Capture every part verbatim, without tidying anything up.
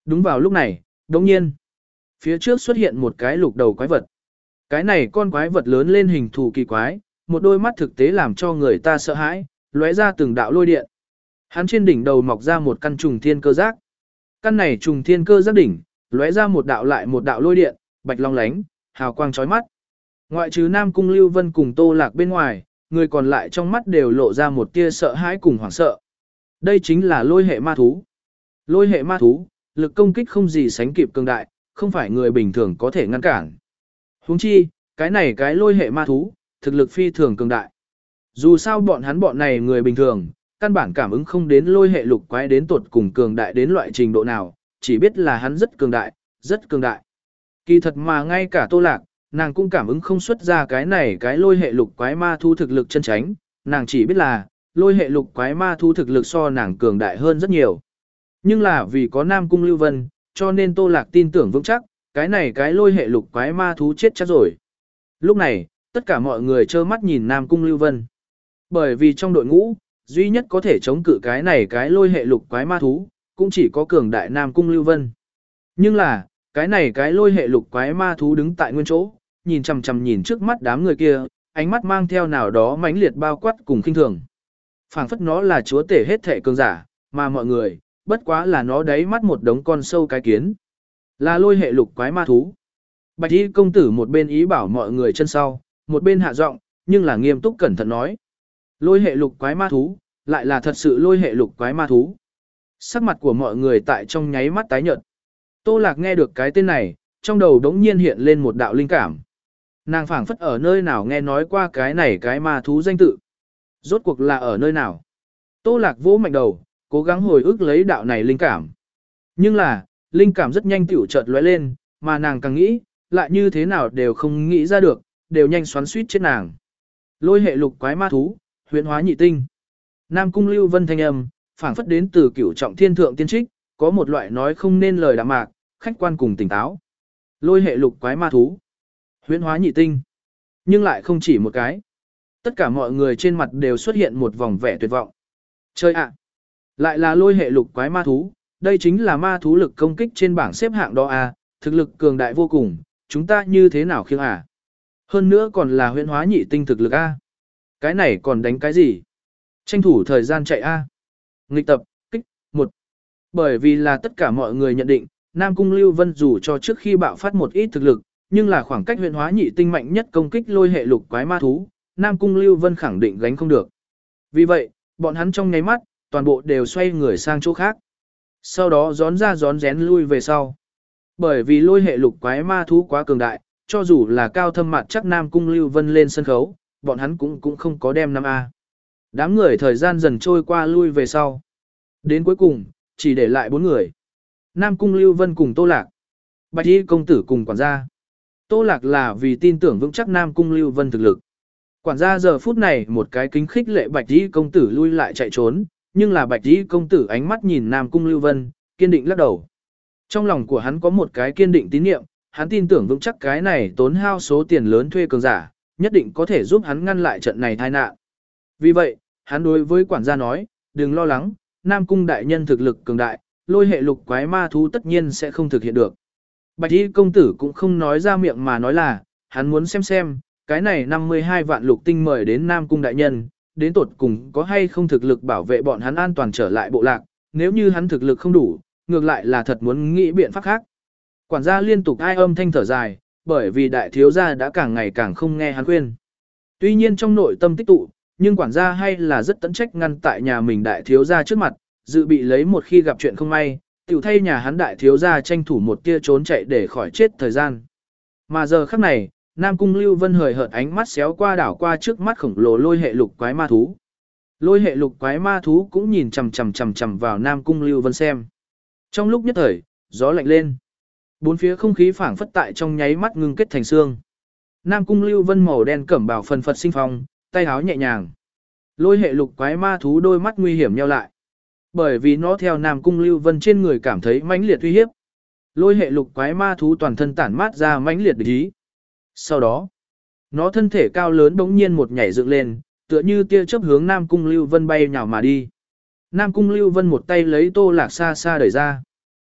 Đúng vào lúc này, đồng nhiên, phía trước xuất hiện một cái lục đầu quái vật. Cái này con quái vật lớn lên hình thù kỳ quái, một đôi mắt thực tế làm cho người ta sợ hãi, lóe ra từng đạo lôi điện. Hắn trên đỉnh đầu mọc ra một căn trùng thiên cơ giác. Căn này trùng thiên cơ giác đỉnh, lóe ra một đạo lại một đạo lôi điện, bạch long lánh, hào quang chói mắt. Ngoại trừ Nam Cung Lưu Vân cùng Tô Lạc bên ngoài, người còn lại trong mắt đều lộ ra một tia sợ hãi cùng hoảng sợ. Đây chính là lôi hệ ma thú. Lôi hệ ma thú, lực công kích không gì sánh kịp cường đại, không phải người bình thường có thể ngăn cản. Huống chi, cái này cái lôi hệ ma thú, thực lực phi thường cường đại. Dù sao bọn hắn bọn này người bình thường, căn bản cảm ứng không đến lôi hệ lục quái đến tột cùng cường đại đến loại trình độ nào, chỉ biết là hắn rất cường đại, rất cường đại. Kỳ thật mà ngay cả Tô Lạc, nàng cũng cảm ứng không xuất ra cái này cái lôi hệ lục quái ma thú thực lực chân chánh, nàng chỉ biết là, lôi hệ lục quái ma thú thực lực so nàng cường đại hơn rất nhiều. Nhưng là vì có Nam Cung Lưu Vân, cho nên Tô Lạc tin tưởng vững chắc, cái này cái lôi hệ lục quái ma thú chết chắc rồi. Lúc này, tất cả mọi người trơ mắt nhìn Nam Cung Lưu Vân. Bởi vì trong đội ngũ, duy nhất có thể chống cự cái này cái lôi hệ lục quái ma thú, cũng chỉ có cường đại Nam Cung Lưu Vân. Nhưng là, cái này cái lôi hệ lục quái ma thú đứng tại nguyên chỗ, nhìn chằm chằm nhìn trước mắt đám người kia, ánh mắt mang theo nào đó mãnh liệt bao quát cùng khinh thường. Phảng phất nó là chúa tể hết thệ cường giả, mà mọi người, bất quá là nó đáy mắt một đống con sâu cái kiến. Là lôi hệ lục quái ma thú. Bạch y công tử một bên ý bảo mọi người chân sau, một bên hạ giọng, nhưng là nghiêm túc cẩn thận nói. Lôi hệ lục quái ma thú, lại là thật sự lôi hệ lục quái ma thú. Sắc mặt của mọi người tại trong nháy mắt tái nhợt. Tô Lạc nghe được cái tên này, trong đầu đống nhiên hiện lên một đạo linh cảm. Nàng phảng phất ở nơi nào nghe nói qua cái này cái ma thú danh tự. Rốt cuộc là ở nơi nào? Tô Lạc vỗ mạnh đầu, cố gắng hồi ức lấy đạo này linh cảm. Nhưng là, linh cảm rất nhanh tiểu chợt lóe lên, mà nàng càng nghĩ, lại như thế nào đều không nghĩ ra được, đều nhanh xoắn suýt chết nàng. Lôi hệ lục quái ma thú, huyễn hóa nhị tinh. Nam Cung Lưu Vân thanh âm, phảng phất đến từ cửu trọng thiên thượng tiên trích, có một loại nói không nên lời đạm mạc, khách quan cùng tỉnh táo. Lôi hệ lục quái ma thú, huyễn hóa nhị tinh. Nhưng lại không chỉ một cái. Tất cả mọi người trên mặt đều xuất hiện một vòng vẻ tuyệt vọng. Chơi ạ! Lại là lôi hệ lục quái ma thú, đây chính là ma thú lực công kích trên bảng xếp hạng đó à, thực lực cường đại vô cùng, chúng ta như thế nào khiêng à? Hơn nữa còn là huyễn hóa nhị tinh thực lực a. Cái này còn đánh cái gì? Tranh thủ thời gian chạy a. Nghịch tập, kích, một. Bởi vì là tất cả mọi người nhận định, Nam Cung Lưu Vân dù cho trước khi bạo phát một ít thực lực, nhưng là khoảng cách huyễn hóa nhị tinh mạnh nhất công kích lôi hệ lục quái ma thú, Nam Cung Lưu Vân khẳng định gánh không được. Vì vậy, bọn hắn trong nháy mắt, toàn bộ đều xoay người sang chỗ khác. Sau đó gión ra gión rén lui về sau. Bởi vì lôi hệ lục quái ma thú quá cường đại, cho dù là cao thâm mặt chắc Nam Cung Lưu Vân lên sân khấu, bọn hắn cũng cũng không có đem năm A. Đám người thời gian dần trôi qua lui về sau. Đến cuối cùng, chỉ để lại bốn người. Nam Cung Lưu Vân cùng Tô Lạc. Bạch y công tử cùng quản gia. Tô Lạc là vì tin tưởng vững chắc Nam Cung Lưu Vân thực lực. Quản gia giờ phút này một cái kính khích lệ Bạch y công tử lui lại chạy trốn, nhưng là Bạch y công tử ánh mắt nhìn Nam Cung Lưu Vân, kiên định lắc đầu. Trong lòng của hắn có một cái kiên định tín niệm, hắn tin tưởng vững chắc cái này tốn hao số tiền lớn thuê cường giả, nhất định có thể giúp hắn ngăn lại trận này tai nạn. Vì vậy, hắn đối với quản gia nói, đừng lo lắng, Nam Cung đại nhân thực lực cường đại, lôi hệ lục quái ma thú tất nhiên sẽ không thực hiện được. Bạch y công tử cũng không nói ra miệng mà nói là, hắn muốn xem xem, cái này năm mươi hai vạn lục tinh mời đến Nam Cung đại nhân, đến tột cùng có hay không thực lực bảo vệ bọn hắn an toàn trở lại bộ lạc, nếu như hắn thực lực không đủ, ngược lại là thật muốn nghĩ biện pháp khác. Quản gia liên tục ai âm thanh thở dài, bởi vì đại thiếu gia đã càng ngày càng không nghe hắn khuyên. Tuy nhiên trong nội tâm tích tụ, nhưng quản gia hay là rất tận trách ngăn tại nhà mình đại thiếu gia trước mặt, dự bị lấy một khi gặp chuyện không may, tiểu thay nhà hắn đại thiếu gia tranh thủ một tia trốn chạy để khỏi chết thời gian. Mà giờ khắc này, Nam Cung Lưu Vân hời hợt ánh mắt xéo qua đảo qua trước mắt khổng lồ lôi hệ lục quái ma thú. Lôi hệ lục quái ma thú cũng nhìn chằm chằm chằm chằm vào Nam Cung Lưu Vân xem. Trong lúc nhất thời, gió lạnh lên. Bốn phía không khí phảng phất tại trong nháy mắt ngưng kết thành xương. Nam Cung Lưu Vân màu đen cẩm bào phần phật sinh phong, tay áo nhẹ nhàng. Lôi hệ lục quái ma thú đôi mắt nguy hiểm nheo lại. Bởi vì nó theo Nam Cung Lưu Vân trên người cảm thấy mãnh liệt uy hiếp. Lôi hệ lục quái ma thú toàn thân tản mát ra mãnh liệt địch ý. Sau đó, nó thân thể cao lớn bỗng nhiên một nhảy dựng lên, tựa như tia chớp hướng Nam Cung Lưu Vân bay nhào mà đi. Nam Cung Lưu Vân một tay lấy Tô Lạc xa xa đẩy ra.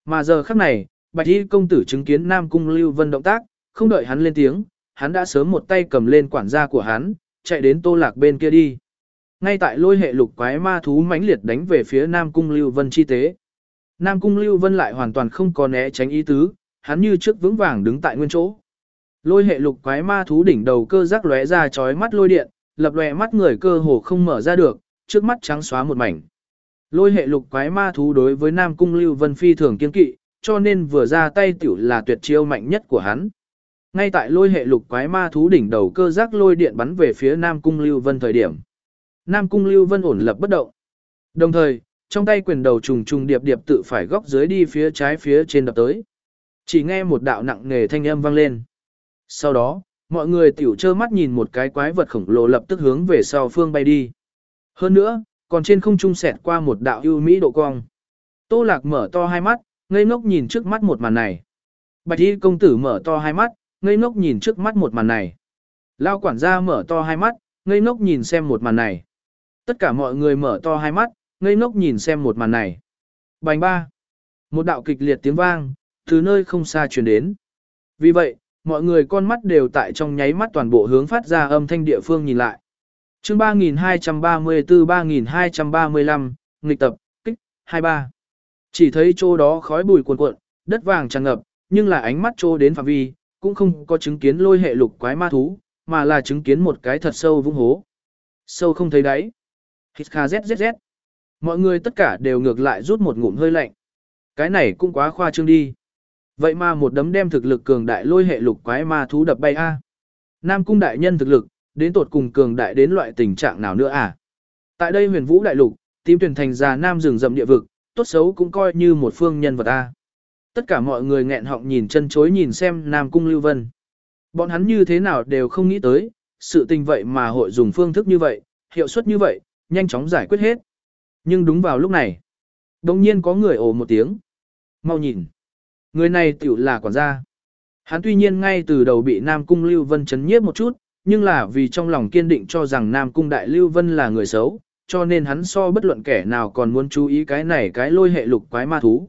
Mà giờ khắc này, Bạch Y công tử chứng kiến Nam Cung Lưu Vân động tác, không đợi hắn lên tiếng, hắn đã sớm một tay cầm lên quản gia của hắn, chạy đến Tô Lạc bên kia đi. Ngay tại lôi hệ lục quái ma thú mãnh liệt đánh về phía Nam Cung Lưu Vân chi tế. Nam Cung Lưu Vân lại hoàn toàn không có né tránh ý tứ, hắn như trước vững vàng đứng tại nguyên chỗ. Lôi hệ lục quái ma thú đỉnh đầu cơ giác lóe ra chói mắt lôi điện, lập lòe mắt người cơ hồ không mở ra được, trước mắt trắng xóa một mảnh. Lôi hệ lục quái ma thú đối với Nam Cung Lưu Vân phi thường kiên kỵ, cho nên vừa ra tay tiểu là tuyệt chiêu mạnh nhất của hắn. Ngay tại lôi hệ lục quái ma thú đỉnh đầu cơ giác lôi điện bắn về phía Nam Cung Lưu Vân thời điểm. Nam Cung Lưu Vân ổn lập bất động. Đồng thời, trong tay quyền đầu trùng trùng điệp điệp tự phải góc dưới đi phía trái phía trên đập tới. Chỉ nghe một đạo nặng nề thanh âm vang lên. Sau đó, mọi người tiểu trơ mắt nhìn một cái quái vật khổng lồ lập tức hướng về sau phương bay đi. Hơn nữa, còn trên không trung xẹt qua một đạo ưu mỹ độ cong. Tô Lạc mở to hai mắt, ngây ngốc nhìn trước mắt một màn này. Bạch Y công tử mở to hai mắt, ngây ngốc nhìn trước mắt một màn này. Lao quản gia mở to hai mắt, ngây ngốc nhìn xem một màn này. Tất cả mọi người mở to hai mắt, ngây ngốc nhìn xem một màn này. Bành ba. Một đạo kịch liệt tiếng vang, từ nơi không xa truyền đến. Vì vậy, mọi người con mắt đều tại trong nháy mắt toàn bộ hướng phát ra âm thanh địa phương nhìn lại. Chương ba nghìn hai trăm ba mươi tư ba nghìn hai trăm ba mươi lăm, nghịch tập, kích, hai ba. Chỉ thấy chỗ đó khói bụi cuồn cuộn, đất vàng tràn ngập, nhưng là ánh mắt chỗ đến phạm vi, cũng không có chứng kiến lôi hệ lục quái ma thú, mà là chứng kiến một cái thật sâu vũng hố. Sâu không thấy đáy. Hít kha zzz. Mọi người tất cả đều ngược lại rút một ngụm hơi lạnh. Cái này cũng quá khoa trương đi. Vậy mà một đấm đem thực lực cường đại lôi hệ lục quái ma thú đập bay a. Nam cung đại nhân thực lực, đến tột cùng cường đại đến loại tình trạng nào nữa à? Tại đây huyền vũ đại lục, tím tuyển thành già nam rừng rậm địa vực, tốt xấu cũng coi như một phương nhân vật a. Tất cả mọi người nghẹn họng nhìn chân chối nhìn xem Nam cung Lưu Vân. Bọn hắn như thế nào đều không nghĩ tới, sự tình vậy mà hội dùng phương thức như vậy, hiệu suất như vậy, nhanh chóng giải quyết hết. Nhưng đúng vào lúc này, đồng nhiên có người ồ một tiếng. Mau nhìn. Người này tiểu là quản gia. Hắn tuy nhiên ngay từ đầu bị Nam Cung Lưu Vân chấn nhiếp một chút, nhưng là vì trong lòng kiên định cho rằng Nam Cung Đại Lưu Vân là người xấu, cho nên hắn so bất luận kẻ nào còn muốn chú ý cái này cái lôi hệ lục quái ma thú.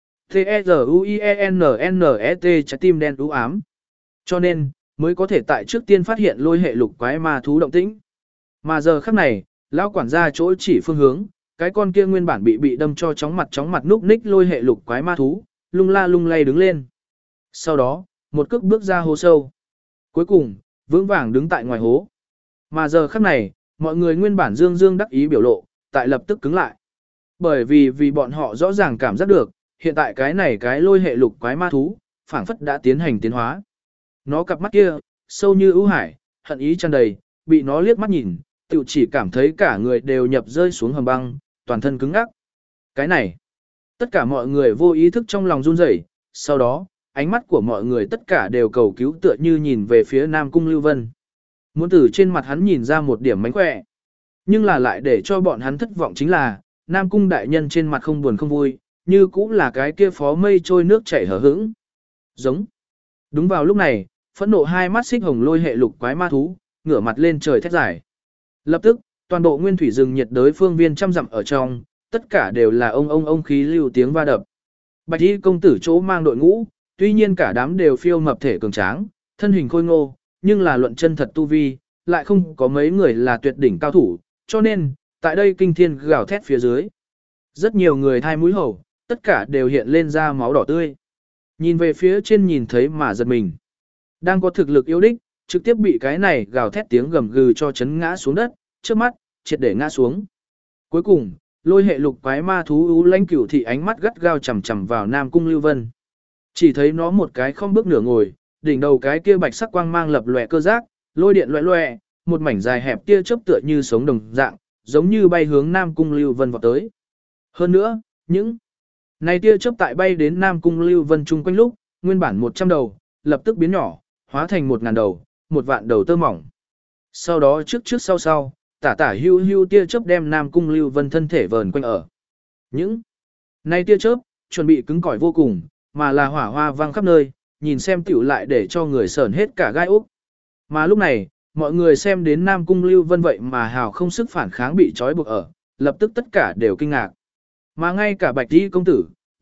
T-E-Z-U-I-E-N-N-E-T trái tim đen u ám. Cho nên, mới có thể tại trước tiên phát hiện lôi hệ lục quái ma thú động tĩnh. Mà giờ khắc này, lão quản gia chỗ chỉ phương hướng, cái con kia nguyên bản bị bị đâm cho chóng mặt chóng mặt núp ních lôi hệ lục quái ma thú, lung la lung lay đứng lên. Sau đó, một cước bước ra hố sâu. Cuối cùng, vững vàng đứng tại ngoài hố. Mà giờ khắc này, mọi người nguyên bản dương dương đắc ý biểu lộ, tại lập tức cứng lại. Bởi vì vì bọn họ rõ ràng cảm giác được, hiện tại cái này cái lôi hệ lục quái ma thú, phảng phất đã tiến hành tiến hóa. Nó cặp mắt kia, sâu như ưu hải, hận ý tràn đầy, bị nó liếc mắt nhìn, tự chỉ cảm thấy cả người đều nhập rơi xuống hầm băng, toàn thân cứng ngắc. Cái này, tất cả mọi người vô ý thức trong lòng run rẩy, sau đó, ánh mắt của mọi người tất cả đều cầu cứu tựa như nhìn về phía Nam Cung Lưu Vân. Muốn từ trên mặt hắn nhìn ra một điểm mánh khỏe. Nhưng là lại để cho bọn hắn thất vọng chính là, Nam Cung đại nhân trên mặt không buồn không vui, như cũng là cái kia phó mây trôi nước chảy hở hững. Giống. Đúng vào lúc này, phẫn nộ hai mắt xích hồng lôi hệ lục quái ma thú, ngửa mặt lên trời thét giải. Lập tức, toàn bộ nguyên thủy rừng nhiệt đới phương viên trăm dặm ở trong, tất cả đều là ông ông ông khí lưu tiếng va đập. Bạch Y công tử chỗ mang đội ngũ, tuy nhiên cả đám đều phiêu mập thể cường tráng, thân hình khôi ngô, nhưng là luận chân thật tu vi, lại không có mấy người là tuyệt đỉnh cao thủ, cho nên, tại đây kinh thiên gào thét phía dưới. Rất nhiều người thai mũi hầu, tất cả đều hiện lên ra máu đỏ tươi. Nhìn về phía trên nhìn thấy mà giật mình. Đang có thực lực yếu đích, trực tiếp bị cái này gào thét tiếng gầm gừ cho chấn ngã xuống đất, trước mắt, triệt để ngã xuống. Cuối cùng, lôi hệ lục quái ma thú ú lãnh cửu thị ánh mắt gắt gao chằm chằm vào Nam Cung Lưu Vân. Chỉ thấy nó một cái không bước nửa ngồi, đỉnh đầu cái kia bạch sắc quang mang lập lòe cơ giác, lôi điện loẹ loẹ, một mảnh dài hẹp tia chớp tựa như sống đồng dạng, giống như bay hướng Nam Cung Lưu Vân vọt tới. Hơn nữa, những này tia chớp tại bay đến Nam Cung Lưu Vân chung quanh lúc, nguyên bản một trăm đầu, lập tức biến nhỏ, hóa thành một ngàn đầu, một vạn đầu tơ mỏng. Sau đó trước trước sau sau, tả tả hưu hưu tia chớp đem Nam Cung Lưu Vân thân thể vờn quanh ở. Những này tia chớp, chuẩn bị cứng cỏi vô cùng, mà là hỏa hoa vang khắp nơi, nhìn xem tiểu lại để cho người sởn hết cả gai ốc. Mà lúc này, mọi người xem đến Nam Cung Lưu Vân vậy mà hào không sức phản kháng bị trói buộc ở, lập tức tất cả đều kinh ngạc. Mà ngay cả Bạch Y công tử,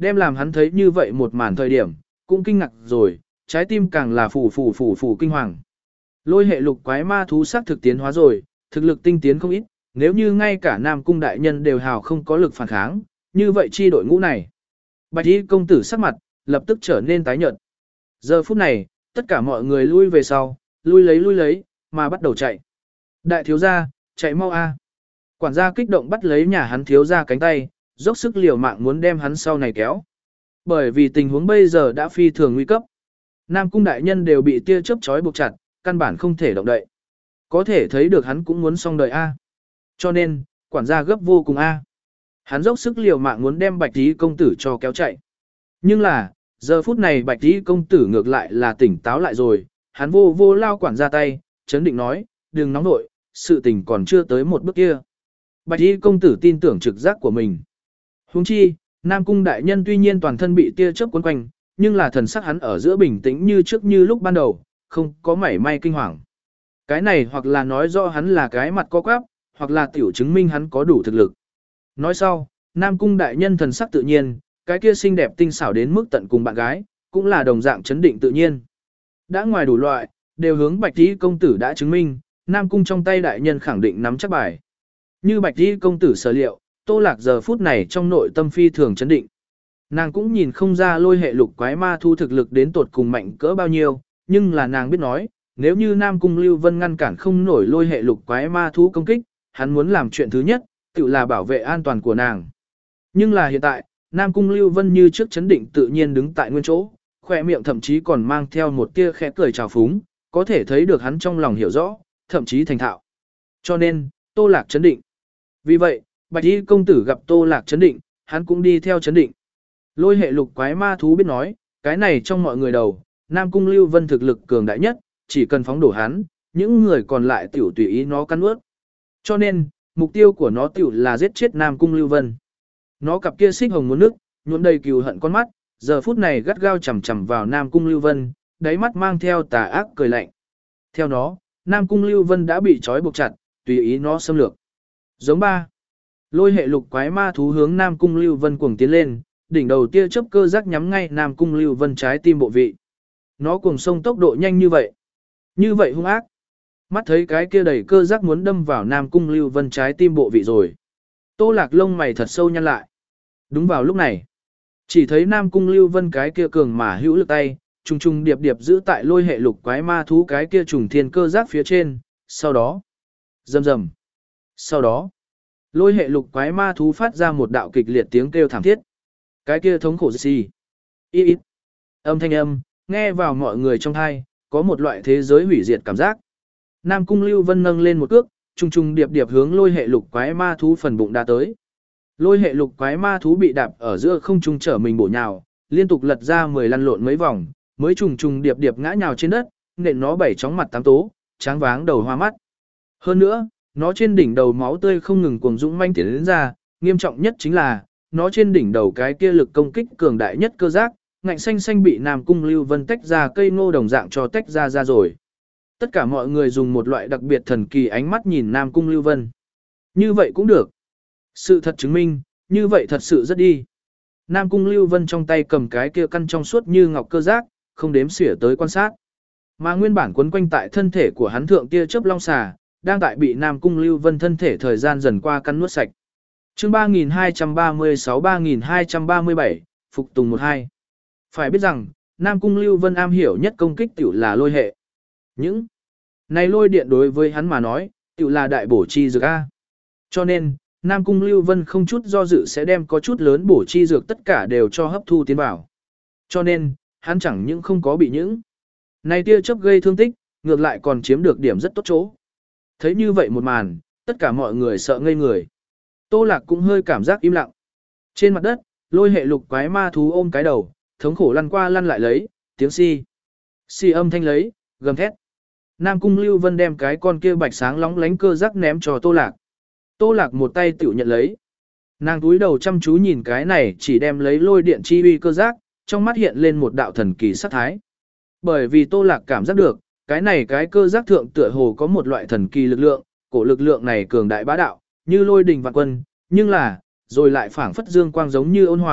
đem làm hắn thấy như vậy một màn thời điểm, cũng kinh ngạc rồi, trái tim càng là phủ phủ phủ phủ kinh hoàng. Lôi hệ lục quái ma thú sắc thực tiến hóa rồi, thực lực tinh tiến không ít, nếu như ngay cả Nam Cung đại nhân đều hào không có lực phản kháng, như vậy chi đội ngũ này. Bạch y công tử sắc mặt, lập tức trở nên tái nhợt. Giờ phút này, tất cả mọi người lui về sau, lui lấy lui lấy, mà bắt đầu chạy. Đại thiếu gia, chạy mau a! Quản gia kích động bắt lấy nhà hắn thiếu gia cánh tay, dốc sức liều mạng muốn đem hắn sau này kéo. Bởi vì tình huống bây giờ đã phi thường nguy cấp. Nam Cung đại nhân đều bị tia chớp chói buộc chặt, căn bản không thể động đậy. Có thể thấy được hắn cũng muốn xong đời a. Cho nên, quản gia gấp vô cùng a. Hắn dốc sức liều mạng muốn đem Bạch Y công tử cho kéo chạy. Nhưng là, giờ phút này Bạch Y công tử ngược lại là tỉnh táo lại rồi, hắn vô vô lao quản gia tay, chấn định nói, đừng nóng nội, sự tình còn chưa tới một bước kia. Bạch Y công tử tin tưởng trực giác của mình. Huống chi, Nam Cung đại nhân tuy nhiên toàn thân bị tia chớp quấn quanh, nhưng là thần sắc hắn ở giữa bình tĩnh như trước như lúc ban đầu, không có mảy may kinh hoàng. Cái này hoặc là nói rõ hắn là cái mặt co quắp, hoặc là tiểu chứng minh hắn có đủ thực lực. Nói sau, Nam Cung đại nhân thần sắc tự nhiên, cái kia xinh đẹp tinh xảo đến mức tận cùng bạn gái, cũng là đồng dạng chấn định tự nhiên. Đã ngoài đủ loại, đều hướng Bạch Y công tử đã chứng minh, Nam Cung trong tay đại nhân khẳng định nắm chắc bài. Như Bạch Y công tử sở liệu, Tô Lạc giờ phút này trong nội tâm phi thường chấn định. Nàng cũng nhìn không ra lôi hệ lục quái ma thu thực lực đến tột cùng mạnh cỡ bao nhiêu, nhưng là nàng biết nói, nếu như Nam Cung Lưu Vân ngăn cản không nổi lôi hệ lục quái ma thú công kích, hắn muốn làm chuyện thứ nhất, tự là bảo vệ an toàn của nàng. Nhưng là hiện tại, Nam Cung Lưu Vân như trước chấn định tự nhiên đứng tại nguyên chỗ, khỏe miệng thậm chí còn mang theo một tia khẽ cười trào phúng, có thể thấy được hắn trong lòng hiểu rõ, thậm chí thành thạo. Cho nên, Tô Lạc chấn định. Vì vậy, Bạch Y công tử gặp Tô Lạc chấn định, hắn cũng đi theo chấn định. Lôi hệ lục quái ma thú biết nói, cái này trong mọi người đầu, Nam Cung Lưu Vân thực lực cường đại nhất, chỉ cần phóng đổ hắn, những người còn lại tiểu tùy ý nó cắn nuốt. Cho nên, mục tiêu của nó tiểu là giết chết Nam Cung Lưu Vân. Nó cặp kia xích hồng muốn nước, nhuộm đầy cừu hận con mắt, giờ phút này gắt gao chằm chằm vào Nam Cung Lưu Vân, đáy mắt mang theo tà ác cười lạnh. Theo nó, Nam Cung Lưu Vân đã bị trói buộc chặt, tùy ý nó xâm lược. Giống ba. Lôi hệ lục quái ma thú hướng Nam Cung Lưu Vân cuồng tiến lên, đỉnh đầu tia chớp cơ giác nhắm ngay Nam Cung Lưu Vân trái tim bộ vị. Nó cuồng sông tốc độ nhanh như vậy. Như vậy hung ác. Mắt thấy cái kia đầy cơ giác muốn đâm vào Nam Cung Lưu Vân trái tim bộ vị rồi. Tô Lạc lông mày thật sâu nhăn lại. Đúng vào lúc này, chỉ thấy Nam Cung Lưu Vân cái kia cường mà hữu lực tay, trùng trùng điệp điệp giữ tại lôi hệ lục quái ma thú cái kia trùng thiên cơ giác phía trên, sau đó, rầm rầm. Sau đó, lôi hệ lục quái ma thú phát ra một đạo kịch liệt tiếng kêu thảm thiết. Cái kia thống khổ gì? Ít ít. Âm thanh âm, nghe vào mọi người trong tai, có một loại thế giới hủy diệt cảm giác. Nam Cung Lưu Vân nâng lên một cước, trùng trùng điệp điệp hướng lôi hệ lục quái ma thú phần bụng đã tới. Lôi hệ lục quái ma thú bị đạp ở giữa không trung trở mình bổ nhào, liên tục lật ra mười lăn lộn mấy vòng, mới trùng trùng điệp điệp ngã nhào trên đất, nện nó bảy chóng mặt tám tố, tráng váng đầu hoa mắt. Hơn nữa, nó trên đỉnh đầu máu tươi không ngừng cuồng dũng manh tiến đến ra, nghiêm trọng nhất chính là, nó trên đỉnh đầu cái kia lực công kích cường đại nhất cơ giác, ngạnh xanh xanh bị Nam Cung Lưu Vân tách ra cây ngô đồng dạng cho tách ra ra rồi. Tất cả mọi người dùng một loại đặc biệt thần kỳ ánh mắt nhìn Nam Cung Lưu Vân. Như vậy cũng được. Sự thật chứng minh, như vậy thật sự rất đi. Nam Cung Lưu Vân trong tay cầm cái kia căn trong suốt như ngọc cơ giác, không đếm xỉa tới quan sát. Mà nguyên bản quấn quanh tại thân thể của hắn thượng kia chớp long xà, đang tại bị Nam Cung Lưu Vân thân thể thời gian dần qua căn nuốt sạch. Chương ba nghìn hai trăm ba mươi sáu ba nghìn hai trăm ba mươi bảy, Phục Tùng một hai. Phải biết rằng, Nam Cung Lưu Vân am hiểu nhất công kích tiểu là lôi hệ. Những này lôi điện đối với hắn mà nói, tiểu là đại bổ chi dược A. Cho nên, Nam Cung Lưu Vân không chút do dự sẽ đem có chút lớn bổ chi dược tất cả đều cho hấp thu tiến vào. Cho nên, hắn chẳng những không có bị những này tia chớp gây thương tích, ngược lại còn chiếm được điểm rất tốt chỗ. Thấy như vậy một màn, tất cả mọi người sợ ngây người. Tô Lạc cũng hơi cảm giác im lặng. Trên mặt đất, lôi hệ lục quái ma thú ôm cái đầu, thống khổ lăn qua lăn lại lấy, tiếng si. Si âm thanh lấy, gầm thét. Nam Cung Lưu Vân đem cái con kia bạch sáng lóng lánh cơ giác ném cho Tô Lạc. Tô Lạc một tay tiểu nhận lấy. Nàng túi đầu chăm chú nhìn cái này chỉ đem lấy lôi điện chi uy cơ giác, trong mắt hiện lên một đạo thần kỳ sát thái. Bởi vì Tô Lạc cảm giác được, cái này cái cơ giác thượng tựa hồ có một loại thần kỳ lực lượng, cổ lực lượng này cường đại bá đạo, như lôi đình vạn quân, nhưng là, rồi lại phảng phất dương quang giống như ôn hòa,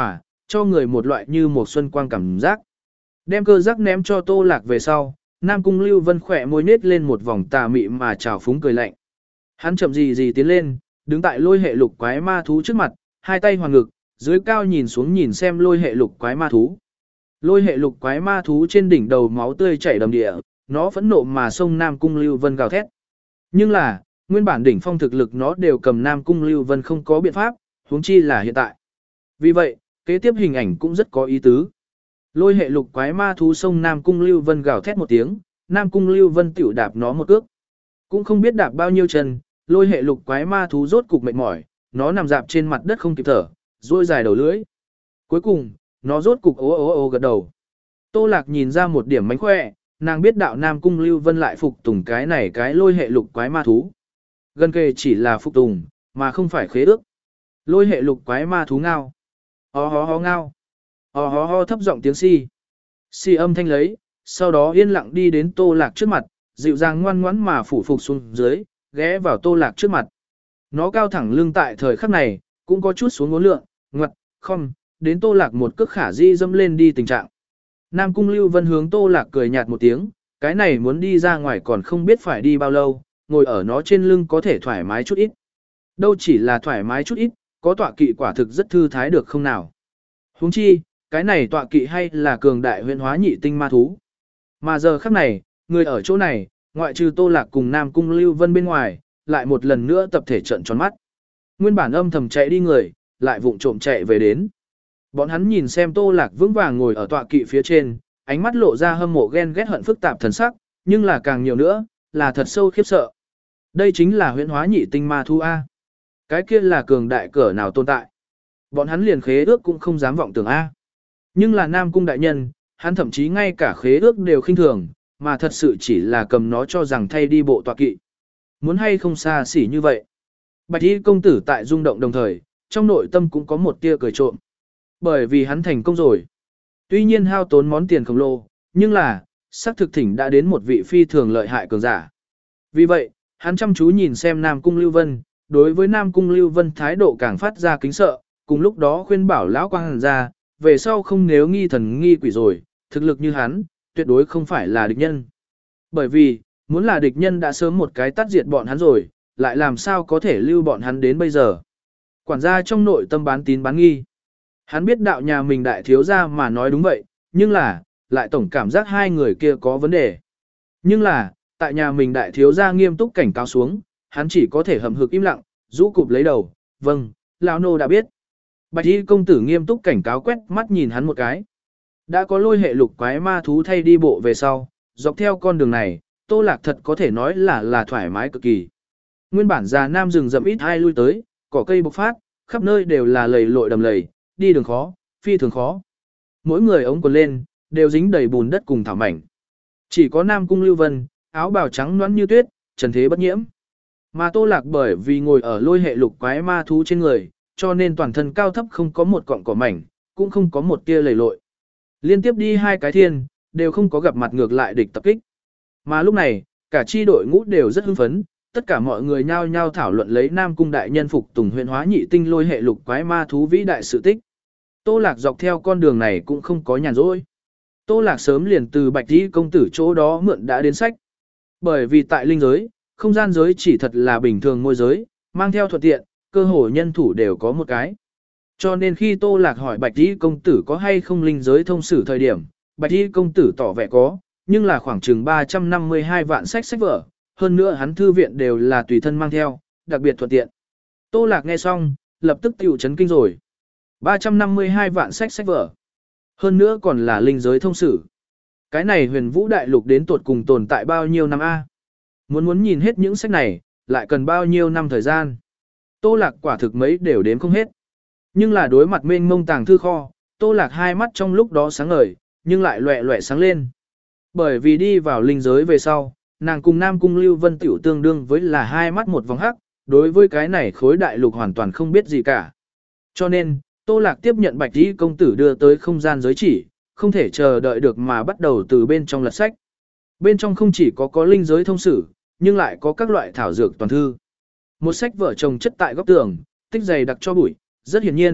cho người một loại như một xuân quang cảm giác. Đem cơ giác ném cho Tô Lạc về sau, Nam Cung Lưu Vân khỏe môi nết lên một vòng tà mị mà trào phúng cười lạnh. Hắn chậm gì gì tiến lên, đứng tại lôi hệ lục quái ma thú trước mặt, hai tay hoàn ngực, dưới cao nhìn xuống nhìn xem lôi hệ lục quái ma thú. Lôi hệ lục quái ma thú trên đỉnh đầu máu tươi chảy đầm địa, nó phẫn nộ mà xông Nam Cung Lưu Vân gào thét. Nhưng là, nguyên bản đỉnh phong thực lực nó đều cầm Nam Cung Lưu Vân không có biện pháp, huống chi là hiện tại. Vì vậy, kế tiếp hình ảnh cũng rất có ý tứ. Lôi hệ lục quái ma thú xông Nam Cung Lưu Vân gào thét một tiếng, Nam Cung Lưu Vân tiểu đạp nó một cước. Cũng không biết đạp bao nhiêu chân, lôi hệ lục quái ma thú rốt cục mệt mỏi, nó nằm dạp trên mặt đất không kịp thở, duỗi dài đầu lưỡi. Cuối cùng, nó rốt cục ố ố ố gật đầu. Tô Lạc nhìn ra một điểm mánh khỏe, nàng biết đạo Nam Cung Lưu Vân lại phục tùng cái này cái lôi hệ lục quái ma thú. Gần kề chỉ là phục tùng, mà không phải khế ước. Lôi hệ lục quái ma thú ngao. Ho ho ho ngao. Ho ho ho thấp giọng tiếng si. Si âm thanh lấy, sau đó yên lặng đi đến Tô Lạc trước mặt, dịu dàng ngoan ngoãn mà phủ phục xuống dưới, ghé vào Tô Lạc trước mặt. Nó cao thẳng lưng tại thời khắc này, cũng có chút xuống ngốn lượng, ngoặt, không, đến Tô Lạc một cước khả di dâm lên đi tình trạng. Nam Cung Lưu Vân hướng Tô Lạc cười nhạt một tiếng, cái này muốn đi ra ngoài còn không biết phải đi bao lâu, ngồi ở nó trên lưng có thể thoải mái chút ít. Đâu chỉ là thoải mái chút ít, có tọa kỵ quả thực rất thư thái được không nào. Huống chi, cái này tọa kỵ hay là cường đại huyễn hóa nhị tinh ma thú. Mà giờ khắc này, người ở chỗ này, ngoại trừ Tô Lạc cùng Nam Cung Lưu Vân bên ngoài, lại một lần nữa tập thể trận tròn mắt. Nguyên bản âm thầm chạy đi người, lại vụng trộm chạy về đến. Bọn hắn nhìn xem Tô Lạc vững vàng ngồi ở tọa kỵ phía trên, ánh mắt lộ ra hâm mộ ghen ghét hận phức tạp thần sắc, nhưng là càng nhiều nữa, là thật sâu khiếp sợ. Đây chính là huyễn hóa nhị tinh ma thú A. Cái kia là cường đại cỡ nào tồn tại. Bọn hắn liền khế ước cũng không dám vọng tưởng A. Nhưng là Nam Cung đại nhân, hắn thậm chí ngay cả khế ước đều khinh thường, mà thật sự chỉ là cầm nó cho rằng thay đi bộ tọa kỵ. Muốn hay không xa xỉ như vậy. Bạch y công tử tại rung động đồng thời, trong nội tâm cũng có một tia cười trộm. Bởi vì hắn thành công rồi. Tuy nhiên hao tốn món tiền khổng lồ, nhưng là, xác thực thỉnh đã đến một vị phi thường lợi hại cường giả. Vì vậy, hắn chăm chú nhìn xem Nam Cung Lưu Vân, đối với Nam Cung Lưu Vân thái độ càng phát ra kính sợ, cùng lúc đó khuyên bảo lão quang hàn ra, về sau không nếu nghi thần nghi quỷ rồi, thực lực như hắn, tuyệt đối không phải là địch nhân. Bởi vì, muốn là địch nhân đã sớm một cái tắt diệt bọn hắn rồi, lại làm sao có thể lưu bọn hắn đến bây giờ. Quản gia trong nội tâm bán tín bán nghi. Hắn biết đạo nhà mình đại thiếu gia mà nói đúng vậy, nhưng là, lại tổng cảm giác hai người kia có vấn đề. Nhưng là, tại nhà mình đại thiếu gia nghiêm túc cảnh cáo xuống, hắn chỉ có thể hậm hực im lặng, rũ cụp lấy đầu, vâng, lão nô đã biết. Bạch y công tử nghiêm túc cảnh cáo quét mắt nhìn hắn một cái. Đã có lôi hệ lục quái ma thú thay đi bộ về sau, dọc theo con đường này, Tô Lạc thật có thể nói là là thoải mái cực kỳ. Nguyên bản già nam rừng rậm ít ai lui tới, cỏ cây bộc phát, khắp nơi đều là lầy lội đầm lầy, đi đường khó, phi thường khó. Mỗi người ống quần lên, đều dính đầy bùn đất cùng thảo mảnh. Chỉ có Nam Cung Lưu Vân, áo bào trắng nõn như tuyết, trần thế bất nhiễm. Mà Tô Lạc bởi vì ngồi ở lôi hệ lục quái ma thú trên người, cho nên toàn thân cao thấp không có một cọng cỏ mảnh, cũng không có một tia lầy lội. Liên tiếp đi hai cái thiên, đều không có gặp mặt ngược lại địch tập kích. Mà lúc này, cả chi đội ngũ đều rất hưng phấn, tất cả mọi người nhao nhao thảo luận lấy Nam Cung đại nhân phục tùng huyện hóa nhị tinh lôi hệ lục quái ma thú vĩ đại sự tích. Tô Lạc dọc theo con đường này cũng không có nhàn rỗi. Tô Lạc sớm liền từ Bạch Y công tử chỗ đó mượn đã đến sách. Bởi vì tại linh giới, không gian giới chỉ thật là bình thường môi giới, mang theo thuận tiện, cơ hội nhân thủ đều có một cái. Cho nên khi Tô Lạc hỏi Bạch Y công tử có hay không linh giới thông sử thời điểm, Bạch Y công tử tỏ vẻ có, nhưng là khoảng chừng ba trăm năm mươi hai vạn sách sách vở, hơn nữa hắn thư viện đều là tùy thân mang theo, đặc biệt thuận tiện. Tô Lạc nghe xong, lập tức tiểu chấn kinh rồi. ba trăm năm mươi hai vạn sách sách vở. Hơn nữa còn là linh giới thông sử. Cái này huyền vũ đại lục đến tột cùng tồn tại bao nhiêu năm a? Muốn muốn nhìn hết những sách này, lại cần bao nhiêu năm thời gian. Tô Lạc quả thực mấy đều đếm không hết. Nhưng là đối mặt mênh mông tàng thư kho, Tô Lạc hai mắt trong lúc đó sáng ngời, nhưng lại loẹ loẹ sáng lên. Bởi vì đi vào linh giới về sau, nàng cùng Nam Cung Lưu Vân tiểu tương đương với là hai mắt một vòng hắc, đối với cái này khối đại lục hoàn toàn không biết gì cả. Cho nên, Tô Lạc tiếp nhận Bạch Y công tử đưa tới không gian giới chỉ, không thể chờ đợi được mà bắt đầu từ bên trong lật sách. Bên trong không chỉ có có linh giới thông sử, nhưng lại có các loại thảo dược toàn thư. Một sách vở chồng chất tại góc tường, tích dày đặc cho bụi, rất hiển nhiên,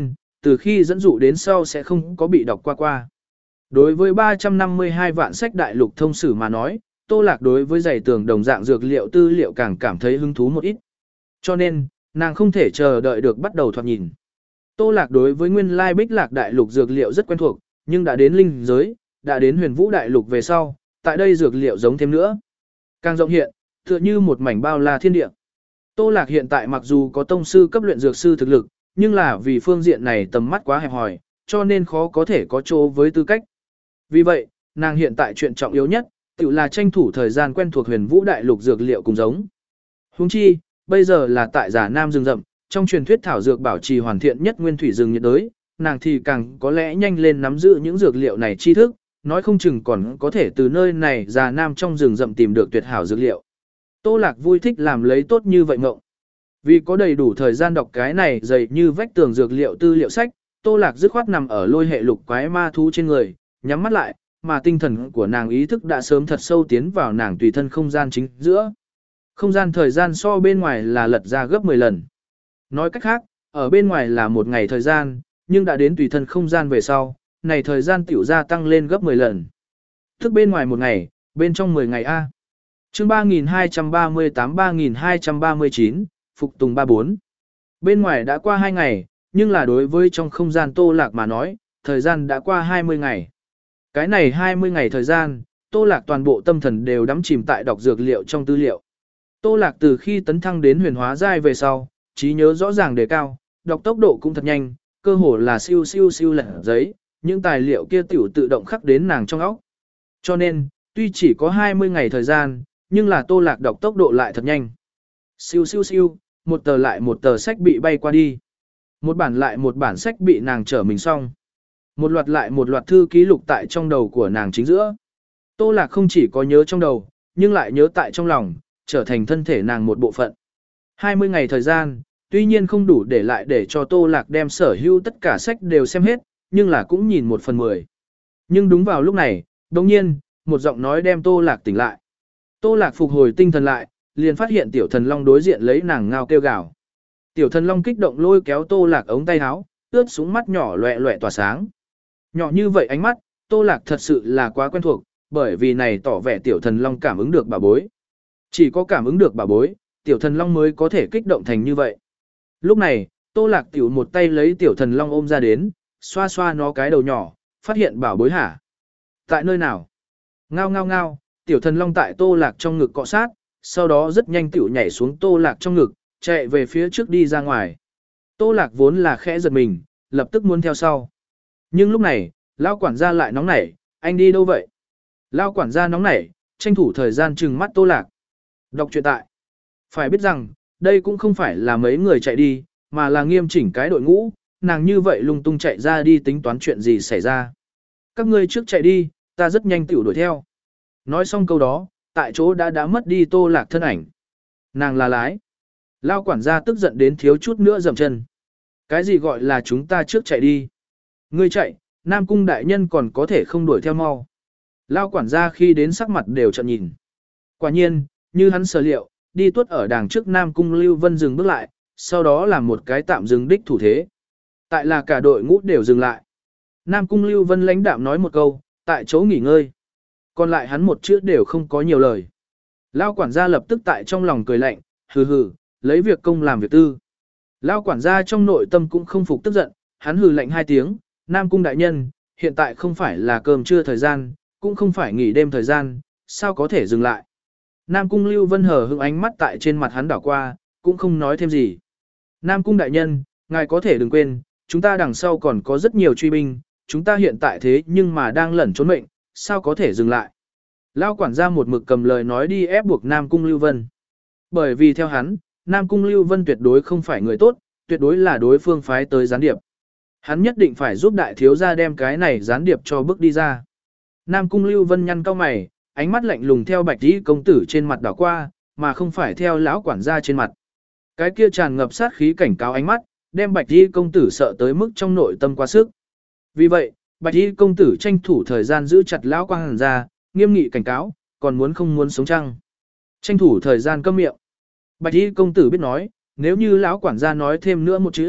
từ khi dẫn dụ đến sau sẽ không có bị đọc qua qua. Đối với ba trăm năm mươi hai vạn sách đại lục thông sử mà nói, Tô Lạc đối với giày tường đồng dạng dược liệu tư liệu càng cảm thấy hứng thú một ít. Cho nên, nàng không thể chờ đợi được bắt đầu thoạt nhìn. Tô Lạc đối với nguyên lai Bích Lạc đại lục dược liệu rất quen thuộc, nhưng đã đến linh giới, đã đến huyền vũ đại lục về sau, tại đây dược liệu giống thêm nữa. Càng rộng hiện, tựa như một mảnh bao la thiên địa. Tô Lạc hiện tại mặc dù có tông sư cấp luyện dược sư thực lực, nhưng là vì phương diện này tầm mắt quá hẹp hòi, cho nên khó có thể có chỗ với tư cách. Vì vậy, nàng hiện tại chuyện trọng yếu nhất, tự là tranh thủ thời gian quen thuộc huyền vũ đại lục dược liệu cùng giống. Huống chi, bây giờ là tại giả nam rừng rậm, trong truyền thuyết thảo dược bảo trì hoàn thiện nhất nguyên thủy rừng nhiệt đới, nàng thì càng có lẽ nhanh lên nắm giữ những dược liệu này tri thức, nói không chừng còn có thể từ nơi này giả nam trong rừng rậm tìm được tuyệt hảo dược liệu. Tô Lạc vui thích làm lấy tốt như vậy ngộng. Vì có đầy đủ thời gian đọc cái này dày như vách tường dược liệu tư liệu sách, Tô Lạc dứt khoát nằm ở lôi hệ lục quái ma thú trên người, nhắm mắt lại, mà tinh thần của nàng ý thức đã sớm thật sâu tiến vào nàng tùy thân không gian chính giữa. Không gian thời gian so bên ngoài là lật ra gấp mười lần. Nói cách khác, ở bên ngoài là một ngày thời gian, nhưng đã đến tùy thân không gian về sau, này thời gian tiểu gia tăng lên gấp mười lần. Thức bên ngoài một ngày, bên trong mười ngày A. Chương ba nghìn hai trăm ba mươi tám ba nghìn hai trăm ba mươi chín, Phục Tùng ba bốn. Bên ngoài đã qua hai ngày, nhưng là đối với trong không gian Tô Lạc mà nói, thời gian đã qua hai mươi ngày. Cái này hai mươi ngày thời gian, Tô Lạc toàn bộ tâm thần đều đắm chìm tại đọc dược liệu trong tư liệu. Tô Lạc từ khi tấn thăng đến huyền hóa giai về sau, trí nhớ rõ ràng đề cao, đọc tốc độ cũng thật nhanh, cơ hồ là siêu siêu siêu lẻ giấy, những tài liệu kia tiểu tự động khắc đến nàng trong óc. Cho nên, tuy chỉ có hai mươi ngày thời gian, nhưng là Tô Lạc đọc tốc độ lại thật nhanh. Siêu siêu siêu, một tờ lại một tờ sách bị bay qua đi. Một bản lại một bản sách bị nàng trở mình xong. Một loạt lại một loạt thư ký lục tại trong đầu của nàng chính giữa. Tô Lạc không chỉ có nhớ trong đầu, nhưng lại nhớ tại trong lòng, trở thành thân thể nàng một bộ phận. hai mươi ngày thời gian, tuy nhiên không đủ để lại để cho Tô Lạc đem sở hữu tất cả sách đều xem hết, nhưng là cũng nhìn một phần mười. Nhưng đúng vào lúc này, đồng nhiên, một giọng nói đem Tô Lạc tỉnh lại. Tô Lạc phục hồi tinh thần lại, liền phát hiện Tiểu Thần Long đối diện lấy nàng ngao kêu gào. Tiểu Thần Long kích động lôi kéo Tô Lạc ống tay áo, ướt súng mắt nhỏ loẹ loẹ tỏa sáng. Nhỏ như vậy ánh mắt, Tô Lạc thật sự là quá quen thuộc, bởi vì này tỏ vẻ Tiểu Thần Long cảm ứng được bà bối. Chỉ có cảm ứng được bà bối, Tiểu Thần Long mới có thể kích động thành như vậy. Lúc này, Tô Lạc tiểu một tay lấy Tiểu Thần Long ôm ra đến, xoa xoa nó cái đầu nhỏ, phát hiện bảo bối hả? Tại nơi nào? Ngao ngao ngao, Tiểu Thần Long tại Tô Lạc trong ngực cọ sát, sau đó rất nhanh tiểu nhảy xuống Tô Lạc trong ngực, chạy về phía trước đi ra ngoài. Tô Lạc vốn là khẽ giật mình, lập tức muốn theo sau. Nhưng lúc này, Lão quản gia lại nóng nảy, anh đi đâu vậy? Lão quản gia nóng nảy, tranh thủ thời gian trừng mắt Tô Lạc. Đọc truyện tại. Phải biết rằng, đây cũng không phải là mấy người chạy đi, mà là nghiêm chỉnh cái đội ngũ, nàng như vậy lung tung chạy ra đi tính toán chuyện gì xảy ra. Các ngươi trước chạy đi, ta rất nhanh tiểu đuổi theo. Nói xong câu đó, tại chỗ đã đã mất đi Tô Lạc thân ảnh. Nàng là lái. Lao quản gia tức giận đến thiếu chút nữa dầm chân. Cái gì gọi là chúng ta trước chạy đi? Ngươi chạy, Nam Cung đại nhân còn có thể không đuổi theo mau. Lao quản gia khi đến sắc mặt đều trợn nhìn. Quả nhiên, như hắn sở liệu, đi tuốt ở đằng trước Nam Cung Lưu Vân dừng bước lại, sau đó làm một cái tạm dừng đích thủ thế. Tại là cả đội ngũ đều dừng lại. Nam Cung Lưu Vân lãnh đạm nói một câu, tại chỗ nghỉ ngơi. Còn lại hắn một chữ đều không có nhiều lời. Lao quản gia lập tức tại trong lòng cười lạnh, hừ hừ, lấy việc công làm việc tư. Lao quản gia trong nội tâm cũng không phục tức giận, hắn hừ lạnh hai tiếng, Nam Cung đại nhân, hiện tại không phải là cơm trưa thời gian, cũng không phải nghỉ đêm thời gian, sao có thể dừng lại. Nam Cung Lưu Vân hờ hững ánh mắt tại trên mặt hắn đảo qua, cũng không nói thêm gì. Nam Cung đại nhân, ngài có thể đừng quên, chúng ta đằng sau còn có rất nhiều truy binh, chúng ta hiện tại thế nhưng mà đang lẩn trốn mệnh, sao có thể dừng lại. Lao quản gia một mực cầm lời nói đi ép buộc Nam Cung Lưu Vân. Bởi vì theo hắn, Nam Cung Lưu Vân tuyệt đối không phải người tốt, tuyệt đối là đối phương phái tới gián điệp. Hắn nhất định phải giúp đại thiếu gia đem cái này gián điệp cho bước đi ra. Nam Cung Lưu Vân nhăn cau mày, ánh mắt lạnh lùng theo Bạch Y công tử trên mặt đảo qua, mà không phải theo lão quản gia trên mặt. Cái kia tràn ngập sát khí cảnh cáo ánh mắt, đem Bạch Y công tử sợ tới mức trong nội tâm quá sức. Vì vậy, Bạch Y công tử tranh thủ thời gian giữ chặt lão quản gia, nghiêm nghị cảnh cáo, còn muốn không muốn sống chăng? Tranh thủ thời gian câm miệng. Bạch Y công tử biết nói, nếu như lão quản gia nói thêm nữa một chữ,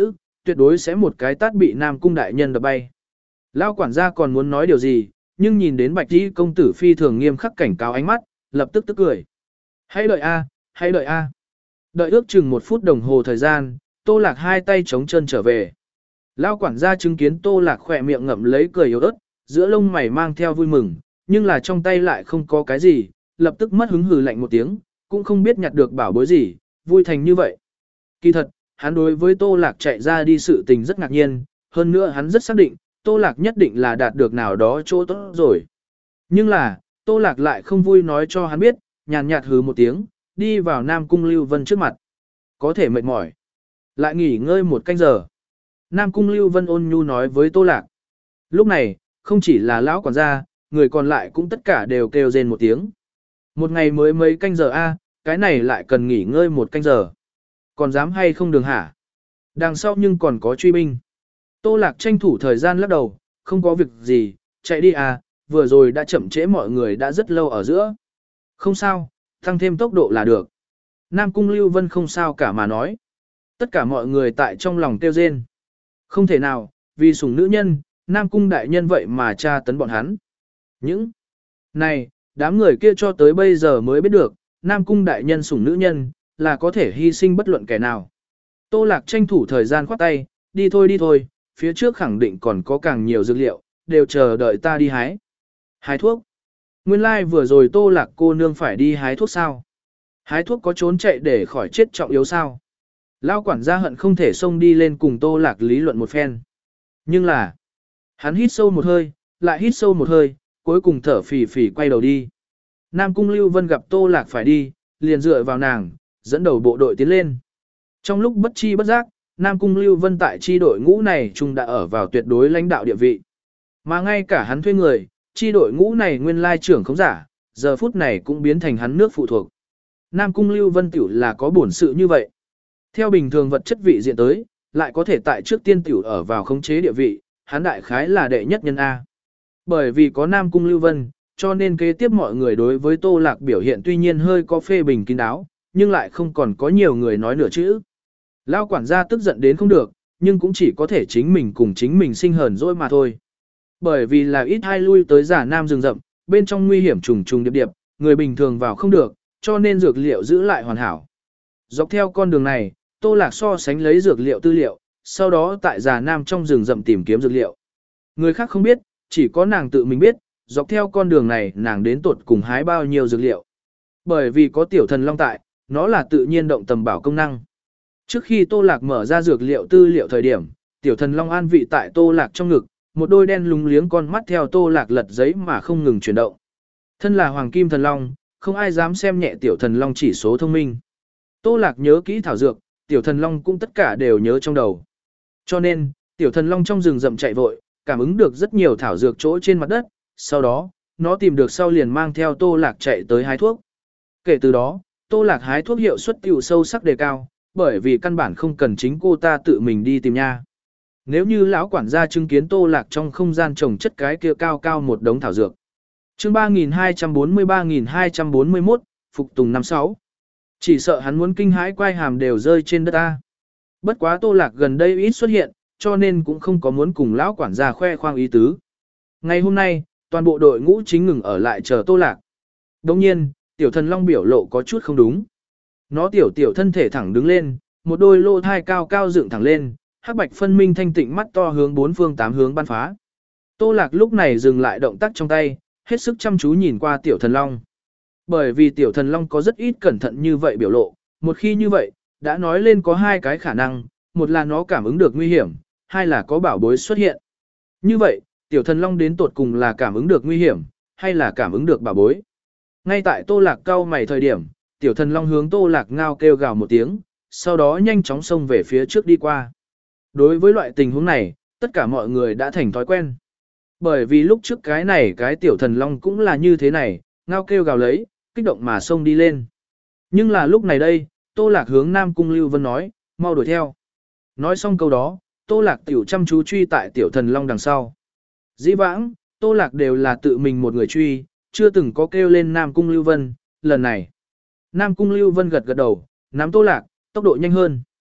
tuyệt đối sẽ một cái tát bị Nam Cung đại nhân đập bay. Lão quản gia còn muốn nói điều gì, nhưng nhìn đến Bạch Y công tử phi thường nghiêm khắc cảnh cáo ánh mắt, lập tức tức cười. Hãy đợi a, hãy đợi a. Đợi ước chừng một phút đồng hồ thời gian, Tô Lạc hai tay chống chân trở về. Lão quản gia chứng kiến Tô Lạc khỏe miệng ngậm lấy cười yếu ớt, giữa lông mày mang theo vui mừng, nhưng là trong tay lại không có cái gì, lập tức mất hứng hừ lạnh một tiếng, cũng không biết nhặt được bảo bối gì, vui thành như vậy. Kỳ thật, hắn đối với Tô Lạc chạy ra đi sự tình rất ngạc nhiên, hơn nữa hắn rất xác định, Tô Lạc nhất định là đạt được nào đó chỗ tốt rồi. Nhưng là, Tô Lạc lại không vui nói cho hắn biết, nhàn nhạt hừ một tiếng, đi vào Nam Cung Lưu Vân trước mặt. Có thể mệt mỏi. Lại nghỉ ngơi một canh giờ. Nam Cung Lưu Vân ôn nhu nói với Tô Lạc. Lúc này, không chỉ là lão quản gia, người còn lại cũng tất cả đều kêu rên một tiếng. Một ngày mới mấy canh giờ a, cái này lại cần nghỉ ngơi một canh giờ. Còn dám hay không đường hả? Đằng sau nhưng còn có truy binh. Tô Lạc tranh thủ thời gian lắc đầu, không có việc gì, chạy đi à, vừa rồi đã chậm trễ mọi người đã rất lâu ở giữa. Không sao, tăng thêm tốc độ là được. Nam Cung Lưu Vân không sao cả mà nói. Tất cả mọi người tại trong lòng kêu rên. Không thể nào, vì sủng nữ nhân, Nam Cung đại nhân vậy mà tra tấn bọn hắn. Những này, đám người kia cho tới bây giờ mới biết được, Nam Cung đại nhân sủng nữ nhân, là có thể hy sinh bất luận kẻ nào. Tô Lạc tranh thủ thời gian khoát tay, đi thôi đi thôi, phía trước khẳng định còn có càng nhiều dược liệu, đều chờ đợi ta đi hái. Hái thuốc. Nguyên lai like vừa rồi Tô Lạc cô nương phải đi hái thuốc sao? Hái thuốc có trốn chạy để khỏi chết trọng yếu sao? Lão quản gia hận không thể xông đi lên cùng Tô Lạc lý luận một phen. Nhưng là, hắn hít sâu một hơi, lại hít sâu một hơi, cuối cùng thở phì phì quay đầu đi. Nam Cung Lưu Vân gặp Tô Lạc phải đi, liền dựa vào nàng, dẫn đầu bộ đội tiến lên. Trong lúc bất chi bất giác, Nam Cung Lưu Vân tại chi đội ngũ này chung đã ở vào tuyệt đối lãnh đạo địa vị. Mà ngay cả hắn thuê người, chi đội ngũ này nguyên lai trưởng không giả, giờ phút này cũng biến thành hắn nước phụ thuộc. Nam Cung Lưu Vân tiểu là có bổn sự như vậy. Theo bình thường vật chất vị diện tới, lại có thể tại trước tiên tiểu ở vào khống chế địa vị, hắn đại khái là đệ nhất nhân A. Bởi vì có Nam Cung Lưu Vân, cho nên kế tiếp mọi người đối với Tô Lạc biểu hiện tuy nhiên hơi có phê bình kín đáo, nhưng lại không còn có nhiều người nói nửa chữ. Lao quản gia tức giận đến không được, nhưng cũng chỉ có thể chính mình cùng chính mình sinh hờn dỗi mà thôi. Bởi vì là ít hai lui tới giả nam rừng rậm, bên trong nguy hiểm trùng trùng điệp điệp, người bình thường vào không được, cho nên dược liệu giữ lại hoàn hảo. Dọc theo con đường này, Tô Lạc so sánh lấy dược liệu tư liệu, sau đó tại giả nam trong rừng rậm tìm kiếm dược liệu. Người khác không biết, chỉ có nàng tự mình biết, dọc theo con đường này nàng đến tột cùng hái bao nhiêu dược liệu. Bởi vì có tiểu thần long tại, nó là tự nhiên động tầm bảo công năng. Trước khi Tô Lạc mở ra dược liệu tư liệu thời điểm, tiểu thần long an vị tại Tô Lạc trong ngực, một đôi đen lúng liếng con mắt theo Tô Lạc lật giấy mà không ngừng chuyển động. Thân là hoàng kim thần long, không ai dám xem nhẹ tiểu thần long chỉ số thông minh. Tô Lạc nhớ kỹ thảo dược, tiểu thần long cũng tất cả đều nhớ trong đầu. Cho nên, tiểu thần long trong rừng rậm chạy vội, cảm ứng được rất nhiều thảo dược chỗ trên mặt đất, sau đó, nó tìm được sau liền mang theo Tô Lạc chạy tới hái thuốc. Kể từ đó, Tô Lạc hái thuốc hiệu suất tiểu sâu sắc đề cao, bởi vì căn bản không cần chính cô ta tự mình đi tìm nha. Nếu như lão quản gia chứng kiến Tô Lạc trong không gian trồng chất cái kia cao cao một đống thảo dược. Chương ba nghìn hai trăm bốn mươi ba nghìn hai trăm bốn mươi mốt, Phục Tùng năm sáu. Chỉ sợ hắn muốn kinh hãi quay hàm đều rơi trên đất ta. Bất quá Tô Lạc gần đây ít xuất hiện, cho nên cũng không có muốn cùng lão quản gia khoe khoang ý tứ. Ngày hôm nay, toàn bộ đội ngũ chính ngừng ở lại chờ Tô Lạc. Đồng nhiên, tiểu thần long biểu lộ có chút không đúng. Nó tiểu tiểu thân thể thẳng đứng lên, một đôi lô thai cao cao dựng thẳng lên, hắc bạch phân minh thanh tịnh mắt to hướng bốn phương tám hướng bắn phá. Tô Lạc lúc này dừng lại động tác trong tay, hết sức chăm chú nhìn qua tiểu thần long. Bởi vì tiểu thần long có rất ít cẩn thận như vậy biểu lộ, một khi như vậy, đã nói lên có hai cái khả năng, một là nó cảm ứng được nguy hiểm, hai là có bảo bối xuất hiện. Như vậy, tiểu thần long đến tột cùng là cảm ứng được nguy hiểm, hay là cảm ứng được bảo bối. Ngay tại Tô Lạc cau mày thời điểm, tiểu thần long hướng Tô Lạc ngao kêu gào một tiếng, sau đó nhanh chóng xông về phía trước đi qua. Đối với loại tình huống này, tất cả mọi người đã thành thói quen. Bởi vì lúc trước cái này cái tiểu thần long cũng là như thế này, ngao kêu gào lấy, kích động mà xông đi lên. Nhưng là lúc này đây, Tô Lạc hướng Nam Cung Lưu Vân nói, mau đuổi theo. Nói xong câu đó, Tô Lạc tiểu chăm chú truy tại tiểu thần long đằng sau. Dĩ vãng, Tô Lạc đều là tự mình một người truy, chưa từng có kêu lên Nam Cung Lưu Vân, lần này. Nam Cung Lưu Vân gật gật đầu, nắm Tô Lạc, tốc độ nhanh hơn.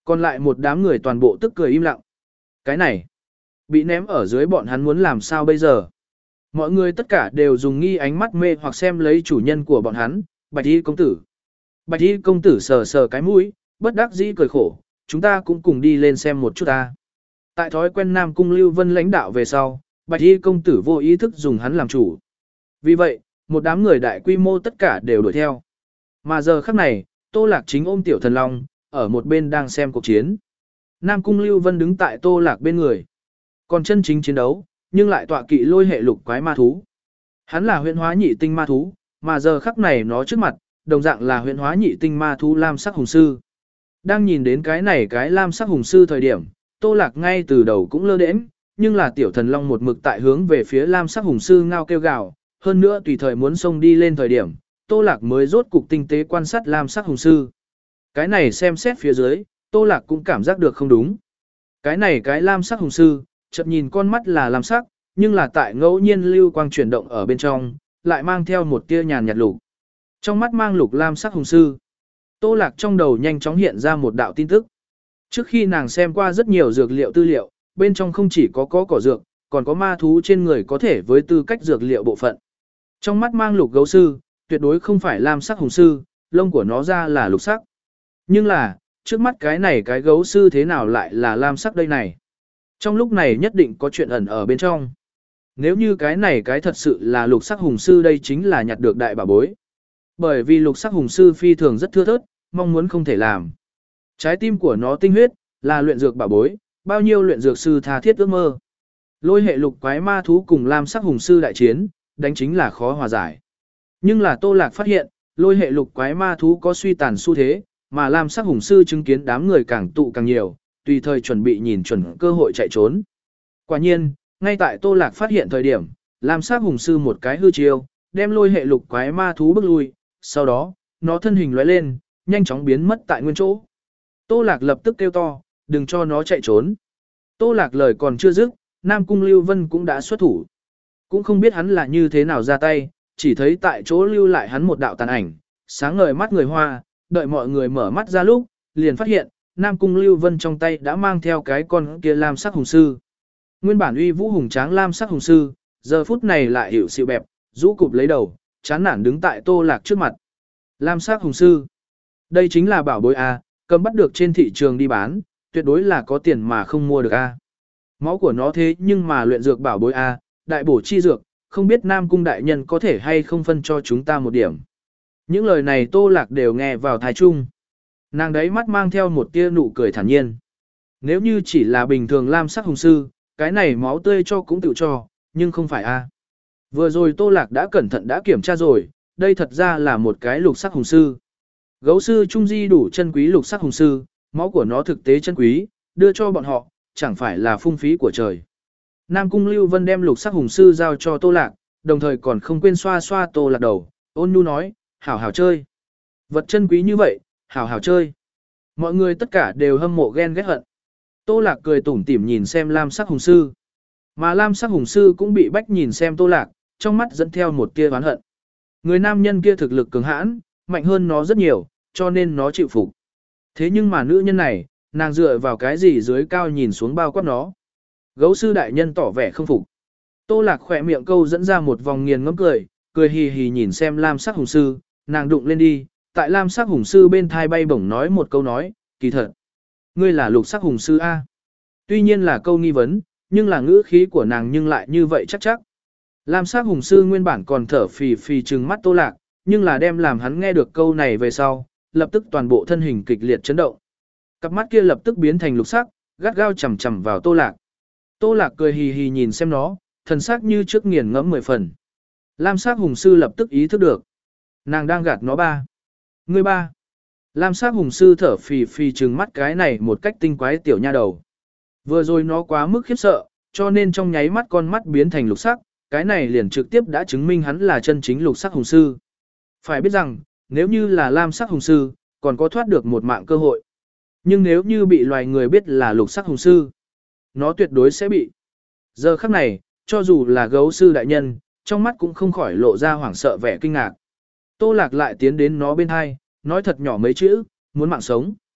Còn lại một đám người toàn bộ tức cười im lặng. Cái này, bị ném ở dưới bọn hắn muốn làm sao bây giờ? Mọi người tất cả đều dùng nghi ánh mắt mê hoặc xem lấy chủ nhân của bọn hắn, Bạch Y công tử. Bạch Y công tử sờ sờ cái mũi, bất đắc dĩ cười khổ, chúng ta cũng cùng đi lên xem một chút ta. Tại thói quen Nam Cung Lưu Vân lãnh đạo về sau, Bạch Y công tử vô ý thức dùng hắn làm chủ. Vì vậy, một đám người đại quy mô tất cả đều đuổi theo. Mà giờ khắc này, Tô Lạc chính ôm Tiểu Thần Long, ở một bên đang xem cuộc chiến. Nam Cung Lưu Vân đứng tại Tô Lạc bên người. Còn chân chính chiến đấu, nhưng lại tọa kỵ lôi hệ lục quái ma thú. Hắn là huyễn hóa nhị tinh ma thú, mà giờ khắc này nó trước mặt, đồng dạng là huyễn hóa nhị tinh ma thú lam sắc hùng sư. Đang nhìn đến cái này cái lam sắc hùng sư thời điểm, Tô Lạc ngay từ đầu cũng lơ đễnh, nhưng là Tiểu Thần Long một mực tại hướng về phía lam sắc hùng sư ngao kêu gào, hơn nữa tùy thời muốn xông đi lên thời điểm, Tô Lạc mới rốt cục tinh tế quan sát lam sắc hùng sư. Cái này xem xét phía dưới, Tô Lạc cũng cảm giác được không đúng. Cái này cái lam sắc hùng sư, chợt nhìn con mắt là lam sắc, nhưng là tại ngẫu nhiên lưu quang chuyển động ở bên trong, lại mang theo một tia nhàn nhạt lục. Trong mắt mang lục lam sắc hùng sư. Tô Lạc trong đầu nhanh chóng hiện ra một đạo tin tức. Trước khi nàng xem qua rất nhiều dược liệu tư liệu, bên trong không chỉ có có cỏ dược, còn có ma thú trên người có thể với tư cách dược liệu bộ phận. Trong mắt mang lục gấu sư, tuyệt đối không phải lam sắc hùng sư, lông của nó ra là lục sắc. Nhưng là, trước mắt cái này cái gấu sư thế nào lại là lam sắc đây này? Trong lúc này nhất định có chuyện ẩn ở bên trong. Nếu như cái này cái thật sự là lục sắc hùng sư đây chính là nhặt được đại bảo bối. Bởi vì lục sắc hùng sư phi thường rất thưa thớt, mong muốn không thể làm. Trái tim của nó tinh huyết, là luyện dược bảo bối, bao nhiêu luyện dược sư tha thiết ước mơ. Lôi hệ lục quái ma thú cùng lam sắc hùng sư đại chiến, đánh chính là khó hòa giải. Nhưng là Tô Lạc phát hiện, lôi hệ lục quái ma thú có suy tàn xu thế, mà lam sắc hùng sư chứng kiến đám người càng tụ càng nhiều, tùy thời chuẩn bị nhìn chuẩn cơ hội chạy trốn. Quả nhiên, ngay tại Tô Lạc phát hiện thời điểm, lam sắc hùng sư một cái hư chiêu, đem lôi hệ lục quái ma thú bước lui, sau đó, nó thân hình lóe lên, nhanh chóng biến mất tại nguyên chỗ. Tô Lạc lập tức kêu to, đừng cho nó chạy trốn. Tô Lạc lời còn chưa dứt, Nam Cung Lưu Vân cũng đã xuất thủ. Cũng không biết hắn là như thế nào ra tay, chỉ thấy tại chỗ lưu lại hắn một đạo tàn ảnh, sáng ngời mắt người hoa, đợi mọi người mở mắt ra lúc, liền phát hiện, Nam Cung Lưu Vân trong tay đã mang theo cái con kia lam sắc hùng sư. Nguyên bản uy vũ hùng tráng lam sắc hùng sư, giờ phút này lại hiểu xịu bẹp, rũ cụp lấy đầu, chán nản đứng tại Tô Lạc trước mặt. Lam sắc hùng sư. Đây chính là bảo bối A, cầm bắt được trên thị trường đi bán, tuyệt đối là có tiền mà không mua được A. Máu của nó thế nhưng mà luyện dược bảo bối A, đại bổ chi dược, không biết Nam Cung đại nhân có thể hay không phân cho chúng ta một điểm. Những lời này Tô Lạc đều nghe vào thái trung. Nàng đấy mắt mang theo một tia nụ cười thản nhiên. Nếu như chỉ là bình thường lam sắc hùng sư, cái này máu tươi cho cũng tự cho, nhưng không phải A. Vừa rồi Tô Lạc đã cẩn thận đã kiểm tra rồi, đây thật ra là một cái lục sắc hùng sư. Gấu sư trung di đủ chân quý lục sắc hùng sư, máu của nó thực tế chân quý, đưa cho bọn họ, chẳng phải là phung phí của trời. Nam Cung Lưu Vân đem lục sắc hùng sư giao cho Tô Lạc, đồng thời còn không quên xoa xoa Tô Lạc đầu, ôn nhu nói, hảo hảo chơi. Vật chân quý như vậy, hảo hảo chơi. Mọi người tất cả đều hâm mộ ghen ghét hận. Tô Lạc cười tủm tỉm nhìn xem lam sắc hùng sư. Mà lam sắc hùng sư cũng bị bách nhìn xem Tô Lạc, trong mắt dẫn theo một tia oán hận. Người nam nhân kia thực lực cường hãn, mạnh hơn nó rất nhiều, cho nên nó chịu phục. Thế nhưng mà nữ nhân này, nàng dựa vào cái gì dưới cao nhìn xuống bao quát nó. Gấu sư đại nhân tỏ vẻ không phục. Tô Lạc khỏe miệng câu dẫn ra một vòng nghiền ngẫm cười, cười hì hì nhìn xem lam sắc hùng sư, nàng đụng lên đi, tại lam sắc hùng sư bên thai bay bổng nói một câu nói, kỳ thật. Ngươi là lục sắc hùng sư A. Tuy nhiên là câu nghi vấn, nhưng là ngữ khí của nàng nhưng lại như vậy chắc chắc. Lam sắc hùng sư nguyên bản còn thở phì phì trừng mắt Tô Lạc, nhưng là đem làm hắn nghe được câu này về sau, lập tức toàn bộ thân hình kịch liệt chấn động. Cặp mắt kia lập tức biến thành lục sắc, gắt gao chằm chằm vào Tô Lạc. Tô Lạc cười hì hì nhìn xem nó, thần sắc như trước nghiền ngẫm mười phần. Lam sắc hùng sư lập tức ý thức được. Nàng đang gạt nó ba. Ngươi ba. Lam sắc hùng sư thở phì phì trừng mắt cái này một cách tinh quái tiểu nha đầu. Vừa rồi nó quá mức khiếp sợ, cho nên trong nháy mắt con mắt biến thành lục sắc, cái này liền trực tiếp đã chứng minh hắn là chân chính lục sắc hùng sư. Phải biết rằng, nếu như là lam sắc hùng sư, còn có thoát được một mạng cơ hội. Nhưng nếu như bị loài người biết là lục sắc hùng sư, nó tuyệt đối sẽ bị. Giờ khắc này, cho dù là gấu sư đại nhân, trong mắt cũng không khỏi lộ ra hoảng sợ vẻ kinh ngạc. Tô Lạc lại tiến đến nó bên hai, nói thật nhỏ mấy chữ, muốn mạng sống.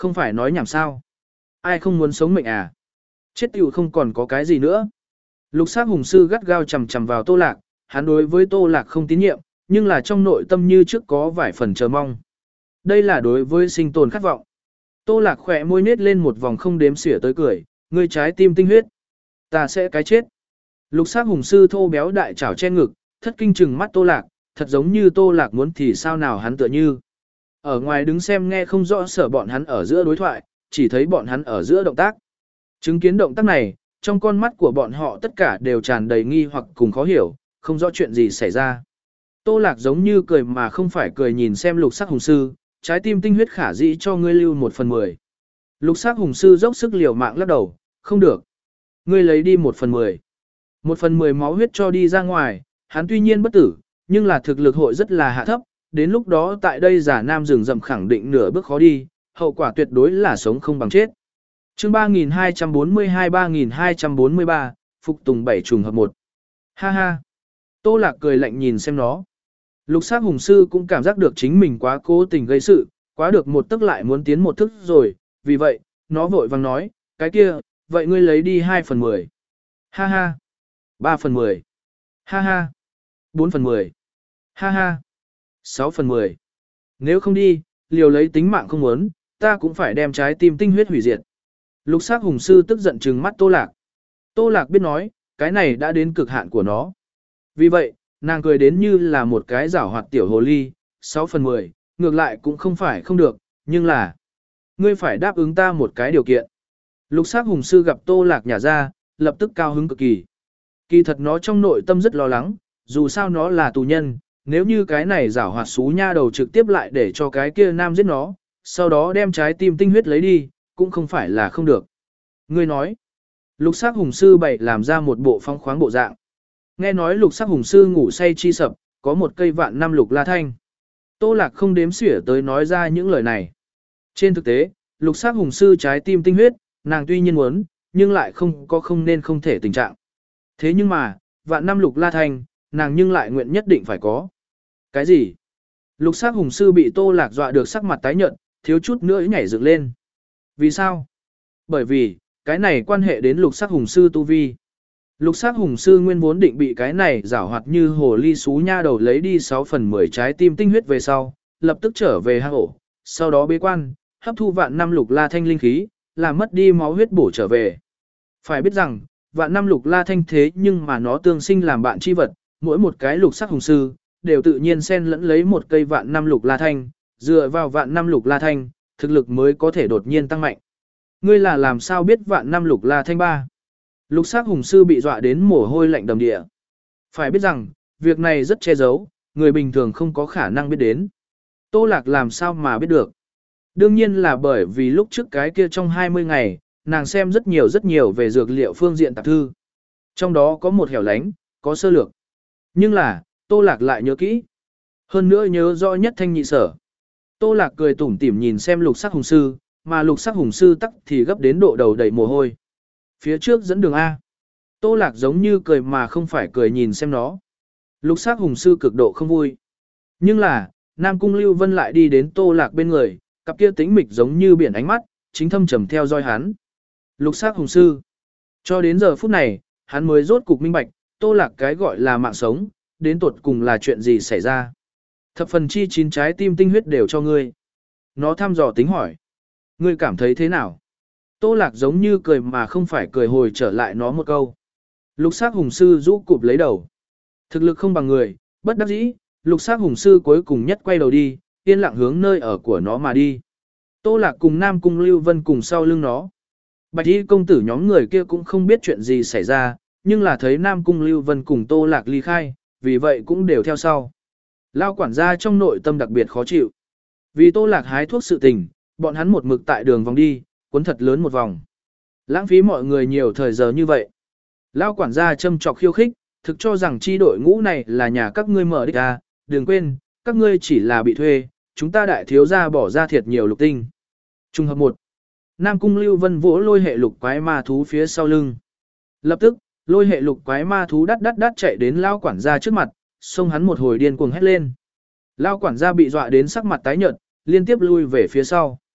Không phải nói nhảm sao. Ai không muốn sống mệnh à? Chết tiểu không còn có cái gì nữa. Lục sắc hùng sư gắt gao chầm chầm vào Tô Lạc, hắn đối với Tô Lạc không tín nhiệm, nhưng là trong nội tâm như trước có vài phần chờ mong. Đây là đối với sinh tồn khát vọng. Tô Lạc khỏe môi nết lên một vòng không đếm xỉa tới cười, ngươi trái tim tinh huyết. Ta sẽ cái chết. Lục sắc hùng sư thô béo đại chảo che ngực, thất kinh chừng mắt Tô Lạc, thật giống như Tô Lạc muốn thì sao nào hắn tựa như. Ở ngoài đứng xem nghe không rõ sở bọn hắn ở giữa đối thoại, chỉ thấy bọn hắn ở giữa động tác. Chứng kiến động tác này, trong con mắt của bọn họ tất cả đều tràn đầy nghi hoặc cùng khó hiểu, không rõ chuyện gì xảy ra. Tô Lạc giống như cười mà không phải cười nhìn xem lục sắc hùng sư, trái tim tinh huyết khả dĩ cho ngươi lưu một phần mười. Lục sắc hùng sư dốc sức liều mạng lắc đầu, không được. Ngươi lấy đi một phần mười. Một phần mười máu huyết cho đi ra ngoài, hắn tuy nhiên bất tử, nhưng là thực lực hội rất là hạ thấp, đến lúc đó tại đây giả nam rừng rậm khẳng định nửa bước khó đi, hậu quả tuyệt đối là sống không bằng chết. Chương ba nghìn hai trăm bốn mươi hai ba nghìn hai trăm bốn mươi ba, Phục Tùng bảy trùng hợp một. Ha ha. Tô Lạc cười lạnh nhìn xem nó. Lục sắc hùng sư cũng cảm giác được chính mình quá cố tình gây sự, quá được một tức lại muốn tiến một thức rồi, vì vậy, nó vội vàng nói, cái kia, vậy ngươi lấy đi hai phần mười. Ha ha. ba phần mười. Ha ha. bốn phần mười. Ha ha. sáu phần mười. Nếu không đi, liều lấy tính mạng không muốn, ta cũng phải đem trái tim tinh huyết hủy diệt. Lục sắc hùng sư tức giận trừng mắt Tô Lạc. Tô Lạc biết nói, cái này đã đến cực hạn của nó. Vì vậy, nàng cười đến như là một cái giảo hoạt tiểu hồ ly, sáu phần mười, ngược lại cũng không phải không được, nhưng là ngươi phải đáp ứng ta một cái điều kiện. Lục sắc hùng sư gặp Tô Lạc nhả ra, lập tức cao hứng cực kỳ. Kỳ thật nó trong nội tâm rất lo lắng, dù sao nó là tù nhân, nếu như cái này giảo hoạt xú nha đầu trực tiếp lại để cho cái kia nam giết nó, sau đó đem trái tim tinh huyết lấy đi, cũng không phải là không được. Ngươi nói, lục sắc hùng sư bày làm ra một bộ phong khoáng bộ dạng. Nghe nói lục sắc hùng sư ngủ say chi sập, có một cây vạn năm lục la thanh. Tô Lạc không đếm xỉa tới nói ra những lời này. Trên thực tế, lục sắc hùng sư trái tim tinh huyết, nàng tuy nhiên muốn, nhưng lại không có không nên không thể tình trạng. Thế nhưng mà, vạn năm lục la thanh, nàng nhưng lại nguyện nhất định phải có. Cái gì? Lục sắc hùng sư bị Tô Lạc dọa được sắc mặt tái nhợt, thiếu chút nữa nhảy dựng lên. Vì sao? Bởi vì, cái này quan hệ đến lục sắc hùng sư tu vi. Lục sắc hùng sư nguyên vốn định bị cái này giảo hoạt như hồ ly xú nha đầu lấy đi sáu phần mười trái tim tinh huyết về sau, lập tức trở về hang ổ, sau đó bế quan, hấp thu vạn năm lục la thanh linh khí, làm mất đi máu huyết bổ trở về. Phải biết rằng, vạn năm lục la thanh thế nhưng mà nó tương sinh làm bạn chi vật, mỗi một cái lục sắc hùng sư, đều tự nhiên xen lẫn lấy một cây vạn năm lục la thanh, dựa vào vạn năm lục la thanh, thực lực mới có thể đột nhiên tăng mạnh. Ngươi là làm sao biết vạn năm lục la thanh ba? Lục sắc hùng sư bị dọa đến mồ hôi lạnh đầm địa. Phải biết rằng, việc này rất che giấu, người bình thường không có khả năng biết đến. Tô Lạc làm sao mà biết được? Đương nhiên là bởi vì lúc trước cái kia trong hai mươi ngày, nàng xem rất nhiều rất nhiều về dược liệu phương diện tạp thư. Trong đó có một hẻo lánh, có sơ lược. Nhưng là, Tô Lạc lại nhớ kỹ. Hơn nữa nhớ rõ nhất thanh nhị sở. Tô Lạc cười tủm tỉm nhìn xem lục sắc hùng sư, mà lục sắc hùng sư tắc thì gấp đến độ đầu đầy mồ hôi. Phía trước dẫn đường A. Tô Lạc giống như cười mà không phải cười nhìn xem nó. Lục sắc hùng sư cực độ không vui. Nhưng là, Nam Cung Lưu Vân lại đi đến Tô Lạc bên người, cặp kia tĩnh mịch giống như biển ánh mắt, chính thâm trầm theo dõi hắn. Lục sắc hùng sư. Cho đến giờ phút này, hắn mới rốt cục minh bạch, Tô Lạc cái gọi là mạng sống, đến tột cùng là chuyện gì xảy ra. Thập phần chi chín trái tim tinh huyết đều cho ngươi. Nó thăm dò tính hỏi. Ngươi cảm thấy thế nào? Tô Lạc giống như cười mà không phải cười hồi trở lại nó một câu. Lục sắc hùng sư rũ cụp lấy đầu. Thực lực không bằng người, bất đắc dĩ, lục sắc hùng sư cuối cùng nhất quay đầu đi, yên lặng hướng nơi ở của nó mà đi. Tô Lạc cùng Nam Cung Lưu Vân cùng sau lưng nó. Bạch y công tử nhóm người kia cũng không biết chuyện gì xảy ra, nhưng là thấy Nam Cung Lưu Vân cùng Tô Lạc ly khai, vì vậy cũng đều theo sau. Lao quản gia trong nội tâm đặc biệt khó chịu. Vì Tô Lạc hái thuốc sự tình, bọn hắn một mực tại đường vòng đi, cuốn thật lớn một vòng. Lãng phí mọi người nhiều thời giờ như vậy. Lao quản gia châm chọc khiêu khích, thực cho rằng chi đội ngũ này là nhà các ngươi mở đích à, đừng quên, các ngươi chỉ là bị thuê, chúng ta đại thiếu gia bỏ ra thiệt nhiều lục tinh. Trung hợp một. Nam Cung Lưu Vân vỗ lôi hệ lục quái ma thú phía sau lưng. Lập tức, lôi hệ lục quái ma thú đắt đắt đắt chạy đến Lao quản gia trước mặt, xông hắn một hồi điên cuồng hét lên. Lao quản gia bị dọa đến sắc mặt tái nhợt, liên tiếp lui về phía sau.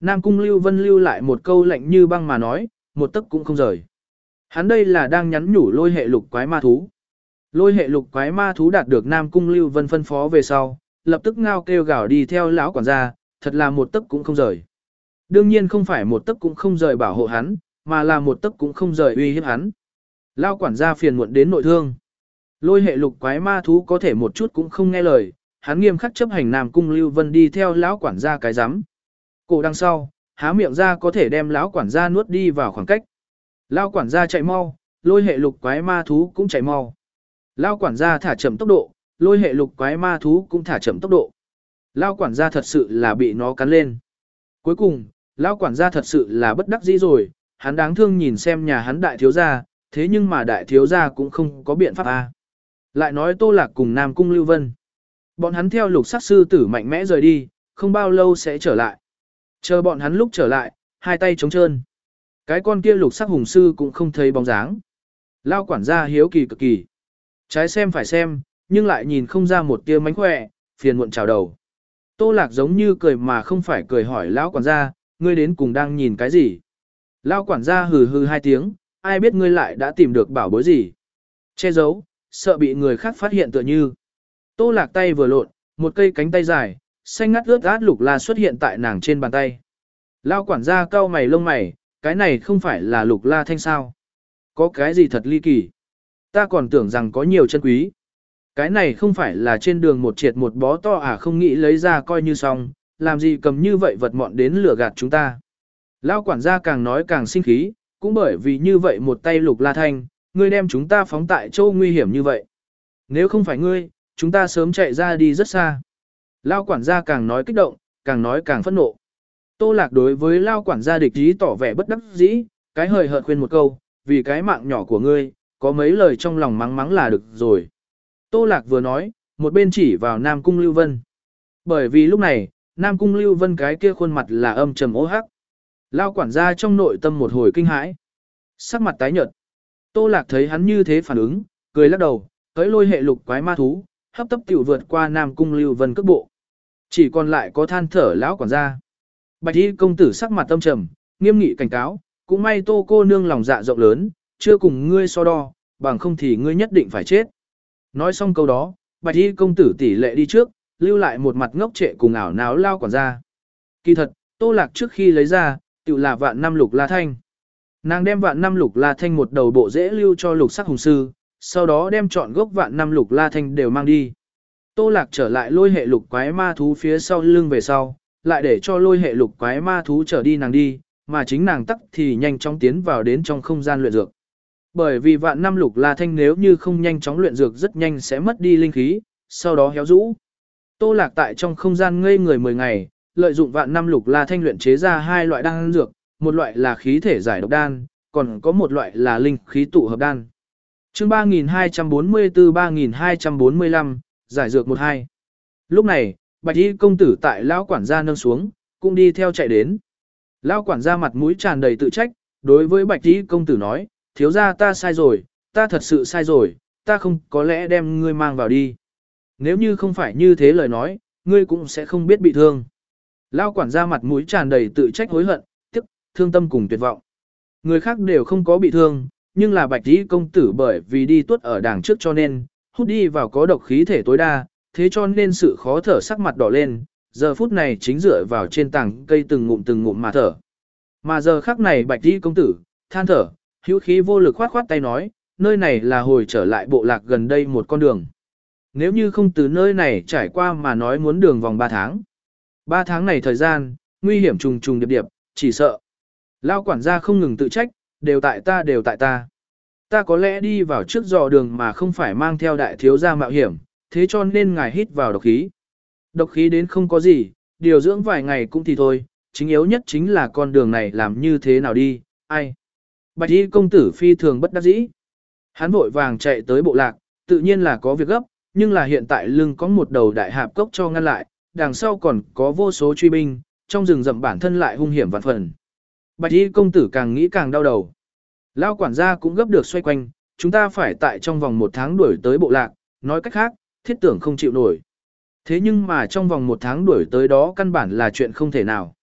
Nam Cung Lưu Vân lưu lại một câu lạnh như băng mà nói, một tấc cũng không rời. Hắn đây là đang nhắn nhủ lôi hệ lục quái ma thú. Lôi hệ lục quái ma thú đạt được Nam Cung Lưu Vân phân phó về sau, lập tức ngao kêu gào đi theo lão quản gia, thật là một tấc cũng không rời. Đương nhiên không phải một tấc cũng không rời bảo hộ hắn, mà là một tấc cũng không rời uy hiếp hắn. Lão quản gia phiền muộn đến nội thương. Lôi hệ lục quái ma thú có thể một chút cũng không nghe lời, hắn nghiêm khắc chấp hành Nam Cung Lưu Vân đi theo lão quản gia cái rắm. Cổ đằng sau, há miệng ra có thể đem lão quản gia nuốt đi vào khoảng cách. Lão quản gia chạy mau, lôi hệ lục quái ma thú cũng chạy mau. Lão quản gia thả chậm tốc độ, lôi hệ lục quái ma thú cũng thả chậm tốc độ. Lão quản gia thật sự là bị nó cắn lên. Cuối cùng, lão quản gia thật sự là bất đắc dĩ rồi, hắn đáng thương nhìn xem nhà hắn đại thiếu gia, thế nhưng mà đại thiếu gia cũng không có biện pháp a. Lại nói Tô Lạc cùng Nam Cung Lưu Vân. Bọn hắn theo lục sát sư tử mạnh mẽ rời đi, không bao lâu sẽ trở lại. Chờ bọn hắn lúc trở lại, hai tay trống trơn. Cái con kia lục sắc hùng sư cũng không thấy bóng dáng. Lao quản gia hiếu kỳ cực kỳ. Trái xem phải xem, nhưng lại nhìn không ra một tia mánh khỏe, phiền muộn chào đầu. Tô Lạc giống như cười mà không phải cười hỏi lão quản gia, ngươi đến cùng đang nhìn cái gì? Lão quản gia hừ hừ hai tiếng, ai biết ngươi lại đã tìm được bảo bối gì? Che giấu, sợ bị người khác phát hiện tựa như. Tô Lạc tay vừa lộn, một cây cánh tay dài, xanh ngắt ướt át lục la xuất hiện tại nàng trên bàn tay. Lão quản gia cau mày lông mày, cái này không phải là lục la thanh sao? Có cái gì thật ly kỳ? Ta còn tưởng rằng có nhiều chân quý. Cái này không phải là trên đường một triệt một bó to à, không nghĩ lấy ra coi như xong, làm gì cầm như vậy vật mọn đến lừa gạt chúng ta. Lão quản gia càng nói càng sinh khí, cũng bởi vì như vậy một tay lục la thanh, ngươi đem chúng ta phóng tại chỗ nguy hiểm như vậy. Nếu không phải ngươi, chúng ta sớm chạy ra đi rất xa. Lão quản gia càng nói kích động, càng nói càng phẫn nộ. Tô Lạc đối với Lão quản gia địch ý tỏ vẻ bất đắc dĩ, cái hời hợt khuyên một câu, vì cái mạng nhỏ của ngươi, có mấy lời trong lòng mắng mắng là được rồi. Tô Lạc vừa nói, một bên chỉ vào Nam Cung Lưu Vân. Bởi vì lúc này, Nam Cung Lưu Vân cái kia khuôn mặt là âm trầm ố hắc. Lão quản gia trong nội tâm một hồi kinh hãi. Sắc mặt tái nhợt. Tô Lạc thấy hắn như thế phản ứng, cười lắc đầu, tới lôi hệ lục quái ma thú, hấp tấp tiểu vượt qua Nam Cung Lưu Vân cước bộ. Chỉ còn lại có than thở lão quản gia. Bạch y công tử sắc mặt tâm trầm, nghiêm nghị cảnh cáo, cũng may Tô cô nương lòng dạ rộng lớn, chưa cùng ngươi so đo, bằng không thì ngươi nhất định phải chết. Nói xong câu đó, Bạch y công tử tỷ lệ đi trước, lưu lại một mặt ngốc trệ cùng ảo náo lao quản gia. Kỳ thật, Tô Lạc trước khi lấy ra, tự là vạn năm lục la thanh. Nàng đem vạn năm lục la thanh một đầu bộ dễ lưu cho lục sắc hùng sư, sau đó đem chọn gốc vạn năm lục la thanh đều mang đi. Tô Lạc trở lại lôi hệ lục quái ma thú phía sau lưng về sau, lại để cho lôi hệ lục quái ma thú trở đi nàng đi, mà chính nàng tắc thì nhanh chóng tiến vào đến trong không gian luyện dược. Bởi vì vạn năm lục la thanh nếu như không nhanh chóng luyện dược rất nhanh sẽ mất đi linh khí, sau đó héo rũ. Tô Lạc tại trong không gian ngây người mười ngày, lợi dụng vạn năm lục la thanh luyện chế ra hai loại đan dược, một loại là khí thể giải độc đan, còn có một loại là linh khí tụ hợp đan. Chương ba nghìn hai trăm bốn mươi tư ba nghìn hai trăm bốn mươi lăm, giải dược một hai. Lúc này, Bạch y công tử tại lão quản gia nâng xuống, cũng đi theo chạy đến. Lão quản gia mặt mũi tràn đầy tự trách, đối với Bạch y công tử nói, thiếu gia ta sai rồi, ta thật sự sai rồi, ta không có lẽ đem ngươi mang vào đi. Nếu như không phải như thế lời nói, ngươi cũng sẽ không biết bị thương. Lão quản gia mặt mũi tràn đầy tự trách hối hận, tức, thương tâm cùng tuyệt vọng. Người khác đều không có bị thương, nhưng là Bạch y công tử bởi vì đi tuốt ở đằng trước cho nên, hút đi vào có độc khí thể tối đa, thế cho nên sự khó thở sắc mặt đỏ lên, giờ phút này chính dựa vào trên tảng cây từng ngụm từng ngụm mà thở. Mà giờ khắc này Bạch y công tử, than thở, hữu khí vô lực khoát khoát tay nói, nơi này là hồi trở lại bộ lạc gần đây một con đường. Nếu như không từ nơi này trải qua mà nói muốn đường vòng ba tháng. ba tháng này thời gian, nguy hiểm trùng trùng điệp điệp, chỉ sợ. Lao quản gia không ngừng tự trách, đều tại ta đều tại ta. Ta có lẽ đi vào trước dò đường mà không phải mang theo đại thiếu gia mạo hiểm, thế cho nên ngài hít vào độc khí. Độc khí đến không có gì, điều dưỡng vài ngày cũng thì thôi, chính yếu nhất chính là con đường này làm như thế nào đi, ai. Bạch y công tử phi thường bất đắc dĩ. Hắn vội vàng chạy tới bộ lạc, tự nhiên là có việc gấp, nhưng là hiện tại lưng có một đầu đại hạp cốc cho ngăn lại, đằng sau còn có vô số truy binh, trong rừng rậm bản thân lại hung hiểm vạn phần. Bạch y công tử càng nghĩ càng đau đầu. Lão quản gia cũng gấp được xoay quanh, chúng ta phải tại trong vòng một tháng đuổi tới bộ lạc, nói cách khác, thiết tưởng không chịu nổi. Thế nhưng mà trong vòng một tháng đuổi tới đó căn bản là chuyện không thể nào.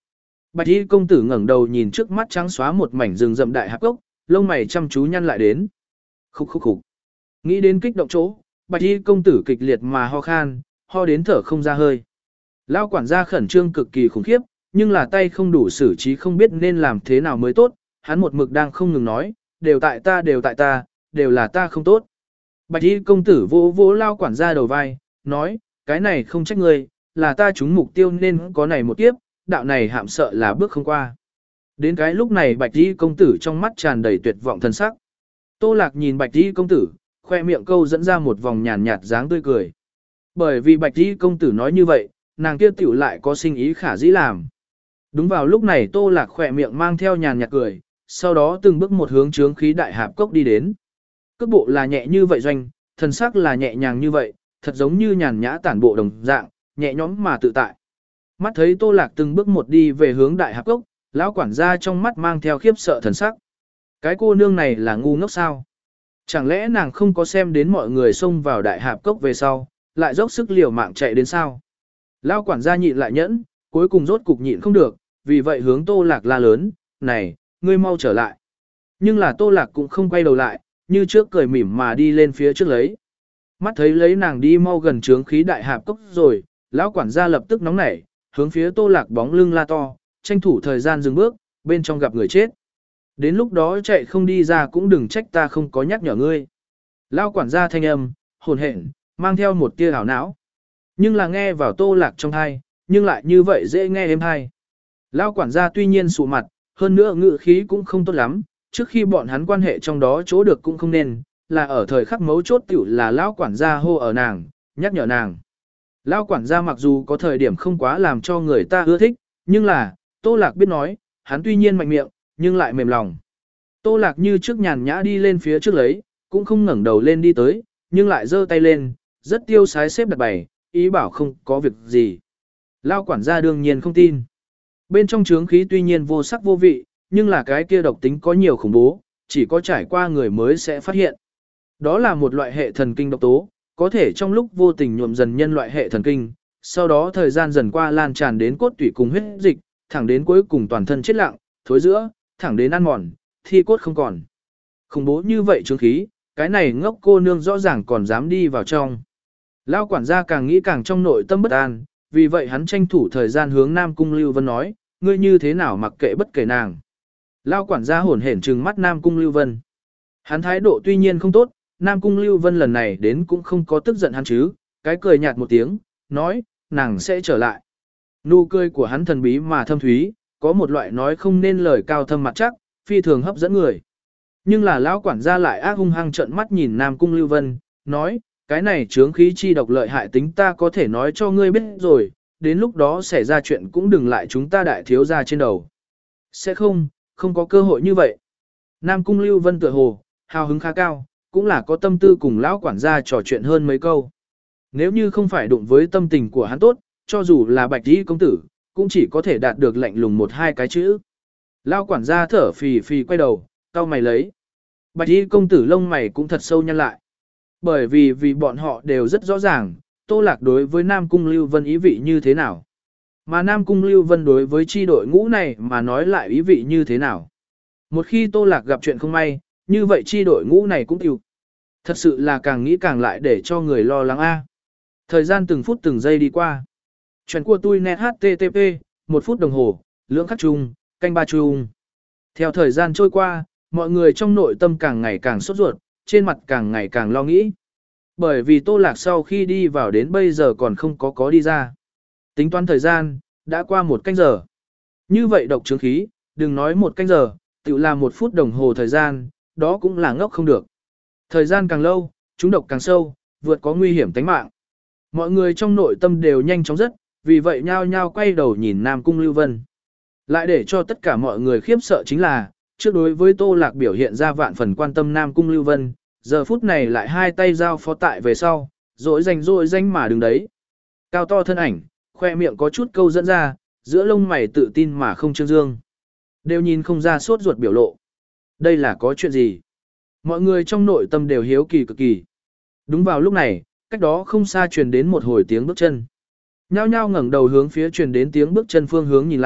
Bạch y công tử ngẩng đầu nhìn trước mắt trắng xóa một mảnh rừng rậm đại hạp cốc, lông mày chăm chú nhăn lại đến. Khúc khúc khúc. Nghĩ đến kích động chỗ, bạch y công tử kịch liệt mà ho khan, ho đến thở không ra hơi. Lao quản gia khẩn trương cực kỳ khủng khiếp, nhưng là tay không đủ xử trí không biết nên làm thế nào mới tốt, hắn một mực đang không ngừng nói, đều tại ta đều tại ta, đều là ta không tốt. Bạch y công tử vỗ vỗ lao quản gia đầu vai, nói, cái này không trách ngươi, là ta trúng mục tiêu nên có này một kiếp, đạo này hạm sợ là bước không qua. Đến cái lúc này bạch y công tử trong mắt tràn đầy tuyệt vọng thân sắc. Tô Lạc nhìn bạch y công tử, khoe miệng câu dẫn ra một vòng nhàn nhạt dáng tươi cười. Bởi vì bạch y công tử nói như vậy, nàng kia tiểu lại có sinh ý khả dĩ làm. Đúng vào lúc này Tô Lạc khoe miệng mang theo nhàn nhạt cười, sau đó từng bước một hướng chướng khí đại hạp cốc đi đến. Cước bộ là nhẹ như vậy doanh, thần sắc là nhẹ nhàng như vậy, thật giống như nhàn nhã tản bộ đồng dạng, nhẹ nhõm mà tự tại. Mắt thấy Tô Lạc từng bước một đi về hướng đại hạp cốc, lão quản gia trong mắt mang theo khiếp sợ thần sắc. Cái cô nương này là ngu ngốc sao? Chẳng lẽ nàng không có xem đến mọi người xông vào đại hạp cốc về sau, lại dốc sức liều mạng chạy đến sao? Lão quản gia nhịn lại nhẫn, cuối cùng rốt cục nhịn không được, vì vậy hướng Tô Lạc la lớn, này, ngươi mau trở lại. Nhưng là Tô Lạc cũng không quay đầu lại, như trước cười mỉm mà đi lên phía trước lấy. Mắt thấy lấy nàng đi mau gần trướng khí đại hạp cốc rồi, lão quản gia lập tức nóng nảy, hướng phía Tô Lạc bóng lưng la to, tranh thủ thời gian dừng bước, bên trong gặp người chết. Đến lúc đó chạy không đi ra cũng đừng trách ta không có nhắc nhở ngươi. Lão quản gia thanh âm, hồn hển, mang theo một tia ảo não. Nhưng là nghe vào Tô Lạc trong tai, nhưng lại như vậy dễ nghe êm hay. Lão quản gia tuy nhiên sụ mặt, hơn nữa ngữ khí cũng không tốt lắm, trước khi bọn hắn quan hệ trong đó chỗ được cũng không nên, là ở thời khắc mấu chốt tiểu là lão quản gia hô ở nàng, nhắc nhở nàng. Lão quản gia mặc dù có thời điểm không quá làm cho người ta ưa thích, nhưng là, Tô Lạc biết nói, hắn tuy nhiên mạnh miệng, nhưng lại mềm lòng. Tô Lạc như trước nhàn nhã đi lên phía trước lấy, cũng không ngẩng đầu lên đi tới, nhưng lại giơ tay lên, rất tiêu sái xếp đặt bày, ý bảo không có việc gì. Lão quản gia đương nhiên không tin. Bên trong trướng khí tuy nhiên vô sắc vô vị, nhưng là cái kia độc tính có nhiều khủng bố, chỉ có trải qua người mới sẽ phát hiện. Đó là một loại hệ thần kinh độc tố, có thể trong lúc vô tình nhuộm dần nhân loại hệ thần kinh, sau đó thời gian dần qua lan tràn đến cốt tủy cùng huyết dịch, thẳng đến cuối cùng toàn thân chết lặng, thối giữa, thẳng đến ăn mòn, thi cốt không còn. Khủng bố như vậy trướng khí, cái này ngốc cô nương rõ ràng còn dám đi vào trong. Lão quản gia càng nghĩ càng trong nội tâm bất an, vì vậy hắn tranh thủ thời gian hướng Nam Cung Lưu Vân nói, ngươi như thế nào mặc kệ bất kể nàng. Lão quản gia hổn hển trừng mắt Nam Cung Lưu Vân. Hắn thái độ tuy nhiên không tốt, Nam Cung Lưu Vân lần này đến cũng không có tức giận hắn chứ, cái cười nhạt một tiếng, nói, nàng sẽ trở lại. Nụ cười của hắn thần bí mà thâm thúy, có một loại nói không nên lời cao thâm mặt chắc, phi thường hấp dẫn người. Nhưng là lão quản gia lại ác hung hăng trợn mắt nhìn Nam Cung Lưu Vân, nói, cái này chướng khí chi độc lợi hại tính ta có thể nói cho ngươi biết rồi, đến lúc đó xảy ra chuyện cũng đừng lại chúng ta đại thiếu ra trên đầu. Sẽ không, không có cơ hội như vậy. Nam Cung Lưu Vân tựa hồ, hào hứng khá cao, cũng là có tâm tư cùng lão quản gia trò chuyện hơn mấy câu. Nếu như không phải đụng với tâm tình của hắn tốt, cho dù là bạch y công tử, cũng chỉ có thể đạt được lạnh lùng một hai cái chữ. Lão quản gia thở phì phì quay đầu, cau mày lấy. Bạch y công tử lông mày cũng thật sâu nhăn lại. Bởi vì vì bọn họ đều rất rõ ràng, Tô Lạc đối với Nam Cung Lưu Vân ý vị như thế nào. Mà Nam Cung Lưu Vân đối với chi đội ngũ này mà nói lại ý vị như thế nào. Một khi Tô Lạc gặp chuyện không may, như vậy chi đội ngũ này cũng tiêu. Thật sự là càng nghĩ càng lại để cho người lo lắng a. Thời gian từng phút từng giây đi qua. Chuyện của tôi net hát tê tê pê, một phút đồng hồ, lưỡng khắc chung, canh ba chung. Theo thời gian trôi qua, mọi người trong nội tâm càng ngày càng sốt ruột, trên mặt càng ngày càng lo nghĩ. Bởi vì Tô Lạc sau khi đi vào đến bây giờ còn không có có đi ra. Tính toán thời gian, đã qua một canh giờ. Như vậy độc chứng khí, đừng nói một canh giờ, tự là một phút đồng hồ thời gian, đó cũng là ngốc không được. Thời gian càng lâu, chúng độc càng sâu, vượt có nguy hiểm tính mạng. Mọi người trong nội tâm đều nhanh chóng rất, vì vậy nhao nhao quay đầu nhìn Nam Cung Lưu Vân. Lại để cho tất cả mọi người khiếp sợ chính là, trước đối với Tô Lạc biểu hiện ra vạn phần quan tâm Nam Cung Lưu Vân, giờ phút này lại hai tay giao phó tại về sau, rỗi danh rỗi danh mà đứng đấy. Cao to thân ảnh, khoe miệng có chút câu dẫn ra, giữa lông mày tự tin mà không trương dương. Đều nhìn không ra sốt ruột biểu lộ. Đây là có chuyện gì? Mọi người trong nội tâm đều hiếu kỳ cực kỳ. Đúng vào lúc này, cách đó không xa truyền đến một hồi tiếng bước chân. Nhao nhao ngẩng đầu hướng phía truyền đến tiếng bước chân phương hướng nhìn lại,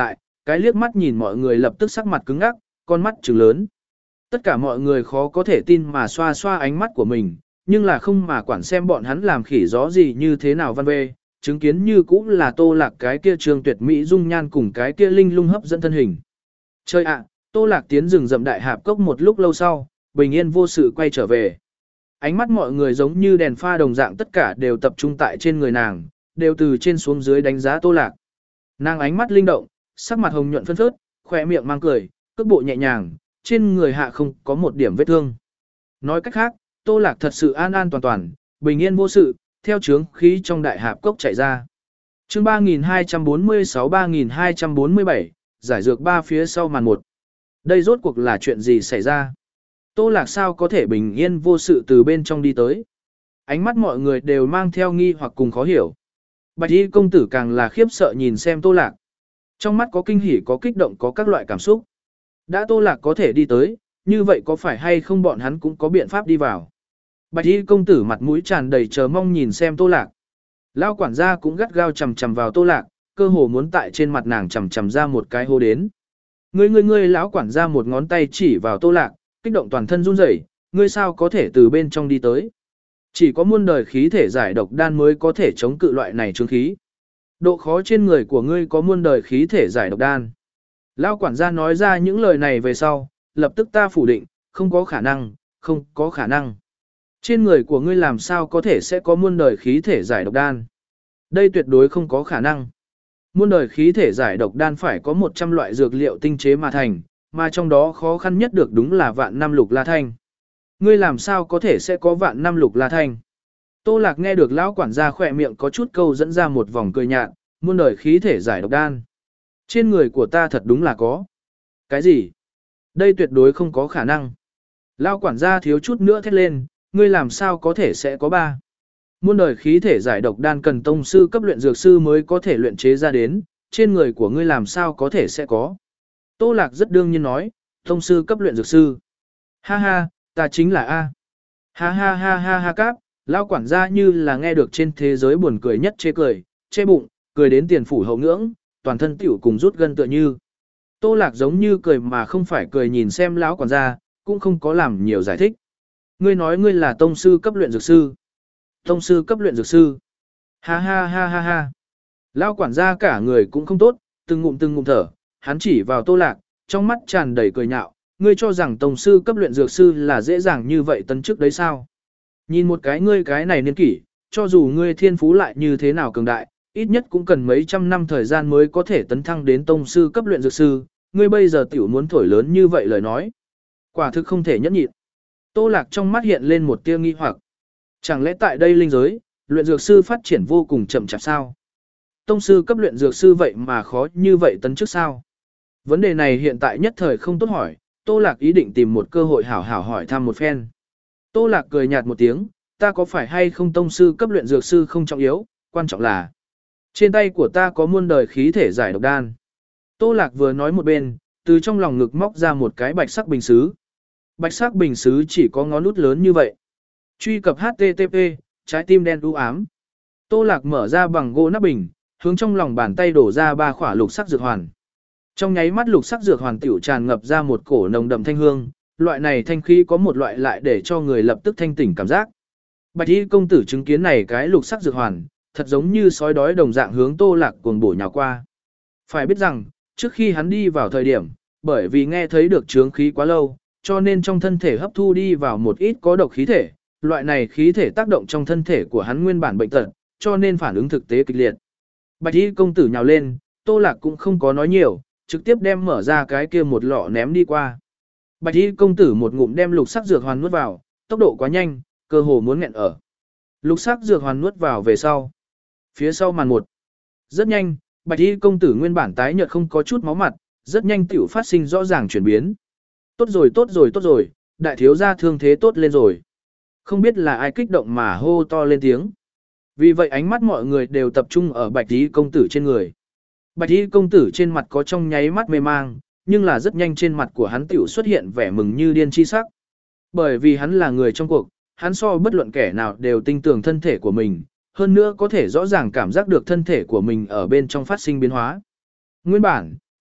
cái liếc mắt nhìn mọi người lập tức sắc mặt cứng ngắc, con mắt trừng lớn. Tất cả mọi người khó có thể tin mà xoa xoa ánh mắt của mình, nhưng là không mà quản xem bọn hắn làm khỉ gió gì như thế nào văn vê, chứng kiến như cũng là Tô Lạc cái kia trường tuyệt mỹ dung nhan cùng cái kia linh lung hấp dẫn thân hình. Chơi ạ, Tô Lạc tiến rừng rậm đại hạp cốc một lúc lâu sau, bình yên vô sự quay trở về. Ánh mắt mọi người giống như đèn pha đồng dạng tất cả đều tập trung tại trên người nàng, đều từ trên xuống dưới đánh giá Tô Lạc. Nàng ánh mắt linh động, sắc mặt hồng nhuận phân phớt, khỏe miệng mang cười, cước bộ nhẹ nhàng, trên người hạ không có một điểm vết thương. Nói cách khác, Tô Lạc thật sự an an toàn toàn, bình yên vô sự, theo chướng khí trong đại hạp cốc chạy ra. Chương ba nghìn hai trăm bốn mươi sáu ba nghìn hai trăm bốn mươi bảy, giải dược ba phía sau màn một. Đây rốt cuộc là chuyện gì xảy ra? Tô Lạc sao có thể bình yên vô sự từ bên trong đi tới? Ánh mắt mọi người đều mang theo nghi hoặc cùng khó hiểu. Bạch y công tử càng là khiếp sợ nhìn xem Tô Lạc. Trong mắt có kinh hỉ, có kích động, có các loại cảm xúc. Đã Tô Lạc có thể đi tới, như vậy có phải hay không bọn hắn cũng có biện pháp đi vào? Bạch y công tử mặt mũi tràn đầy chờ mong nhìn xem Tô Lạc. Lao quản gia cũng gắt gao chầm chầm vào Tô Lạc, cơ hồ muốn tại trên mặt nàng chầm chầm ra một cái hô đến. Ngươi ngươi ngươi lão quản gia một ngón tay chỉ vào Tô Lạc, kích động toàn thân run rẩy, ngươi sao có thể từ bên trong đi tới? Chỉ có muôn đời khí thể giải độc đan mới có thể chống cự loại này chứng khí. Độ khó trên người của ngươi có muôn đời khí thể giải độc đan. Lão quản gia nói ra những lời này về sau, lập tức ta phủ định, không có khả năng, không có khả năng. Trên người của ngươi làm sao có thể sẽ có muôn đời khí thể giải độc đan? Đây tuyệt đối không có khả năng. Muôn đời khí thể giải độc đan phải có một trăm loại dược liệu tinh chế mà thành, mà trong đó khó khăn nhất được đúng là vạn năm lục la thanh. Ngươi làm sao có thể sẽ có vạn năm lục la thanh? Tô Lạc nghe được lão quản gia khỏe miệng có chút câu dẫn ra một vòng cười nhạt, muôn đời khí thể giải độc đan. Trên người của ta thật đúng là có. Cái gì? Đây tuyệt đối không có khả năng. Lão quản gia thiếu chút nữa thét lên, ngươi làm sao có thể sẽ có ba? Muôn đời khí thể giải độc đan cần tông sư cấp luyện dược sư mới có thể luyện chế ra đến, trên người của ngươi làm sao có thể sẽ có? Tô Lạc rất đương nhiên nói, tông sư cấp luyện dược sư. Ha ha, ta chính là A. Ha ha ha ha ha cáp, lão quản gia như là nghe được trên thế giới buồn cười nhất chê cười, chê bụng, cười đến tiền phủ hậu ngưỡng, toàn thân tiểu cùng rút gân tựa như. Tô Lạc giống như cười mà không phải cười nhìn xem lão quản gia, cũng không có làm nhiều giải thích. Ngươi nói ngươi là tông sư cấp luyện dược sư. Tông sư cấp luyện dược sư. Ha ha ha ha ha. Lão quản gia cả người cũng không tốt, từng ngụm từng ngụm thở, hắn chỉ vào Tô Lạc, trong mắt tràn đầy cười nhạo, ngươi cho rằng tông sư cấp luyện dược sư là dễ dàng như vậy tấn chức đấy sao? Nhìn một cái ngươi cái này niên kỷ, cho dù ngươi thiên phú lại như thế nào cường đại, ít nhất cũng cần mấy trăm năm thời gian mới có thể tấn thăng đến tông sư cấp luyện dược sư, ngươi bây giờ tiểu muốn thổi lớn như vậy lời nói. Quả thực không thể nhẫn nhịn. Tô Lạc trong mắt hiện lên một tia nghi hoặc. Chẳng lẽ tại đây linh giới, luyện dược sư phát triển vô cùng chậm chạp sao? Tông sư cấp luyện dược sư vậy mà khó như vậy tấn chức sao? Vấn đề này hiện tại nhất thời không tốt hỏi, Tô Lạc ý định tìm một cơ hội hảo hảo hỏi thăm một phen. Tô Lạc cười nhạt một tiếng, ta có phải hay không tông sư cấp luyện dược sư không trọng yếu, quan trọng là trên tay của ta có muôn đời khí thể giải độc đan. Tô Lạc vừa nói một bên, từ trong lòng ngực móc ra một cái bạch sắc bình sứ. Bạch sắc bình sứ chỉ có ngón út lớn như vậy. Truy cập H T T P, trái tim đen u ám. Tô Lạc mở ra bằng gỗ nắp bình, hướng trong lòng bàn tay đổ ra ba khỏa lục sắc dược hoàn. Trong nháy mắt lục sắc dược hoàn tiểu tràn ngập ra một cổ nồng đậm thanh hương, loại này thanh khí có một loại lại để cho người lập tức thanh tỉnh cảm giác. Bạch y công tử chứng kiến này cái lục sắc dược hoàn, thật giống như sói đói đồng dạng hướng Tô Lạc cuồng bổ nhào qua. Phải biết rằng, trước khi hắn đi vào thời điểm, bởi vì nghe thấy được chướng khí quá lâu, cho nên trong thân thể hấp thu đi vào một ít có độc khí thể, loại này khí thể tác động trong thân thể của hắn nguyên bản bệnh tật, cho nên phản ứng thực tế kịch liệt. Bạch y công tử nhào lên, Tô Lạc cũng không có nói nhiều, trực tiếp đem mở ra cái kia một lọ ném đi qua. Bạch y công tử một ngụm đem lục sắc dược hoàn nuốt vào, tốc độ quá nhanh, cơ hồ muốn nghẹn ở. Lục sắc dược hoàn nuốt vào về sau. Phía sau màn một. Rất nhanh, bạch y công tử nguyên bản tái nhợt không có chút máu mặt, rất nhanh tiểu phát sinh rõ ràng chuyển biến. Tốt rồi tốt rồi tốt rồi, đại thiếu gia thương thế tốt lên rồi. Không biết là ai kích động mà hô to lên tiếng. Vì vậy ánh mắt mọi người đều tập trung ở bạch y công tử trên người. Bạch y công tử trên mặt có trong nháy mắt mê mang, nhưng là rất nhanh trên mặt của hắn tiểu xuất hiện vẻ mừng như điên chi sắc. Bởi vì hắn là người trong cuộc, hắn so bất luận kẻ nào đều tin tưởng thân thể của mình, hơn nữa có thể rõ ràng cảm giác được thân thể của mình ở bên trong phát sinh biến hóa. Nguyên bản,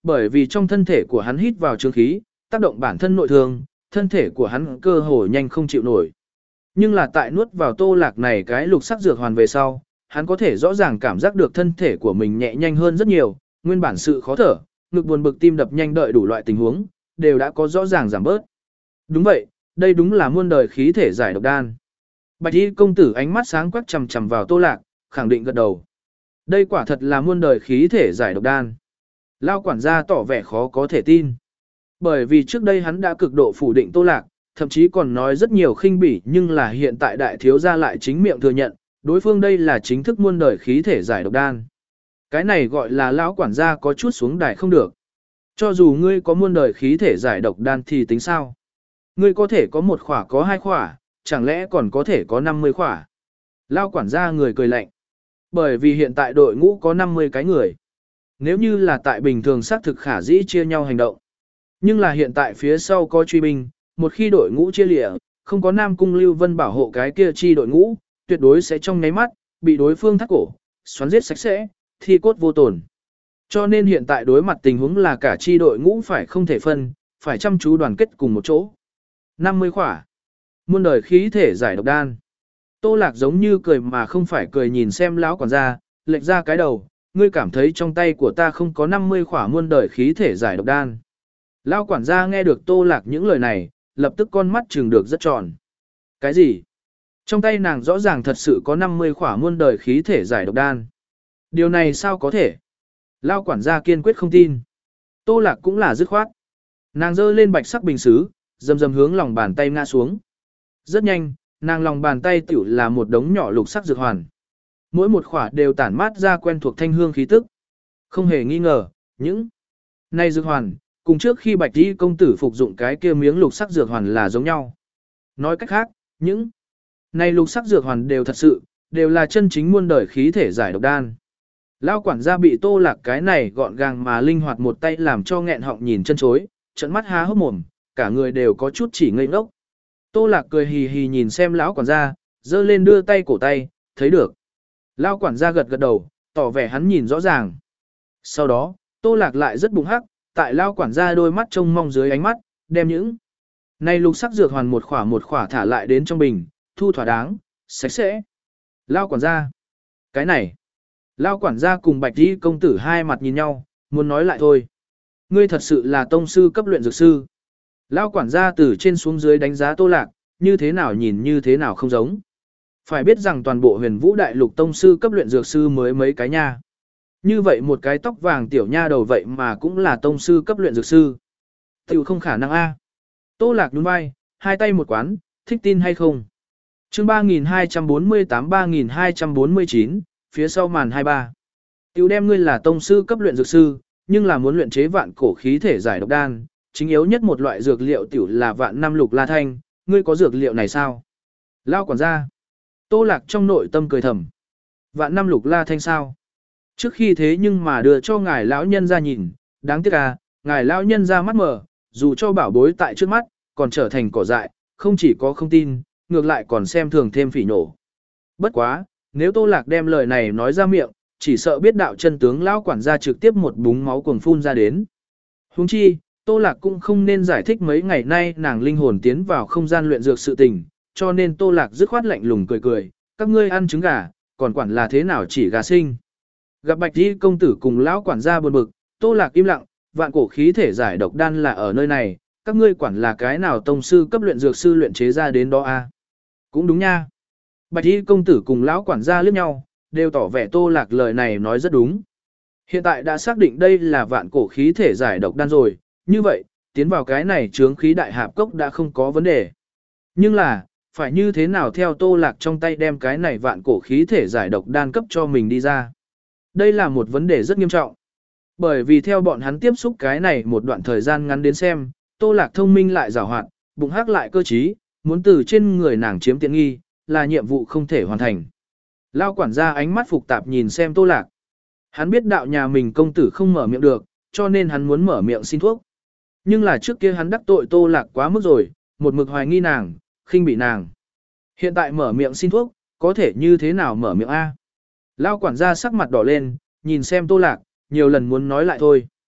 bởi vì trong thân thể của hắn hít vào trướng khí, tác động bản thân nội thương, thân thể của hắn cơ hồ nhanh không chịu nổi. Nhưng là tại nuốt vào Tô Lạc này cái lục sắc dược hoàn về sau, hắn có thể rõ ràng cảm giác được thân thể của mình nhẹ nhanh hơn rất nhiều, nguyên bản sự khó thở, ngực buồn bực tim đập nhanh đợi đủ loại tình huống, đều đã có rõ ràng giảm bớt. Đúng vậy, đây đúng là muôn đời khí thể giải độc đan. Bạch y công tử ánh mắt sáng quắc chằm chằm vào Tô Lạc, khẳng định gật đầu. Đây quả thật là muôn đời khí thể giải độc đan. Lao quản gia tỏ vẻ khó có thể tin. Bởi vì trước đây hắn đã cực độ phủ định Tô Lạc, thậm chí còn nói rất nhiều khinh bỉ, nhưng là hiện tại đại thiếu gia lại chính miệng thừa nhận, đối phương đây là chính thức muôn đời khí thể giải độc đan. Cái này gọi là lão quản gia có chút xuống đài không được. Cho dù ngươi có muôn đời khí thể giải độc đan thì tính sao? Ngươi có thể có một khỏa có hai khỏa, chẳng lẽ còn có thể có năm mươi khỏa? Lão quản gia người cười lạnh. Bởi vì hiện tại đội ngũ có năm mươi cái người. Nếu như là tại bình thường xác thực khả dĩ chia nhau hành động. Nhưng là hiện tại phía sau có truy binh, một khi đội ngũ chia lịa, không có Nam Cung Lưu Vân bảo hộ cái kia chi đội ngũ, tuyệt đối sẽ trong nháy mắt, bị đối phương thắt cổ, xoắn giết sạch sẽ, thi cốt vô tổn. Cho nên hiện tại đối mặt tình huống là cả chi đội ngũ phải không thể phân, phải chăm chú đoàn kết cùng một chỗ. năm mươi khỏa. Muôn đời khí thể giải độc đan. Tô Lạc giống như cười mà không phải cười nhìn xem lão quản gia, lệch ra cái đầu, ngươi cảm thấy trong tay của ta không có năm mươi khỏa muôn đời khí thể giải độc đan. Lão quản gia nghe được Tô Lạc những lời này, lập tức con mắt trừng được rất tròn. Cái gì? Trong tay nàng rõ ràng thật sự có năm mươi khỏa muôn đời khí thể giải độc đan. Điều này sao có thể? Lão quản gia kiên quyết không tin. Tô Lạc cũng là dứt khoát. Nàng giơ lên bạch sắc bình sứ, dầm dầm hướng lòng bàn tay ngã xuống. Rất nhanh, nàng lòng bàn tay tiểu là một đống nhỏ lục sắc dược hoàn. Mỗi một khỏa đều tản mát ra quen thuộc thanh hương khí tức. Không hề nghi ngờ, những này dược hoàn, cùng trước khi Bạch Y công tử phục dụng cái kia miếng lục sắc dược hoàn là giống nhau. Nói cách khác, những này lục sắc dược hoàn đều thật sự, đều là chân chính muôn đời khí thể giải độc đan. Lão quản gia bị Tô Lạc cái này gọn gàng mà linh hoạt một tay làm cho nghẹn họng nhìn chân chối, trợn mắt há hốc mồm, cả người đều có chút chỉ ngây ngốc. Tô Lạc cười hì hì nhìn xem lão quản gia, giơ lên đưa tay cổ tay, thấy được. Lão quản gia gật gật đầu, tỏ vẻ hắn nhìn rõ ràng. Sau đó, Tô Lạc lại rất bụng hắc, tại lão quản gia đôi mắt trông mong dưới ánh mắt, đem những này lục sắc dược hoàn một khỏa một khỏa thả lại đến trong bình, thu thỏa đáng, sạch sẽ. Lão quản gia, cái này. Lão quản gia cùng Bạch Y công tử hai mặt nhìn nhau, muốn nói lại thôi. Ngươi thật sự là tông sư cấp luyện dược sư. Lão quản gia từ trên xuống dưới đánh giá Tô Lạc, như thế nào nhìn như thế nào không giống. Phải biết rằng toàn bộ huyền vũ đại lục tông sư cấp luyện dược sư mới mấy cái nha. Như vậy một cái tóc vàng tiểu nha đầu vậy mà cũng là tông sư cấp luyện dược sư. Tiểu không khả năng a. Tô Lạc nhún vai, hai tay một quán, thích tin hay không. Chương ba nghìn hai trăm bốn mươi tám ba nghìn hai trăm bốn mươi chín, phía sau màn hai ba. Tiểu đem ngươi là tông sư cấp luyện dược sư, nhưng là muốn luyện chế vạn cổ khí thể giải độc đan, chính yếu nhất một loại dược liệu tiểu là vạn năm lục la thanh, ngươi có dược liệu này sao? Lão quản gia. Tô Lạc trong nội tâm cười thầm. Vạn năm lục la thanh sao? Trước khi thế nhưng mà đưa cho ngài lão nhân ra nhìn, đáng tiếc à, ngài lão nhân ra mắt mở, dù cho bảo bối tại trước mắt, còn trở thành cỏ dại, không chỉ có không tin, ngược lại còn xem thường thêm phỉ nổ. Bất quá, nếu Tô Lạc đem lời này nói ra miệng, chỉ sợ biết đạo chân tướng lão quản gia trực tiếp một búng máu cuồng phun ra đến. Huống chi, Tô Lạc cũng không nên giải thích mấy ngày nay nàng linh hồn tiến vào không gian luyện dược sự tình, cho nên Tô Lạc dứt khoát lạnh lùng cười cười, các ngươi ăn trứng gà, còn quản là thế nào chỉ gà sinh. Gặp Bạch Y công tử cùng lão quản gia buồn bực, Tô Lạc im lặng, vạn cổ khí thể giải độc đan là ở nơi này, các ngươi quản là cái nào tông sư cấp luyện dược sư luyện chế ra đến đó a? Cũng đúng nha. Bạch Y công tử cùng lão quản gia liếc nhau, đều tỏ vẻ Tô Lạc lời này nói rất đúng. Hiện tại đã xác định đây là vạn cổ khí thể giải độc đan rồi, như vậy, tiến vào cái này chướng khí đại hạp cốc đã không có vấn đề. Nhưng là, phải như thế nào theo Tô Lạc trong tay đem cái này vạn cổ khí thể giải độc đan cấp cho mình đi ra. Đây là một vấn đề rất nghiêm trọng. Bởi vì theo bọn hắn tiếp xúc cái này một đoạn thời gian ngắn đến xem, Tô Lạc thông minh lại giàu hoạt, bụng hắc lại cơ trí, muốn từ trên người nàng chiếm tiện nghi, là nhiệm vụ không thể hoàn thành. Lao quản gia ánh mắt phục tạp nhìn xem Tô Lạc. Hắn biết đạo nhà mình công tử không mở miệng được, cho nên hắn muốn mở miệng xin thuốc. Nhưng là trước kia hắn đắc tội Tô Lạc quá mức rồi, một mực hoài nghi nàng, khinh bị nàng. Hiện tại mở miệng xin thuốc, có thể như thế nào mở miệng A? Lao quản gia sắc mặt đỏ lên, nhìn xem Tô Lạc, nhiều lần muốn nói lại thôi.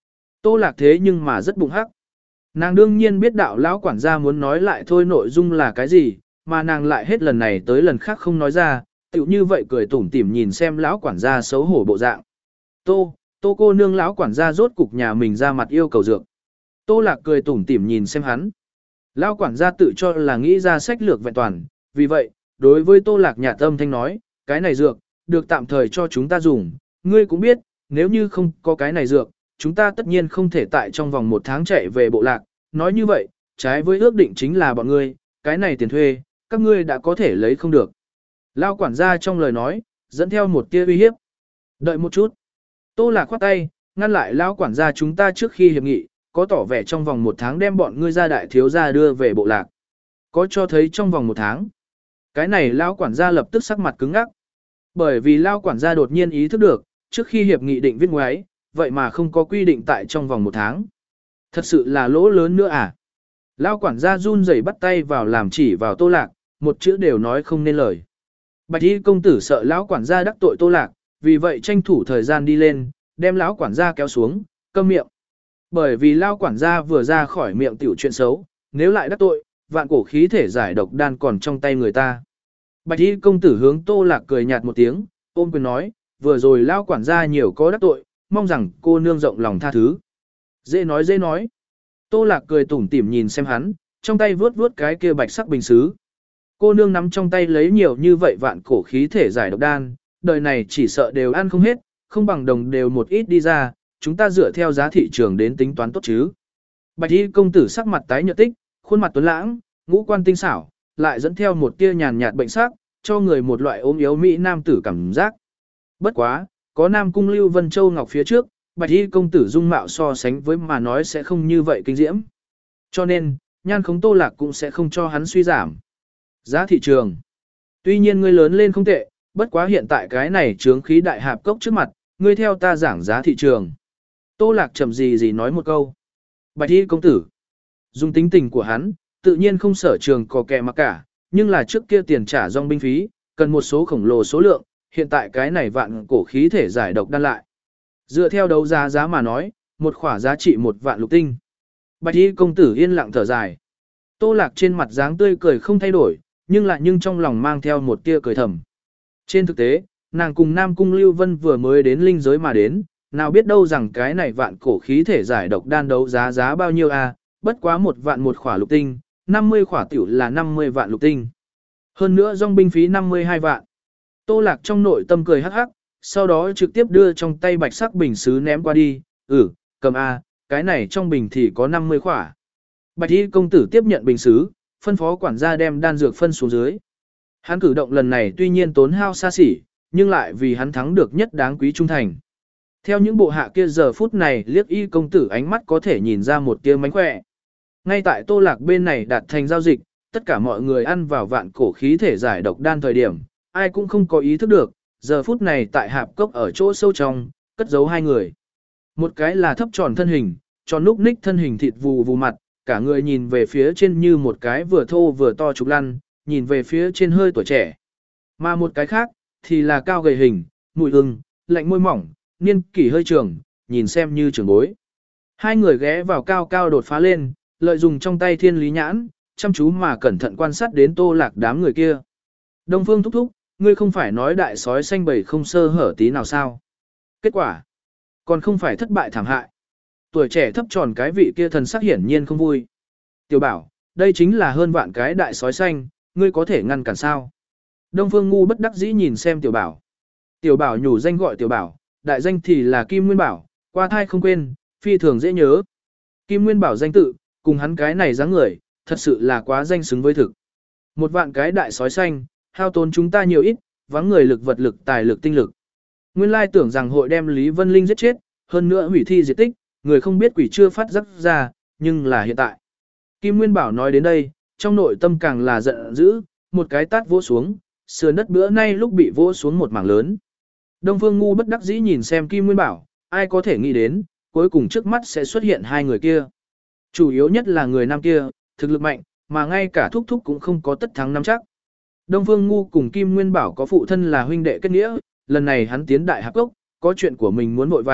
Tô Lạc thế nhưng mà rất bụng hắc. Nàng đương nhiên biết đạo lão quản gia muốn nói lại thôi nội dung là cái gì, mà nàng lại hết lần này tới lần khác không nói ra, tựu như vậy cười tủm tỉm nhìn xem lão quản gia xấu hổ bộ dạng. Tô, tô cô nương lão quản gia rốt cục nhà mình ra mặt yêu cầu dược. Tô Lạc cười tủm tỉm nhìn xem hắn. Lão quản gia tự cho là nghĩ ra sách lược vẹn toàn, vì vậy, đối với Tô Lạc nhạt âm thanh nói, cái này dược, được tạm thời cho chúng ta dùng, ngươi cũng biết, nếu như không có cái này dược, chúng ta tất nhiên không thể tại trong vòng một tháng chạy về bộ lạc, nói như vậy, trái với ước định chính là bọn ngươi, cái này tiền thuê, các ngươi đã có thể lấy không được. Lao quản gia trong lời nói, dẫn theo một tia uy hiếp. Đợi một chút. Tô Lạc khoát tay, ngăn lại Lao quản gia chúng ta trước khi hiệp nghị, có tỏ vẻ trong vòng một tháng đem bọn ngươi ra đại thiếu gia đưa về bộ lạc. Có cho thấy trong vòng một tháng. Cái này Lao quản gia lập tức sắc mặt cứng ngắc. Bởi vì Lao quản gia đột nhiên ý thức được, trước khi hiệp nghị định viết ngoái, vậy mà không có quy định tại trong vòng một tháng. Thật sự là lỗ lớn nữa à? Lao quản gia run rẩy bắt tay vào làm chỉ vào Tô Lạc, một chữ đều nói không nên lời. Bạch y công tử sợ lão quản gia đắc tội Tô Lạc, vì vậy tranh thủ thời gian đi lên, đem lão quản gia kéo xuống, câm miệng. Bởi vì lão quản gia vừa ra khỏi miệng tiểu chuyện xấu, nếu lại đắc tội, vạn cổ khí thể giải độc đan còn trong tay người ta. Bạch y công tử hướng Tô Lạc cười nhạt một tiếng, ôm quyền nói, vừa rồi lão quản gia nhiều có đắc tội, mong rằng cô nương rộng lòng tha thứ. Dễ nói dễ nói. Tô Lạc cười tủm tỉm nhìn xem hắn, trong tay vướt vướt cái kia bạch sắc bình sứ. Cô nương nắm trong tay lấy nhiều như vậy vạn cổ khí thể giải độc đan, đời này chỉ sợ đều ăn không hết, không bằng đồng đều một ít đi ra, chúng ta dựa theo giá thị trường đến tính toán tốt chứ. Bạch y công tử sắc mặt tái nhợt tích, khuôn mặt tuấn lãng, ngũ quan tinh xảo, lại dẫn theo một tia nhàn nhạt bệnh sắc, cho người một loại ốm yếu mỹ nam tử cảm giác. Bất quá, có Nam Cung Lưu Vân Châu Ngọc phía trước, Bạch y công tử dung mạo so sánh với mà nói sẽ không như vậy kinh diễm. Cho nên, nhan khống Tô Lạc cũng sẽ không cho hắn suy giảm. Giá thị trường. Tuy nhiên ngươi lớn lên không tệ, bất quá hiện tại cái này chướng khí đại hạp cốc trước mặt, ngươi theo ta giảng giá thị trường. Tô Lạc chậm gì gì nói một câu. Bạch y công tử. Dùng tính tình của hắn, tự nhiên không sở trường có kẻ mà cả, nhưng là trước kia tiền trả dòng binh phí, cần một số khổng lồ số lượng, hiện tại cái này vạn cổ khí thể giải độc đan lại. Dựa theo đấu giá giá mà nói, một khỏa giá trị một vạn lục tinh. Bạch y công tử yên lặng thở dài. Tô Lạc trên mặt dáng tươi cười không thay đổi, nhưng lại nhưng trong lòng mang theo một tia cười thầm. Trên thực tế, nàng cùng Nam Cung Lưu Vân vừa mới đến linh giới mà đến, nào biết đâu rằng cái này vạn cổ khí thể giải độc đan đấu giá giá bao nhiêu à, bất quá một vạn một khỏa lục tinh, năm mươi khỏa tiểu là năm mươi vạn lục tinh. Hơn nữa dòng binh phí năm mươi hai vạn. Tô Lạc trong nội tâm cười hắc hắc, sau đó trực tiếp đưa trong tay bạch sắc bình sứ ném qua đi, ừ, cầm a, cái này trong bình thì có năm mươi khỏa. Bạch y công tử tiếp nhận bình sứ, phân phó quản gia đem đan dược phân xuống dưới. Hắn cử động lần này tuy nhiên tốn hao xa xỉ, nhưng lại vì hắn thắng được nhất đáng quý trung thành. Theo những bộ hạ kia giờ phút này liếc y công tử ánh mắt có thể nhìn ra một tia mánh khỏe. Ngay tại Tô Lạc bên này đạt thành giao dịch, tất cả mọi người ăn vào vạn cổ khí thể giải độc đan thời điểm, ai cũng không có ý thức được, giờ phút này tại hạp cốc ở chỗ sâu trong, cất giấu hai người. Một cái là thấp tròn thân hình, tròn núc ních thân hình thịt vù vù mặt, cả người nhìn về phía trên như một cái vừa thô vừa to trục lăn, nhìn về phía trên hơi tuổi trẻ. Mà một cái khác, thì là cao gầy hình, mùi ưng, lạnh môi mỏng, niên kỷ hơi trường, nhìn xem như trưởng bối. Hai người ghé vào cao cao đột phá lên, lợi dụng trong tay thiên lý nhãn, chăm chú mà cẩn thận quan sát đến Tô Lạc đám người kia. Đông Phương thúc thúc, ngươi không phải nói đại sói xanh bầy không sơ hở tí nào sao? Kết quả, còn không phải thất bại thảm hại. Tuổi trẻ thấp tròn cái vị kia thần sắc hiển nhiên không vui. Tiểu Bảo, đây chính là hơn vạn cái đại sói xanh, ngươi có thể ngăn cản sao? Đông Phương ngu bất đắc dĩ nhìn xem Tiểu Bảo. Tiểu Bảo nhủ danh gọi Tiểu Bảo, đại danh thì là Kim Nguyên Bảo, qua thai không quên, phi thường dễ nhớ. Kim Nguyên Bảo danh tự, cùng hắn cái này dáng người, thật sự là quá danh xứng với thực. Một vạn cái đại sói xanh, hao tốn chúng ta nhiều ít, vắng người lực vật lực tài lực tinh lực. Nguyên lai tưởng rằng hội đem Lý Vân Linh giết chết, hơn nữa hủy thi diệt tích, người không biết quỷ chưa phát giác ra, nhưng là hiện tại. Kim Nguyên Bảo nói đến đây, trong nội tâm càng là giận dữ, một cái tát vỗ xuống, sườn đất bữa nay lúc bị vỗ xuống một mảng lớn. Đông Phương ngu bất đắc dĩ nhìn xem Kim Nguyên Bảo, ai có thể nghĩ đến, cuối cùng trước mắt sẽ xuất hiện hai người kia. Chủ yếu nhất là người nam kia, thực lực mạnh, mà ngay cả thúc thúc cũng không có tất thắng nắm chắc. Đông Phương ngu cùng Kim Nguyên Bảo có phụ thân là huynh đệ kết nghĩa, lần này hắn tiến đại hạp cốc, có chuyện của mình muốn vội vàng,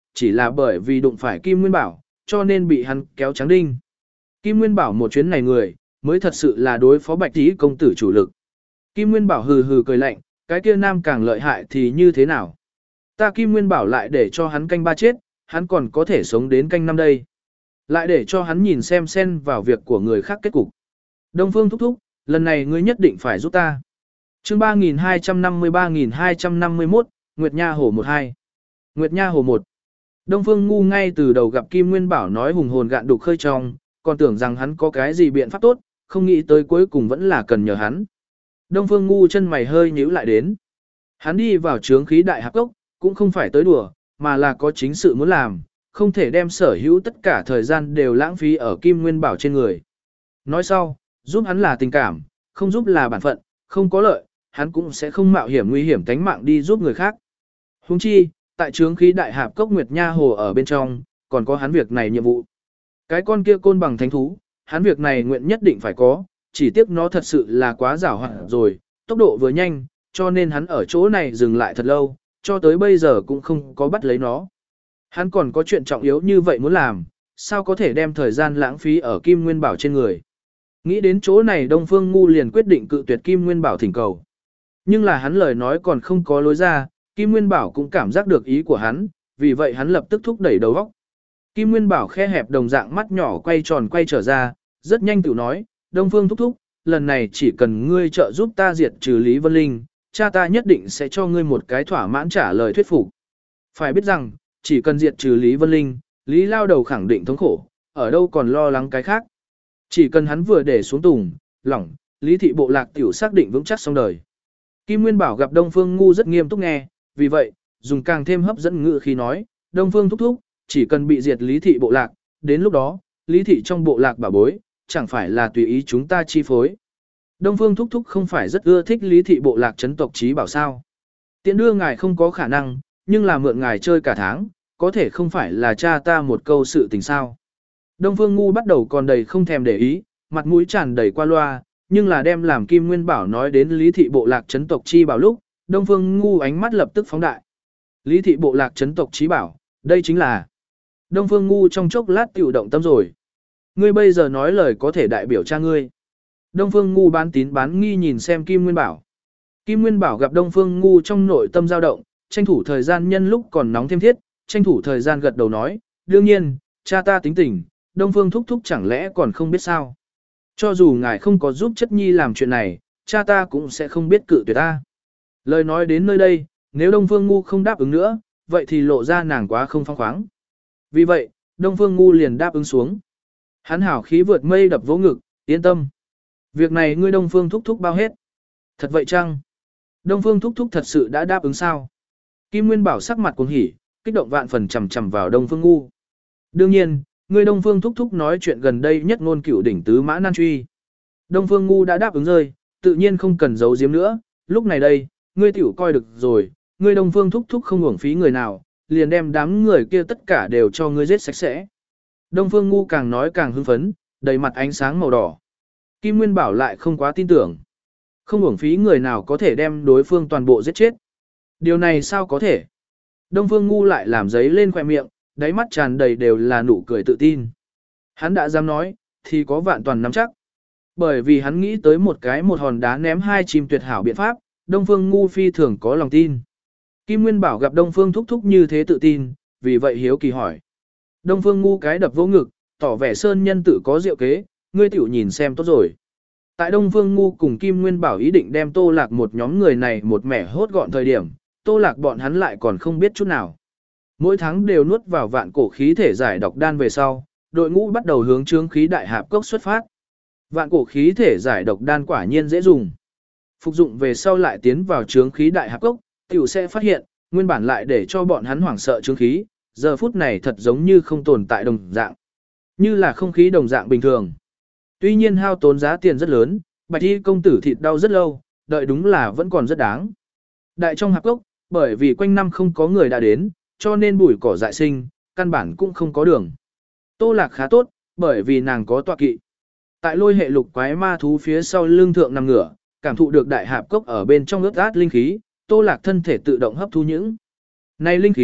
chỉ là bởi vì đụng phải Kim Nguyên Bảo, cho nên bị hắn kéo trắng đinh. Kim Nguyên Bảo một chuyến này người, mới thật sự là đối phó Bạch Tỷ công tử chủ lực. Kim Nguyên Bảo hừ hừ cười lạnh, cái kia nam càng lợi hại thì như thế nào? Ta Kim Nguyên Bảo lại để cho hắn canh ba chết, hắn còn có thể sống đến canh năm đây. Lại để cho hắn nhìn xem xen vào việc của người khác kết cục. Đông Phương thúc thúc, lần này ngươi nhất định phải giúp ta. Chương ba nghìn hai trăm năm mươi ba nghìn hai trăm năm mươi mốt, Nguyệt Nha Hồ một hai. Nguyệt Nha Hồ một. Đông Phương ngu ngay từ đầu gặp Kim Nguyên Bảo nói hùng hồn gạn đục khơi trong, còn tưởng rằng hắn có cái gì biện pháp tốt, không nghĩ tới cuối cùng vẫn là cần nhờ hắn. Đông Phương ngu chân mày hơi nhíu lại đến. Hắn đi vào trướng khí đại hạp cốc, cũng không phải tới đùa, mà là có chính sự muốn làm, không thể đem sở hữu tất cả thời gian đều lãng phí ở Kim Nguyên Bảo trên người. Nói sau, giúp hắn là tình cảm, không giúp là bản phận, không có lợi, hắn cũng sẽ không mạo hiểm nguy hiểm tánh mạng đi giúp người khác. Huống chi, tại trướng khí đại hạp cốc Nguyệt Nha Hồ ở bên trong, còn có hắn việc này nhiệm vụ. Cái con kia côn bằng thánh thú, hắn việc này nguyện nhất định phải có, chỉ tiếc nó thật sự là quá giàu hạn rồi, tốc độ vừa nhanh, cho nên hắn ở chỗ này dừng lại thật lâu, cho tới bây giờ cũng không có bắt lấy nó. Hắn còn có chuyện trọng yếu như vậy muốn làm, sao có thể đem thời gian lãng phí ở Kim Nguyên Bảo trên người. Nghĩ đến chỗ này Đông Phương ngu liền quyết định cự tuyệt Kim Nguyên Bảo thỉnh cầu. Nhưng là hắn lời nói còn không có lối ra, Kim Nguyên Bảo cũng cảm giác được ý của hắn, vì vậy hắn lập tức thúc đẩy đầu óc. Kim Nguyên Bảo khe hẹp đồng dạng mắt nhỏ quay tròn quay trở ra, rất nhanh tự nói, Đông Phương thúc thúc, lần này chỉ cần ngươi trợ giúp ta diệt trừ Lý Vân Linh, cha ta nhất định sẽ cho ngươi một cái thỏa mãn trả lời thuyết phục. Phải biết rằng, chỉ cần diệt trừ Lý Vân Linh, Lý Lao Đầu khẳng định thống khổ, ở đâu còn lo lắng cái khác. Chỉ cần hắn vừa để xuống tùng, lỏng, Lý thị bộ lạc tiểu xác định vững chắc xong đời. Kim Nguyên Bảo gặp Đông Phương ngu rất nghiêm túc nghe, vì vậy, dùng càng thêm hấp dẫn ngữ khi nói, Đông Phương thúc thúc, chỉ cần bị diệt Lý thị bộ lạc, đến lúc đó, Lý thị trong bộ lạc bà bối, chẳng phải là tùy ý chúng ta chi phối. Đông Phương thúc thúc không phải rất ưa thích Lý thị bộ lạc trấn tộc trí bảo sao. Tiện đưa ngài không có khả năng, nhưng là mượn ngài chơi cả tháng, có thể không phải là cha ta một câu sự tình sao. Đông Phương ngu bắt đầu còn đầy không thèm để ý, mặt mũi tràn đầy qua loa, nhưng là đem làm Kim Nguyên Bảo nói đến Lý thị bộ lạc trấn tộc chi bảo lúc, Đông Phương ngu ánh mắt lập tức phóng đại. Lý thị bộ lạc trấn tộc trí bảo, đây chính là. Đông Phương ngu trong chốc lát tiểu động tâm rồi. Ngươi bây giờ nói lời có thể đại biểu cha ngươi. Đông Phương ngu bán tín bán nghi nhìn xem Kim Nguyên Bảo. Kim Nguyên Bảo gặp Đông Phương ngu trong nội tâm dao động, tranh thủ thời gian nhân lúc còn nóng thêm thiết, tranh thủ thời gian gật đầu nói, đương nhiên, cha ta tính tình, Đông Phương thúc thúc chẳng lẽ còn không biết sao. Cho dù ngài không có giúp chất nhi làm chuyện này, cha ta cũng sẽ không biết cự tuyệt ta. Lời nói đến nơi đây, nếu Đông Phương ngu không đáp ứng nữa, vậy thì lộ ra nàng quá không phóng khoáng. Vì vậy, Đông Phương ngu liền đáp ứng xuống. Hắn hảo khí vượt mây đập vỗ ngực, yên tâm. Việc này ngươi Đông Phương thúc thúc bao hết. Thật vậy chăng? Đông Phương thúc thúc thật sự đã đáp ứng sao? Kim Nguyên Bảo sắc mặt cuồng hỉ, kích động vạn phần chầm chầm vào Đông Phương ngu. Đương nhiên, ngươi Đông Phương thúc thúc nói chuyện gần đây nhất ngôn cửu đỉnh tứ mã nan truy. Đông Phương ngu đã đáp ứng rơi, tự nhiên không cần giấu giếm nữa, lúc này đây, ngươi tiểu coi được rồi, ngươi Đông Phương thúc thúc không uổng phí người nào, liền đem đám người kia tất cả đều cho ngươi giết sạch sẽ. Đông Phương ngu càng nói càng hưng phấn, đầy mặt ánh sáng màu đỏ. Kim Nguyên Bảo lại không quá tin tưởng. Không uổng phí người nào có thể đem đối phương toàn bộ giết chết. Điều này sao có thể? Đông Phương ngu lại làm giấy lên khỏe miệng, đáy mắt tràn đầy đều là nụ cười tự tin. Hắn đã dám nói, thì có vạn toàn nắm chắc. Bởi vì hắn nghĩ tới một cái một hòn đá ném hai chim tuyệt hảo biện pháp, Đông Phương ngu phi thường có lòng tin. Kim Nguyên Bảo gặp Đông Phương thúc thúc như thế tự tin, vì vậy hiếu kỳ hỏi. Đông Phương ngu cái đập vô ngực, tỏ vẻ sơn nhân tự có diệu kế, ngươi tiểu nhìn xem tốt rồi. Tại Đông Phương ngu cùng Kim Nguyên Bảo ý định đem Tô Lạc một nhóm người này một mẻ hốt gọn thời điểm, Tô Lạc bọn hắn lại còn không biết chút nào. Mỗi tháng đều nuốt vào vạn cổ khí thể giải độc đan về sau, đội ngũ bắt đầu hướng trướng khí đại hạp cốc xuất phát. Vạn cổ khí thể giải độc đan quả nhiên dễ dùng. Phục dụng về sau lại tiến vào trướng khí đại hạp cốc, tiểu sẽ phát hiện, nguyên bản lại để cho bọn hắn hoảng sợ trướng khí, giờ phút này thật giống như không tồn tại đồng dạng. Như là không khí đồng dạng bình thường. Tuy nhiên hao tốn giá tiền rất lớn, Bạch Y công tử thịt đau rất lâu, đợi đúng là vẫn còn rất đáng. Đại trong hạp cốc, bởi vì quanh năm không có người đã đến, cho nên bụi cỏ dại sinh, căn bản cũng không có đường. Tô Lạc khá tốt, bởi vì nàng có tọa kỵ. Tại lôi hệ lục quái ma thú phía sau lưng thượng nằm ngửa, cảm thụ được đại hạp cốc ở bên trong ướt át linh khí, Tô Lạc thân thể tự động hấp thu những này linh khí,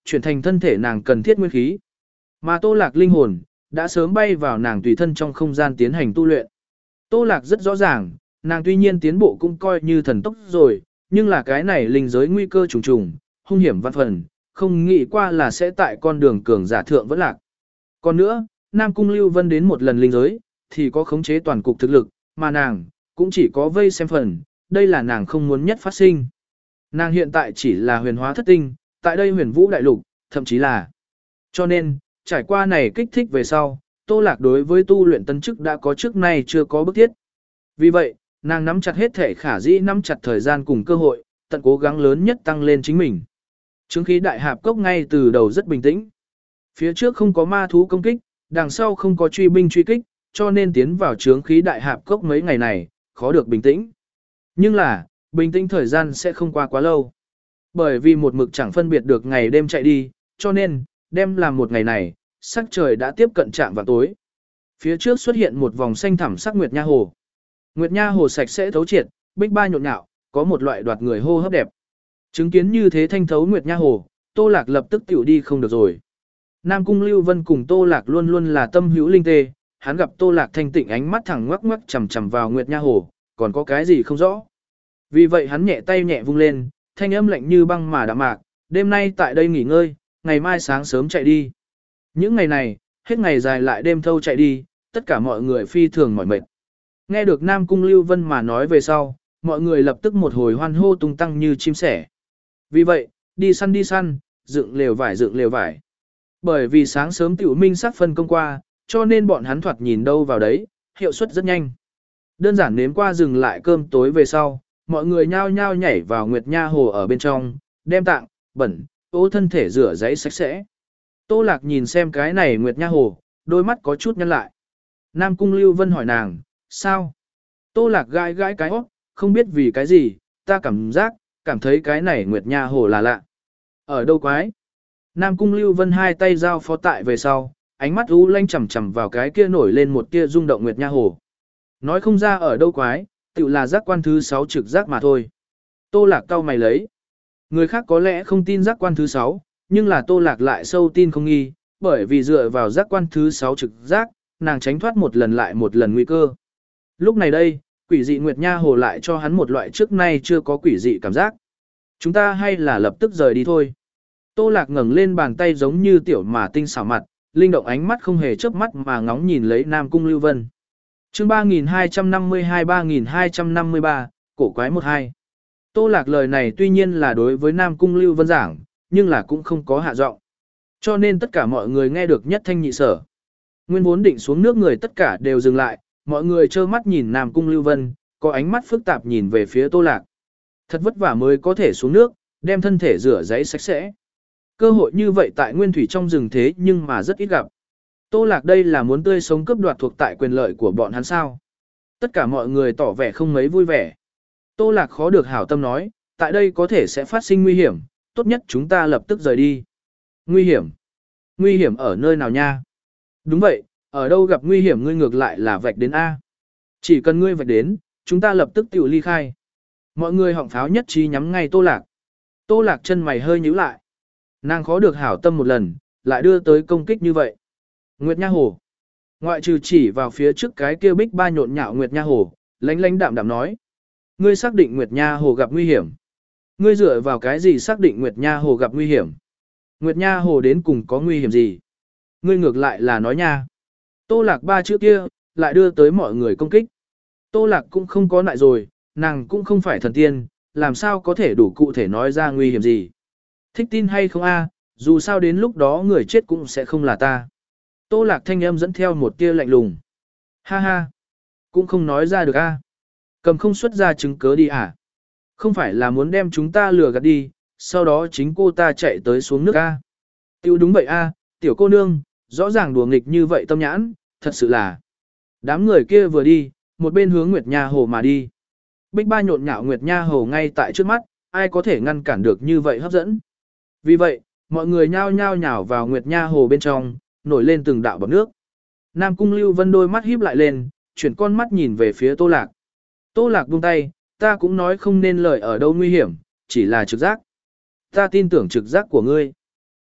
chuyển thành thân thể nàng cần thiết nguyên khí. Mà Tô Lạc linh hồn, đã sớm bay vào nàng tùy thân trong không gian tiến hành tu luyện. Tô Lạc rất rõ ràng, nàng tuy nhiên tiến bộ cũng coi như thần tốc rồi, nhưng là cái này linh giới nguy cơ trùng trùng, hung hiểm văn phần, không nghĩ qua là sẽ tại con đường cường giả thượng vẫn lạc. Còn nữa, Nam Cung Lưu Vân đến một lần linh giới, thì có khống chế toàn cục thực lực, mà nàng, cũng chỉ có vây xem phần, đây là nàng không muốn nhất phát sinh. Nàng hiện tại chỉ là huyền hóa thất tinh, tại đây huyền vũ đại lục, thậm chí là. Cho nên, trải qua này kích thích về sau, Tô Lạc đối với tu luyện tân chức đã có trước nay chưa có bức thiết. Vì vậy, nàng nắm chặt hết thể khả dĩ nắm chặt thời gian cùng cơ hội, tận cố gắng lớn nhất tăng lên chính mình. Chứng khí đại hạp cốc ngay từ đầu rất bình tĩnh. Phía trước không có ma thú công kích, đằng sau không có truy binh truy kích, cho nên tiến vào trướng khí đại hạp cốc mấy ngày này, khó được bình tĩnh. Nhưng là, bình tĩnh thời gian sẽ không qua quá lâu. Bởi vì một mực chẳng phân biệt được ngày đêm chạy đi, cho nên, đem làm một ngày này, sắc trời đã tiếp cận trạm vào tối. Phía trước xuất hiện một vòng xanh thẳm sắc Nguyệt Nha Hồ. Nguyệt Nha Hồ sạch sẽ thấu triệt, bích ba nhộn nhạo, có một loại đoạt người hô hấp đẹp. Chứng kiến như thế thanh thấu Nguyệt Nha Hồ, Tô Lạc lập tức tiểu đi không được rồi. Nam Cung Lưu Vân cùng Tô Lạc luôn luôn là tâm hữu linh tê, hắn gặp Tô Lạc thanh tịnh ánh mắt thẳng ngoắc ngoắc chằm chằm vào Nguyệt Nha Hồ, còn có cái gì không rõ. Vì vậy hắn nhẹ tay nhẹ vung lên, thanh âm lạnh như băng mà đạm mạc, đêm nay tại đây nghỉ ngơi, ngày mai sáng sớm chạy đi. Những ngày này, hết ngày dài lại đêm thâu chạy đi, tất cả mọi người phi thường mỏi mệt. Nghe được Nam Cung Lưu Vân mà nói về sau, mọi người lập tức một hồi hoan hô tung tăng như chim sẻ. Vì vậy, đi săn đi săn, dựng lều vải dựng lều vải. Bởi vì sáng sớm tiểu minh sắc phân công qua, cho nên bọn hắn thoạt nhìn đâu vào đấy, hiệu suất rất nhanh. Đơn giản nếm qua dừng lại cơm tối về sau, mọi người nhao nhao nhảy vào Nguyệt Nha Hồ ở bên trong, đem tạng, bẩn, ô thân thể rửa giấy sạch sẽ. Tô Lạc nhìn xem cái này Nguyệt Nha Hồ, đôi mắt có chút nhăn lại. Nam Cung Lưu Vân hỏi nàng, sao? Tô Lạc gãi gãi cái óc, không biết vì cái gì, ta cảm giác, cảm thấy cái này Nguyệt Nha Hồ là lạ. Ở đâu quái? Nam Cung Lưu Vân hai tay giao phó tại về sau, ánh mắt u lanh chằm chằm vào cái kia nổi lên một tia rung động Nguyệt Nha Hồ. Nói không ra ở đâu quái, tự là giác quan thứ sáu trực giác mà thôi. Tô Lạc cau mày lấy. Người khác có lẽ không tin giác quan thứ sáu, nhưng là Tô Lạc lại sâu tin không nghi, bởi vì dựa vào giác quan thứ sáu trực giác, nàng tránh thoát một lần lại một lần nguy cơ. Lúc này đây, quỷ dị Nguyệt Nha Hồ lại cho hắn một loại trước nay chưa có quỷ dị cảm giác. Chúng ta hay là lập tức rời đi thôi. Tô Lạc ngẩng lên bàn tay giống như tiểu mà tinh xảo mặt, linh động ánh mắt không hề chớp mắt mà ngóng nhìn lấy Nam Cung Lưu Vân. Chương ba nghìn hai trăm năm mươi hai ba nghìn hai trăm năm mươi ba, cổ quái một hai. Tô Lạc lời này tuy nhiên là đối với Nam Cung Lưu Vân giảng, nhưng là cũng không có hạ giọng. Cho nên tất cả mọi người nghe được nhất thanh nhị sở. Nguyên vốn định xuống nước người tất cả đều dừng lại, mọi người trơ mắt nhìn Nam Cung Lưu Vân, có ánh mắt phức tạp nhìn về phía Tô Lạc. Thật vất vả mới có thể xuống nước, đem thân thể rửa giấy sạch sẽ. Cơ hội như vậy tại nguyên thủy trong rừng thế nhưng mà rất ít gặp. Tô Lạc đây là muốn tươi sống cướp đoạt thuộc tại quyền lợi của bọn hắn sao. Tất cả mọi người tỏ vẻ không mấy vui vẻ. Tô Lạc khó được hảo tâm nói, tại đây có thể sẽ phát sinh nguy hiểm, tốt nhất chúng ta lập tức rời đi. Nguy hiểm? Nguy hiểm ở nơi nào nha? Đúng vậy, ở đâu gặp nguy hiểm ngươi ngược lại là vạch đến A. Chỉ cần ngươi vạch đến, chúng ta lập tức tự ly khai. Mọi người họng pháo nhất trí nhắm ngay Tô Lạc. Tô Lạc chân mày hơi nhíu lại. Nàng khó được hảo tâm một lần, lại đưa tới công kích như vậy. Nguyệt Nha Hồ. Ngoại trừ chỉ vào phía trước cái kia bích ba nhộn nhạo Nguyệt Nha Hồ, lánh lánh đạm đạm nói. Ngươi xác định Nguyệt Nha Hồ gặp nguy hiểm. Ngươi dựa vào cái gì xác định Nguyệt Nha Hồ gặp nguy hiểm? Nguyệt Nha Hồ đến cùng có nguy hiểm gì? Ngươi ngược lại là nói nha. Tô Lạc ba chữ kia, lại đưa tới mọi người công kích. Tô Lạc cũng không có nại rồi, nàng cũng không phải thần tiên, làm sao có thể đủ cụ thể nói ra nguy hiểm gì. Thích tin hay không a, dù sao đến lúc đó người chết cũng sẽ không là ta. Tô Lạc thanh âm dẫn theo một tia lạnh lùng. Ha ha, cũng không nói ra được a. Cầm không xuất ra chứng cớ đi à? Không phải là muốn đem chúng ta lừa gạt đi, sau đó chính cô ta chạy tới xuống nước a. Tiêu đúng vậy a, tiểu cô nương, rõ ràng đùa nghịch như vậy tâm nhãn, thật sự là. Đám người kia vừa đi, một bên hướng Nguyệt Nha Hồ mà đi. Bích ba nhộn nhạo Nguyệt Nha Hồ ngay tại trước mắt, ai có thể ngăn cản được như vậy hấp dẫn. Vì vậy, mọi người nhao nhao nhào vào Nguyệt Nha Hồ bên trong, nổi lên từng đạo bọt nước. Nam Cung Lưu Vân đôi mắt híp lại lên, chuyển con mắt nhìn về phía Tô Lạc. Tô Lạc buông tay, ta cũng nói không nên lời ở đâu nguy hiểm, chỉ là trực giác. Ta tin tưởng trực giác của ngươi.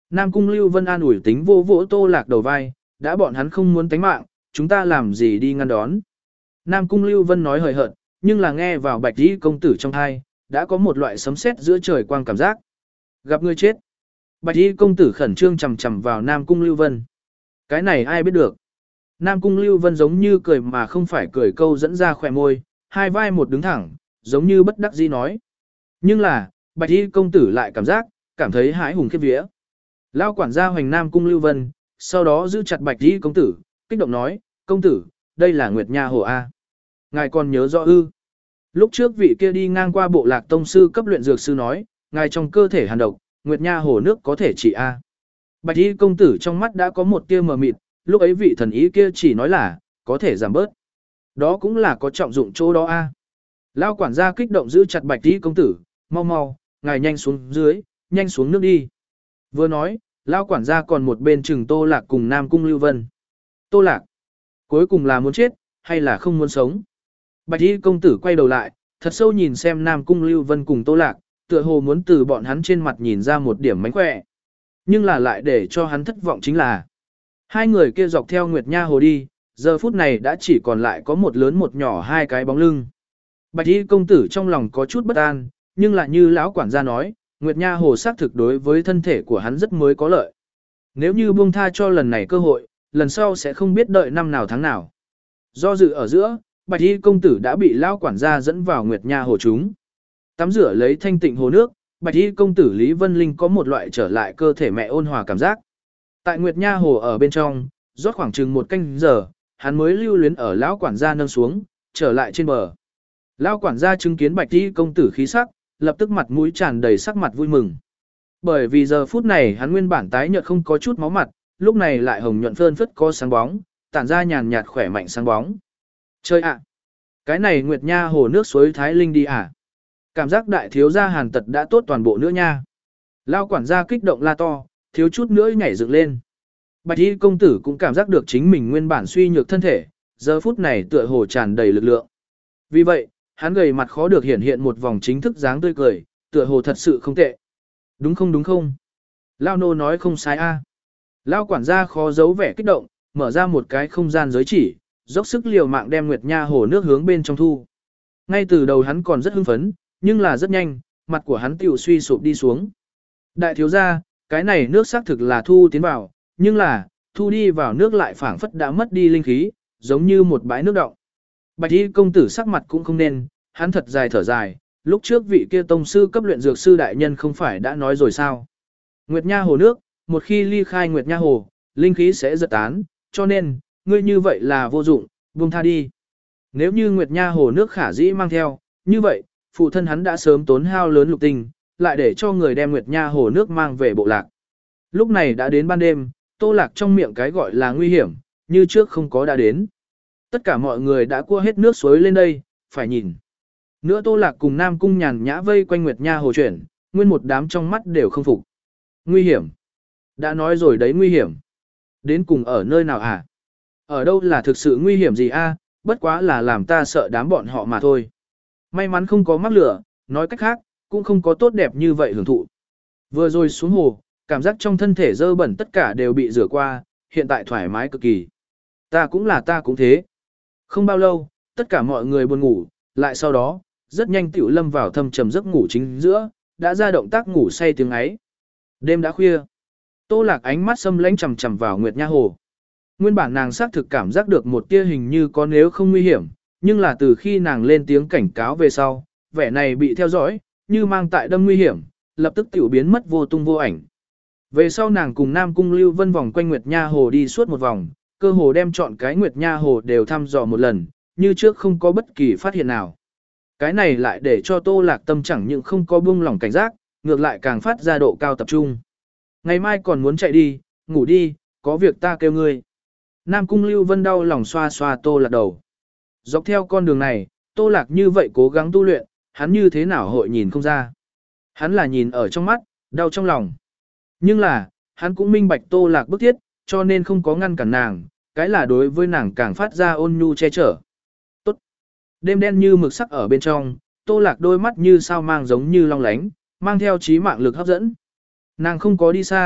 Nam Cung Lưu Vân an ủi tính vô vỗ Tô Lạc đầu vai, đã bọn hắn không muốn tánh mạng, chúng ta làm gì đi ngăn đón. Nam Cung Lưu Vân nói hời hợt, nhưng là nghe vào Bạch Y công tử trong tai, đã có một loại sấm sét giữa trời quang cảm giác. Gặp người chết. Bạch Y công tử khẩn trương chằm chằm vào Nam Cung Lưu Vân. Cái này ai biết được. Nam Cung Lưu Vân giống như cười mà không phải cười câu dẫn ra khỏe môi, hai vai một đứng thẳng, giống như bất đắc dĩ nói. Nhưng là, Bạch Y công tử lại cảm giác, cảm thấy hãi hùng khiếp vía. Lao quản gia hoành Nam Cung Lưu Vân, sau đó giữ chặt Bạch Y công tử, kích động nói, công tử, đây là Nguyệt Nha Hồ A. Ngài còn nhớ rõ ư. Lúc trước vị kia đi ngang qua bộ lạc tông sư cấp luyện dược sư nói, ngài trong cơ thể hàn độc, Nguyệt Nha Hồ nước có thể trị A. Bạch Y công tử trong mắt đã có một tia mờ mịt, lúc ấy vị thần ý kia chỉ nói là, có thể giảm bớt. Đó cũng là có trọng dụng chỗ đó A. Lao quản gia kích động giữ chặt Bạch Y công tử, mau mau, ngài nhanh xuống dưới, nhanh xuống nước đi. Vừa nói, Lao quản gia còn một bên chừng Tô Lạc cùng Nam Cung Lưu Vân. Tô Lạc, cuối cùng là muốn chết, hay là không muốn sống? Bạch Y công tử quay đầu lại, thật sâu nhìn xem Nam Cung Lưu Vân cùng Tô Lạc, tựa hồ muốn từ bọn hắn trên mặt nhìn ra một điểm mánh khỏe. Nhưng là lại để cho hắn thất vọng chính là hai người kia dọc theo Nguyệt Nha Hồ đi, giờ phút này đã chỉ còn lại có một lớn một nhỏ hai cái bóng lưng. Bạch Y công tử trong lòng có chút bất an, nhưng lại như lão quản gia nói, Nguyệt Nha Hồ xác thực đối với thân thể của hắn rất mới có lợi. Nếu như buông tha cho lần này cơ hội, lần sau sẽ không biết đợi năm nào tháng nào. Do dự ở giữa, Bạch Y công tử đã bị lão quản gia dẫn vào Nguyệt Nha Hồ chúng. Tắm rửa lấy thanh tịnh hồ nước, Bạch Y công tử Lý Vân Linh có một loại trở lại cơ thể mẹ ôn hòa cảm giác. Tại Nguyệt Nha Hồ ở bên trong, rót khoảng chừng một canh giờ, hắn mới lưu luyến ở lão quản gia nâng xuống, trở lại trên bờ. Lão quản gia chứng kiến Bạch Y công tử khí sắc, lập tức mặt mũi tràn đầy sắc mặt vui mừng. Bởi vì giờ phút này hắn nguyên bản tái nhợt không có chút máu mặt, lúc này lại hồng nhuận phơn phất có sáng bóng, tản ra nhàn nhạt khỏe mạnh sáng bóng. Chơi ạ! Cái này Nguyệt Nha Hồ nước suối Thái Linh đi à? Cảm giác đại thiếu gia Hàn Tật đã tốt toàn bộ nữa nha. Lão quản gia kích động la to, thiếu chút nữa nhảy dựng lên. Bạch Y công tử cũng cảm giác được chính mình nguyên bản suy nhược thân thể, giờ phút này tựa hồ tràn đầy lực lượng. Vì vậy, hắn gầy mặt khó được hiện hiện một vòng chính thức dáng tươi cười, tựa hồ thật sự không tệ. Đúng không đúng không? Lao nô nói không sai a. À. Lao quản gia khó giấu vẻ kích động, mở ra một cái không gian giới chỉ, dốc sức liều mạng đem Nguyệt Nha Hồ nước hướng bên trong thu. Ngay từ đầu hắn còn rất hưng phấn, nhưng là rất nhanh, mặt của hắn tiểu suy sụp đi xuống. Đại thiếu gia, cái này nước xác thực là thu tiến vào, nhưng là, thu đi vào nước lại phảng phất đã mất đi linh khí, giống như một bãi nước đọng. Bạch Y công tử sắc mặt cũng không nên, hắn thật dài thở dài, lúc trước vị kia tông sư cấp luyện dược sư đại nhân không phải đã nói rồi sao? Nguyệt Nha Hồ nước, một khi ly khai Nguyệt Nha Hồ, linh khí sẽ giật tán, cho nên, ngươi như vậy là vô dụng, buông tha đi. Nếu như Nguyệt Nha Hồ nước khả dĩ mang theo, như vậy, phụ thân hắn đã sớm tốn hao lớn lục tinh, lại để cho người đem Nguyệt Nha Hồ nước mang về bộ lạc. Lúc này đã đến ban đêm, Tô Lạc trong miệng cái gọi là nguy hiểm, như trước không có đã đến. Tất cả mọi người đã cua hết nước suối lên đây, phải nhìn. Nữa Tô Lạc cùng Nam Cung nhàn nhã vây quanh Nguyệt Nha Hồ chuyển, nguyên một đám trong mắt đều không phục. Nguy hiểm. Đã nói rồi đấy nguy hiểm. Đến cùng ở nơi nào hả? Ở đâu là thực sự nguy hiểm gì a? Bất quá là làm ta sợ đám bọn họ mà thôi. May mắn không có mắc lửa, nói cách khác, cũng không có tốt đẹp như vậy hưởng thụ. Vừa rồi xuống hồ, cảm giác trong thân thể dơ bẩn tất cả đều bị rửa qua, hiện tại thoải mái cực kỳ. Ta cũng là ta cũng thế. Không bao lâu, tất cả mọi người buồn ngủ, lại sau đó, rất nhanh tiểu lâm vào thâm trầm giấc ngủ chính giữa, đã ra động tác ngủ say tiếng ấy. Đêm đã khuya. Tô Lạc ánh mắt xâm lãnh chằm chằm vào Nguyệt Nha Hồ. Nguyên bản nàng xác thực cảm giác được một tia hình như có nếu không nguy hiểm, nhưng là từ khi nàng lên tiếng cảnh cáo về sau, vẻ này bị theo dõi, như mang tại đâm nguy hiểm, lập tức tiểu biến mất vô tung vô ảnh. Về sau nàng cùng Nam Cung Lưu Vân vòng quanh Nguyệt Nha Hồ đi suốt một vòng, cơ hồ đem chọn cái Nguyệt Nha Hồ đều thăm dò một lần, như trước không có bất kỳ phát hiện nào. Cái này lại để cho Tô Lạc tâm chẳng những không có buông lỏng cảnh giác, ngược lại càng phát ra độ cao tập trung. Ngày mai còn muốn chạy đi, ngủ đi, có việc ta kêu ngươi. Nam Cung Lưu Vân đau lòng xoa xoa Tô Lạc đầu. Dọc theo con đường này, Tô Lạc như vậy cố gắng tu luyện, hắn như thế nào hội nhìn không ra. Hắn là nhìn ở trong mắt, đau trong lòng. Nhưng là, hắn cũng minh bạch Tô Lạc bức thiết, cho nên không có ngăn cản nàng, cái là đối với nàng càng phát ra ôn nhu che chở. Tốt. Đêm đen như mực sắc ở bên trong, Tô Lạc đôi mắt như sao mang giống như long lánh, mang theo trí mạng lực hấp dẫn. Nàng không có đi xa,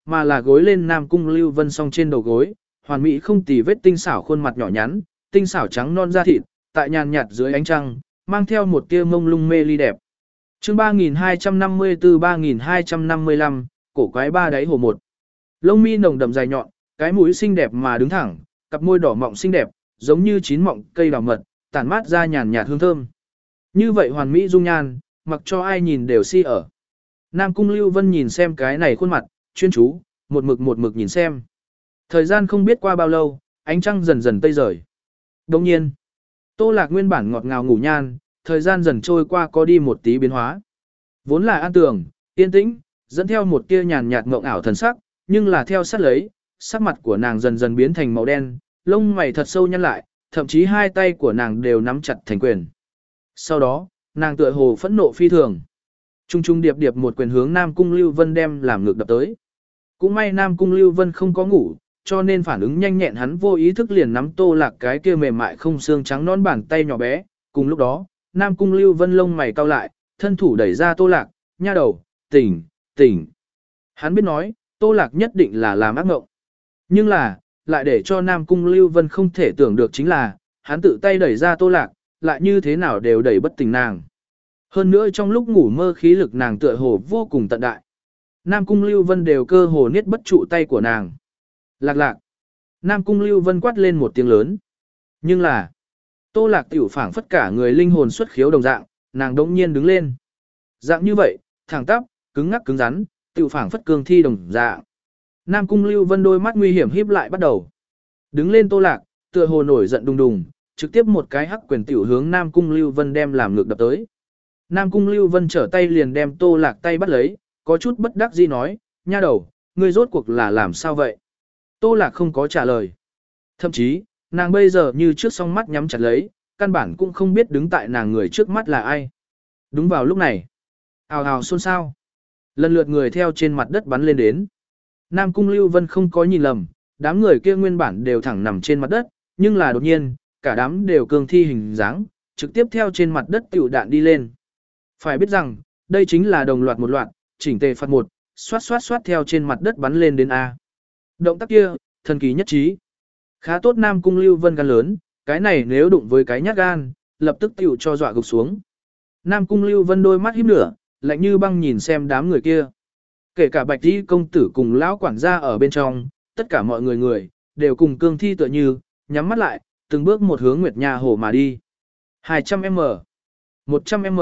mà là gối lên Nam Cung Lưu Vân song trên đầu gối, hoàn mỹ không tì vết tinh xảo khuôn mặt nhỏ nhắn, tinh xảo trắng non da thịt, tại nhàn nhạt dưới ánh trăng, mang theo một tia mông lung mê ly đẹp. Chương ba nghìn hai trăm năm mươi tư ba nghìn hai trăm năm mươi lăm, cổ quái ba đáy hồ một. Lông mi nồng đậm dài nhọn, cái mũi xinh đẹp mà đứng thẳng, cặp môi đỏ mọng xinh đẹp, giống như chín mọng cây đào mật, tản mát ra nhàn nhạt hương thơm. Như vậy hoàn mỹ dung nhan, mặc cho ai nhìn đều si ở. Nam Cung Lưu Vân nhìn xem cái này khuôn mặt, chuyên chú, một mực một mực nhìn xem. Thời gian không biết qua bao lâu, ánh trăng dần dần tây rời. Đồng nhiên, Tô Lạc nguyên bản ngọt ngào ngủ nhan, thời gian dần trôi qua có đi một tí biến hóa. Vốn là an tường, yên tĩnh, dẫn theo một tia nhàn nhạt mộng ảo thần sắc, nhưng là theo sát lấy, sắc mặt của nàng dần dần biến thành màu đen, lông mày thật sâu nhăn lại, thậm chí hai tay của nàng đều nắm chặt thành quyền. Sau đó, nàng tựa hồ phẫn nộ phi thường. Trung trung điệp điệp một quyền hướng Nam Cung Lưu Vân đem làm ngược đập tới. Cũng may Nam Cung Lưu Vân không có ngủ, cho nên phản ứng nhanh nhẹn hắn vô ý thức liền nắm Tô Lạc cái kia mềm mại không xương trắng non bàn tay nhỏ bé. Cùng lúc đó, Nam Cung Lưu Vân lông mày cau lại, thân thủ đẩy ra Tô Lạc, nha đầu, tỉnh, tỉnh. Hắn biết nói, Tô Lạc nhất định là làm ác mộng. Nhưng là, lại để cho Nam Cung Lưu Vân không thể tưởng được chính là, hắn tự tay đẩy ra Tô Lạc, lại như thế nào đều đẩy bất tỉnh nàng. Hơn nữa trong lúc ngủ mơ khí lực nàng tựa hồ vô cùng tận đại. Nam Cung Lưu Vân đều cơ hồ niết bất trụ tay của nàng. Lạc lạc. Nam Cung Lưu Vân quát lên một tiếng lớn. Nhưng là, Tô Lạc tiểu phảng phất cả người linh hồn xuất khiếu đồng dạng, nàng đống nhiên đứng lên. Dạng như vậy, thẳng tắp, cứng ngắc cứng rắn, tiểu phảng phất cương thi đồng dạng. Nam Cung Lưu Vân đôi mắt nguy hiểm híp lại bắt đầu. Đứng lên Tô Lạc, tựa hồ nổi giận đùng đùng, trực tiếp một cái hắc quyền tiểu hướng Nam Cung Lưu Vân đem làm ngược đập tới. Nam Cung Lưu Vân trở tay liền đem Tô Lạc tay bắt lấy, có chút bất đắc dĩ nói, nha đầu, ngươi rốt cuộc là làm sao vậy? Tô Lạc không có trả lời. Thậm chí, nàng bây giờ như trước song mắt nhắm chặt lấy, căn bản cũng không biết đứng tại nàng người trước mắt là ai. Đúng vào lúc này, ào ào xôn xao. Lần lượt người theo trên mặt đất bắn lên đến. Nam Cung Lưu Vân không có nhìn lầm, đám người kia nguyên bản đều thẳng nằm trên mặt đất, nhưng là đột nhiên, cả đám đều cương thi hình dáng, trực tiếp theo trên mặt đất tiểu đạn đi lên. Phải biết rằng, đây chính là đồng loạt một loạt, chỉnh tề phạt một, xoát xoát xoát theo trên mặt đất bắn lên đến A. Động tác kia, thần kỳ nhất trí. Khá tốt Nam Cung Lưu Vân gan lớn, cái này nếu đụng với cái nhát gan, lập tức tiểu cho dọa gục xuống. Nam Cung Lưu Vân đôi mắt híp lửa, lạnh như băng nhìn xem đám người kia. Kể cả Bạch Y công tử cùng lão quản gia ở bên trong, tất cả mọi người người, đều cùng cương thi tựa như, nhắm mắt lại, từng bước một hướng Nguyệt Nha Hồ mà đi. hai trăm mét, một trăm mét,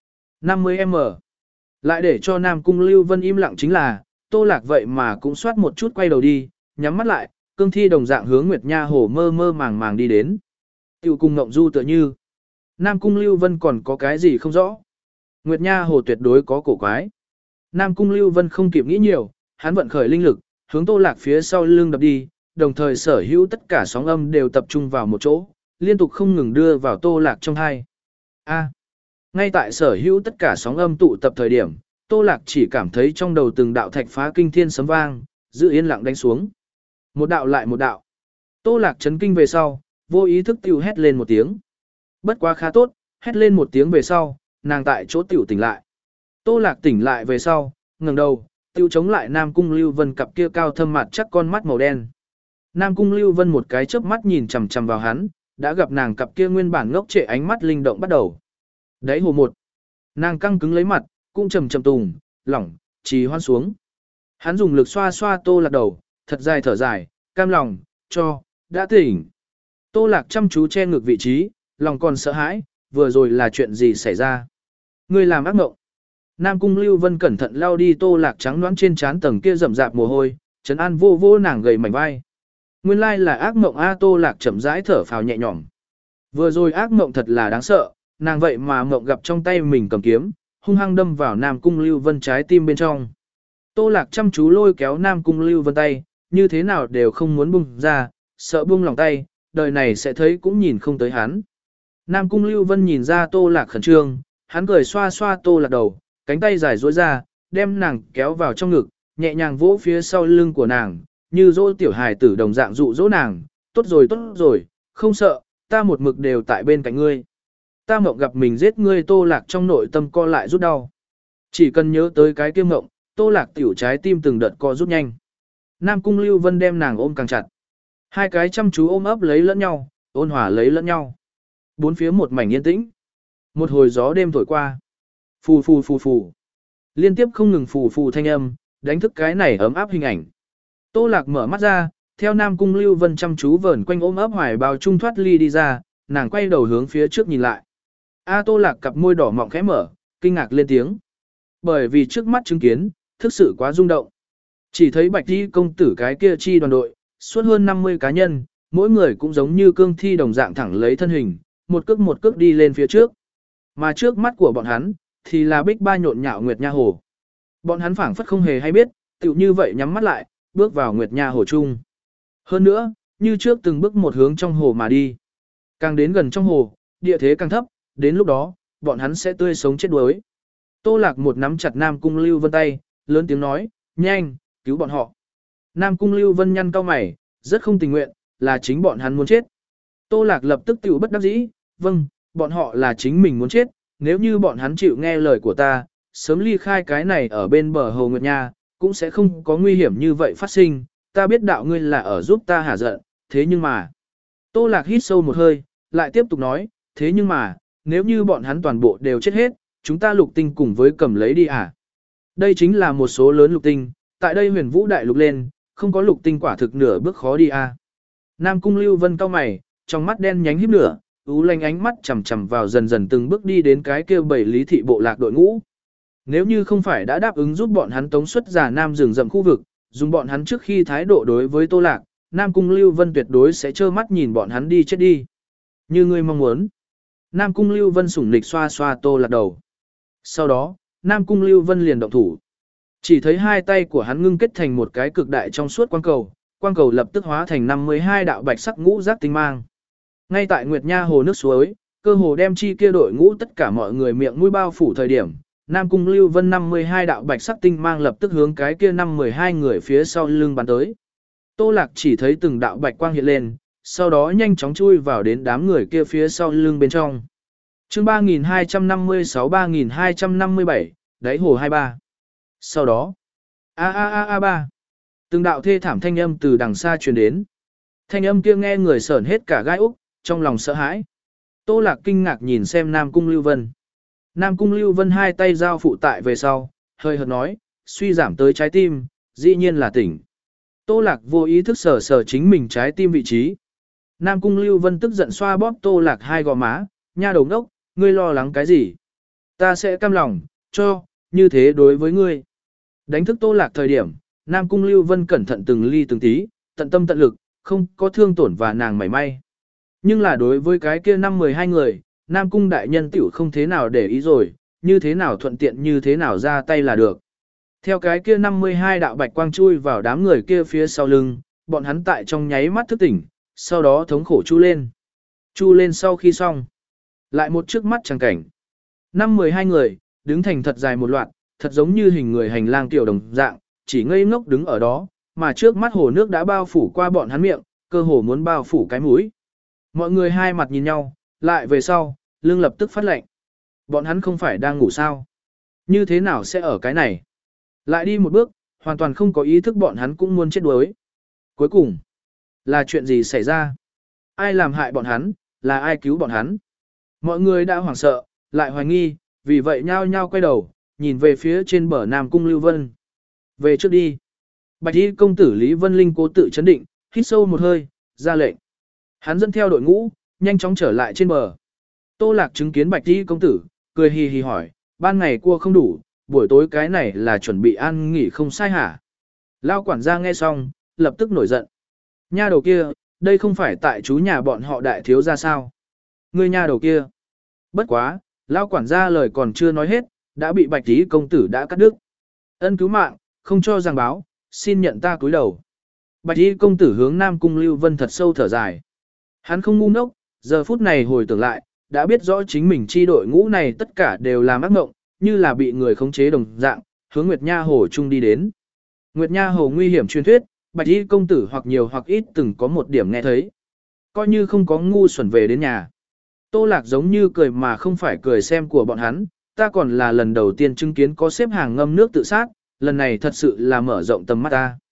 năm mươi mét. Lại để cho Nam Cung Lưu Vân im lặng chính là, Tô Lạc vậy mà cũng soát một chút quay đầu đi, nhắm mắt lại, cương thi đồng dạng hướng Nguyệt Nha Hồ mơ mơ màng màng đi đến. Tiểu cùng ngộng du tựa như. Nam Cung Lưu Vân còn có cái gì không rõ. Nguyệt Nha Hồ tuyệt đối có cổ quái. Nam Cung Lưu Vân không kịp nghĩ nhiều, hắn vận khởi linh lực, hướng Tô Lạc phía sau lưng đập đi, đồng thời sở hữu tất cả sóng âm đều tập trung vào một chỗ, liên tục không ngừng đưa vào Tô Lạc trong hai. A. Ngay tại sở hữu tất cả sóng âm tụ tập thời điểm, Tô Lạc chỉ cảm thấy trong đầu từng đạo thạch phá kinh thiên sấm vang, giữ yên lặng đánh xuống. Một đạo lại một đạo. Tô Lạc chấn kinh về sau, vô ý thức tiểu hét lên một tiếng. Bất quá khá tốt, hét lên một tiếng về sau, nàng tại chỗ tiểu tỉnh lại. Tô Lạc tỉnh lại về sau, ngẩng đầu, tiêu chống lại Nam Cung Lưu Vân cặp kia cao thâm mặt chắc con mắt màu đen. Nam Cung Lưu Vân một cái chớp mắt nhìn chằm chằm vào hắn, đã gặp nàng cặp kia nguyên bản ngốc trệ ánh mắt linh động bắt đầu. Đáy hồ một, nàng căng cứng lấy mặt, cũng trầm trầm tùng, lỏng, trì hoan xuống. Hắn dùng lực xoa xoa Tô Lạc đầu, thật dài thở dài, cam lòng, cho, đã tỉnh. Tô Lạc chăm chú che ngực vị trí, lòng còn sợ hãi, vừa rồi là chuyện gì xảy ra. Ngươi làm ác mộng. Nam Cung Lưu Vân cẩn thận lau đi Tô Lạc trắng nõn trên trán tầng kia rậm rạp mồ hôi, trấn an vô vô nàng gầy mảnh vai. Nguyên lai là ác mộng a. Tô Lạc chậm rãi thở phào nhẹ nhõm. Vừa rồi ác mộng thật là đáng sợ, nàng vậy mà mộng gặp trong tay mình cầm kiếm, hung hăng đâm vào Nam Cung Lưu Vân trái tim bên trong. Tô Lạc chăm chú lôi kéo Nam Cung Lưu Vân tay, như thế nào đều không muốn buông ra, sợ buông lòng tay, đời này sẽ thấy cũng nhìn không tới hắn. Nam Cung Lưu Vân nhìn ra Tô Lạc khẩn trương, hắn cười xoa xoa Tô Lạc đầu, cánh tay dài duỗi ra, đem nàng kéo vào trong ngực, nhẹ nhàng vỗ phía sau lưng của nàng, như dỗ tiểu hài tử đồng dạng dụ dỗ nàng, tốt rồi tốt rồi, không sợ, ta một mực đều tại bên cạnh ngươi. Ta mộng gặp mình giết ngươi. Tô Lạc trong nội tâm co lại rút đau. Chỉ cần nhớ tới cái kia mộng, Tô Lạc tiểu trái tim từng đợt co rút nhanh. Nam Cung Lưu Vân đem nàng ôm càng chặt. Hai cái chăm chú ôm ấp lấy lẫn nhau, ôn hòa lấy lẫn nhau. Bốn phía một mảnh yên tĩnh. Một hồi gió đêm thổi qua. Phù phù phù phù. Liên tiếp không ngừng phù phù thanh âm, đánh thức cái này ấm áp hình ảnh. Tô Lạc mở mắt ra, theo Nam Cung Lưu Vân chăm chú vờn quanh ôm ấp hoài bào trung thoát ly đi ra, nàng quay đầu hướng phía trước nhìn lại. A Tô Lạc cặp môi đỏ mọng khẽ mở, kinh ngạc lên tiếng. Bởi vì trước mắt chứng kiến, thực sự quá rung động. Chỉ thấy Bạch Y công tử cái kia chi đoàn đội, suốt hơn năm mươi cá nhân, mỗi người cũng giống như cương thi đồng dạng thẳng lấy thân hình, một cước một cước đi lên phía trước. Mà trước mắt của bọn hắn, thì là bích ba nhộn nhạo Nguyệt Nha Hồ. Bọn hắn phảng phất không hề hay biết, tựu như vậy nhắm mắt lại, bước vào Nguyệt Nha Hồ chung. Hơn nữa, như trước từng bước một hướng trong hồ mà đi. Càng đến gần trong hồ, địa thế càng thấp, đến lúc đó, bọn hắn sẽ tươi sống chết đuối. Tô Lạc một nắm chặt Nam Cung Lưu Vân tay, lớn tiếng nói, nhanh, cứu bọn họ. Nam Cung Lưu Vân nhăn cau mày, rất không tình nguyện, là chính bọn hắn muốn chết. Tô Lạc lập tức tiểu bất đắc dĩ, vâng, bọn họ là chính mình muốn chết, nếu như bọn hắn chịu nghe lời của ta, sớm ly khai cái này ở bên bờ hồ Nguyệt Nha, cũng sẽ không có nguy hiểm như vậy phát sinh, ta biết đạo ngươi là ở giúp ta hả giận, thế nhưng mà. Tô Lạc hít sâu một hơi, lại tiếp tục nói, thế nhưng mà, nếu như bọn hắn toàn bộ đều chết hết, chúng ta lục tinh cùng với cầm lấy đi à. Đây chính là một số lớn lục tinh, tại đây huyền vũ đại lục lên, không có lục tinh quả thực nửa bước khó đi à. Nam Cung Lưu Vân cau mày, trong mắt đen nhánh híp nửa, ú lanh ánh mắt chằm chằm vào dần dần từng bước đi đến cái kia bảy lý thị bộ lạc đội ngũ. Nếu như không phải đã đáp ứng giúp bọn hắn tống xuất giả Nam rừng rậm khu vực, dùng bọn hắn trước khi thái độ đối với Tô Lạc, Nam Cung Lưu Vân tuyệt đối sẽ trơ mắt nhìn bọn hắn đi chết đi. Như ngươi mong muốn. Nam Cung Lưu Vân sủng nịch xoa xoa Tô Lạc đầu. Sau đó, Nam Cung Lưu Vân liền động thủ. Chỉ thấy hai tay của hắn ngưng kết thành một cái cực đại trong suốt quang cầu, quang cầu lập tức hóa thành năm mươi hai đạo bạch sắc ngũ giác tinh mang. Ngay tại Nguyệt Nha hồ nước suối, cơ hồ đem chi kia đội ngũ tất cả mọi người miệng mũi bao phủ thời điểm, Nam Cung Lưu Vân năm mươi hai đạo bạch sắc tinh mang lập tức hướng cái kia năm mươi hai người phía sau lưng bắn tới. Tô Lạc chỉ thấy từng đạo bạch quang hiện lên, sau đó nhanh chóng chui vào đến đám người kia phía sau lưng bên trong. Chương ba nghìn hai trăm năm mươi sáu ba nghìn hai trăm năm mươi bảy, đáy hồ hai mươi ba. Sau đó, a a a a ba. Từng đạo thê thảm thanh âm từ đằng xa truyền đến. Thanh âm kia nghe người sởn hết cả gai úc, trong lòng sợ hãi. Tô Lạc kinh ngạc nhìn xem Nam Cung Lưu Vân. Nam Cung Lưu Vân hai tay giao phụ tại về sau, hơi hợt nói, suy giảm tới trái tim, dĩ nhiên là tỉnh. Tô Lạc vô ý thức sờ sờ chính mình trái tim vị trí. Nam Cung Lưu Vân tức giận xoa bóp Tô Lạc hai gò má, nha đầu đốc, ngươi lo lắng cái gì? Ta sẽ cam lòng, cho, như thế đối với ngươi. Đánh thức Tô Lạc thời điểm, Nam Cung Lưu Vân cẩn thận từng ly từng tí, tận tâm tận lực, không có thương tổn và nàng mảy may. Nhưng là đối với cái kia năm mười hai người, Nam Cung đại nhân tiểu không thế nào để ý rồi, như thế nào thuận tiện như thế nào ra tay là được. Theo cái kia năm mươi hai đạo bạch quang chui vào đám người kia phía sau lưng, bọn hắn tại trong nháy mắt thức tỉnh, sau đó thống khổ chu lên. Chu lên sau khi xong, lại một trước mắt chẳng cảnh. Năm mười hai người, đứng thành thật dài một loạt, thật giống như hình người hành lang tiểu đồng dạng, chỉ ngây ngốc đứng ở đó, mà trước mắt hồ nước đã bao phủ qua bọn hắn miệng, cơ hồ muốn bao phủ cái mũi. Mọi người hai mặt nhìn nhau, lại về sau, lưng lập tức phát lạnh. Bọn hắn không phải đang ngủ sao? Như thế nào sẽ ở cái này? Lại đi một bước, hoàn toàn không có ý thức bọn hắn cũng muốn chết đuối. Cuối cùng, là chuyện gì xảy ra? Ai làm hại bọn hắn? Là ai cứu bọn hắn? Mọi người đã hoảng sợ, lại hoài nghi, vì vậy nhao nhao quay đầu, nhìn về phía trên bờ Nam Cung Lưu Vân. Về trước đi. Bạch y công tử Lý Vân Linh cố tự chấn định, hít sâu một hơi, ra lệnh. Hắn dẫn theo đội ngũ, nhanh chóng trở lại trên bờ. Tô Lạc chứng kiến Bạch y công tử, cười hì hì hỏi, ban ngày cua không đủ, buổi tối cái này là chuẩn bị ăn nghỉ không sai hả? Lao quản gia nghe xong, lập tức nổi giận. Nha đầu kia, đây không phải tại chú nhà bọn họ đại thiếu ra sao? Ngươi nha đầu kia. Bất quá, Lao quản gia lời còn chưa nói hết, đã bị Bạch y công tử đã cắt đứt. Ân cứu mạng, không cho giang báo, xin nhận ta cúi đầu. Bạch y công tử hướng Nam Cung Lưu Vân thật sâu thở dài. Hắn không ngu ngốc, giờ phút này hồi tưởng lại, đã biết rõ chính mình chi đội ngũ này tất cả đều là ác mộng, như là bị người khống chế đồng dạng, hướng Nguyệt Nha Hồ chung đi đến. Nguyệt Nha Hồ nguy hiểm truyền thuyết, Bạch y công tử hoặc nhiều hoặc ít từng có một điểm nghe thấy. Coi như không có ngu xuẩn về đến nhà. Tô Lạc giống như cười mà không phải cười xem của bọn hắn, ta còn là lần đầu tiên chứng kiến có xếp hàng ngâm nước tự sát, lần này thật sự là mở rộng tầm mắt ta.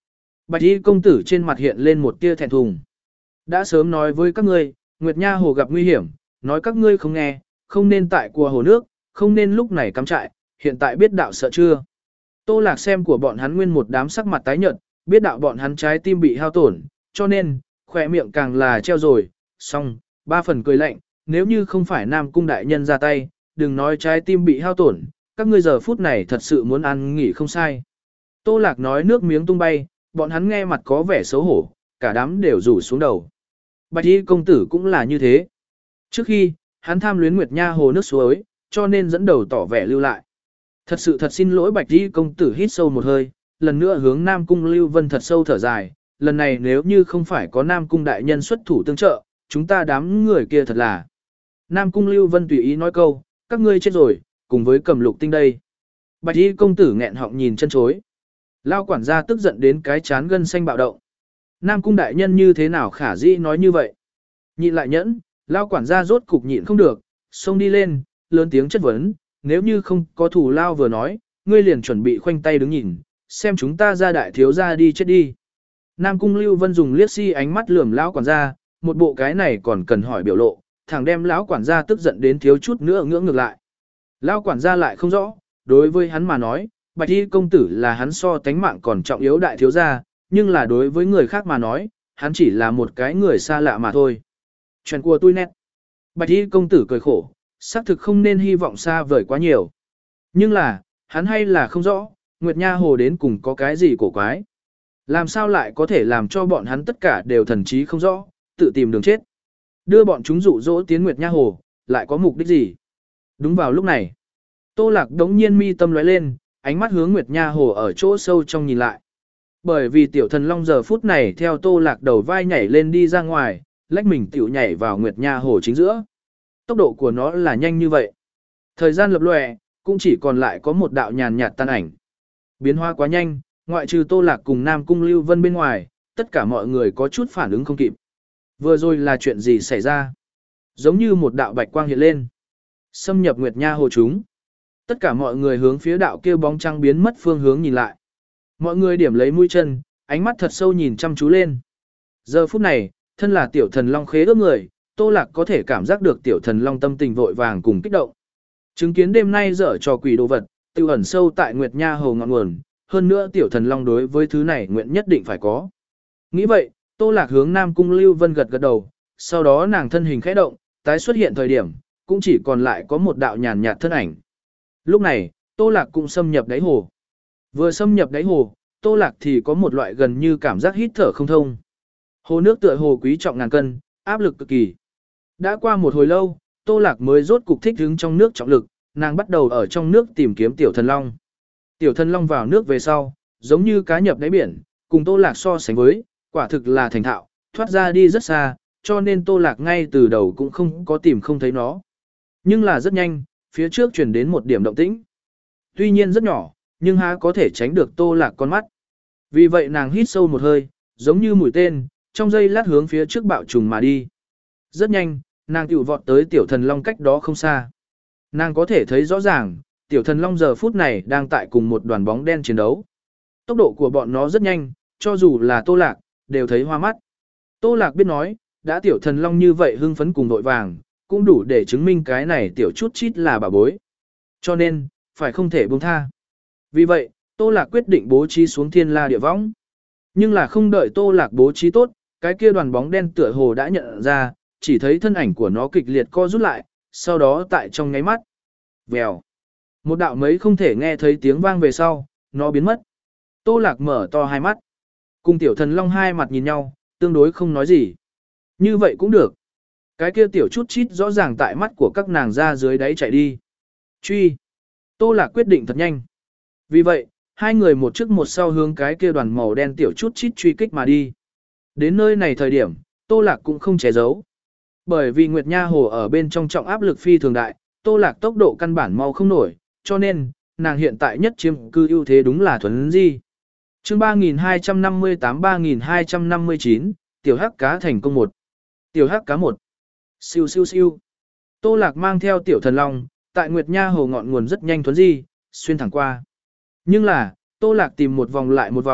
Bạch y công tử trên mặt hiện lên một tia thẹn thùng. Đã sớm nói với các ngươi, Nguyệt Nha hồ gặp nguy hiểm, nói các ngươi không nghe, không nên tại cua hồ nước, không nên lúc này cắm trại, hiện tại biết đạo sợ chưa? Tô Lạc xem của bọn hắn nguyên một đám sắc mặt tái nhợt, biết đạo bọn hắn trái tim bị hao tổn, cho nên, khỏe miệng càng là treo rồi, xong, ba phần cười lạnh, nếu như không phải Nam Cung đại nhân ra tay, đừng nói trái tim bị hao tổn, các ngươi giờ phút này thật sự muốn ăn nghỉ không sai. Tô Lạc nói nước miếng tung bay, bọn hắn nghe mặt có vẻ xấu hổ, cả đám đều rủ xuống đầu. Bạch y công tử cũng là như thế. Trước khi, hắn tham luyến Nguyệt Nha hồ nước suối, cho nên dẫn đầu tỏ vẻ lưu lại. Thật sự thật xin lỗi Bạch y công tử hít sâu một hơi, lần nữa hướng Nam Cung Lưu Vân thật sâu thở dài, lần này nếu như không phải có Nam Cung đại nhân xuất thủ tương trợ, chúng ta đám người kia thật là. Nam Cung Lưu Vân tùy ý nói câu, các ngươi chết rồi, cùng với Cầm Lục Tinh đây. Bạch y công tử nghẹn họng nhìn chân chối. Lao quản gia tức giận đến cái chán gân xanh bạo động. Nam Cung đại nhân như thế nào khả dĩ nói như vậy? Nhịn lại nhẫn, Lao quản gia rốt cục nhịn không được, xông đi lên, lớn tiếng chất vấn, nếu như không có thủ Lao vừa nói, ngươi liền chuẩn bị khoanh tay đứng nhìn, xem chúng ta ra đại thiếu gia đi chết đi. Nam Cung Lưu Vân dùng liếc si ánh mắt lườm lão quản gia, một bộ cái này còn cần hỏi biểu lộ, thẳng đem lão quản gia tức giận đến thiếu chút nữa ngưỡng ngược lại. Lão quản gia lại không rõ, đối với hắn mà nói, Bạch y công tử là hắn so tánh mạng còn trọng yếu đại thiếu gia, nhưng là đối với người khác mà nói, hắn chỉ là một cái người xa lạ mà thôi. Chuyện của tôi nét. Bạch y công tử cười khổ, xác thực không nên hy vọng xa vời quá nhiều. Nhưng là, hắn hay là không rõ, Nguyệt Nha hồ đến cùng có cái gì cổ quái. Làm sao lại có thể làm cho bọn hắn tất cả đều thần trí không rõ, tự tìm đường chết. Đưa bọn chúng dụ dỗ tiến Nguyệt Nha hồ, lại có mục đích gì? Đúng vào lúc này, Tô Lạc đống nhiên mi tâm lóe lên, ánh mắt hướng Nguyệt Nha hồ ở chỗ sâu trong nhìn lại. Bởi vì tiểu thần long giờ phút này theo Tô Lạc đầu vai nhảy lên đi ra ngoài, lách mình tiểu nhảy vào Nguyệt Nha hồ chính giữa. Tốc độ của nó là nhanh như vậy. Thời gian lập lòe, cũng chỉ còn lại có một đạo nhàn nhạt tan ảnh. Biến hóa quá nhanh, ngoại trừ Tô Lạc cùng Nam Cung Lưu Vân bên ngoài, tất cả mọi người có chút phản ứng không kịp. Vừa rồi là chuyện gì xảy ra? Giống như một đạo bạch quang hiện lên, xâm nhập Nguyệt Nha hồ chúng. Tất cả mọi người hướng phía đạo kia bóng trăng biến mất phương hướng nhìn lại. Mọi người điểm lấy mũi chân, ánh mắt thật sâu nhìn chăm chú lên. Giờ phút này, thân là tiểu thần long khế ước người, Tô Lạc có thể cảm giác được tiểu thần long tâm tình vội vàng cùng kích động. Chứng kiến đêm nay dở trò quỷ đồ vật, tiêu ẩn sâu tại Nguyệt Nha hồ ngọn nguồn, hơn nữa tiểu thần long đối với thứ này nguyện nhất định phải có. Nghĩ vậy, Tô Lạc hướng Nam Cung Lưu Vân gật gật đầu, sau đó nàng thân hình khẽ động, tái xuất hiện thời điểm, cũng chỉ còn lại có một đạo nhàn nhạt thân ảnh. Lúc này, Tô Lạc cũng xâm nhập đáy hồ. Vừa xâm nhập đáy hồ, Tô Lạc thì có một loại gần như cảm giác hít thở không thông. Hồ nước tựa hồ quý trọng ngàn cân, áp lực cực kỳ. Đã qua một hồi lâu, Tô Lạc mới rốt cục thích ứng trong nước trọng lực, nàng bắt đầu ở trong nước tìm kiếm tiểu thần long. Tiểu thần long vào nước về sau, giống như cá nhập đáy biển, cùng Tô Lạc so sánh với, quả thực là thành thạo, thoát ra đi rất xa, cho nên Tô Lạc ngay từ đầu cũng không có tìm không thấy nó. Nhưng là rất nhanh, phía trước chuyển đến một điểm động tĩnh. Tuy nhiên rất nhỏ, nhưng há có thể tránh được Tô Lạc con mắt. Vì vậy nàng hít sâu một hơi, giống như mũi tên, trong giây lát hướng phía trước bạo trùng mà đi. Rất nhanh, nàng tiểu vọt tới tiểu thần long cách đó không xa. Nàng có thể thấy rõ ràng, tiểu thần long giờ phút này đang tại cùng một đoàn bóng đen chiến đấu. Tốc độ của bọn nó rất nhanh, cho dù là Tô Lạc, đều thấy hoa mắt. Tô Lạc biết nói, đã tiểu thần long như vậy hưng phấn cùng đội vàng, cũng đủ để chứng minh cái này tiểu chút chít là bà bối. Cho nên, phải không thể buông tha. Vì vậy, Tô Lạc quyết định bố trí xuống thiên la địa võng. Nhưng là không đợi Tô Lạc bố trí tốt, cái kia đoàn bóng đen tựa hồ đã nhận ra, chỉ thấy thân ảnh của nó kịch liệt co rút lại, sau đó tại trong nháy mắt. Vèo. Một đạo mấy không thể nghe thấy tiếng vang về sau, nó biến mất. Tô Lạc mở to hai mắt. Cùng tiểu thần long hai mặt nhìn nhau, tương đối không nói gì. Như vậy cũng được. Cái kia tiểu chút chít rõ ràng tại mắt của các nàng ra dưới đáy chạy đi. Truy. Tô Lạc quyết định thật nhanh. Vì vậy, hai người một trước một sau hướng cái kia đoàn màu đen tiểu chút chít truy kích mà đi. Đến nơi này thời điểm, Tô Lạc cũng không che giấu. Bởi vì Nguyệt Nha hồ ở bên trong trọng áp lực phi thường đại, Tô Lạc tốc độ căn bản mau không nổi, cho nên, nàng hiện tại nhất chiếm cư ưu thế đúng là thuần di. Chương ba nghìn hai trăm năm mươi tám ba nghìn hai trăm năm mươi chín, tiểu hắc cá thành công một. Tiểu hắc cá một. Siêu siêu siêu. Tô Lạc mang theo tiểu thần long, tại Nguyệt Nha hồ ngọn nguồn rất nhanh thuần di, xuyên thẳng qua. Nhưng là, Tô Lạc tìm một vòng lại một vòng,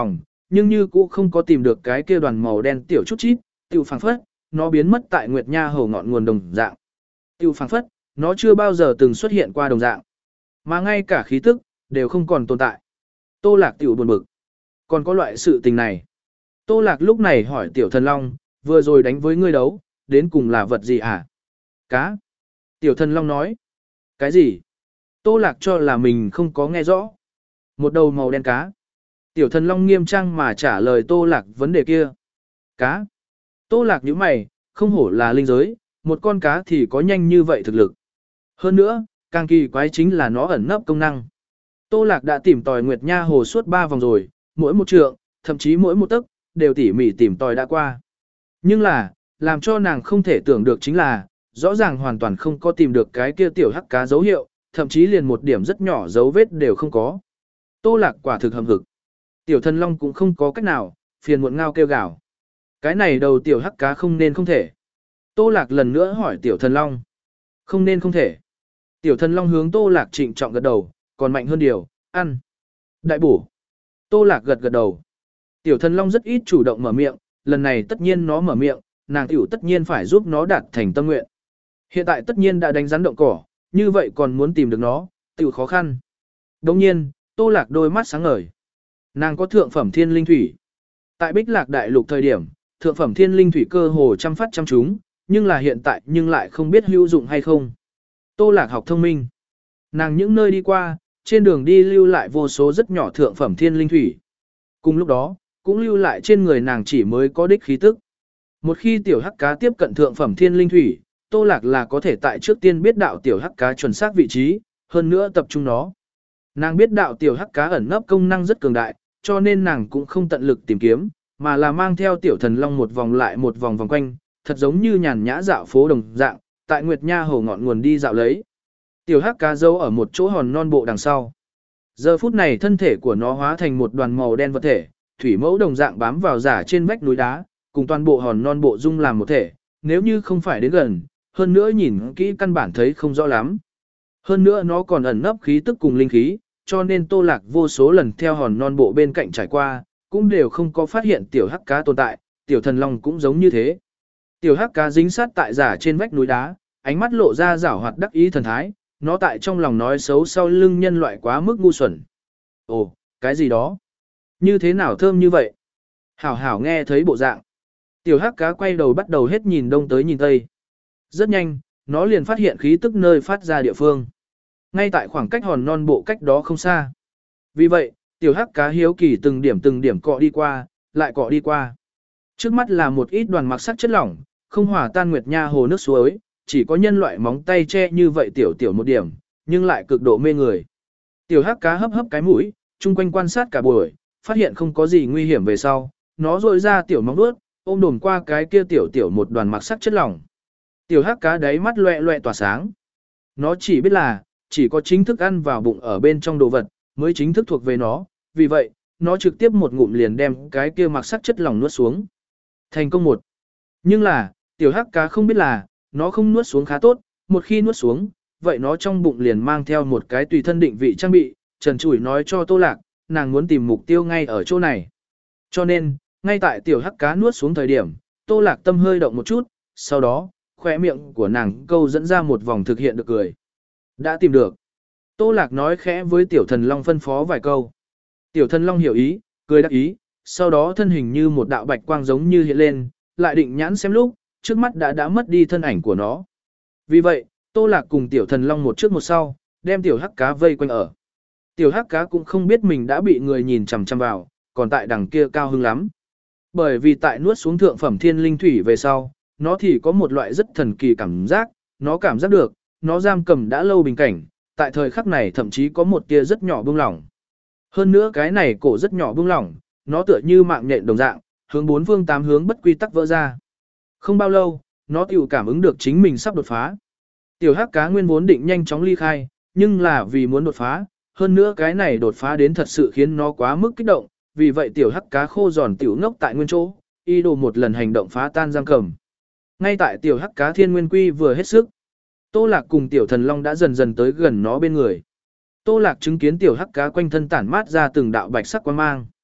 nhưng như cũ không có tìm được cái kia đoàn màu đen tiểu chút chít, tiểu phảng phất, nó biến mất tại Nguyệt Nha Hồ ngọn nguồn đồng dạng. Tiểu phảng phất, nó chưa bao giờ từng xuất hiện qua đồng dạng. Mà ngay cả khí tức, đều không còn tồn tại. Tô Lạc tiểu buồn bực. Còn có loại sự tình này. Tô Lạc lúc này hỏi Tiểu Thần Long, vừa rồi đánh với ngươi đấu, đến cùng là vật gì hả? Cá. Tiểu Thần Long nói. Cái gì? Tô Lạc cho là mình không có nghe rõ. Một đầu màu đen cá. Tiểu Thần Long nghiêm trang mà trả lời Tô Lạc vấn đề kia. Cá. Tô Lạc nhíu mày, không hổ là linh giới, một con cá thì có nhanh như vậy thực lực. Hơn nữa, càng kỳ quái chính là nó ẩn nấp công năng. Tô Lạc đã tìm tòi Nguyệt Nha Hồ suốt ba vòng rồi, mỗi một trượng, thậm chí mỗi một tấc, đều tỉ mỉ tìm tòi đã qua. Nhưng là, làm cho nàng không thể tưởng được chính là, rõ ràng hoàn toàn không có tìm được cái kia tiểu hắc cá dấu hiệu, thậm chí liền một điểm rất nhỏ dấu vết đều không có. Tô Lạc quả thực hầm hực. Tiểu Thần Long cũng không có cách nào, phiền muộn ngao kêu gào. Cái này đầu tiểu hắc cá không nên không thể. Tô Lạc lần nữa hỏi Tiểu Thần Long. Không nên không thể. Tiểu Thần Long hướng Tô Lạc trịnh trọng gật đầu, còn mạnh hơn điều, ăn. Đại bổ. Tô Lạc gật gật đầu. Tiểu Thần Long rất ít chủ động mở miệng, lần này tất nhiên nó mở miệng, nàng tiểu tất nhiên phải giúp nó đạt thành tâm nguyện. Hiện tại tất nhiên đã đánh rắn động cỏ, như vậy còn muốn tìm được nó, tiểu khó khăn. Đồng nhiên, Tô Lạc đôi mắt sáng ngời. Nàng có thượng phẩm thiên linh thủy. Tại Bích Lạc Đại Lục thời điểm, thượng phẩm thiên linh thủy cơ hồ trăm phát trăm chúng, nhưng là hiện tại nhưng lại không biết hữu dụng hay không. Tô Lạc học thông minh. Nàng những nơi đi qua, trên đường đi lưu lại vô số rất nhỏ thượng phẩm thiên linh thủy. Cùng lúc đó, cũng lưu lại trên người nàng chỉ mới có đích khí tức. Một khi tiểu hắc cá tiếp cận thượng phẩm thiên linh thủy, Tô Lạc là có thể tại trước tiên biết đạo tiểu hắc cá chuẩn xác vị trí, hơn nữa tập trung nó. Nàng biết đạo tiểu hắc cá ẩn nấp công năng rất cường đại, cho nên nàng cũng không tận lực tìm kiếm, mà là mang theo Tiểu Thần Long một vòng lại một vòng vòng quanh, thật giống như nhàn nhã dạo phố đồng dạng, tại Nguyệt Nha Hồ ngọn nguồn đi dạo lấy. Tiểu hắc cá giấu ở một chỗ hòn non bộ đằng sau. Giờ phút này thân thể của nó hóa thành một đoàn màu đen vật thể, thủy mẫu đồng dạng bám vào giả trên vách núi đá, cùng toàn bộ hòn non bộ dung làm một thể, nếu như không phải đến gần, hơn nữa nhìn kỹ căn bản thấy không rõ lắm. Hơn nữa nó còn ẩn nấp khí tức cùng linh khí, cho nên Tô Lạc vô số lần theo hòn non bộ bên cạnh trải qua, cũng đều không có phát hiện tiểu hắc cá tồn tại, Tiểu Thần Long cũng giống như thế. Tiểu hắc cá dính sát tại giả trên vách núi đá, ánh mắt lộ ra giảo hoạt đắc ý thần thái, nó tại trong lòng nói xấu sau lưng nhân loại quá mức ngu xuẩn. Ồ, cái gì đó? Như thế nào thơm như vậy? Hảo hảo nghe thấy bộ dạng. Tiểu hắc cá quay đầu bắt đầu hết nhìn đông tới nhìn tây. Rất nhanh, nó liền phát hiện khí tức nơi phát ra địa phương. Ngay tại khoảng cách hòn non bộ cách đó không xa. Vì vậy, tiểu hắc cá hiếu kỳ từng điểm từng điểm cọ đi qua, lại cọ đi qua. Trước mắt là một ít đoàn mặc sắc chất lỏng, không hòa tan Nguyệt Nha Hồ nước suối, chỉ có nhân loại móng tay che như vậy tiểu tiểu một điểm, nhưng lại cực độ mê người. Tiểu hắc cá hấp hấp cái mũi, chung quanh quan sát cả buổi, phát hiện không có gì nguy hiểm về sau, nó rội ra tiểu móng vuốt, ôm đồn qua cái kia tiểu tiểu một đoàn mặc sắc chất lỏng. Tiểu hắc cá đáy mắt loẹ loẹ tỏa sáng. Nó chỉ biết là, chỉ có chính thức ăn vào bụng ở bên trong đồ vật, mới chính thức thuộc về nó, vì vậy, nó trực tiếp một ngụm liền đem cái kia mặc sắc chất lỏng nuốt xuống. Thành công một. Nhưng là, tiểu hắc cá không biết là, nó không nuốt xuống khá tốt, một khi nuốt xuống, vậy nó trong bụng liền mang theo một cái tùy thân định vị trang bị, trần trụi nói cho Tô Lạc, nàng muốn tìm mục tiêu ngay ở chỗ này. Cho nên, ngay tại tiểu hắc cá nuốt xuống thời điểm, Tô Lạc tâm hơi động một chút, sau đó, khóe miệng của nàng câu dẫn ra một vòng thực hiện được cười. Đã tìm được. Tô Lạc nói khẽ với Tiểu Thần Long phân phó vài câu. Tiểu Thần Long hiểu ý, cười đắc ý, sau đó thân hình như một đạo bạch quang giống như hiện lên, lại định nhãn xem lúc, trước mắt đã đã mất đi thân ảnh của nó. Vì vậy, Tô Lạc cùng Tiểu Thần Long một trước một sau, đem tiểu hắc cá vây quanh ở. Tiểu hắc cá cũng không biết mình đã bị người nhìn chằm chằm vào, còn tại đằng kia cao hứng lắm. Bởi vì tại nuốt xuống thượng phẩm thiên linh thủy về sau, nó thì có một loại rất thần kỳ cảm giác, nó cảm giác được, nó giam cầm đã lâu bình cảnh, tại thời khắc này thậm chí có một tia rất nhỏ bưng lỏng. Hơn nữa cái này cổ rất nhỏ bưng lỏng, nó tựa như mạng nhện đồng dạng, hướng bốn phương tám hướng bất quy tắc vỡ ra. Không bao lâu, nó tiểu cảm ứng được chính mình sắp đột phá. Tiểu hắc cá nguyên vốn định nhanh chóng ly khai, nhưng là vì muốn đột phá, hơn nữa cái này đột phá đến thật sự khiến nó quá mức kích động, vì vậy tiểu hắc cá khô giòn tiểu ngốc tại nguyên chỗ, y đồ một lần hành động phá tan giam cầm. Ngay tại tiểu hắc cá thiên nguyên quy vừa hết sức, Tô Lạc cùng Tiểu Thần Long đã dần dần tới gần nó bên người. Tô Lạc chứng kiến tiểu hắc cá quanh thân tản mát ra từng đạo bạch sắc quang mang.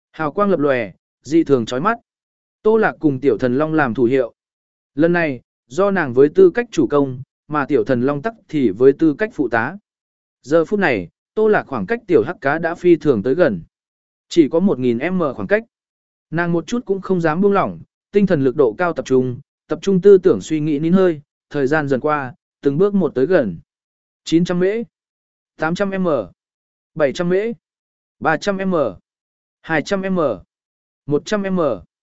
Hào quang lập lòe, dị thường chói mắt. Tô Lạc cùng Tiểu Thần Long làm thủ hiệu. Lần này, do nàng với tư cách chủ công, mà Tiểu Thần Long tắc thì với tư cách phụ tá. Giờ phút này, Tô Lạc khoảng cách Tiểu Hắc Cá đã phi thường tới gần. Chỉ có một nghìn mét khoảng cách. Nàng một chút cũng không dám buông lỏng, tinh thần lực độ cao tập trung, tập trung tư tưởng suy nghĩ nín hơi, thời gian dần qua, từng bước một tới gần. chín trăm mễ, tám trăm mét, bảy trăm mễ, ba trăm mét, hai trăm mét, một trăm mét.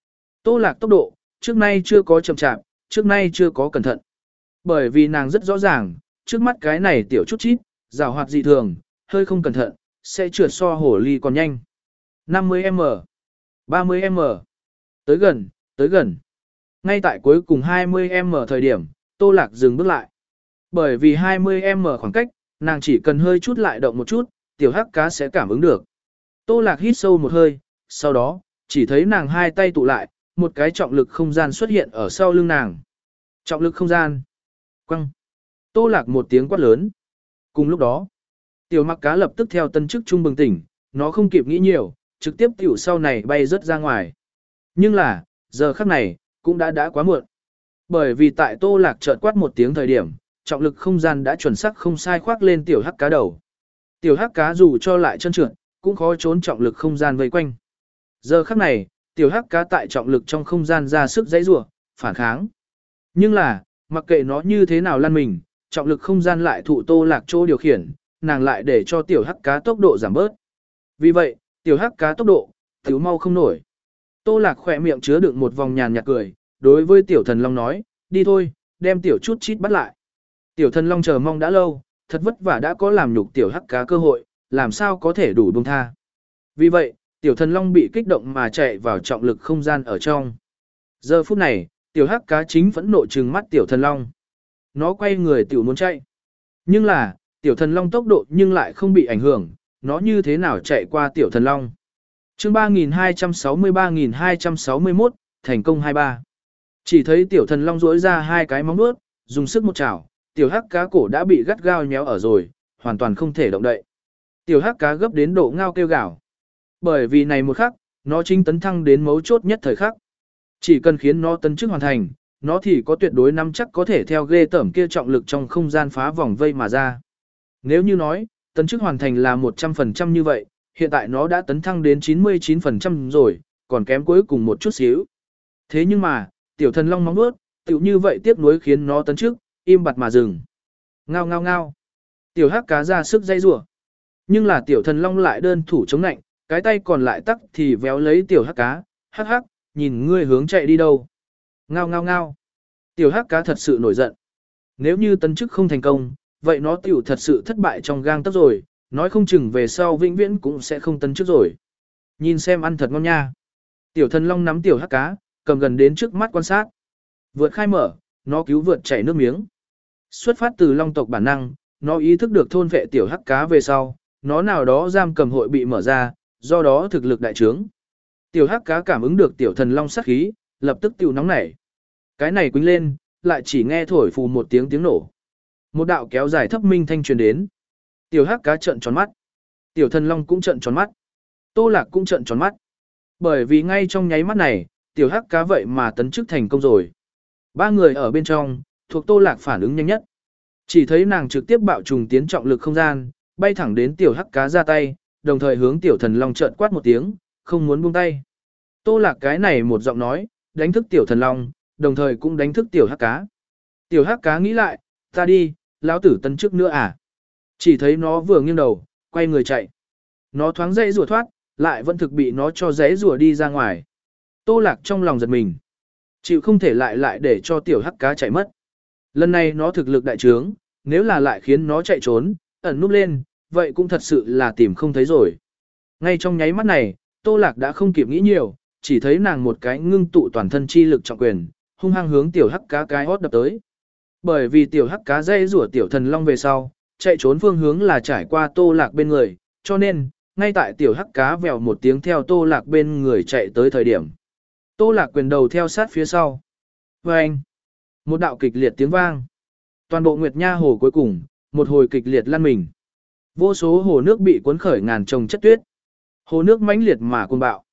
Tô Lạc tốc độ, trước nay chưa có chậm chạp, trước nay chưa có cẩn thận. Bởi vì nàng rất rõ ràng, trước mắt cái này tiểu chút chít, rào hoạt dị thường, hơi không cẩn thận, sẽ trượt so hổ ly còn nhanh. năm mươi mét, ba mươi mét, tới gần, tới gần. Ngay tại cuối cùng hai mươi mét thời điểm, Tô Lạc dừng bước lại. Bởi vì hai mươi mét khoảng cách, nàng chỉ cần hơi chút lại động một chút, Tiểu Hắc Cá sẽ cảm ứng được. Tô Lạc hít sâu một hơi, sau đó, chỉ thấy nàng hai tay tụ lại, một cái trọng lực không gian xuất hiện ở sau lưng nàng. Trọng lực không gian. Quăng. Tô Lạc một tiếng quát lớn. Cùng lúc đó, Tiểu Mặc Cá lập tức theo tân chức trung bừng tỉnh, nó không kịp nghĩ nhiều, trực tiếp tiểu sau này bay rớt ra ngoài. Nhưng là, giờ khắc này, cũng đã đã quá muộn. Bởi vì tại Tô Lạc chợt quát một tiếng thời điểm, trọng lực không gian đã chuẩn xác không sai khoác lên Tiểu Hắc Cá đầu. Tiểu Hắc Cá dù cho lại chân trượt, cũng khó trốn trọng lực không gian vây quanh. Giờ khắc này, Tiểu Hắc Cá tại trọng lực trong không gian ra sức giãy giụa, phản kháng. Nhưng là, mặc kệ nó như thế nào lăn mình, trọng lực không gian lại thụ Tô Lạc chỗ điều khiển, nàng lại để cho Tiểu Hắc Cá tốc độ giảm bớt. Vì vậy, Tiểu Hắc Cá tốc độ, thiếu mau không nổi. Tô Lạc khỏe miệng chứa đựng một vòng nhàn nhạt cười, đối với Tiểu Thần Long nói, đi thôi, đem Tiểu chút chít bắt lại. Tiểu Thần Long chờ mong đã lâu, thật vất vả đã có làm nhục Tiểu Hắc Cá cơ hội, làm sao có thể đủ buông tha. Vì vậy, Tiểu Thần Long bị kích động mà chạy vào trọng lực không gian ở trong. Giờ phút này, Tiểu Hắc Cá chính phẫn nộ trừng mắt Tiểu Thần Long. Nó quay người tiểu muốn chạy. Nhưng là, Tiểu Thần Long tốc độ nhưng lại không bị ảnh hưởng, nó như thế nào chạy qua Tiểu Thần Long. Chương ba nghìn hai trăm sáu mươi ba nghìn hai trăm sáu mươi mốt, thành công hai ba. Chỉ thấy Tiểu Thần Long duỗi ra hai cái móng vuốt, dùng sức một chảo, Tiểu Hắc Cá cổ đã bị gắt gao nhéo ở rồi, hoàn toàn không thể động đậy. Tiểu Hắc Cá gấp đến độ ngao kêu gào. Bởi vì này một khắc, nó chính tấn thăng đến mấu chốt nhất thời khắc. Chỉ cần khiến nó tấn chức hoàn thành, nó thì có tuyệt đối nắm chắc có thể theo ghê tởm kia trọng lực trong không gian phá vòng vây mà ra. Nếu như nói, tấn chức hoàn thành là một trăm phần trăm như vậy, hiện tại nó đã tấn thăng đến chín mươi chín phần trăm rồi, còn kém cuối cùng một chút xíu. Thế nhưng mà, Tiểu Thần Long móng vuốt, tiểu như vậy tiếc nuối khiến nó tấn chức, im bặt mà dừng. Ngao ngao ngao. Tiểu Hắc Cá ra sức dây rủa. Nhưng là Tiểu Thần Long lại đơn thủ chống nạnh, cái tay còn lại tắc thì véo lấy Tiểu Hắc Cá, hắc hắc, nhìn ngươi hướng chạy đi đâu. Ngao ngao ngao. Tiểu Hắc Cá thật sự nổi giận. Nếu như tấn chức không thành công, vậy nó tiểu thật sự thất bại trong gang tấc rồi, nói không chừng về sau vĩnh viễn cũng sẽ không tấn chức rồi. Nhìn xem ăn thật ngon nha. Tiểu Thần Long nắm Tiểu Hắc Cá, cầm gần đến trước mắt quan sát. Vượt khai mở, nó cứu vượt chảy nước miếng. Xuất phát từ Long tộc bản năng, nó ý thức được thôn vệ Tiểu Hắc Cá về sau, nó nào đó giam cầm hội bị mở ra, do đó thực lực đại trướng. Tiểu Hắc Cá cảm ứng được Tiểu Thần Long sát khí, lập tức tiểu nóng nảy. Cái này quýnh lên, lại chỉ nghe thổi phù một tiếng tiếng nổ. Một đạo kéo dài thấp minh thanh truyền đến. Tiểu Hắc Cá trợn tròn mắt. Tiểu Thần Long cũng trợn tròn mắt. Tô Lạc cũng trợn tròn mắt. Bởi vì ngay trong nháy mắt này, Tiểu Hắc Cá vậy mà tấn chức thành công rồi. Ba người ở bên trong, thuộc Tô Lạc phản ứng nhanh nhất. Chỉ thấy nàng trực tiếp bạo trùng tiến trọng lực không gian, bay thẳng đến Tiểu Hắc Cá ra tay, đồng thời hướng Tiểu Thần Long trợn quát một tiếng, không muốn buông tay. Tô Lạc cái này một giọng nói, đánh thức Tiểu Thần Long, đồng thời cũng đánh thức Tiểu Hắc Cá. Tiểu Hắc Cá nghĩ lại, ta đi, lão tử tấn chức nữa à? Chỉ thấy nó vừa nghiêng đầu, quay người chạy. Nó thoáng dãy rùa thoát, lại vẫn thực bị nó cho dãy rùa đi ra ngoài. Tô Lạc trong lòng giật mình. Chịu không thể lại lại để cho Tiểu Hắc Cá chạy mất. Lần này nó thực lực đại trướng, nếu là lại khiến nó chạy trốn, ẩn núp lên, vậy cũng thật sự là tìm không thấy rồi. Ngay trong nháy mắt này, Tô Lạc đã không kịp nghĩ nhiều, chỉ thấy nàng một cái ngưng tụ toàn thân chi lực trọng quyền, hung hăng hướng Tiểu Hắc Cá cái hót đập tới. Bởi vì Tiểu Hắc Cá dây rủa Tiểu Thần Long về sau, chạy trốn phương hướng là trải qua Tô Lạc bên người, cho nên, ngay tại Tiểu Hắc Cá vèo một tiếng theo Tô Lạc bên người chạy tới thời điểm. Tô Lạc quyền đầu theo sát phía sau. Vâng! Một đạo kịch liệt tiếng vang. Toàn bộ Nguyệt Nha hồ cuối cùng, một hồi kịch liệt lăn mình. Vô số hồ nước bị cuốn khởi ngàn trồng chất tuyết. Hồ nước mãnh liệt mà cuồng bạo.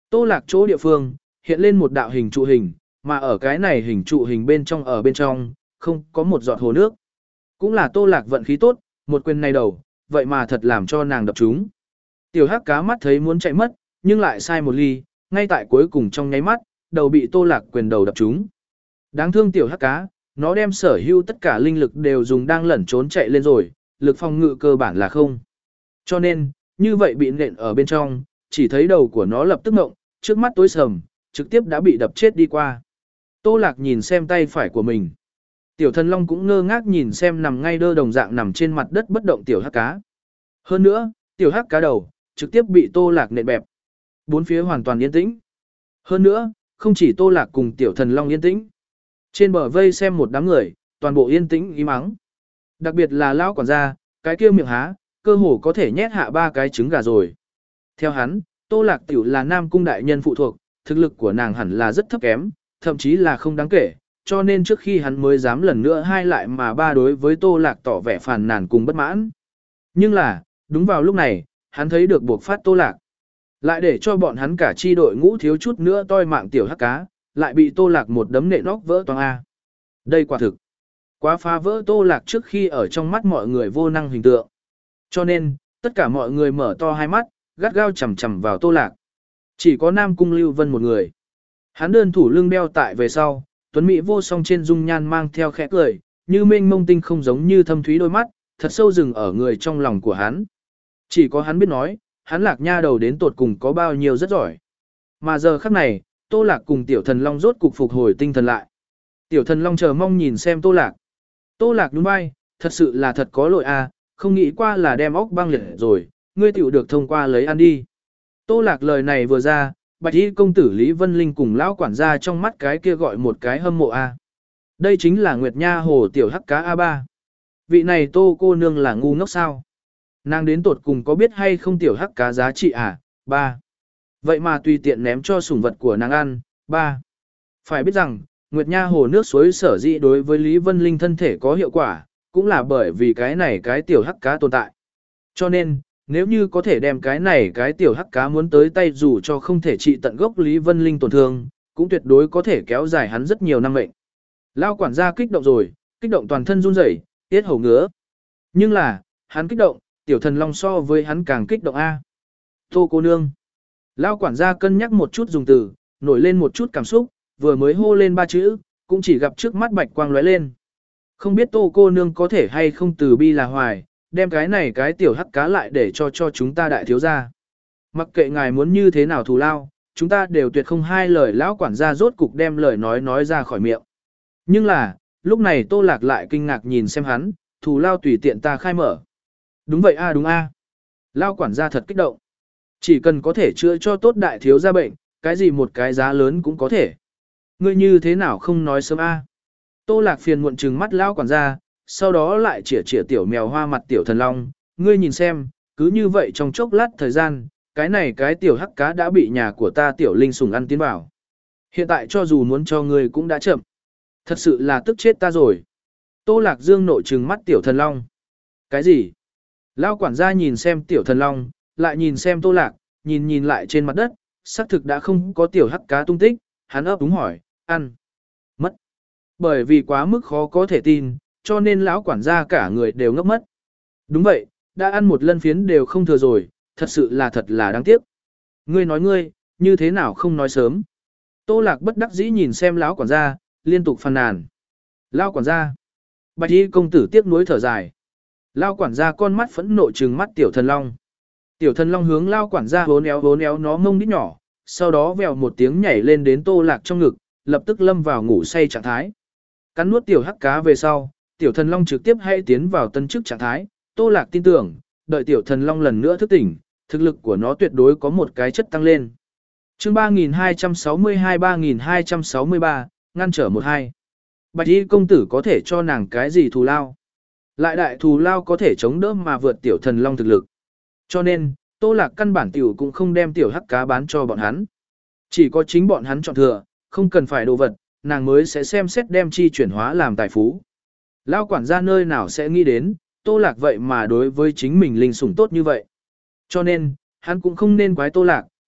Tô Lạc chỗ địa phương, hiện lên một đạo hình trụ hình, mà ở cái này hình trụ hình bên trong ở bên trong, không có một giọt hồ nước. Cũng là Tô Lạc vận khí tốt, một quyền này đầu, vậy mà thật làm cho nàng đập trúng. Tiểu hắc cá mắt thấy muốn chạy mất, nhưng lại sai một ly, ngay tại cuối cùng trong nháy mắt, đầu bị Tô Lạc quyền đầu đập trúng. Đáng thương tiểu hắc cá, nó đem sở hữu tất cả linh lực đều dùng đang lẩn trốn chạy lên rồi, lực phòng ngự cơ bản là không. Cho nên, như vậy bị nện ở bên trong, chỉ thấy đầu của nó lập tức ngộng, trước mắt tối sầm, trực tiếp đã bị đập chết đi qua. Tô Lạc nhìn xem tay phải của mình. Tiểu thần long cũng ngơ ngác nhìn xem nằm ngay đơ đồng dạng nằm trên mặt đất bất động tiểu hắc cá. Hơn nữa, tiểu hắc cá đầu, trực tiếp bị Tô Lạc nện bẹp. Bốn phía hoàn toàn yên tĩnh. Hơn nữa, không chỉ Tô Lạc cùng tiểu thần long yên tĩnh. Trên bờ vây xem một đám người, toàn bộ yên tĩnh im ắng. Đặc biệt là lão quản gia, cái kia miệng há, cơ hồ có thể nhét hạ ba cái trứng gà rồi. Theo hắn, Tô Lạc tiểu là Nam cung đại nhân phụ thuộc, thực lực của nàng hẳn là rất thấp kém, thậm chí là không đáng kể, cho nên trước khi hắn mới dám lần nữa hai lại mà ba đối với Tô Lạc tỏ vẻ phàn nàn cùng bất mãn. Nhưng là, đúng vào lúc này, hắn thấy được buộc phát Tô Lạc. Lại để cho bọn hắn cả chi đội ngũ thiếu chút nữa toi mạng tiểu hắc cá, lại bị Tô Lạc một đấm nện nóc vỡ toang A. Đây quả thực quá phá vỡ Tô Lạc trước khi ở trong mắt mọi người vô năng hình tượng. Cho nên, tất cả mọi người mở to hai mắt, gắt gao chằm chằm vào Tô Lạc. Chỉ có Nam Cung Lưu Vân một người. Hắn đơn thủ lưng đeo tại về sau, tuấn mỹ vô song trên dung nhan mang theo khẽ cười, như mênh mông tinh không giống như thâm thúy đôi mắt, thật sâu rừng ở người trong lòng của hắn. Chỉ có hắn biết nói, hắn Lạc nha đầu đến tột cùng có bao nhiêu rất giỏi. Mà giờ khắc này, Tô Lạc cùng Tiểu Thần Long rốt cục phục hồi tinh thần lại. Tiểu Thần Long chờ mong nhìn xem Tô Lạc. Tô Lạc nhún vai, thật sự là thật có lỗi à, không nghĩ qua là đem óc băng liệt rồi, ngươi tiểu được thông qua lấy ăn đi. Tô Lạc lời này vừa ra, Bạch Y công tử Lý Vân Linh cùng lão quản gia trong mắt cái kia gọi một cái hâm mộ a. Đây chính là Nguyệt Nha Hồ tiểu hắc cá a ba. Vị này Tô cô nương là ngu ngốc sao? Nàng đến tột cùng có biết hay không tiểu hắc cá giá trị à? Ba. Vậy mà tùy tiện ném cho sủng vật của nàng ăn. Ba. Phải biết rằng, Nguyệt Nha Hồ nước suối sở dĩ đối với Lý Vân Linh thân thể có hiệu quả, cũng là bởi vì cái này cái tiểu hắc cá tồn tại. Cho nên, nếu như có thể đem cái này cái tiểu hắc cá muốn tới tay dù cho không thể trị tận gốc Lý Vân Linh tổn thương, cũng tuyệt đối có thể kéo dài hắn rất nhiều năm mệnh. Lao quản gia kích động rồi, kích động toàn thân run rẩy, tiết hầu ngứa. Nhưng là, hắn kích động, tiểu thần long so với hắn càng kích động a. Tô cô nương. Lao quản gia cân nhắc một chút dùng từ, nổi lên một chút cảm xúc, vừa mới hô lên ba chữ, cũng chỉ gặp trước mắt bạch quang lóe lên. Không biết Tô cô nương có thể hay không từ bi là hoài, đem cái này cái tiểu hắc cá lại để cho cho chúng ta đại thiếu gia. Mặc kệ ngài muốn như thế nào thù lao, chúng ta đều tuyệt không hai lời. Lão quản gia rốt cục đem lời nói nói ra khỏi miệng. Nhưng là, lúc này Tô Lạc lại kinh ngạc nhìn xem hắn, thù lao tùy tiện ta khai mở. Đúng vậy a đúng a. Lão quản gia thật kích động. Chỉ cần có thể chữa cho tốt đại thiếu gia bệnh, cái gì một cái giá lớn cũng có thể. Ngươi như thế nào không nói sớm a? Tô Lạc phiền muộn trừng mắt lão quản gia, sau đó lại chĩa chĩa tiểu mèo hoa mặt tiểu thần long, ngươi nhìn xem, cứ như vậy trong chốc lát thời gian, cái này cái tiểu hắc cá đã bị nhà của ta tiểu linh sủng ăn tiến vào. Hiện tại cho dù muốn cho ngươi cũng đã chậm. Thật sự là tức chết ta rồi. Tô Lạc Dương nội trừng mắt tiểu thần long. Cái gì? Lão quản gia nhìn xem tiểu thần long, lại nhìn xem Tô Lạc, nhìn nhìn lại trên mặt đất, xác thực đã không có tiểu hắc cá tung tích, hắn ấp úng hỏi, ăn. Mất. Bởi vì quá mức khó có thể tin, cho nên lão quản gia cả người đều ngốc mất. Đúng vậy, đã ăn một lân phiến đều không thừa rồi, thật sự là thật là đáng tiếc. Ngươi nói ngươi, như thế nào không nói sớm. Tô Lạc bất đắc dĩ nhìn xem lão quản gia, liên tục phàn nàn. Lão quản gia. Bạch Y công tử tiếc nuối thở dài. Lão quản gia con mắt phẫn nộ trừng mắt tiểu thần long. Tiểu thần long hướng lão quản gia vốn éo vốn éo nó mông đít nhỏ, sau đó vèo một tiếng nhảy lên đến Tô Lạc trong ngực, lập tức lâm vào ngủ say trạng thái. Cắn nuốt tiểu hắc cá về sau, tiểu thần long trực tiếp hay tiến vào tân chức trạng thái, Tô Lạc tin tưởng, đợi tiểu thần long lần nữa thức tỉnh, thực lực của nó tuyệt đối có một cái chất tăng lên. Chương ba nghìn hai trăm sáu mươi hai ba nghìn hai trăm sáu mươi ba, ngăn trở một hai. Bạch Y công tử có thể cho nàng cái gì thù lao? Lại đại thù lao có thể chống đỡ mà vượt tiểu thần long thực lực. Cho nên, Tô Lạc căn bản tiểu cũng không đem tiểu hắc cá bán cho bọn hắn. Chỉ có chính bọn hắn chọn thừa, không cần phải đồ vật, nàng mới sẽ xem xét đem chi chuyển hóa làm tài phú. Lão quản gia nơi nào sẽ nghĩ đến, Tô Lạc vậy mà đối với chính mình linh sủng tốt như vậy. Cho nên, hắn cũng không nên quái Tô Lạc,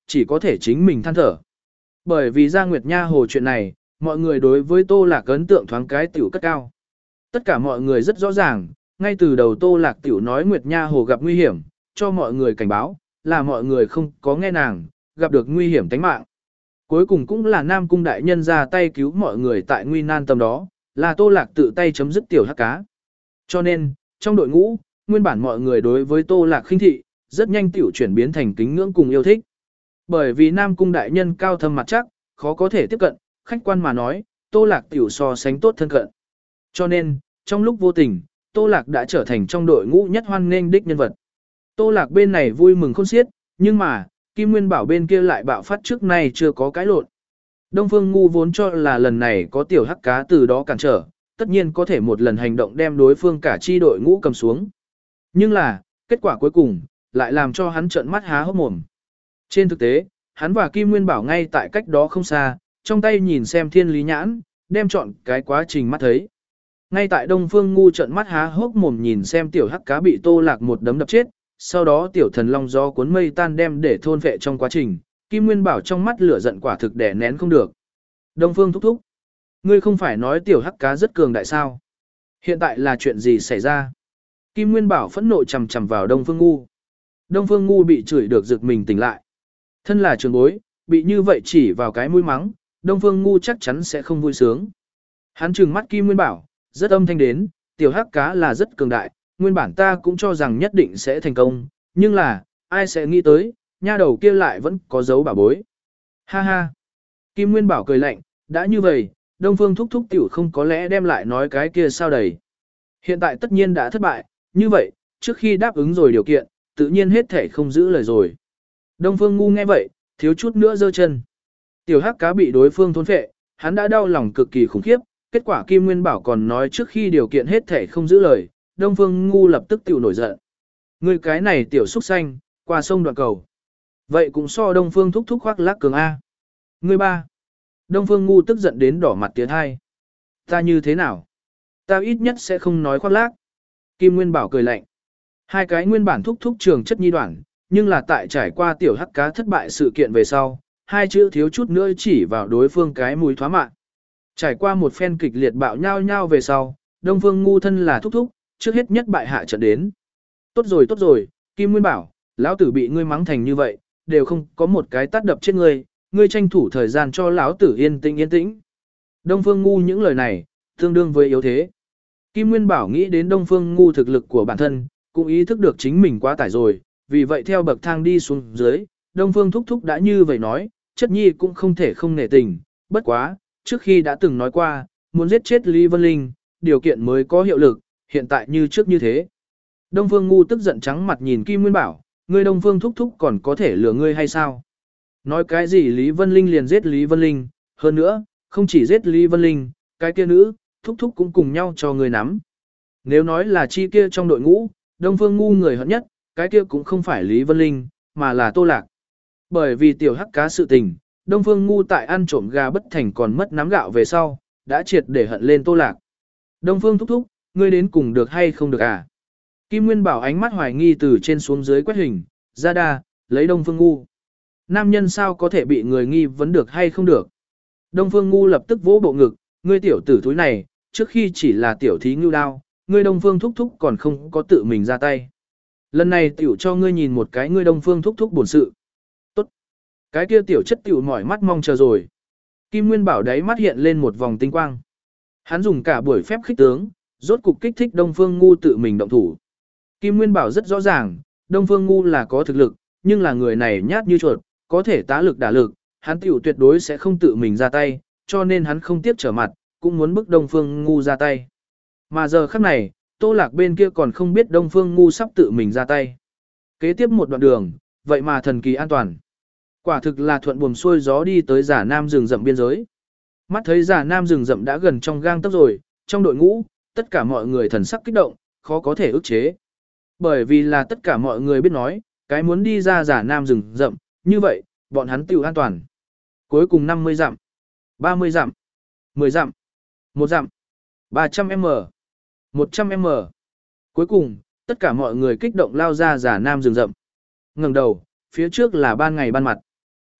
chỉ có thể chính mình than thở. Bởi vì ra Nguyệt Nha Hồ chuyện này, mọi người đối với Tô Lạc ấn tượng thoáng cái tiểu cất cao. Tất cả mọi người rất rõ ràng, ngay từ đầu Tô Lạc tiểu nói Nguyệt Nha Hồ gặp nguy hiểm, cho mọi người cảnh báo, là mọi người không có nghe nàng, gặp được nguy hiểm tính mạng. Cuối cùng cũng là Nam Cung đại nhân ra tay cứu mọi người tại nguy nan tầm đó, là Tô Lạc tự tay chấm dứt tiểu hắc cá. Cho nên, trong đội ngũ, nguyên bản mọi người đối với Tô Lạc khinh thị, rất nhanh tiểu chuyển biến thành kính ngưỡng cùng yêu thích. Bởi vì Nam Cung đại nhân cao thâm mặt chắc, khó có thể tiếp cận, khách quan mà nói, Tô Lạc tiểu so sánh tốt thân cận. Cho nên, trong lúc vô tình, Tô Lạc đã trở thành trong đội ngũ nhất hoan nghênh đích nhân vật. Tô Lạc bên này vui mừng khôn xiết, nhưng mà, Kim Nguyên Bảo bên kia lại bạo phát trước nay chưa có cái lộn. Đông Phương Ngu vốn cho là lần này có tiểu hắc cá từ đó cản trở, tất nhiên có thể một lần hành động đem đối phương cả chi đội ngũ cầm xuống. Nhưng là, kết quả cuối cùng, lại làm cho hắn trợn mắt há hốc mồm. Trên thực tế, hắn và Kim Nguyên Bảo ngay tại cách đó không xa, trong tay nhìn xem thiên lý nhãn, đem chọn cái quá trình mắt thấy. Ngay tại Đông Phương Ngu trợn mắt há hốc mồm nhìn xem tiểu hắc cá bị Tô Lạc một đấm đập chết, sau đó tiểu thần long gió cuốn mây tan đem để thôn vệ trong quá trình, Kim Nguyên Bảo trong mắt lửa giận quả thực đè nén không được. Đông Phương thúc thúc, ngươi không phải nói tiểu hắc cá rất cường đại sao? Hiện tại là chuyện gì xảy ra? Kim Nguyên Bảo phẫn nộ chằm chằm vào Đông Phương Ngu. Đông Phương Ngu bị chửi được giật mình tỉnh lại. Thân là trường bối, bị như vậy chỉ vào cái mũi mắng, Đông Phương Ngu chắc chắn sẽ không vui sướng. Hắn trừng mắt Kim Nguyên Bảo, rất âm thanh đến, tiểu hắc cá là rất cường đại, nguyên bản ta cũng cho rằng nhất định sẽ thành công, nhưng là, ai sẽ nghĩ tới, nha đầu kia lại vẫn có dấu bảo bối. Ha ha. Kim Nguyên Bảo cười lạnh, đã như vậy, Đông Phương thúc thúc tiểu không có lẽ đem lại nói cái kia sao đầy. Hiện tại tất nhiên đã thất bại, như vậy, trước khi đáp ứng rồi điều kiện, tự nhiên hết thể không giữ lời rồi. Đông Phương Ngu nghe vậy, thiếu chút nữa giơ chân. Tiểu hắc cá bị đối phương thôn phệ, hắn đã đau lòng cực kỳ khủng khiếp, kết quả Kim Nguyên Bảo còn nói trước khi điều kiện hết thể không giữ lời, Đông Phương Ngu lập tức tiểu nổi giận. Ngươi cái này tiểu xúc xanh, qua sông đoạn cầu. Vậy cũng so Đông Phương thúc thúc khoác lác cường A. Ngươi ba. Đông Phương Ngu tức giận đến đỏ mặt tiến hai. Ta như thế nào? Ta ít nhất sẽ không nói khoác lác. Kim Nguyên Bảo cười lạnh. Hai cái nguyên bản thúc thúc trường chất nhi đoạn, nhưng là tại trải qua tiểu hắc cá thất bại sự kiện về sau, hai chữ thiếu chút nữa chỉ vào đối phương cái mũi thoá mạng. Trải qua một phen kịch liệt bạo nhau nhau về sau, Đông Phương Ngu thân là thúc thúc, trước hết nhất bại hạ trận đến. Tốt rồi tốt rồi, Kim Nguyên Bảo, lão tử bị ngươi mắng thành như vậy, đều không có một cái tát đập chết ngươi, ngươi tranh thủ thời gian cho lão tử yên tĩnh yên tĩnh. Đông Phương Ngu những lời này, tương đương với yếu thế. Kim Nguyên Bảo nghĩ đến Đông Phương Ngu thực lực của bản thân, cũng ý thức được chính mình quá tải rồi, vì vậy theo bậc thang đi xuống dưới, Đông Phương thúc thúc đã như vậy nói, chất nhi cũng không thể không nể tình, bất quá, trước khi đã từng nói qua, muốn giết chết Lý Vân Linh, điều kiện mới có hiệu lực, hiện tại như trước như thế. Đông Phương Ngu tức giận trắng mặt nhìn Kim Nguyên Bảo, ngươi Đông Phương thúc thúc còn có thể lừa ngươi hay sao? Nói cái gì Lý Vân Linh liền giết Lý Vân Linh, hơn nữa, không chỉ giết Lý Vân Linh, cái kia nữ, thúc thúc cũng cùng nhau cho ngươi nắm. Nếu nói là chi kia trong đội ngũ, Đông Phương Ngu người hận nhất, cái kia cũng không phải Lý Vân Linh, mà là Tô Lạc. Bởi vì tiểu hắc cá sự tình, Đông Phương Ngu tại ăn trộm gà bất thành còn mất nắm gạo về sau, đã triệt để hận lên Tô Lạc. Đông Phương thúc thúc, ngươi đến cùng được hay không được à? Kim Nguyên Bảo ánh mắt hoài nghi từ trên xuống dưới quét hình, ra đa, lấy Đông Phương Ngu. Nam nhân sao có thể bị người nghi vấn được hay không được? Đông Phương Ngu lập tức vỗ bộ ngực, ngươi tiểu tử thúi này, trước khi chỉ là tiểu thí ngưu đao, ngươi Đông Phương thúc thúc còn không có tự mình ra tay. Lần này tiểu cho ngươi nhìn một cái ngươi Đông Phương thúc thúc bổn sự. Tốt. Cái kia tiểu chất tiểu mỏi mắt mong chờ rồi. Kim Nguyên Bảo đáy mắt hiện lên một vòng tinh quang. Hắn dùng cả buổi phép khích tướng, rốt cục kích thích Đông Phương Ngu tự mình động thủ. Kim Nguyên Bảo rất rõ ràng, Đông Phương Ngu là có thực lực, nhưng là người này nhát như chuột, có thể tá lực đả lực, hắn tiểu tuyệt đối sẽ không tự mình ra tay, cho nên hắn không tiếp trở mặt, cũng muốn bức Đông Phương Ngu ra tay. Mà giờ khắc này, Tô Lạc bên kia còn không biết Đông Phương Ngu sắp tự mình ra tay. Kế tiếp một đoạn đường, vậy mà thần kỳ an toàn. Quả thực là thuận buồm xuôi gió đi tới Giả Nam rừng rậm biên giới. Mắt thấy Giả Nam rừng rậm đã gần trong gang tấc rồi, trong đội ngũ, tất cả mọi người thần sắc kích động, khó có thể ức chế. Bởi vì là tất cả mọi người biết nói, cái muốn đi ra Giả Nam rừng rậm, như vậy, bọn hắn tiêu an toàn. Cuối cùng năm mươi dặm, ba mươi dặm, mười dặm, một dặm, ba trăm mét, một trăm mét. Cuối cùng, tất cả mọi người kích động lao ra Giả Nam rừng rậm. Ngẩng đầu, phía trước là ban ngày ban mặt.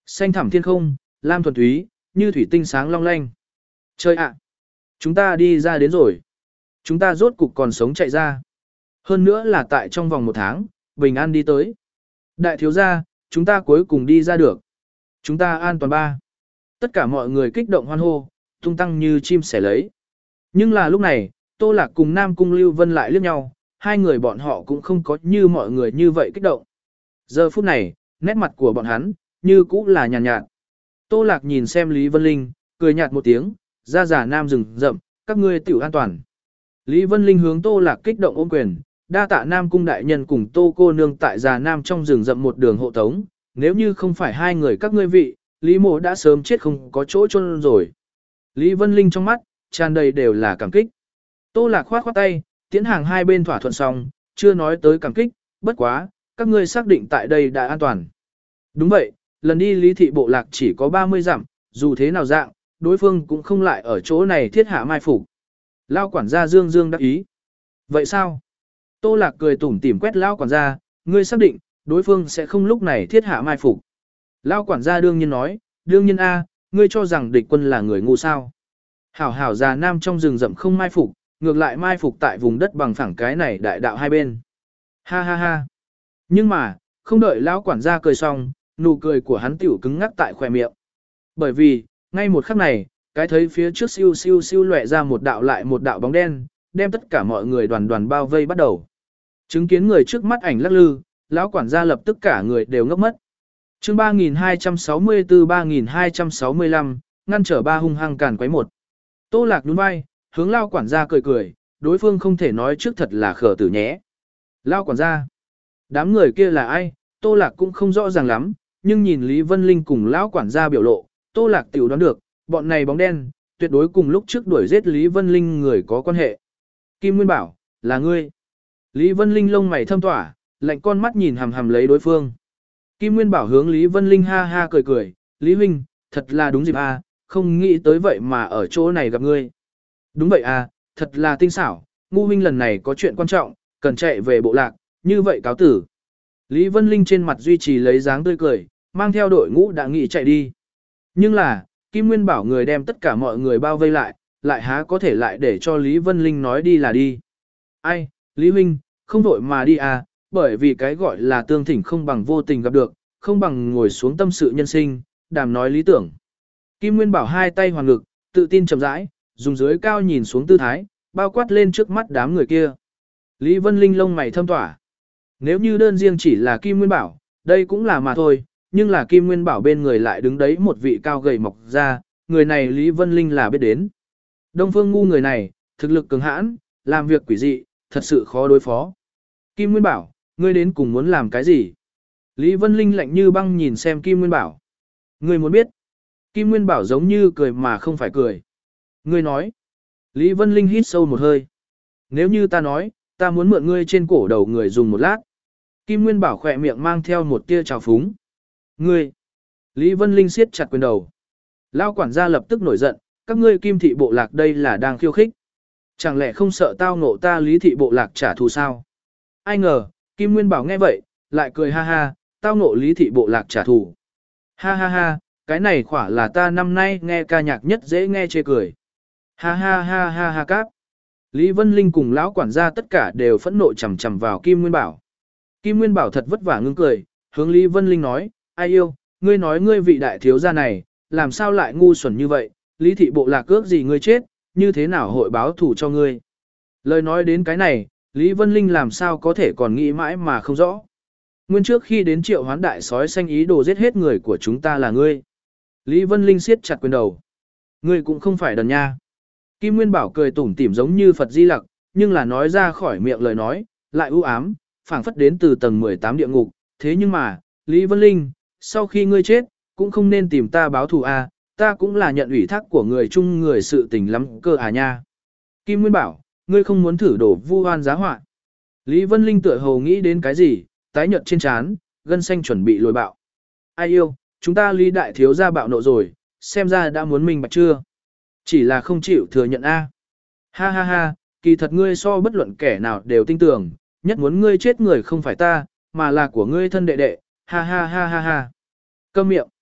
Xanh thẳm thiên không, lam thuần túy, như thủy tinh sáng long lanh. Trời ạ! Chúng ta đi ra đến rồi. Chúng ta rốt cục còn sống chạy ra. Hơn nữa là tại trong vòng một tháng, bình an đi tới. Đại thiếu gia, chúng ta cuối cùng đi ra được. Chúng ta an toàn ba. Tất cả mọi người kích động hoan hô, tung tăng như chim sẻ lấy. Nhưng là lúc này, Tô Lạc cùng Nam Cung Lưu Vân lại liếc nhau, hai người bọn họ cũng không có như mọi người như vậy kích động. Giờ phút này, nét mặt của bọn hắn, như cũ là nhàn nhạt, nhạt. Tô Lạc nhìn xem Lý Vân Linh, cười nhạt một tiếng, ra giả nam rừng rậm, các ngươi tiểu an toàn. Lý Vân Linh hướng Tô Lạc kích động ôm quyền, đa tạ Nam Cung đại nhân cùng Tô cô nương tại già nam trong rừng rậm một đường hộ tống, nếu như không phải hai người các ngươi vị, Lý mộ đã sớm chết không có chỗ chôn rồi. Lý Vân Linh trong mắt, tràn đầy đều là cảm kích. Tô Lạc khoát khoát tay, tiến hàng hai bên thỏa thuận xong, chưa nói tới cảm kích, bất quá, các ngươi xác định tại đây đã an toàn. Đúng vậy, lần đi Lý thị bộ lạc chỉ có ba mươi dặm, dù thế nào dạng, đối phương cũng không lại ở chỗ này thiết hạ mai phục. Lao quản gia Dương Dương đắc ý. Vậy sao? Tô Lạc cười tủm tỉm quét Lao quản gia, ngươi xác định, đối phương sẽ không lúc này thiết hạ mai phục. Lao quản gia đương nhiên nói, đương nhiên a, ngươi cho rằng địch quân là người ngu sao. Hảo hảo già nam trong rừng rậm không mai phục, ngược lại mai phục tại vùng đất bằng phẳng cái này đại đạo hai bên. Ha ha ha. Nhưng mà, không đợi lão quản gia cười xong, nụ cười của hắn tiểu cứng ngắc tại khóe miệng. Bởi vì, ngay một khắc này, cái thấy phía trước siêu siêu siêu lóe ra một đạo lại một đạo bóng đen, đem tất cả mọi người đoàn đoàn bao vây bắt đầu. Chứng kiến người trước mắt ảnh lắc lư, lão quản gia lập tức cả người đều ngốc mất. Chương ba nghìn hai trăm sáu mươi tư ba nghìn hai trăm sáu mươi lăm, ngăn trở ba hung hăng càn quấy một. Tô Lạc nhún vai, hướng lão quản gia cười cười, đối phương không thể nói trước thật là khờ tử nhé. Lão quản gia, đám người kia là ai, Tô Lạc cũng không rõ ràng lắm, nhưng nhìn Lý Vân Linh cùng lão quản gia biểu lộ, Tô Lạc tiểu đoán được, bọn này bóng đen, tuyệt đối cùng lúc trước đuổi giết Lý Vân Linh người có quan hệ. Kim Nguyên bảo, là ngươi. Lý Vân Linh lông mày thâm tỏa, lạnh con mắt nhìn hằm hằm lấy đối phương. Kim Nguyên bảo hướng Lý Vân Linh ha ha cười cười, Lý Huynh, thật là đúng dịp à, không nghĩ tới vậy mà ở chỗ này gặp ngươi. Đúng vậy à, thật là tinh xảo, Ngu Huynh lần này có chuyện quan trọng, cần chạy về bộ lạc, như vậy cáo tử. Lý Vân Linh trên mặt duy trì lấy dáng tươi cười, mang theo đội ngũ đã nghị chạy đi. Nhưng là, Kim Nguyên bảo người đem tất cả mọi người bao vây lại, lại há có thể lại để cho Lý Vân Linh nói đi là đi. Ai, Lý Huynh, không vội mà đi à, bởi vì cái gọi là tương thỉnh không bằng vô tình gặp được, không bằng ngồi xuống tâm sự nhân sinh, đàm nói lý tưởng. Kim Nguyên bảo hai tay hoàn ngực, tự tin chậm rãi, dùng dưới cao nhìn xuống tư thái, bao quát lên trước mắt đám người kia. Lý Vân Linh lông mày thâm tỏa. Nếu như đơn riêng chỉ là Kim Nguyên bảo, đây cũng là mà thôi, nhưng là Kim Nguyên bảo bên người lại đứng đấy một vị cao gầy mọc ra, người này Lý Vân Linh là biết đến. Đông Phương Ngu người này, thực lực cường hãn, làm việc quỷ dị, thật sự khó đối phó. Kim Nguyên bảo, ngươi đến cùng muốn làm cái gì? Lý Vân Linh lạnh như băng nhìn xem Kim Nguyên bảo. Ngươi muốn biết? Kim Nguyên bảo giống như cười mà không phải cười. Ngươi nói. Lý Vân Linh hít sâu một hơi. Nếu như ta nói, ta muốn mượn ngươi trên cổ đầu người dùng một lát. Kim Nguyên bảo khỏe miệng mang theo một tia trào phúng. Ngươi. Lý Vân Linh siết chặt quyền đầu. Lao quản gia lập tức nổi giận, các ngươi Kim thị bộ lạc đây là đang khiêu khích. Chẳng lẽ không sợ tao ngộ ta Lý thị bộ lạc trả thù sao? Ai ngờ, Kim Nguyên bảo nghe vậy, lại cười ha ha, tao ngộ Lý thị bộ lạc trả thù. Ha ha ha, cái này khỏa là ta năm nay nghe ca nhạc nhất dễ nghe chê cười. Ha ha ha ha ha cáp. Lý Vân Linh cùng lão quản gia tất cả đều phẫn nộ chằm chằm vào Kim Nguyên bảo. Kim Nguyên bảo thật vất vả ngưng cười, hướng Lý Vân Linh nói, ai yêu, ngươi nói ngươi vị đại thiếu gia này, làm sao lại ngu xuẩn như vậy, Lý thị bộ lạc ước gì ngươi chết, như thế nào hội báo thủ cho ngươi. Lời nói đến cái này, Lý Vân Linh làm sao có thể còn nghĩ mãi mà không rõ. Nguyên trước khi đến triệu hoán đại sói xanh ý đồ giết hết người của chúng ta là ngươi. Lý Vân Linh siết chặt quyền đầu. Ngươi cũng không phải đần nha. Kim Nguyên bảo cười tủm tỉm giống như Phật Di Lặc, nhưng là nói ra khỏi miệng lời nói, lại u ám, phảng phất đến từ tầng mười tám địa ngục. Thế nhưng mà, Lý Vân Linh, sau khi ngươi chết, cũng không nên tìm ta báo thù à, ta cũng là nhận ủy thác của người chung người sự tình lắm cơ à nha. Kim Nguyên bảo, ngươi không muốn thử đổ vu oan giá họa. Lý Vân Linh tựa hồ nghĩ đến cái gì, tái nhợt trên trán, gân xanh chuẩn bị lùi bạo. Ai yêu, chúng ta Lý đại thiếu gia bạo nộ rồi, xem ra đã muốn minh bạch chưa? Chỉ là không chịu thừa nhận a. Ha ha ha, kỳ thật ngươi so bất luận kẻ nào đều tin tưởng, nhất muốn ngươi chết người không phải ta, mà là của ngươi thân đệ đệ, ha ha ha ha ha. Câm miệng.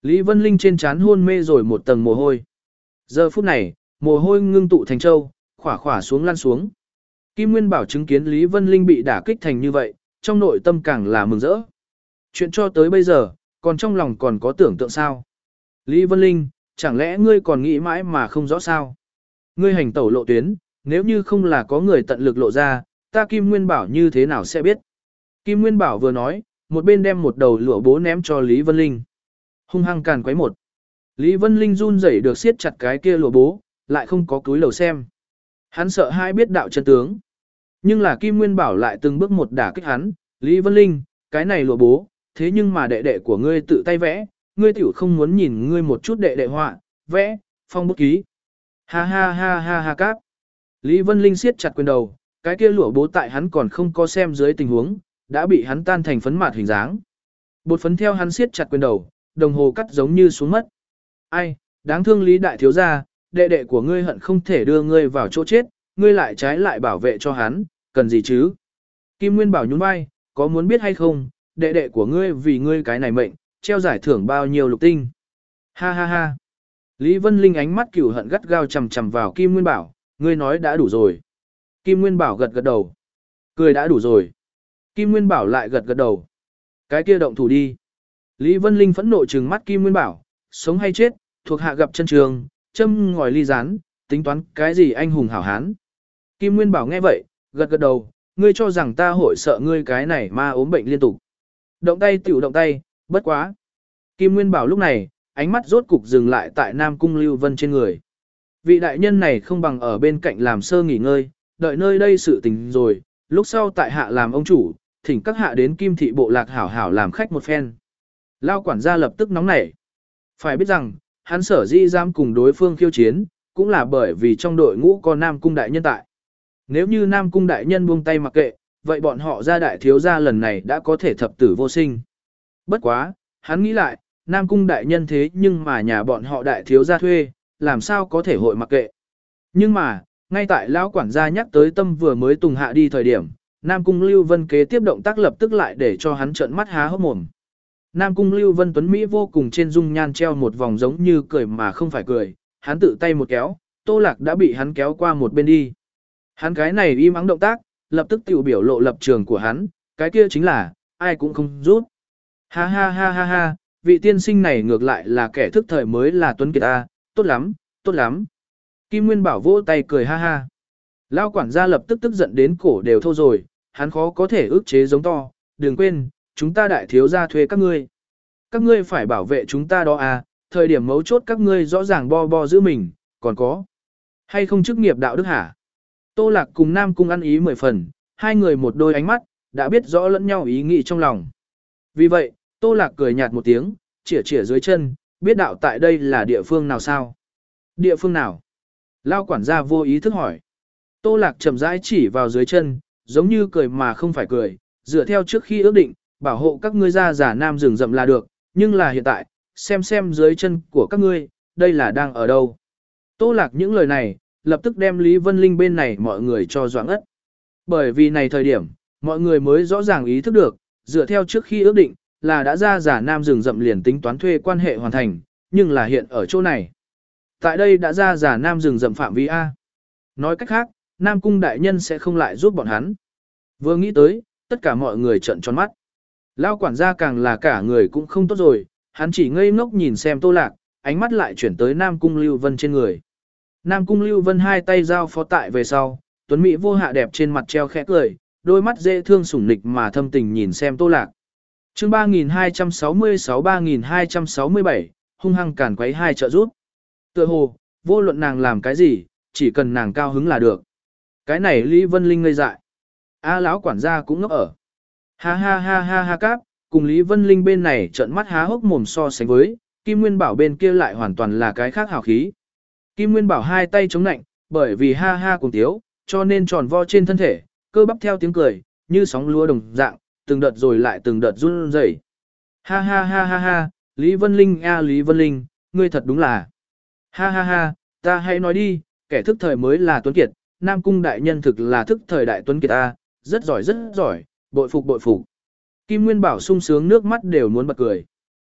Lý Vân Linh trên trán hôn mê rồi một tầng mồ hôi. Giờ phút này, mồ hôi ngưng tụ thành châu, khỏa khỏa xuống lăn xuống. Kim Nguyên Bảo chứng kiến Lý Vân Linh bị đả kích thành như vậy, trong nội tâm càng là mừng rỡ. Chuyện cho tới bây giờ, còn trong lòng còn có tưởng tượng sao? Lý Vân Linh, chẳng lẽ ngươi còn nghĩ mãi mà không rõ sao? Ngươi hành tẩu lộ tuyến, nếu như không là có người tận lực lộ ra, ta Kim Nguyên Bảo như thế nào sẽ biết? Kim Nguyên Bảo vừa nói, một bên đem một đầu lụa bố ném cho Lý Vân Linh. Hung hăng càn quấy một. Lý Vân Linh run rẩy được siết chặt cái kia lụa bố, lại không có cúi đầu xem. Hắn sợ hai biết đạo chân tướng. Nhưng là Kim Nguyên Bảo lại từng bước một đả kích hắn, Lý Vân Linh, cái này lụa bố, thế nhưng mà đệ đệ của ngươi tự tay vẽ, ngươi tiểu không muốn nhìn ngươi một chút đệ đệ họa, vẽ, phong bút ký. Ha ha ha ha ha cáp. Lý Vân Linh siết chặt quyền đầu, cái kia lụa bố tại hắn còn không có xem dưới tình huống, đã bị hắn tan thành phấn mạt hình dáng. Bột phấn theo hắn siết chặt quyền đầu, đồng hồ cắt giống như xuống mất. Ai, đáng thương Lý đại thiếu gia, đệ đệ của ngươi hận không thể đưa ngươi vào chỗ chết, ngươi lại trái lại bảo vệ cho hắn, cần gì chứ? Kim Nguyên Bảo nhún vai, có muốn biết hay không, đệ đệ của ngươi vì ngươi cái này mệnh, treo giải thưởng bao nhiêu lục tinh. Ha ha ha. Lý Vân Linh ánh mắt cửu hận gắt gao chằm chằm vào Kim Nguyên Bảo, ngươi nói đã đủ rồi. Kim Nguyên Bảo gật gật đầu. Cười đã đủ rồi. Kim Nguyên Bảo lại gật gật đầu. Cái kia động thủ đi. Lý Vân Linh phẫn nộ trừng mắt Kim Nguyên Bảo, sống hay chết, thuộc hạ gặp chân trường, châm ngòi ly rán, tính toán cái gì anh hùng hảo hán. Kim Nguyên Bảo nghe vậy, gật gật đầu, ngươi cho rằng ta hội sợ ngươi cái này ma ốm bệnh liên tục. Động tay tiểu động tay, bất quá. Kim Nguyên Bảo lúc này, ánh mắt rốt cục dừng lại tại Nam Cung Lưu Vân trên người. Vị đại nhân này không bằng ở bên cạnh làm sơ nghỉ ngơi, đợi nơi đây sự tình rồi, lúc sau tại hạ làm ông chủ, thỉnh các hạ đến Kim thị bộ lạc hảo hảo làm khách một phen. Lao quản gia lập tức nóng nảy. Phải biết rằng, hắn sở dĩ dám cùng đối phương khiêu chiến, cũng là bởi vì trong đội ngũ có Nam Cung đại nhân tại. Nếu như Nam Cung đại nhân buông tay mặc kệ, vậy bọn họ ra đại thiếu gia lần này đã có thể thập tử vô sinh. Bất quá, hắn nghĩ lại, Nam Cung đại nhân thế nhưng mà nhà bọn họ đại thiếu gia thuê, làm sao có thể hội mặc kệ. Nhưng mà, ngay tại lão quản gia nhắc tới tâm vừa mới tùng hạ đi thời điểm, Nam Cung Lưu Vân kế tiếp động tác lập tức lại để cho hắn trợn mắt há hốc mồm. Nam Cung Lưu Vân tuấn Mỹ vô cùng trên dung nhan treo một vòng giống như cười mà không phải cười, hắn tự tay một kéo, Tô Lạc đã bị hắn kéo qua một bên đi. Hắn cái này im ắng động tác, lập tức tiểu biểu lộ lập trường của hắn, cái kia chính là, ai cũng không rút. Ha ha ha ha ha, vị tiên sinh này ngược lại là kẻ thức thời mới là tuấn kiệt ta, tốt lắm, tốt lắm. Kim Nguyên Bảo vỗ tay cười ha ha. Lao quản gia lập tức tức giận đến cổ đều thô rồi, hắn khó có thể ức chế giống to, đừng quên, chúng ta đại thiếu gia thuê các ngươi. Các ngươi phải bảo vệ chúng ta đó à, thời điểm mấu chốt các ngươi rõ ràng bo bo giữ mình, còn có. Hay không chức nghiệp đạo đức hả? Tô Lạc cùng Nam Cung ăn ý mười phần, hai người một đôi ánh mắt, đã biết rõ lẫn nhau ý nghĩ trong lòng. Vì vậy, Tô Lạc cười nhạt một tiếng, chỉa chỉa dưới chân, biết đạo tại đây là địa phương nào sao? Địa phương nào? Lao quản gia vô ý thức hỏi. Tô Lạc chậm rãi chỉ vào dưới chân, giống như cười mà không phải cười, dựa theo trước khi ước định, bảo hộ các ngươi ra giả nam rừng rậm là được, nhưng là hiện tại, xem xem dưới chân của các ngươi, đây là đang ở đâu. Tô Lạc những lời này, lập tức đem Lý Vân Linh bên này mọi người cho doãn ất. Bởi vì này thời điểm, mọi người mới rõ ràng ý thức được, dựa theo trước khi ước định, là đã ra giả nam rừng rậm liền tính toán thuê quan hệ hoàn thành, nhưng là hiện ở chỗ này. Tại đây đã ra giả nam rừng rậm phạm vi A. Nói cách khác, Nam Cung đại nhân sẽ không lại giúp bọn hắn. Vừa nghĩ tới, tất cả mọi người trợn tròn mắt. Lao quản gia càng là cả người cũng không tốt rồi, hắn chỉ ngây ngốc nhìn xem Tô Lạc, ánh mắt lại chuyển tới Nam Cung Lưu Vân trên người. Nam Cung Lưu Vân hai tay giao phó tại về sau, tuấn mỹ vô hạ đẹp trên mặt treo khẽ cười, đôi mắt dễ thương sủng nịch mà thâm tình nhìn xem Tô Lạc. Chương ba nghìn hai trăm sáu mươi sáu ba nghìn hai trăm sáu mươi bảy, hung hăng cản quấy hai trợ rút. Tựa hồ, vô luận nàng làm cái gì, chỉ cần nàng cao hứng là được. Cái này Lý Vân Linh ngây dại. A lão quản gia cũng ngốc ở. Ha ha ha ha ha cáp, cùng Lý Vân Linh bên này trợn mắt há hốc mồm so sánh với, Kim Nguyên Bảo bên kia lại hoàn toàn là cái khác hào khí. Kim Nguyên Bảo hai tay chống nạnh, bởi vì ha ha cùng tiếu, cho nên tròn vo trên thân thể, cơ bắp theo tiếng cười, như sóng lúa đồng dạng, từng đợt rồi lại từng đợt run rẩy. Ha ha ha ha ha, Lý Vân Linh a Lý Vân Linh, ngươi thật đúng là. Ha ha ha, ta hãy nói đi, kẻ thức thời mới là tuấn kiệt, Nam Cung đại nhân thực là thức thời đại tuấn kiệt a, rất giỏi rất giỏi, bội phục bội phục. Kim Nguyên Bảo sung sướng nước mắt đều muốn bật cười.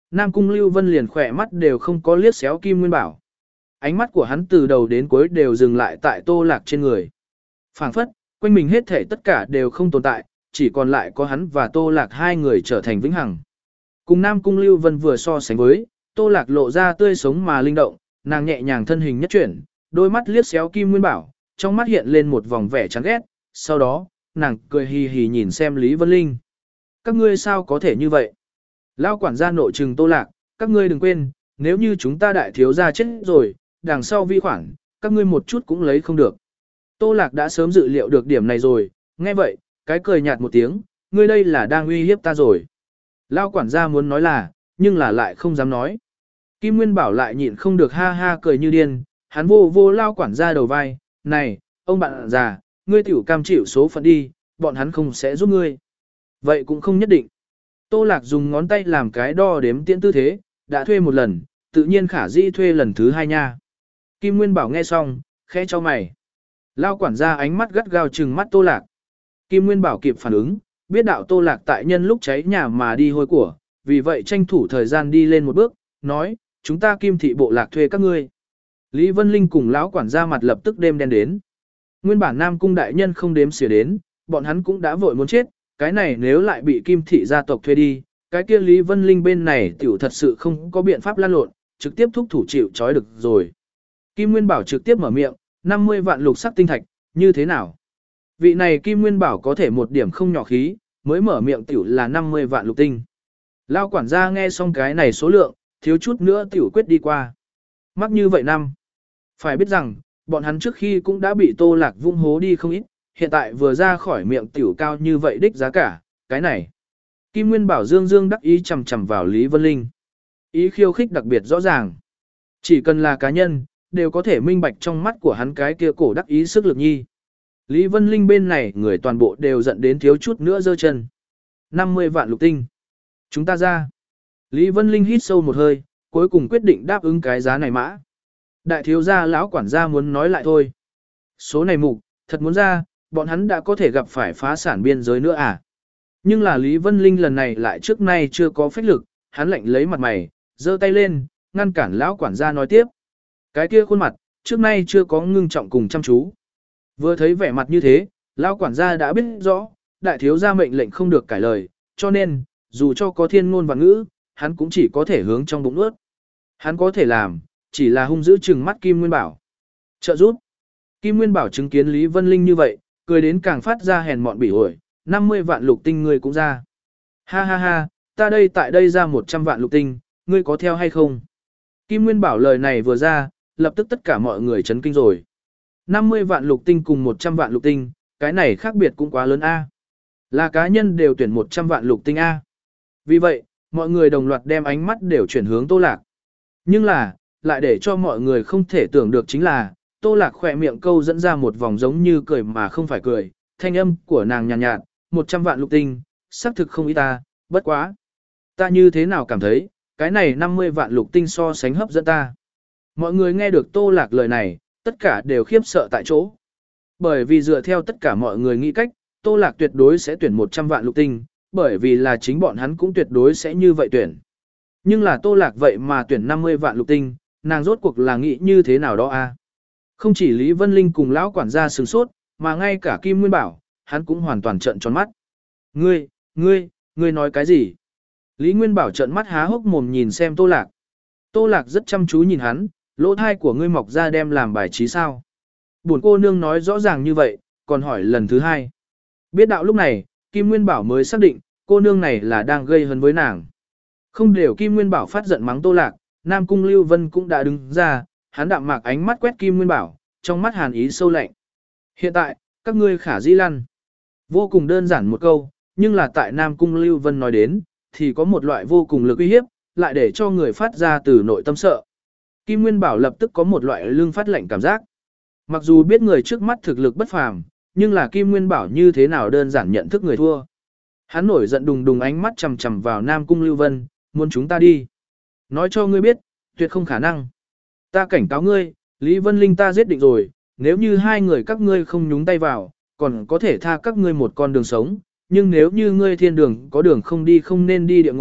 Nam Cung Lưu Vân liền khỏe mắt đều không có liếc xéo Kim Nguyên Bảo. Ánh mắt của hắn từ đầu đến cuối đều dừng lại tại Tô Lạc trên người. Phảng phất, quanh mình hết thể tất cả đều không tồn tại, chỉ còn lại có hắn và Tô Lạc hai người trở thành vĩnh hằng. Cùng Nam Cung Lưu Vân vừa so sánh với, Tô Lạc lộ ra tươi sống mà linh động, nàng nhẹ nhàng thân hình nhất chuyển, đôi mắt liếc xéo Kim Nguyên Bảo, trong mắt hiện lên một vòng vẻ chán ghét, sau đó, nàng cười hì hì nhìn xem Lý Vân Linh. Các ngươi sao có thể như vậy? Lao quản gia nội trừng Tô Lạc, các ngươi đừng quên, nếu như chúng ta đại thiếu gia chết rồi, đằng sau vi khoản, các ngươi một chút cũng lấy không được. Tô Lạc đã sớm dự liệu được điểm này rồi, nghe vậy, cái cười nhạt một tiếng, ngươi đây là đang uy hiếp ta rồi. Lao quản gia muốn nói là, nhưng là lại không dám nói. Kim Nguyên Bảo lại nhịn không được ha ha cười như điên, hắn vô vô Lao quản gia đầu vai, này, ông bạn già, ngươi tiểu cam chịu số phận đi, bọn hắn không sẽ giúp ngươi. Vậy cũng không nhất định. Tô Lạc dùng ngón tay làm cái đo đếm tiễn tư thế, đã thuê một lần, tự nhiên khả dĩ thuê lần thứ hai nha. Kim Nguyên Bảo nghe xong, khẽ cho mày. Lao quản gia ánh mắt gắt gao trừng mắt Tô Lạc. Kim Nguyên Bảo kịp phản ứng, biết đạo Tô Lạc tại nhân lúc cháy nhà mà đi hôi của, vì vậy tranh thủ thời gian đi lên một bước, nói, chúng ta Kim thị bộ lạc thuê các ngươi. Lý Vân Linh cùng lão quản gia mặt lập tức đêm đen đến. Nguyên bản Nam Cung đại nhân không đếm xỉa đến, bọn hắn cũng đã vội muốn chết, cái này nếu lại bị Kim thị gia tộc thuê đi, cái kia Lý Vân Linh bên này tiểu thật sự không có biện pháp lan lộn, trực tiếp thúc thủ chịu trói được rồi. Kim Nguyên Bảo trực tiếp mở miệng, năm mươi vạn lục sắc tinh thạch, như thế nào? Vị này Kim Nguyên Bảo có thể một điểm không nhỏ khí, mới mở miệng tiểu là năm mươi vạn lục tinh. Lao quản gia nghe xong cái này số lượng, thiếu chút nữa tiểu quyết đi qua. Mắc như vậy năm. Phải biết rằng, bọn hắn trước khi cũng đã bị Tô Lạc vung hố đi không ít, hiện tại vừa ra khỏi miệng tiểu cao như vậy đích giá cả, cái này. Kim Nguyên Bảo dương dương đắc ý chầm chầm vào Lý Vân Linh. Ý khiêu khích đặc biệt rõ ràng. Chỉ cần là cá nhân, đều có thể minh bạch trong mắt của hắn cái kia cổ đắc ý sức lực nhi. Lý Vân Linh bên này người toàn bộ đều giận đến thiếu chút nữa giơ chân. năm mươi vạn lục tinh. Chúng ta ra. Lý Vân Linh hít sâu một hơi, cuối cùng quyết định đáp ứng cái giá này mã. Đại thiếu gia lão quản gia muốn nói lại thôi. Số này mục, thật muốn ra, bọn hắn đã có thể gặp phải phá sản biên giới nữa à. Nhưng là Lý Vân Linh lần này lại trước nay chưa có phách lực, hắn lạnh lấy mặt mày, giơ tay lên, ngăn cản lão quản gia nói tiếp. Cái kia khuôn mặt, trước nay chưa có ngưng trọng cùng chăm chú. Vừa thấy vẻ mặt như thế, lão quản gia đã biết rõ, đại thiếu gia mệnh lệnh không được cải lời, cho nên, dù cho có thiên ngôn và ngữ, hắn cũng chỉ có thể hướng trong bụng ướt. Hắn có thể làm, chỉ là hung dữ trừng mắt Kim Nguyên Bảo. Trợ giúp. Kim Nguyên Bảo chứng kiến Lý Vân Linh như vậy, cười đến càng phát ra hèn mọn bỉ ổi, năm mươi vạn lục tinh ngươi cũng ra. Ha ha ha, ta đây tại đây ra một trăm vạn lục tinh, ngươi có theo hay không? Kim Nguyên Bảo lời này vừa ra, lập tức tất cả mọi người chấn kinh rồi. năm mươi vạn lục tinh cùng một trăm vạn lục tinh, cái này khác biệt cũng quá lớn a. Là cá nhân đều tuyển một trăm vạn lục tinh a. Vì vậy, mọi người đồng loạt đem ánh mắt đều chuyển hướng Tô Lạc. Nhưng là, lại để cho mọi người không thể tưởng được chính là, Tô Lạc khỏe miệng câu dẫn ra một vòng giống như cười mà không phải cười, thanh âm của nàng nhàn nhạt, nhạt, một trăm vạn lục tinh, xác thực không ý ta, bất quá. Ta như thế nào cảm thấy, cái này năm mươi vạn lục tinh so sánh hấp dẫn ta. Mọi người nghe được Tô Lạc lời này, tất cả đều khiếp sợ tại chỗ. Bởi vì dựa theo tất cả mọi người nghĩ cách, Tô Lạc tuyệt đối sẽ tuyển một trăm vạn lục tinh, bởi vì là chính bọn hắn cũng tuyệt đối sẽ như vậy tuyển. Nhưng là Tô Lạc vậy mà tuyển năm mươi vạn lục tinh, nàng rốt cuộc là nghĩ như thế nào đó a? Không chỉ Lý Vân Linh cùng lão quản gia sửng sốt, mà ngay cả Kim Nguyên Bảo, hắn cũng hoàn toàn trợn tròn mắt. Ngươi, ngươi, ngươi nói cái gì? Lý Nguyên Bảo trợn mắt há hốc mồm nhìn xem Tô Lạc. Tô Lạc rất chăm chú nhìn hắn, lỗ thai của ngươi mọc ra đem làm bài trí sao? Buồn cô nương nói rõ ràng như vậy, còn hỏi lần thứ hai. Biết đạo lúc này, Kim Nguyên Bảo mới xác định, cô nương này là đang gây hấn với nàng. Không đều Kim Nguyên Bảo phát giận mắng Tô Lạc, Nam Cung Lưu Vân cũng đã đứng ra, hắn đạm mạc ánh mắt quét Kim Nguyên Bảo, trong mắt hàn ý sâu lạnh. Hiện tại, các ngươi khả dĩ lăn. Vô cùng đơn giản một câu, nhưng là tại Nam Cung Lưu Vân nói đến, thì có một loại vô cùng lực uy hiếp, lại để cho người phát ra từ nội tâm sợ. Kim Nguyên Bảo lập tức có một loại lưng phát lạnh cảm giác. Mặc dù biết người trước mắt thực lực bất phàm, nhưng là Kim Nguyên Bảo như thế nào đơn giản nhận thức người thua. Hắn nổi giận đùng đùng ánh mắt chằm chằm vào Nam Cung Lưu Vân, muốn chúng ta đi. Nói cho ngươi biết, tuyệt không khả năng. Ta cảnh cáo ngươi, Lý Vân Linh ta giết định rồi, nếu như hai người các ngươi không nhúng tay vào, còn có thể tha các ngươi một con đường sống, nhưng nếu như ngươi thiên đường có đường không đi không nên đi địa ngục,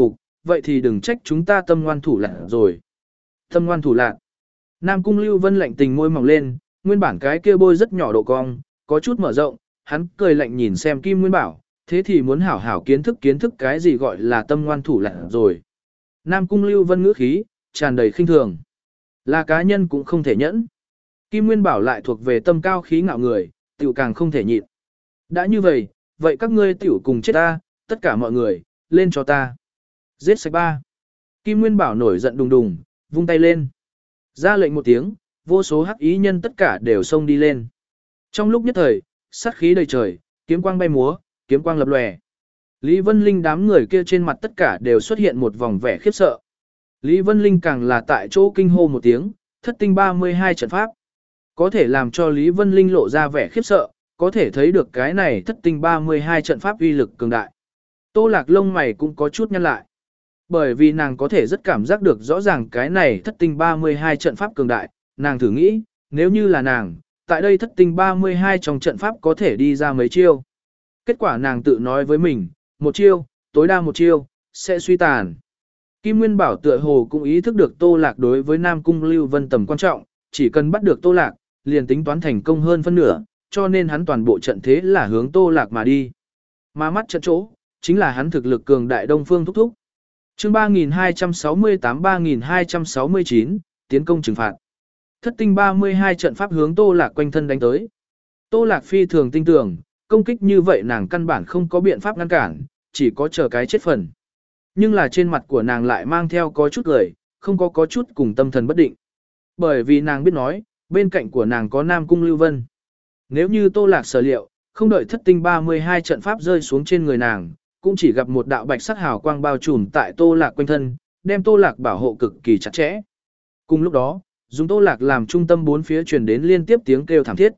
vậy thì đừng trách chúng ta tâm ngoan thủ lạn rồi. Tâm ngoan thủ lạn. Nam Cung Lưu Vân lạnh tình môi mỏng lên, nguyên bản cái kia bôi rất nhỏ độ cong, có chút mở rộng, hắn cười lạnh nhìn xem Kim Nguyên Bảo, thế thì muốn hảo hảo kiến thức kiến thức cái gì gọi là tâm ngoan thủ lạn rồi. Nam Cung Lưu Vân ngữ khí, tràn đầy khinh thường. Là cá nhân cũng không thể nhẫn. Kim Nguyên Bảo lại thuộc về tâm cao khí ngạo người, tiểu càng không thể nhịn. Đã như vậy, vậy các ngươi tiểu cùng chết ta, tất cả mọi người, lên cho ta. Giết sạch ba. Kim Nguyên Bảo nổi giận đùng đùng, vung tay lên. Ra lệnh một tiếng, vô số hắc ý nhân tất cả đều xông đi lên. Trong lúc nhất thời, sát khí đầy trời, kiếm quang bay múa, kiếm quang lập lòe. Lý Vân Linh đám người kia trên mặt tất cả đều xuất hiện một vòng vẻ khiếp sợ. Lý Vân Linh càng là tại chỗ kinh hô một tiếng, thất tinh ba mươi hai trận pháp. Có thể làm cho Lý Vân Linh lộ ra vẻ khiếp sợ, có thể thấy được cái này thất tinh ba mươi hai trận pháp uy lực cường đại. Tô Lạc lông mày cũng có chút nhăn lại. Bởi vì nàng có thể rất cảm giác được rõ ràng cái này thất tinh ba mươi hai trận pháp cường đại, nàng thử nghĩ, nếu như là nàng, tại đây thất tinh ba mươi hai trong trận pháp có thể đi ra mấy chiêu. Kết quả nàng tự nói với mình, một chiêu, tối đa một chiêu, sẽ suy tàn. Kim Nguyên Bảo tựa hồ cũng ý thức được Tô Lạc đối với Nam Cung Lưu Vân tầm quan trọng, chỉ cần bắt được Tô Lạc, liền tính toán thành công hơn phân nửa, cho nên hắn toàn bộ trận thế là hướng Tô Lạc mà đi. Mà mắt trận chỗ, chính là hắn thực lực cường đại Đông Phương thúc thúc. Chương ba nghìn hai trăm sáu mươi tám ba nghìn hai trăm sáu mươi chín, tiến công trừng phạt. Thất tinh ba mươi hai trận pháp hướng Tô Lạc quanh thân đánh tới. Tô Lạc phi thường tinh tưởng, công kích như vậy nàng căn bản không có biện pháp ngăn cản, chỉ có chờ cái chết phần. Nhưng là trên mặt của nàng lại mang theo có chút cười, không có có chút cùng tâm thần bất định. Bởi vì nàng biết nói, bên cạnh của nàng có Nam Cung Lưu Vân. Nếu như Tô Lạc sở liệu, không đợi thất tinh ba mươi hai trận pháp rơi xuống trên người nàng, cũng chỉ gặp một đạo bạch sắc hào quang bao trùm tại Tô Lạc quanh thân, đem Tô Lạc bảo hộ cực kỳ chặt chẽ. Cùng lúc đó, dùng Tô Lạc làm trung tâm bốn phía truyền đến liên tiếp tiếng kêu thảm thiết.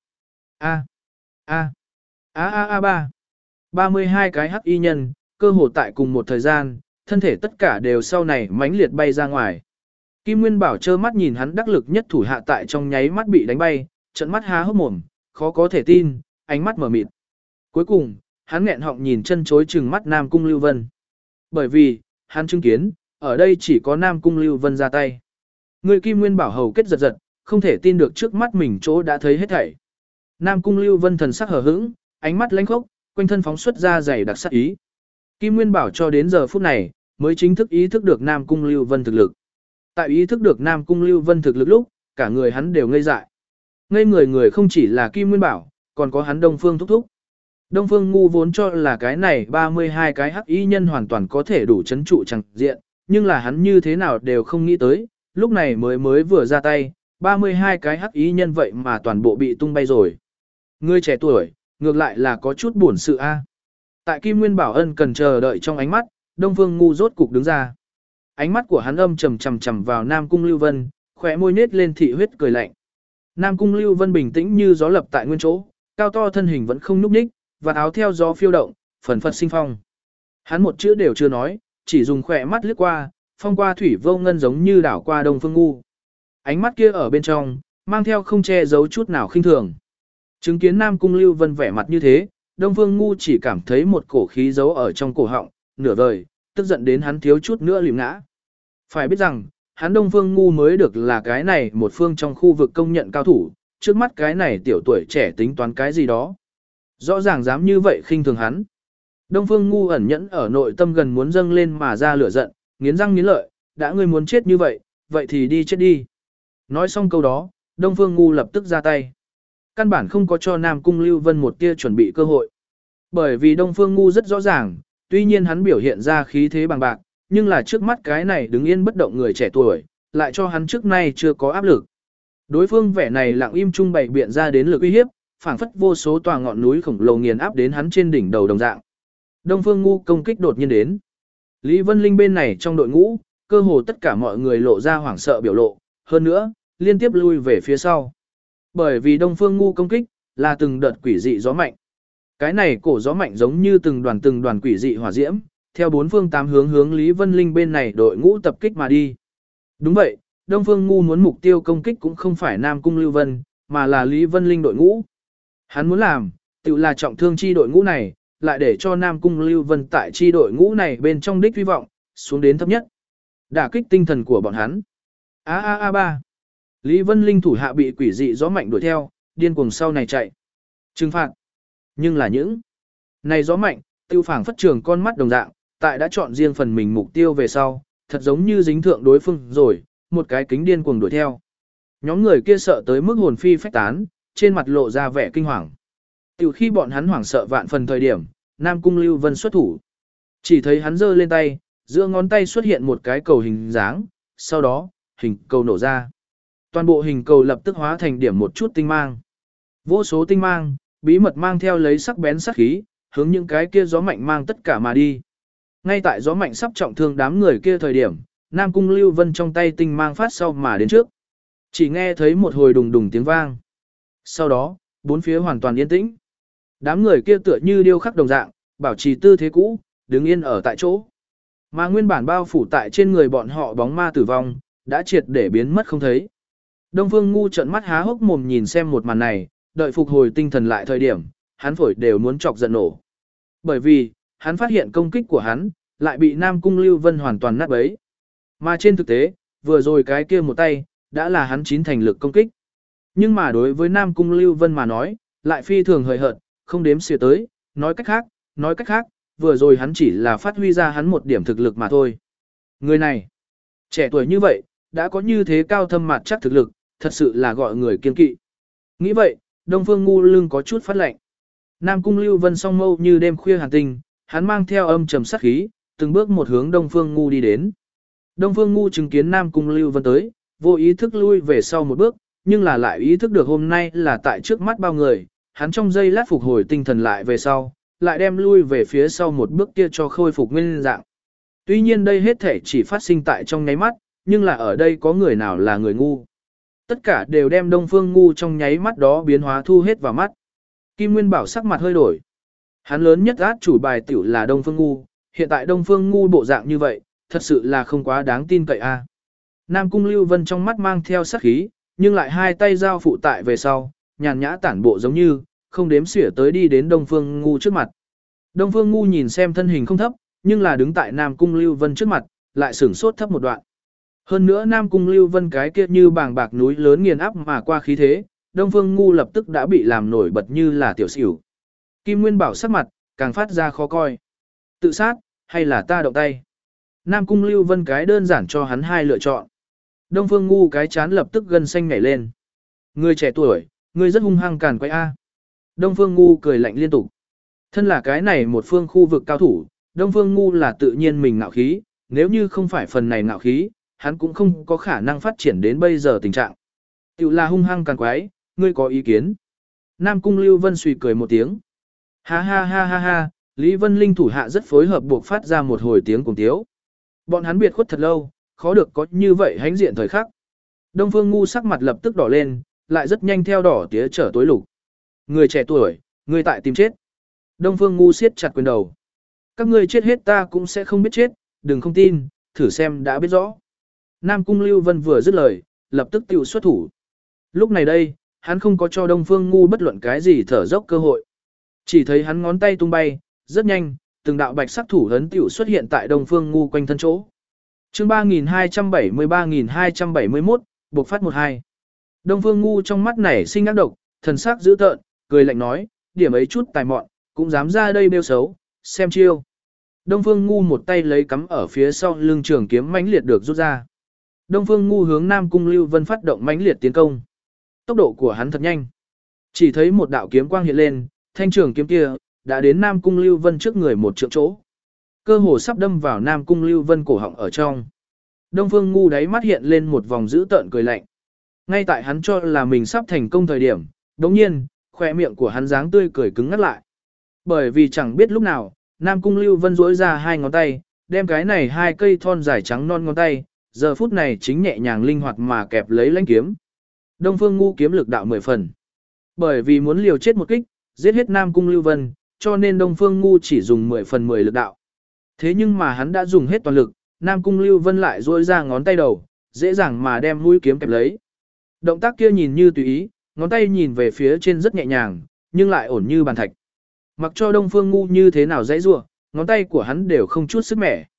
A a a a a ba. ba mươi hai cái hắc y nhân, cơ hồ tại cùng một thời gian, thân thể tất cả đều sau này mãnh liệt bay ra ngoài. Kim Nguyên Bảo trơ mắt nhìn hắn đắc lực nhất thủ hạ tại trong nháy mắt bị đánh bay, trận mắt há hốc mồm, khó có thể tin, ánh mắt mở mịt. Cuối cùng, hắn nghẹn họng nhìn chân chối chừng mắt Nam Cung Lưu Vân. Bởi vì, hắn chứng kiến, ở đây chỉ có Nam Cung Lưu Vân ra tay. Người Kim Nguyên Bảo hầu kết giật giật, không thể tin được trước mắt mình chỗ đã thấy hết thảy. Nam Cung Lưu Vân thần sắc hờ hững, ánh mắt lánh khốc, quanh thân phóng xuất ra dày đặc sát ý. Kim Nguyên Bảo cho đến giờ phút này, mới chính thức ý thức được Nam Cung Lưu Vân thực lực. Tại ý thức được Nam Cung Lưu Vân thực lực lúc, cả người hắn đều ngây dại. Ngây người người không chỉ là Kim Nguyên Bảo, còn có hắn Đông Phương thúc thúc. Đông Phương ngu vốn cho là cái này ba mươi hai cái hắc y nhân hoàn toàn có thể đủ chấn trụ chẳng diện, nhưng là hắn như thế nào đều không nghĩ tới, lúc này mới mới vừa ra tay, ba mươi hai cái hắc y nhân vậy mà toàn bộ bị tung bay rồi. Người trẻ tuổi, ngược lại là có chút buồn sự a. Tại Kim Nguyên Bảo ân cần chờ đợi trong ánh mắt, Đông Phương ngu rốt cục đứng ra. Ánh mắt của hắn âm trầm trầm trầm vào Nam Cung Lưu Vân, khóe môi nết lên thị huyết cười lạnh. Nam Cung Lưu Vân bình tĩnh như gió lập tại nguyên chỗ, cao to thân hình vẫn không nhúc nhích, và áo theo gió phiêu động, phần phật sinh phong. Hắn một chữ đều chưa nói, chỉ dùng khỏe mắt liếc qua, phong qua thủy vô ngân giống như đảo qua Đông Phương ngu. Ánh mắt kia ở bên trong, mang theo không che giấu chút nào khinh thường. Chứng kiến Nam Cung Lưu Vân vẻ mặt như thế, Đông Phương ngu chỉ cảm thấy một cổ khí giấu ở trong cổ họng, nửa vời, tức giận đến hắn thiếu chút nữa lìm ngã. Phải biết rằng, hắn Đông Phương ngu mới được là cái này một phương trong khu vực công nhận cao thủ, trước mắt cái này tiểu tuổi trẻ tính toán cái gì đó. Rõ ràng dám như vậy khinh thường hắn. Đông Phương ngu ẩn nhẫn ở nội tâm gần muốn dâng lên mà ra lửa giận, nghiến răng nghiến lợi, đã ngươi muốn chết như vậy, vậy thì đi chết đi. Nói xong câu đó, Đông Phương ngu lập tức ra tay. Căn bản không có cho Nam Cung Lưu Vân một tia chuẩn bị cơ hội. Bởi vì Đông Phương ngu rất rõ ràng, tuy nhiên hắn biểu hiện ra khí thế bằng bạc, nhưng là trước mắt cái này đứng yên bất động người trẻ tuổi, lại cho hắn trước nay chưa có áp lực. Đối phương vẻ này lặng im trung bày biện ra đến lực uy hiếp, phảng phất vô số tòa ngọn núi khổng lồ nghiền áp đến hắn trên đỉnh đầu đồng dạng. Đông Phương ngu công kích đột nhiên đến. Lý Vân Linh bên này trong đội ngũ, cơ hồ tất cả mọi người lộ ra hoảng sợ biểu lộ, hơn nữa, liên tiếp lui về phía sau. Bởi vì Đông Phương ngu công kích, là từng đợt quỷ dị gió mạnh. Cái này cổ gió mạnh giống như từng đoàn từng đoàn quỷ dị hỏa diễm, theo bốn phương tám hướng hướng Lý Vân Linh bên này đội ngũ tập kích mà đi. Đúng vậy, Đông Phương ngu muốn mục tiêu công kích cũng không phải Nam Cung Lưu Vân, mà là Lý Vân Linh đội ngũ. Hắn muốn làm, tự là trọng thương chi đội ngũ này, lại để cho Nam Cung Lưu Vân tại chi đội ngũ này bên trong đích hy vọng, xuống đến thấp nhất. Đả kích tinh thần của bọn hắn. A a a ba. Lý Vân Linh thủ hạ bị quỷ dị gió mạnh đuổi theo, điên cuồng sau này chạy. Trừng phạt. Nhưng là những này gió mạnh, tiêu phảng phất trường con mắt đồng dạng, tại đã chọn riêng phần mình mục tiêu về sau, thật giống như dính thượng đối phương rồi, một cái kính điên cuồng đuổi theo. Nhóm người kia sợ tới mức hồn phi phách tán, trên mặt lộ ra vẻ kinh hoàng. Tiểu khi bọn hắn hoảng sợ vạn phần thời điểm, Nam Cung Lưu Vân xuất thủ. Chỉ thấy hắn giơ lên tay, giữa ngón tay xuất hiện một cái cầu hình dáng, sau đó, hình cầu nổ ra. Toàn bộ hình cầu lập tức hóa thành điểm một chút tinh mang. Vô số tinh mang, bí mật mang theo lấy sắc bén sắc khí, hướng những cái kia gió mạnh mang tất cả mà đi. Ngay tại gió mạnh sắp trọng thương đám người kia thời điểm, Nam Cung Lưu Vân trong tay tinh mang phát sau mà đến trước. Chỉ nghe thấy một hồi đùng đùng tiếng vang. Sau đó, bốn phía hoàn toàn yên tĩnh. Đám người kia tựa như điêu khắc đồng dạng, bảo trì tư thế cũ, đứng yên ở tại chỗ. Mà nguyên bản bao phủ tại trên người bọn họ bóng ma tử vong, đã triệt để biến mất không thấy. Đông Phương Ngu trợn mắt há hốc mồm nhìn xem một màn này, đợi phục hồi tinh thần lại thời điểm, hắn phổi đều muốn chọc giận nổ. Bởi vì, hắn phát hiện công kích của hắn, lại bị Nam Cung Lưu Vân hoàn toàn nát bấy. Mà trên thực tế, vừa rồi cái kia một tay, đã là hắn chín thành lực công kích. Nhưng mà đối với Nam Cung Lưu Vân mà nói, lại phi thường hời hợt, không đếm xỉa tới, nói cách khác, nói cách khác, vừa rồi hắn chỉ là phát huy ra hắn một điểm thực lực mà thôi. Người này, trẻ tuổi như vậy, đã có như thế cao thâm mặt chắc thực lực, thật sự là gọi người kiên kỵ. Nghĩ vậy, Đông Phương Ngu lưng có chút phát lạnh. Nam Cung Lưu Vân song mâu như đêm khuya hàn tinh, hắn mang theo âm trầm sát khí, từng bước một hướng Đông Phương Ngu đi đến. Đông Phương Ngu chứng kiến Nam Cung Lưu Vân tới, vô ý thức lui về sau một bước, nhưng là lại ý thức được hôm nay là tại trước mắt bao người, hắn trong giây lát phục hồi tinh thần lại về sau, lại đem lui về phía sau một bước kia cho khôi phục nguyên dạng. Tuy nhiên đây hết thể chỉ phát sinh tại trong nháy mắt, nhưng là ở đây có người nào là người ngu. Tất cả đều đem Đông Phương Ngu trong nháy mắt đó biến hóa thu hết vào mắt. Kim Nguyên Bảo sắc mặt hơi đổi. Hắn lớn nhất át chủ bài tiểu là Đông Phương Ngu, hiện tại Đông Phương Ngu bộ dạng như vậy, thật sự là không quá đáng tin cậy a. Nam Cung Lưu Vân trong mắt mang theo sát khí, nhưng lại hai tay giao phụ tại về sau, nhàn nhã tản bộ giống như, không đếm xỉa tới đi đến Đông Phương Ngu trước mặt. Đông Phương Ngu nhìn xem thân hình không thấp, nhưng là đứng tại Nam Cung Lưu Vân trước mặt, lại sửng sốt thấp một đoạn. Hơn nữa Nam Cung Lưu Vân cái kia như bàng bạc núi lớn nghiền áp mà qua khí thế, Đông Phương Ngu lập tức đã bị làm nổi bật như là tiểu xỉu. Kim Nguyên Bảo sắc mặt, càng phát ra khó coi. Tự sát, hay là ta động tay? Nam Cung Lưu Vân cái đơn giản cho hắn hai lựa chọn. Đông Phương Ngu cái chán lập tức gân xanh nhảy lên. Người trẻ tuổi, người rất hung hăng càn quay a. Đông Phương Ngu cười lạnh liên tục. Thân là cái này một phương khu vực cao thủ, Đông Phương Ngu là tự nhiên mình ngạo khí, nếu như không phải phần này ngạo khí, hắn cũng không có khả năng phát triển đến bây giờ tình trạng. Tiểu là hung hăng càn quái, ngươi có ý kiến? Nam Cung Lưu Vân suy cười một tiếng. Ha ha ha ha ha, Lý Vân Linh thủ hạ rất phối hợp buộc phát ra một hồi tiếng cùng tiếu. Bọn hắn biệt khuất thật lâu, khó được có như vậy hãnh diện thời khắc. Đông Phương Ngu sắc mặt lập tức đỏ lên, lại rất nhanh theo đỏ tía trở tối lục. Người trẻ tuổi, người tại tìm chết. Đông Phương Ngu siết chặt quyền đầu. Các ngươi chết hết ta cũng sẽ không biết chết, đừng không tin, thử xem đã biết rõ. Nam Cung Lưu Vân vừa dứt lời, lập tức tiêu xuất thủ. Lúc này đây, hắn không có cho Đông Phương Ngu bất luận cái gì thở dốc cơ hội. Chỉ thấy hắn ngón tay tung bay, rất nhanh, từng đạo bạch sắc thủ ấn tiểu xuất hiện tại Đông Phương Ngu quanh thân chỗ. Chương ba nghìn hai trăm bảy mươi ba nghìn hai trăm bảy mươi mốt, buộc phát một hai. Đông Phương Ngu trong mắt nảy sinh ác độc, thần sắc dữ tợn, cười lạnh nói, điểm ấy chút tài mọn, cũng dám ra đây bêu xấu, xem chiêu. Đông Phương Ngu một tay lấy cắm ở phía sau lưng trường kiếm mãnh liệt được rút ra. Đông Phương Ngu hướng Nam Cung Lưu Vân phát động mãnh liệt tiến công. Tốc độ của hắn thật nhanh. Chỉ thấy một đạo kiếm quang hiện lên, thanh trường kiếm kia đã đến Nam Cung Lưu Vân trước người một trượng chỗ. Cơ hồ sắp đâm vào Nam Cung Lưu Vân cổ họng ở trong. Đông Phương Ngu đáy mắt hiện lên một vòng dữ tợn cười lạnh. Ngay tại hắn cho là mình sắp thành công thời điểm, đột nhiên, khóe miệng của hắn dáng tươi cười cứng ngắt lại. Bởi vì chẳng biết lúc nào, Nam Cung Lưu Vân duỗi ra hai ngón tay, đem cái này hai cây thon dài trắng non ngón tay, giờ phút này chính nhẹ nhàng linh hoạt mà kẹp lấy lãnh kiếm. Đông Phương Ngu kiếm lực đạo mười phần. Bởi vì muốn liều chết một kích, giết hết Nam Cung Lưu Vân, cho nên Đông Phương Ngu chỉ dùng mười phần mười lực đạo. Thế nhưng mà hắn đã dùng hết toàn lực, Nam Cung Lưu Vân lại duỗi ra ngón tay đầu, dễ dàng mà đem mũi kiếm kẹp lấy. Động tác kia nhìn như tùy ý, ngón tay nhìn về phía trên rất nhẹ nhàng, nhưng lại ổn như bàn thạch. Mặc cho Đông Phương Ngu như thế nào dãy rủa, ngón tay của hắn đều không chút sức mẻ.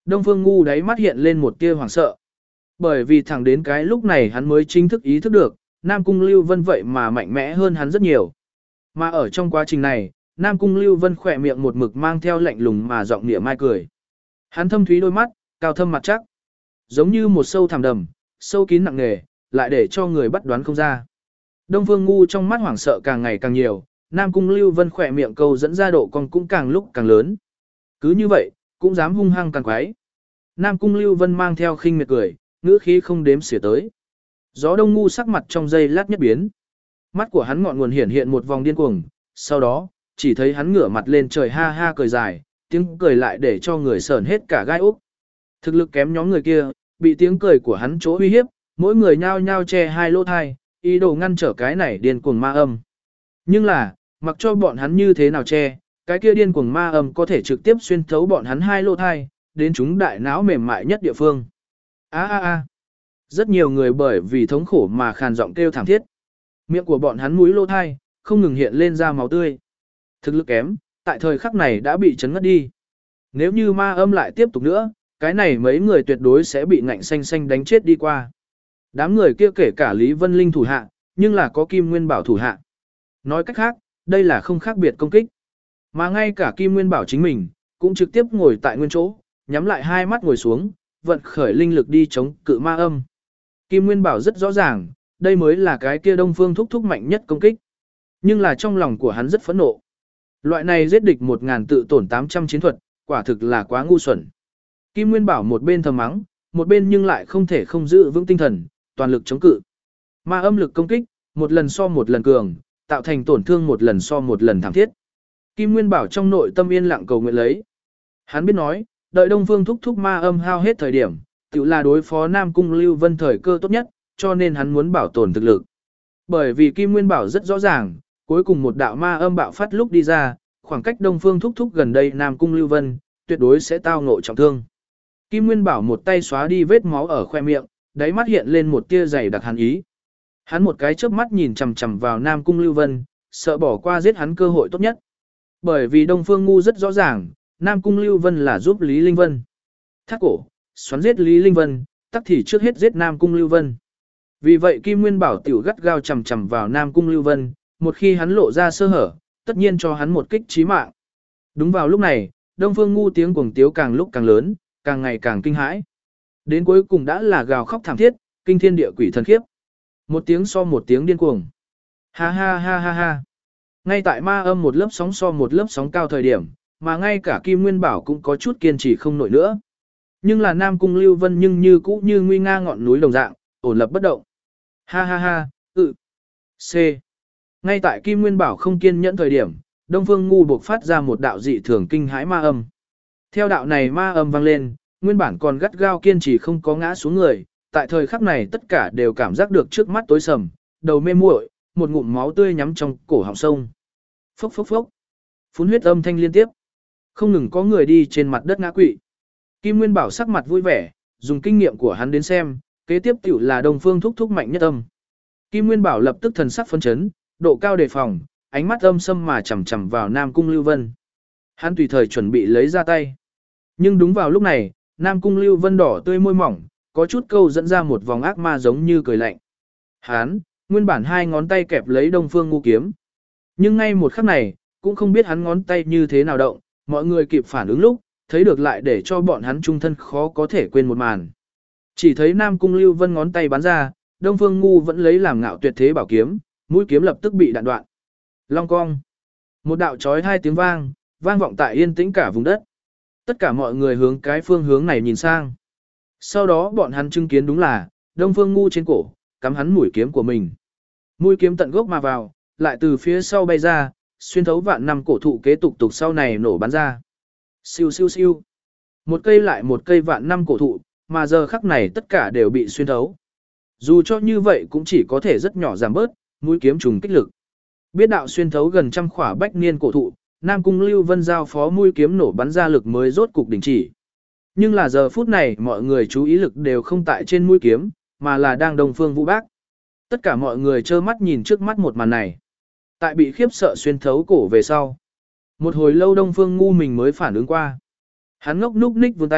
Đông Phương Ngu đáy mắt hiện lên một tia hoảng sợ. Bởi vì thẳng đến cái lúc này hắn mới chính thức ý thức được, Nam Cung Lưu Vân vậy mà mạnh mẽ hơn hắn rất nhiều. Mà ở trong quá trình này, Nam Cung Lưu Vân khỏe miệng một mực mang theo lạnh lùng mà giọng nịa mai cười. Hắn thâm thúy đôi mắt, cao thâm mặt chắc, giống như một sâu thẳm đầm, sâu kín nặng nề, lại để cho người bắt đoán không ra. Đông Phương Ngu trong mắt hoảng sợ càng ngày càng nhiều, Nam Cung Lưu Vân khỏe miệng câu dẫn ra độ cong cũng càng lúc càng lớn. Cứ như vậy, cũng dám hung hăng càng quái. Nam Cung Lưu Vân mang theo khinh miệt cười, ngữ khí không đếm xỉa tới. Gió Đông Ngu sắc mặt trong giây lát nhất biến. Mắt của hắn ngọn nguồn hiển hiện một vòng điên cuồng, sau đó, chỉ thấy hắn ngửa mặt lên trời ha ha cười dài, tiếng cười lại để cho người sởn hết cả gai ốc. Thực lực kém nhóm người kia, bị tiếng cười của hắn chỗ uy hiếp, mỗi người nhao nhao che hai lỗ thai, ý đồ ngăn trở cái này điên cuồng ma âm. Nhưng là, mặc cho bọn hắn như thế nào che, cái kia điên cuồng ma âm có thể trực tiếp xuyên thấu bọn hắn hai lỗ thai, đến chúng đại não mềm mại nhất địa phương. A a a. Rất nhiều người bởi vì thống khổ mà khàn giọng kêu thảm thiết. Miệng của bọn hắn mũi lỗ thai, không ngừng hiện lên ra máu tươi. Thực lực kém, tại thời khắc này đã bị chấn ngất đi. Nếu như ma âm lại tiếp tục nữa, cái này mấy người tuyệt đối sẽ bị ngạnh xanh xanh đánh chết đi qua. Đám người kia kể cả Lý Vân Linh thủ hạ, nhưng là có Kim Nguyên Bảo thủ hạ. Nói cách khác, đây là không khác biệt công kích. Mà ngay cả Kim Nguyên Bảo chính mình, cũng trực tiếp ngồi tại nguyên chỗ, nhắm lại hai mắt ngồi xuống, vận khởi linh lực đi chống cự ma âm. Kim Nguyên Bảo rất rõ ràng, đây mới là cái kia Đông Phương thúc thúc mạnh nhất công kích. Nhưng là trong lòng của hắn rất phẫn nộ. Loại này giết địch một ngàn tự tổn tám trăm chiến thuật, quả thực là quá ngu xuẩn. Kim Nguyên Bảo một bên thầm mắng, một bên nhưng lại không thể không giữ vững tinh thần, toàn lực chống cự. Ma âm lực công kích, một lần so một lần cường, tạo thành tổn thương một lần so một lần thảm thiết. Kim Nguyên Bảo trong nội tâm yên lặng cầu nguyện lấy. Hắn biết nói, đợi Đông Phương thúc thúc ma âm hao hết thời điểm, tự là đối phó Nam Cung Lưu Vân thời cơ tốt nhất, cho nên hắn muốn bảo tồn thực lực. Bởi vì Kim Nguyên Bảo rất rõ ràng, cuối cùng một đạo ma âm bạo phát lúc đi ra, khoảng cách Đông Phương thúc thúc gần đây Nam Cung Lưu Vân, tuyệt đối sẽ tao ngộ trọng thương. Kim Nguyên Bảo một tay xóa đi vết máu ở khoe miệng, đáy mắt hiện lên một tia dày đặc hàn ý. Hắn một cái chớp mắt nhìn chằm chằm vào Nam Cung Lưu Vân, sợ bỏ qua giết hắn cơ hội tốt nhất. Bởi vì Đông Phương Ngu rất rõ ràng, Nam Cung Lưu Vân là giúp Lý Linh Vân. Thác cổ, xoắn giết Lý Linh Vân, tắc thì trước hết giết Nam Cung Lưu Vân. Vì vậy Kim Nguyên Bảo tiểu gắt gao chằm chằm vào Nam Cung Lưu Vân, một khi hắn lộ ra sơ hở, tất nhiên cho hắn một kích chí mạng. Đúng vào lúc này, Đông Phương Ngu tiếng cuồng tiếu càng lúc càng lớn, càng ngày càng kinh hãi. Đến cuối cùng đã là gào khóc thảm thiết, kinh thiên địa quỷ thần khiếp. Một tiếng so một tiếng điên cuồng. Ha ha ha ha ha. Ngay tại ma âm một lớp sóng so một lớp sóng cao thời điểm, mà ngay cả Kim Nguyên Bảo cũng có chút kiên trì không nổi nữa. Nhưng là Nam Cung Lưu Vân nhưng như cũ như nguy nga ngọn núi đồng dạng, ổn lập bất động. Ha ha ha, ừ. C. Ngay tại Kim Nguyên Bảo không kiên nhẫn thời điểm, Đông Phương Ngu buộc phát ra một đạo dị thường kinh hãi ma âm. Theo đạo này ma âm vang lên, nguyên bản còn gắt gao kiên trì không có ngã xuống người, tại thời khắc này tất cả đều cảm giác được trước mắt tối sầm, đầu mê muội, một ngụm máu tươi nhắm trong cổ họng sông. Phốc phốc phốc. Phun huyết âm thanh liên tiếp. Không ngừng có người đi trên mặt đất ngã quỵ. Kim Nguyên Bảo sắc mặt vui vẻ, dùng kinh nghiệm của hắn đến xem, kế tiếp tiểu là Đông Phương thúc thúc mạnh nhất âm. Kim Nguyên Bảo lập tức thần sắc phấn chấn, độ cao đề phòng, ánh mắt âm sâm mà chằm chằm vào Nam Cung Lưu Vân. Hắn tùy thời chuẩn bị lấy ra tay. Nhưng đúng vào lúc này, Nam Cung Lưu Vân đỏ tươi môi mỏng, có chút câu dẫn ra một vòng ác ma giống như cười lạnh. Hắn, nguyên bản hai ngón tay kẹp lấy Đông Phương Ngu kiếm. Nhưng ngay một khắc này, cũng không biết hắn ngón tay như thế nào động, mọi người kịp phản ứng lúc, thấy được lại để cho bọn hắn trung thân khó có thể quên một màn. Chỉ thấy Nam Cung Lưu Vân ngón tay bắn ra, Đông Phương Ngu vẫn lấy làm ngạo tuyệt thế bảo kiếm, mũi kiếm lập tức bị đạn đoạn. Long cong. Một đạo chói hai tiếng vang, vang vọng tại yên tĩnh cả vùng đất. Tất cả mọi người hướng cái phương hướng này nhìn sang. Sau đó bọn hắn chứng kiến đúng là, Đông Phương Ngu trên cổ, cắm hắn mũi kiếm của mình. Mũi kiếm tận gốc mà vào, lại từ phía sau bay ra, xuyên thấu vạn năm cổ thụ kế tục tục sau này nổ bắn ra. Siêu siêu siêu. Một cây lại một cây vạn năm cổ thụ, mà giờ khắc này tất cả đều bị xuyên thấu. Dù cho như vậy cũng chỉ có thể rất nhỏ giảm bớt, mũi kiếm trùng kích lực. Biết đạo xuyên thấu gần trăm khỏa bách niên cổ thụ, Nam Cung Lưu Vân giao phó mũi kiếm nổ bắn ra lực mới rốt cục đình chỉ. Nhưng là giờ phút này mọi người chú ý lực đều không tại trên mũi kiếm, mà là đang Đông Phương Vũ Bác. Tất cả mọi người trơ mắt nhìn trước mắt một màn này. Tại bị khiếp sợ xuyên thấu cổ về sau. Một hồi lâu Đông Phương Ngu mình mới phản ứng qua. Hắn ngốc núc ních vươn tay,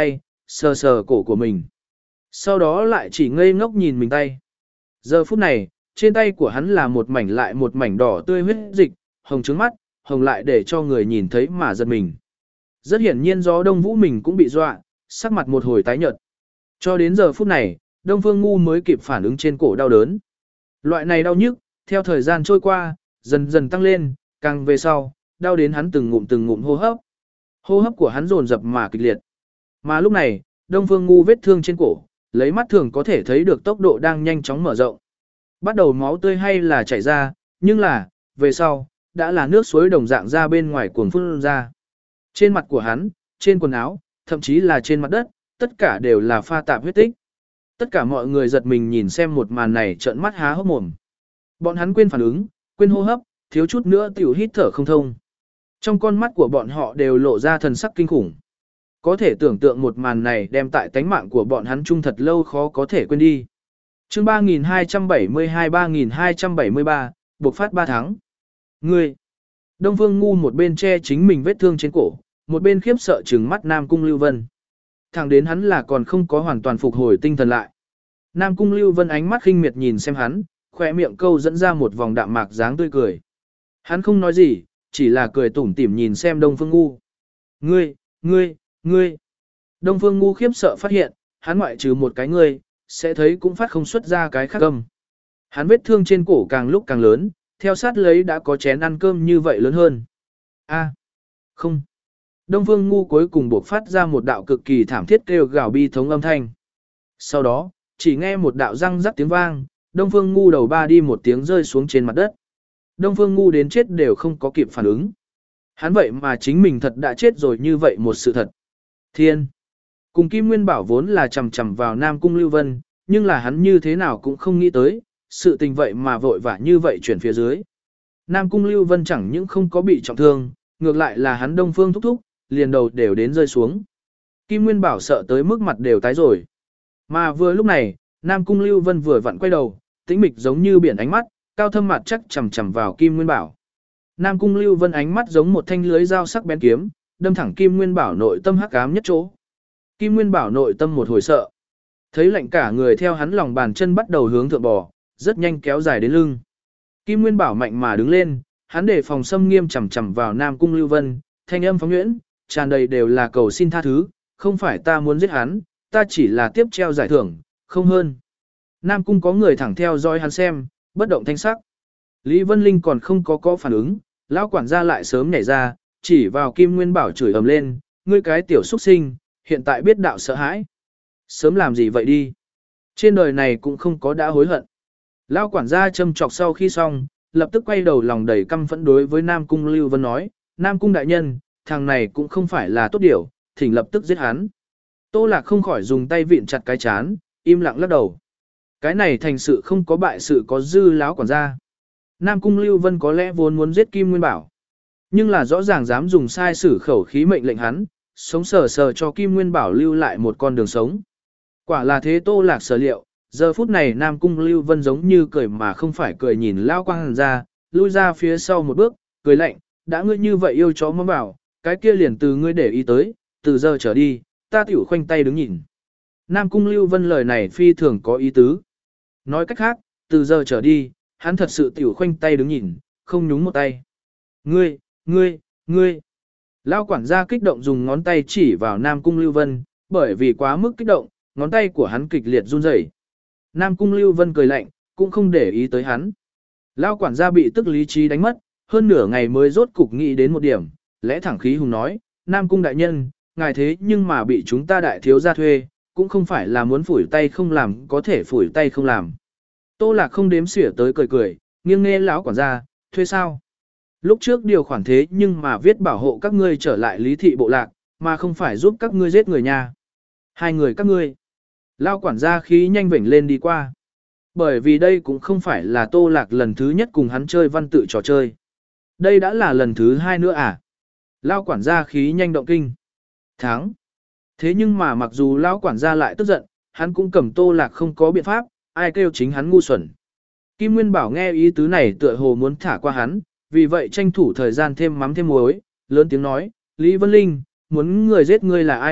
sờ sờ cổ của mình. Sau đó lại chỉ ngây ngốc nhìn mình tay. Giờ phút này, trên tay của hắn là một mảnh lại một mảnh đỏ tươi huyết dịch, hồng trứng mắt, hồng lại để cho người nhìn thấy mà giật mình. Rất hiển nhiên do Đông Vũ mình cũng bị dọa, sắc mặt một hồi tái nhợt. Cho đến giờ phút này, Đông Phương Ngu mới kịp phản ứng trên cổ đau đớn. Loại này đau nhức, theo thời gian trôi qua, dần dần tăng lên, càng về sau, đau đến hắn từng ngụm từng ngụm hô hấp. Hô hấp của hắn dồn dập mà kịch liệt. Mà lúc này, Đông Phương Ngu vết thương trên cổ, lấy mắt thường có thể thấy được tốc độ đang nhanh chóng mở rộng. Bắt đầu máu tươi hay là chảy ra, nhưng là, về sau, đã là nước suối đồng dạng ra bên ngoài cuồng phun ra. Trên mặt của hắn, trên quần áo, thậm chí là trên mặt đất, tất cả đều là pha tạp huyết tích. Tất cả mọi người giật mình nhìn xem một màn này trợn mắt há hốc mồm. Bọn hắn quên phản ứng, quên hô hấp, thiếu chút nữa tiểu hít thở không thông. Trong con mắt của bọn họ đều lộ ra thần sắc kinh khủng. Có thể tưởng tượng một màn này đem tại tánh mạng của bọn hắn chung thật lâu khó có thể quên đi. Chương ba nghìn hai trăm bảy mươi hai ba nghìn hai trăm bảy mươi ba, buộc phát ba tháng. Ngươi! Đông Phương Ngu một bên che chính mình vết thương trên cổ, một bên khiếp sợ trừng mắt Nam Cung Lưu Vân. Thẳng đến hắn là còn không có hoàn toàn phục hồi tinh thần lại. Nam Cung Lưu Vân ánh mắt khinh miệt nhìn xem hắn, khỏe miệng câu dẫn ra một vòng đạm mạc dáng tươi cười. Hắn không nói gì, chỉ là cười tủm tỉm nhìn xem Đông Phương Ngu. Ngươi, ngươi, ngươi. Đông Phương Ngu khiếp sợ phát hiện, hắn ngoại trừ một cái ngươi, sẽ thấy cũng phát không xuất ra cái khác âm. Hắn vết thương trên cổ càng lúc càng lớn, theo sát lấy đã có chén ăn cơm như vậy lớn hơn. A, không. Đông Phương Ngu cuối cùng buộc phát ra một đạo cực kỳ thảm thiết kêu gào bi thống âm thanh. Sau đó, chỉ nghe một đạo răng rắc tiếng vang, Đông Phương Ngu đầu ba đi một tiếng rơi xuống trên mặt đất. Đông Phương Ngu đến chết đều không có kịp phản ứng. Hắn vậy mà chính mình thật đã chết rồi như vậy một sự thật. Thiên. Cùng Kim Nguyên Bảo vốn là chầm chầm vào Nam Cung Lưu Vân, nhưng là hắn như thế nào cũng không nghĩ tới, sự tình vậy mà vội vã như vậy chuyển phía dưới. Nam Cung Lưu Vân chẳng những không có bị trọng thương, ngược lại là hắn Đông Phương thúc thúc, liền đầu đều đến rơi xuống. Kim Nguyên Bảo sợ tới mức mặt đều tái rồi. Mà vừa lúc này, Nam Cung Lưu Vân vừa vặn quay đầu, tĩnh mịch giống như biển ánh mắt, cao thâm mặt chắc chằm chằm vào Kim Nguyên Bảo. Nam Cung Lưu Vân ánh mắt giống một thanh lưới dao sắc bén kiếm, đâm thẳng Kim Nguyên Bảo nội tâm hắc ám nhất chỗ. Kim Nguyên Bảo nội tâm một hồi sợ. Thấy lạnh cả người theo hắn lòng bàn chân bắt đầu hướng thượng bò, rất nhanh kéo dài đến lưng. Kim Nguyên Bảo mạnh mà đứng lên, hắn để phòng xâm nghiêm chằm chằm vào Nam Cung Lưu Vân, thanh âm phóng nhuyễn, tràn đầy đều là cầu xin tha thứ, không phải ta muốn giết hắn, ta chỉ là tiếp treo giải thưởng, không hơn. Nam Cung có người thẳng theo dõi hắn xem, bất động thanh sắc. Lý Vân Linh còn không có có phản ứng, lão quản gia lại sớm nhảy ra, chỉ vào Kim Nguyên Bảo chửi ầm lên, ngươi cái tiểu xuất sinh, hiện tại biết đạo sợ hãi. Sớm làm gì vậy đi? Trên đời này cũng không có đã hối hận. Lão quản gia châm chọc sau khi xong, lập tức quay đầu lòng đầy căm phẫn đối với Nam Cung Lưu Vân nói, Nam Cung đại nhân, thằng này cũng không phải là tốt điều, thỉnh lập tức giết hắn. Tô Lạc không khỏi dùng tay vịn chặt cái chán, im lặng lắc đầu. Cái này thành sự không có bại sự có dư lão quản gia. Nam Cung Lưu Vân có lẽ vốn muốn giết Kim Nguyên Bảo, nhưng là rõ ràng dám dùng sai sử khẩu khí mệnh lệnh hắn, sống sờ sờ cho Kim Nguyên Bảo lưu lại một con đường sống. Quả là thế Tô Lạc sở liệu, giờ phút này Nam Cung Lưu Vân giống như cười mà không phải cười nhìn lão quản gia, lui ra phía sau một bước, cười lạnh, đã ngươi như vậy yêu chó mắm bảo, cái kia liền từ ngươi để ý tới, từ giờ trở đi, ta tiểu khoanh tay đứng nhìn. Nam Cung Lưu Vân lời này phi thường có ý tứ. Nói cách khác, từ giờ trở đi, hắn thật sự tiểu khoanh tay đứng nhìn, không nhúng một tay. Ngươi, ngươi, ngươi. Lão quản gia kích động dùng ngón tay chỉ vào Nam Cung Lưu Vân, bởi vì quá mức kích động, ngón tay của hắn kịch liệt run rẩy. Nam Cung Lưu Vân cười lạnh, cũng không để ý tới hắn. Lão quản gia bị tức lý trí đánh mất, hơn nửa ngày mới rốt cục nghĩ đến một điểm, lẽ thẳng khí hùng nói, Nam Cung đại nhân, ngài thế nhưng mà bị chúng ta đại thiếu gia thuê, cũng không phải là muốn phủi tay không làm có thể phủi tay không làm. Tô Lạc không đếm xỉa tới cười cười, nghiêng nghe lão quản gia, thuê sao? Lúc trước điều khoản thế nhưng mà viết bảo hộ các ngươi trở lại lý thị bộ lạc, mà không phải giúp các ngươi giết người nhà. Hai người các ngươi. Lão quản gia khí nhanh vểnh lên đi qua. Bởi vì đây cũng không phải là Tô Lạc lần thứ nhất cùng hắn chơi văn tự trò chơi. Đây đã là lần thứ hai nữa à? Lão quản gia khí nhanh động kinh. Tháng. Thế nhưng mà mặc dù lão quản gia lại tức giận, hắn cũng cầm Tô Lạc không có biện pháp, ai kêu chính hắn ngu xuẩn. Kim Nguyên Bảo nghe ý tứ này tựa hồ muốn thả qua hắn, vì vậy tranh thủ thời gian thêm mắm thêm muối, lớn tiếng nói, Lý Vân Linh, muốn người giết ngươi là ai,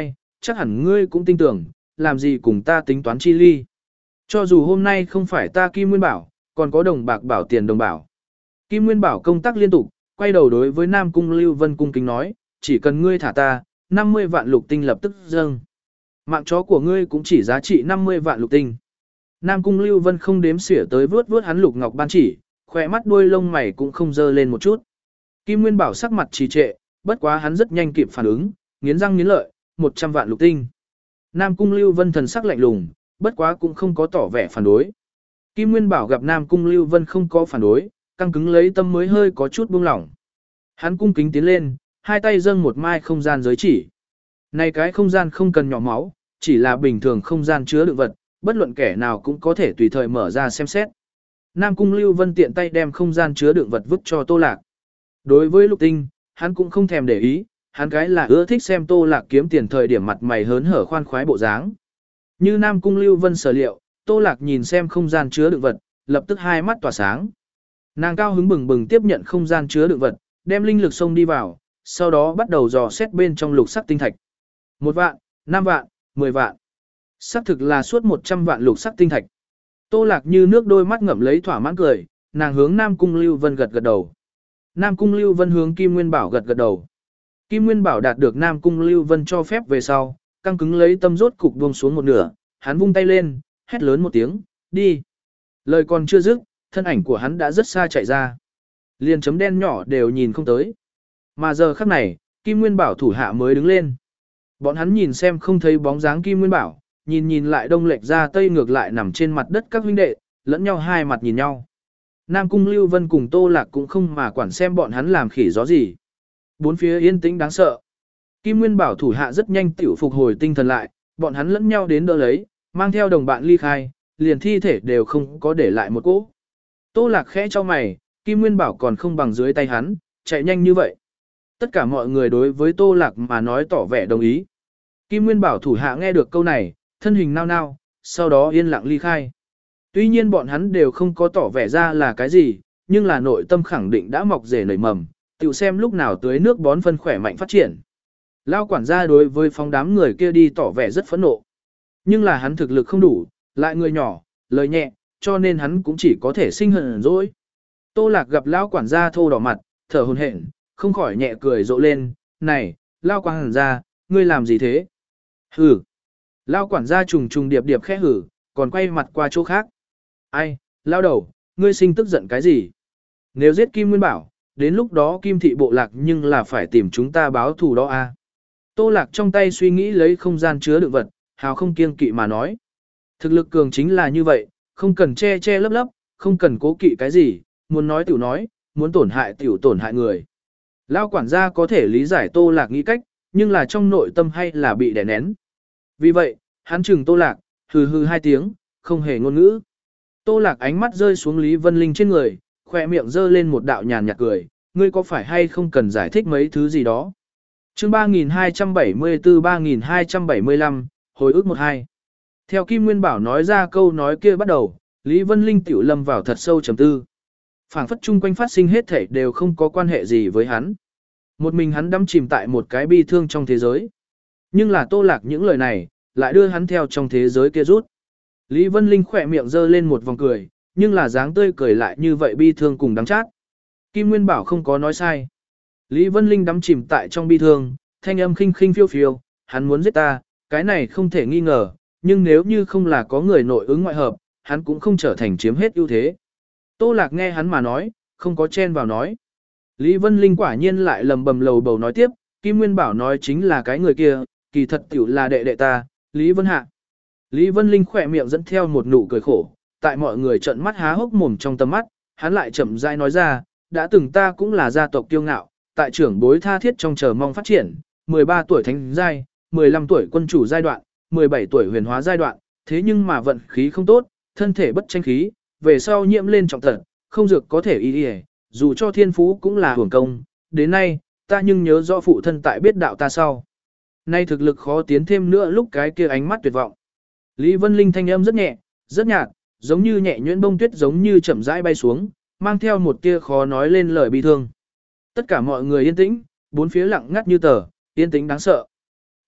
chắc hẳn ngươi cũng tin tưởng, làm gì cùng ta tính toán chi ly. Cho dù hôm nay không phải ta Kim Nguyên Bảo, còn có đồng bạc bảo tiền đồng bảo. Kim Nguyên Bảo công tác liên tục, quay đầu đối với Nam Cung Lưu Vân cung kính nói, chỉ cần ngươi thả ta, năm mươi vạn lục tinh lập tức dâng. Mạng chó của ngươi cũng chỉ giá trị năm mươi vạn lục tinh. Nam Cung Lưu Vân không đếm xỉa tới vướt vướt hắn lục ngọc ban chỉ, khỏe mắt đuôi lông mày cũng không dơ lên một chút. Kim Nguyên Bảo sắc mặt trì trệ, bất quá hắn rất nhanh kịp phản ứng, nghiến răng nghiến lợi, một trăm vạn lục tinh. Nam Cung Lưu Vân thần sắc lạnh lùng, bất quá cũng không có tỏ vẻ phản đối. Kim Nguyên Bảo gặp Nam Cung Lưu Vân không có phản đối, căng cứng lấy tâm mới hơi có chút buông lỏng. Hắn cung kính tiến lên, hai tay dâng một mai không gian giới chỉ. Này cái không gian không cần nhỏ máu, chỉ là bình thường không gian chứa đựng vật, bất luận kẻ nào cũng có thể tùy thời mở ra xem xét. Nam Cung Lưu Vân tiện tay đem không gian chứa đựng vật vứt cho Tô Lạc. Đối với Lục Tinh, hắn cũng không thèm để ý, hắn cái là ưa thích xem Tô Lạc kiếm tiền thời điểm mặt mày hớn hở khoan khoái bộ dáng. Như Nam Cung Lưu Vân sở liệu, Tô Lạc nhìn xem không gian chứa đựng vật, lập tức hai mắt tỏa sáng. Nàng cao hứng bừng bừng tiếp nhận không gian chứa đựng vật, đem linh lực xông đi vào, sau đó bắt đầu dò xét bên trong lục sắc tinh thạch. Một vạn, năm vạn, mười vạn. Sắc thực là suốt một trăm vạn lục sắc tinh thạch. Tô Lạc như nước đôi mắt ngậm lấy thỏa mãn cười, nàng hướng Nam Cung Lưu Vân gật gật đầu. Nam Cung Lưu Vân hướng Kim Nguyên Bảo gật gật đầu. Kim Nguyên Bảo đạt được Nam Cung Lưu Vân cho phép về sau, căng cứng lấy tâm rốt cục buông xuống một nửa, hắn vung tay lên, hét lớn một tiếng, đi. Lời còn chưa dứt, thân ảnh của hắn đã rất xa chạy ra. Liền chấm đen nhỏ đều nhìn không tới. Mà giờ khắc này, Kim Nguyên Bảo thủ hạ mới đứng lên. Bọn hắn nhìn xem không thấy bóng dáng Kim Nguyên Bảo, nhìn nhìn lại đông lệch ra tây ngược lại nằm trên mặt đất các huynh đệ, lẫn nhau hai mặt nhìn nhau. Nam Cung Lưu Vân cùng Tô Lạc cũng không mà quản xem bọn hắn làm khỉ gió gì. Bốn phía yên tĩnh đáng sợ. Kim Nguyên Bảo thủ hạ rất nhanh tiểu phục hồi tinh thần lại, bọn hắn lẫn nhau đến đỡ lấy, mang theo đồng bạn ly khai, liền thi thể đều không có để lại một cỗ. Tô Lạc khẽ cho mày, Kim Nguyên Bảo còn không bằng dưới tay hắn, chạy nhanh như vậy. Tất cả mọi người đối với Tô Lạc mà nói tỏ vẻ đồng ý. Kim Nguyên Bảo thủ hạ nghe được câu này, thân hình nao nao, sau đó yên lặng ly khai. Tuy nhiên bọn hắn đều không có tỏ vẻ ra là cái gì, nhưng là nội tâm khẳng định đã mọc rể nảy mầm, tiểu xem lúc nào tưới nước bón phân khỏe mạnh phát triển. Lao quản gia đối với phóng đám người kia đi tỏ vẻ rất phẫn nộ. Nhưng là hắn thực lực không đủ, lại người nhỏ, lời nhẹ, cho nên hắn cũng chỉ có thể sinh hận rồi. Tô Lạc gặp Lao quản gia thô đỏ mặt, thở hổn hển, không khỏi nhẹ cười rộ lên, này, Lao quản gia, ngươi làm gì thế? Hử! Lao quản gia trùng trùng điệp điệp khẽ hử, còn quay mặt qua chỗ khác. Ai, Lao đầu, ngươi sinh tức giận cái gì? Nếu giết Kim Nguyên Bảo, đến lúc đó Kim thị bộ lạc nhưng là phải tìm chúng ta báo thù đó a. Tô Lạc trong tay suy nghĩ lấy không gian chứa đựng vật, hào không kiêng kỵ mà nói. Thực lực cường chính là như vậy, không cần che che lấp lấp, không cần cố kỵ cái gì, muốn nói tiểu nói, muốn tổn hại tiểu tổn hại người. Lao quản gia có thể lý giải Tô Lạc nghĩ cách, nhưng là trong nội tâm hay là bị đè nén. Vì vậy, hắn chừng Tô Lạc, hừ hừ hai tiếng, không hề ngôn ngữ. Tô Lạc ánh mắt rơi xuống Lý Vân Linh trên người, khỏe miệng dơ lên một đạo nhàn nhạt cười, ngươi có phải hay không cần giải thích mấy thứ gì đó. Chương ba nghìn hai trăm bảy mươi tư ba nghìn hai trăm bảy mươi lăm, hồi ức một hai. Theo Kim Nguyên Bảo nói ra câu nói kia bắt đầu, Lý Vân Linh tiểu lâm vào thật sâu trầm tư. Phảng phất chung quanh phát sinh hết thảy đều không có quan hệ gì với hắn. Một mình hắn đắm chìm tại một cái bi thương trong thế giới. Nhưng là Tô Lạc những lời này, lại đưa hắn theo trong thế giới kia rút. Lý Vân Linh khỏe miệng dơ lên một vòng cười, nhưng là dáng tươi cười lại như vậy bi thương cùng đắng chát. Kim Nguyên Bảo không có nói sai. Lý Vân Linh đắm chìm tại trong bi thương, thanh âm khinh khinh phiêu phiêu, hắn muốn giết ta, cái này không thể nghi ngờ, nhưng nếu như không là có người nội ứng ngoại hợp, hắn cũng không trở thành chiếm hết ưu thế. Tô Lạc nghe hắn mà nói, không có chen vào nói. Lý Vân Linh quả nhiên lại lầm bầm lầu bầu nói tiếp, Kim Nguyên Bảo nói chính là cái người kia, kỳ thật tiểu là đệ đệ ta, Lý Vân Hạ. Lý Vân Linh khỏe miệng dẫn theo một nụ cười khổ, tại mọi người trợn mắt há hốc mồm trong tầm mắt, hắn lại chậm rãi nói ra, đã từng ta cũng là gia tộc kiêu ngạo, tại trưởng bối tha thiết trong chờ mong phát triển, mười ba tuổi thánh giai, mười lăm tuổi quân chủ giai đoạn, mười bảy tuổi huyền hóa giai đoạn, thế nhưng mà vận khí không tốt, thân thể bất tranh khí, về sau nhiễm lên trọng tật, không dược có thể y y, dù cho thiên phú cũng là hưởng công, đến nay, ta nhưng nhớ rõ phụ thân tại biết đạo ta sau. Nay thực lực khó tiến thêm nữa lúc cái kia ánh mắt tuyệt vọng. Lý Vân Linh thanh âm rất nhẹ, rất nhạt, giống như nhẹ nhuyễn bông tuyết giống như chậm rãi bay xuống, mang theo một tia khó nói lên lời bi thương. Tất cả mọi người yên tĩnh, bốn phía lặng ngắt như tờ, yên tĩnh đáng sợ.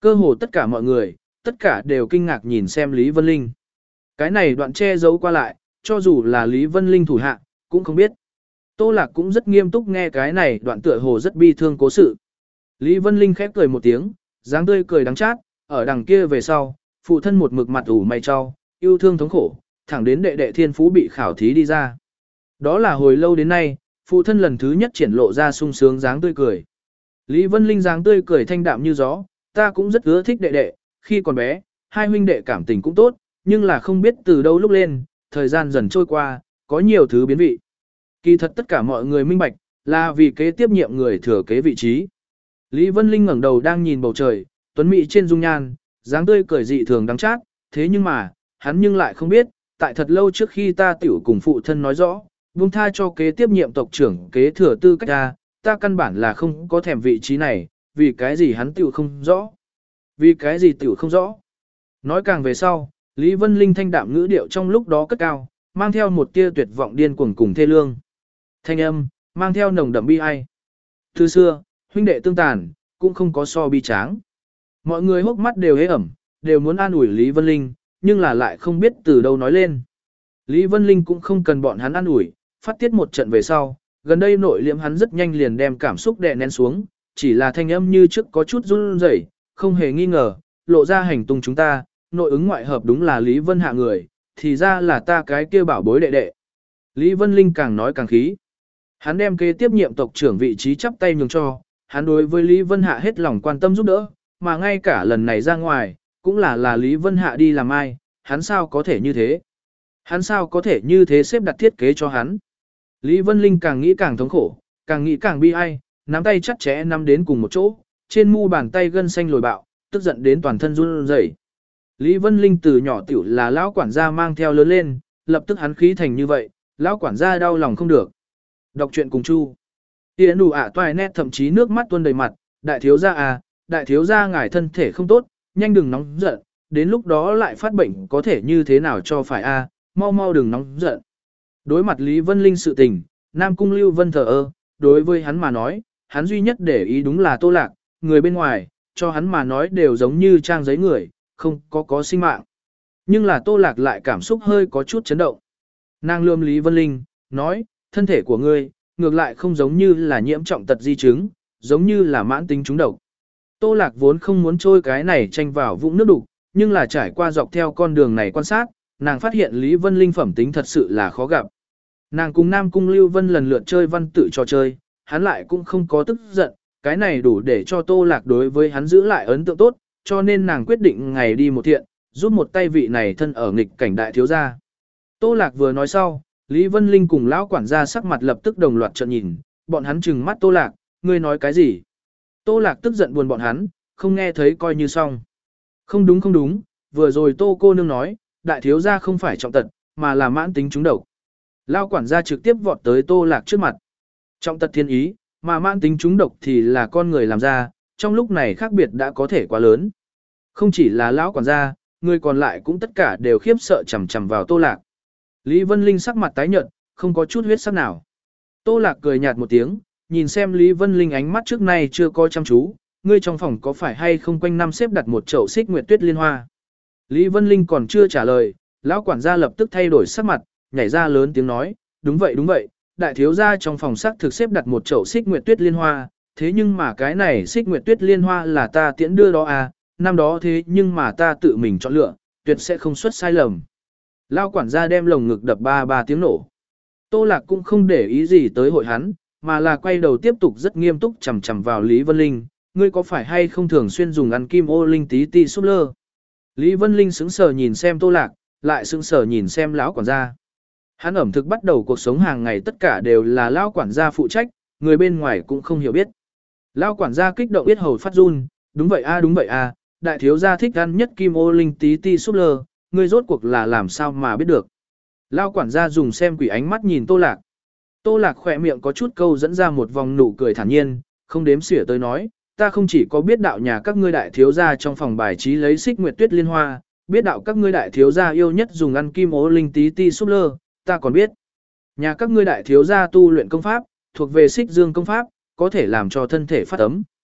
Cơ hồ tất cả mọi người, tất cả đều kinh ngạc nhìn xem Lý Vân Linh. Cái này đoạn che giấu qua lại, cho dù là Lý Vân Linh thủ hạ, cũng không biết. Tô Lạc cũng rất nghiêm túc nghe cái này đoạn tựa hồ rất bi thương cố sự. Lý Vân Linh khép cười một tiếng, dáng tươi cười đắng chát, ở đằng kia về sau, phụ thân một mực mặt ủ mày cho, yêu thương thống khổ, thẳng đến đệ đệ thiên phú bị khảo thí đi ra. Đó là hồi lâu đến nay, phụ thân lần thứ nhất triển lộ ra sung sướng dáng tươi cười. Lý Vân Linh dáng tươi cười thanh đạm như gió, ta cũng rất ưa thích đệ đệ, khi còn bé, hai huynh đệ cảm tình cũng tốt, nhưng là không biết từ đâu lúc lên, thời gian dần trôi qua, có nhiều thứ biến vị. Kỳ thật tất cả mọi người minh bạch, là vì kế tiếp nhiệm người thừa kế vị trí. Lý Vân Linh ngẩng đầu đang nhìn bầu trời, tuấn mỹ trên dung nhan, dáng tươi cười dị thường đắng chát, thế nhưng mà, hắn nhưng lại không biết, tại thật lâu trước khi ta tiểu cùng phụ thân nói rõ, buông tha cho kế tiếp nhiệm tộc trưởng kế thừa tư cách ra, ta căn bản là không có thèm vị trí này, vì cái gì hắn tiểu không rõ. Vì cái gì tiểu không rõ. Nói càng về sau, Lý Vân Linh thanh đạm ngữ điệu trong lúc đó cất cao, mang theo một tia tuyệt vọng điên cuồng cùng thê lương. Thanh âm, mang theo nồng đậm bi ai. Từ xưa, huynh đệ tương tàn, cũng không có so bi tráng. Mọi người hốc mắt đều hế ẩm, đều muốn an ủi Lý Vân Linh, nhưng là lại không biết từ đâu nói lên. Lý Vân Linh cũng không cần bọn hắn an ủi, phát tiết một trận về sau, gần đây nội liễm hắn rất nhanh liền đem cảm xúc đè nén xuống, chỉ là thanh âm như trước có chút run rẩy, không hề nghi ngờ, lộ ra hành tung chúng ta, nội ứng ngoại hợp đúng là Lý Vân Hạ người, thì ra là ta cái kia bảo bối đệ đệ. Lý Vân Linh càng nói càng khí. Hắn đem kế tiếp nhiệm tộc trưởng vị trí chắp tay nhường cho, hắn đối với Lý Vân Hạ hết lòng quan tâm giúp đỡ, mà ngay cả lần này ra ngoài, cũng là là Lý Vân Hạ đi làm ai, hắn sao có thể như thế? Hắn sao có thể như thế xếp đặt thiết kế cho hắn? Lý Vân Linh càng nghĩ càng thống khổ, càng nghĩ càng bi ai, nắm tay chặt chẽ nắm đến cùng một chỗ, trên mu bàn tay gân xanh lồi bạo, tức giận đến toàn thân run rẩy. Lý Vân Linh từ nhỏ tiểu là lão quản gia mang theo lớn lên, lập tức hắn khí thành như vậy, lão quản gia đau lòng không được. Đọc truyện cùng Chu. Tiễn đủ ạ toài nét thậm chí nước mắt tuôn đầy mặt, đại thiếu gia à, đại thiếu gia ngài thân thể không tốt, nhanh đừng nóng giận, đến lúc đó lại phát bệnh có thể như thế nào cho phải a, mau mau đừng nóng giận. Đối mặt Lý Vân Linh sự tình, Nam Cung Lưu Vân thờ ơ, đối với hắn mà nói, hắn duy nhất để ý đúng là Tô Lạc, người bên ngoài, cho hắn mà nói đều giống như trang giấy người, không có có sinh mạng. Nhưng là Tô Lạc lại cảm xúc hơi có chút chấn động. Nàng lườm Lý Vân Linh, nói, thân thể của ngươi, ngược lại không giống như là nhiễm trọng tật di chứng, giống như là mãn tính trúng độc. Tô Lạc vốn không muốn trôi cái này tranh vào vũng nước đục, nhưng là trải qua dọc theo con đường này quan sát, nàng phát hiện Lý Vân Linh phẩm tính thật sự là khó gặp. Nàng cùng Nam Cung Lưu Vân lần lượt chơi văn tự trò chơi, hắn lại cũng không có tức giận, cái này đủ để cho Tô Lạc đối với hắn giữ lại ấn tượng tốt, cho nên nàng quyết định ngày đi một thiện, giúp một tay vị này thân ở nghịch cảnh đại thiếu gia. Tô Lạc vừa nói sau, Lý Vân Linh cùng lão quản gia sắc mặt lập tức đồng loạt trợn nhìn, bọn hắn trừng mắt Tô Lạc, ngươi nói cái gì? Tô Lạc tức giận buồn bọn hắn, không nghe thấy coi như xong. Không đúng không đúng, vừa rồi Tô cô nương nói, đại thiếu gia không phải trọng tật, mà là mãn tính trúng độc. Lão quản gia trực tiếp vọt tới Tô Lạc trước mặt. Trọng tật thiên ý, mà mãn tính trúng độc thì là con người làm ra, trong lúc này khác biệt đã có thể quá lớn. Không chỉ là lão quản gia, người còn lại cũng tất cả đều khiếp sợ chằm chằm vào Tô Lạc. Lý Vân Linh sắc mặt tái nhợt, không có chút huyết sắc nào. Tô Lạc cười nhạt một tiếng, nhìn xem Lý Vân Linh ánh mắt trước nay chưa coi chăm chú, ngươi trong phòng có phải hay không quanh năm xếp đặt một chậu xích nguyệt tuyết liên hoa. Lý Vân Linh còn chưa trả lời, lão quản gia lập tức thay đổi sắc mặt, nhảy ra lớn tiếng nói, đúng vậy đúng vậy, đại thiếu gia trong phòng xác thực xếp đặt một chậu xích nguyệt tuyết liên hoa, thế nhưng mà cái này xích nguyệt tuyết liên hoa là ta tiễn đưa đó à, năm đó thế nhưng mà ta tự mình chọn lựa, tuyệt sẽ không xuất sai lầm. Lão quản gia đem lồng ngực đập ba ba tiếng nổ. Tô Lạc cũng không để ý gì tới hội hắn, mà là quay đầu tiếp tục rất nghiêm túc chằm chằm vào Lý Vân Linh, ngươi có phải hay không thường xuyên dùng ăn kim ô linh tí ti súp lơ? Lý Vân Linh sững sờ nhìn xem Tô Lạc, lại sững sờ nhìn xem lão quản gia. Hắn ẩm thực bắt đầu cuộc sống hàng ngày tất cả đều là lão quản gia phụ trách, người bên ngoài cũng không hiểu biết. Lão quản gia kích động biết hầu phát run, đúng vậy a đúng vậy a, đại thiếu gia thích ăn nhất kim ô linh tí ti súp lơ, ngươi rốt cuộc là làm sao mà biết được? Lão quản gia dùng xem quỷ ánh mắt nhìn Tô Lạc. Tô Lạc khỏe miệng có chút câu dẫn ra một vòng nụ cười thản nhiên, không đếm xỉa tới nói, ta không chỉ có biết đạo nhà các ngươi đại thiếu gia trong phòng bài trí lấy xích nguyệt tuyết liên hoa, biết đạo các ngươi đại thiếu gia yêu nhất dùng ăn kim ố linh tí ti súp lơ, ta còn biết. Nhà các ngươi đại thiếu gia tu luyện công pháp, thuộc về xích dương công pháp, có thể làm cho thân thể phát ấm.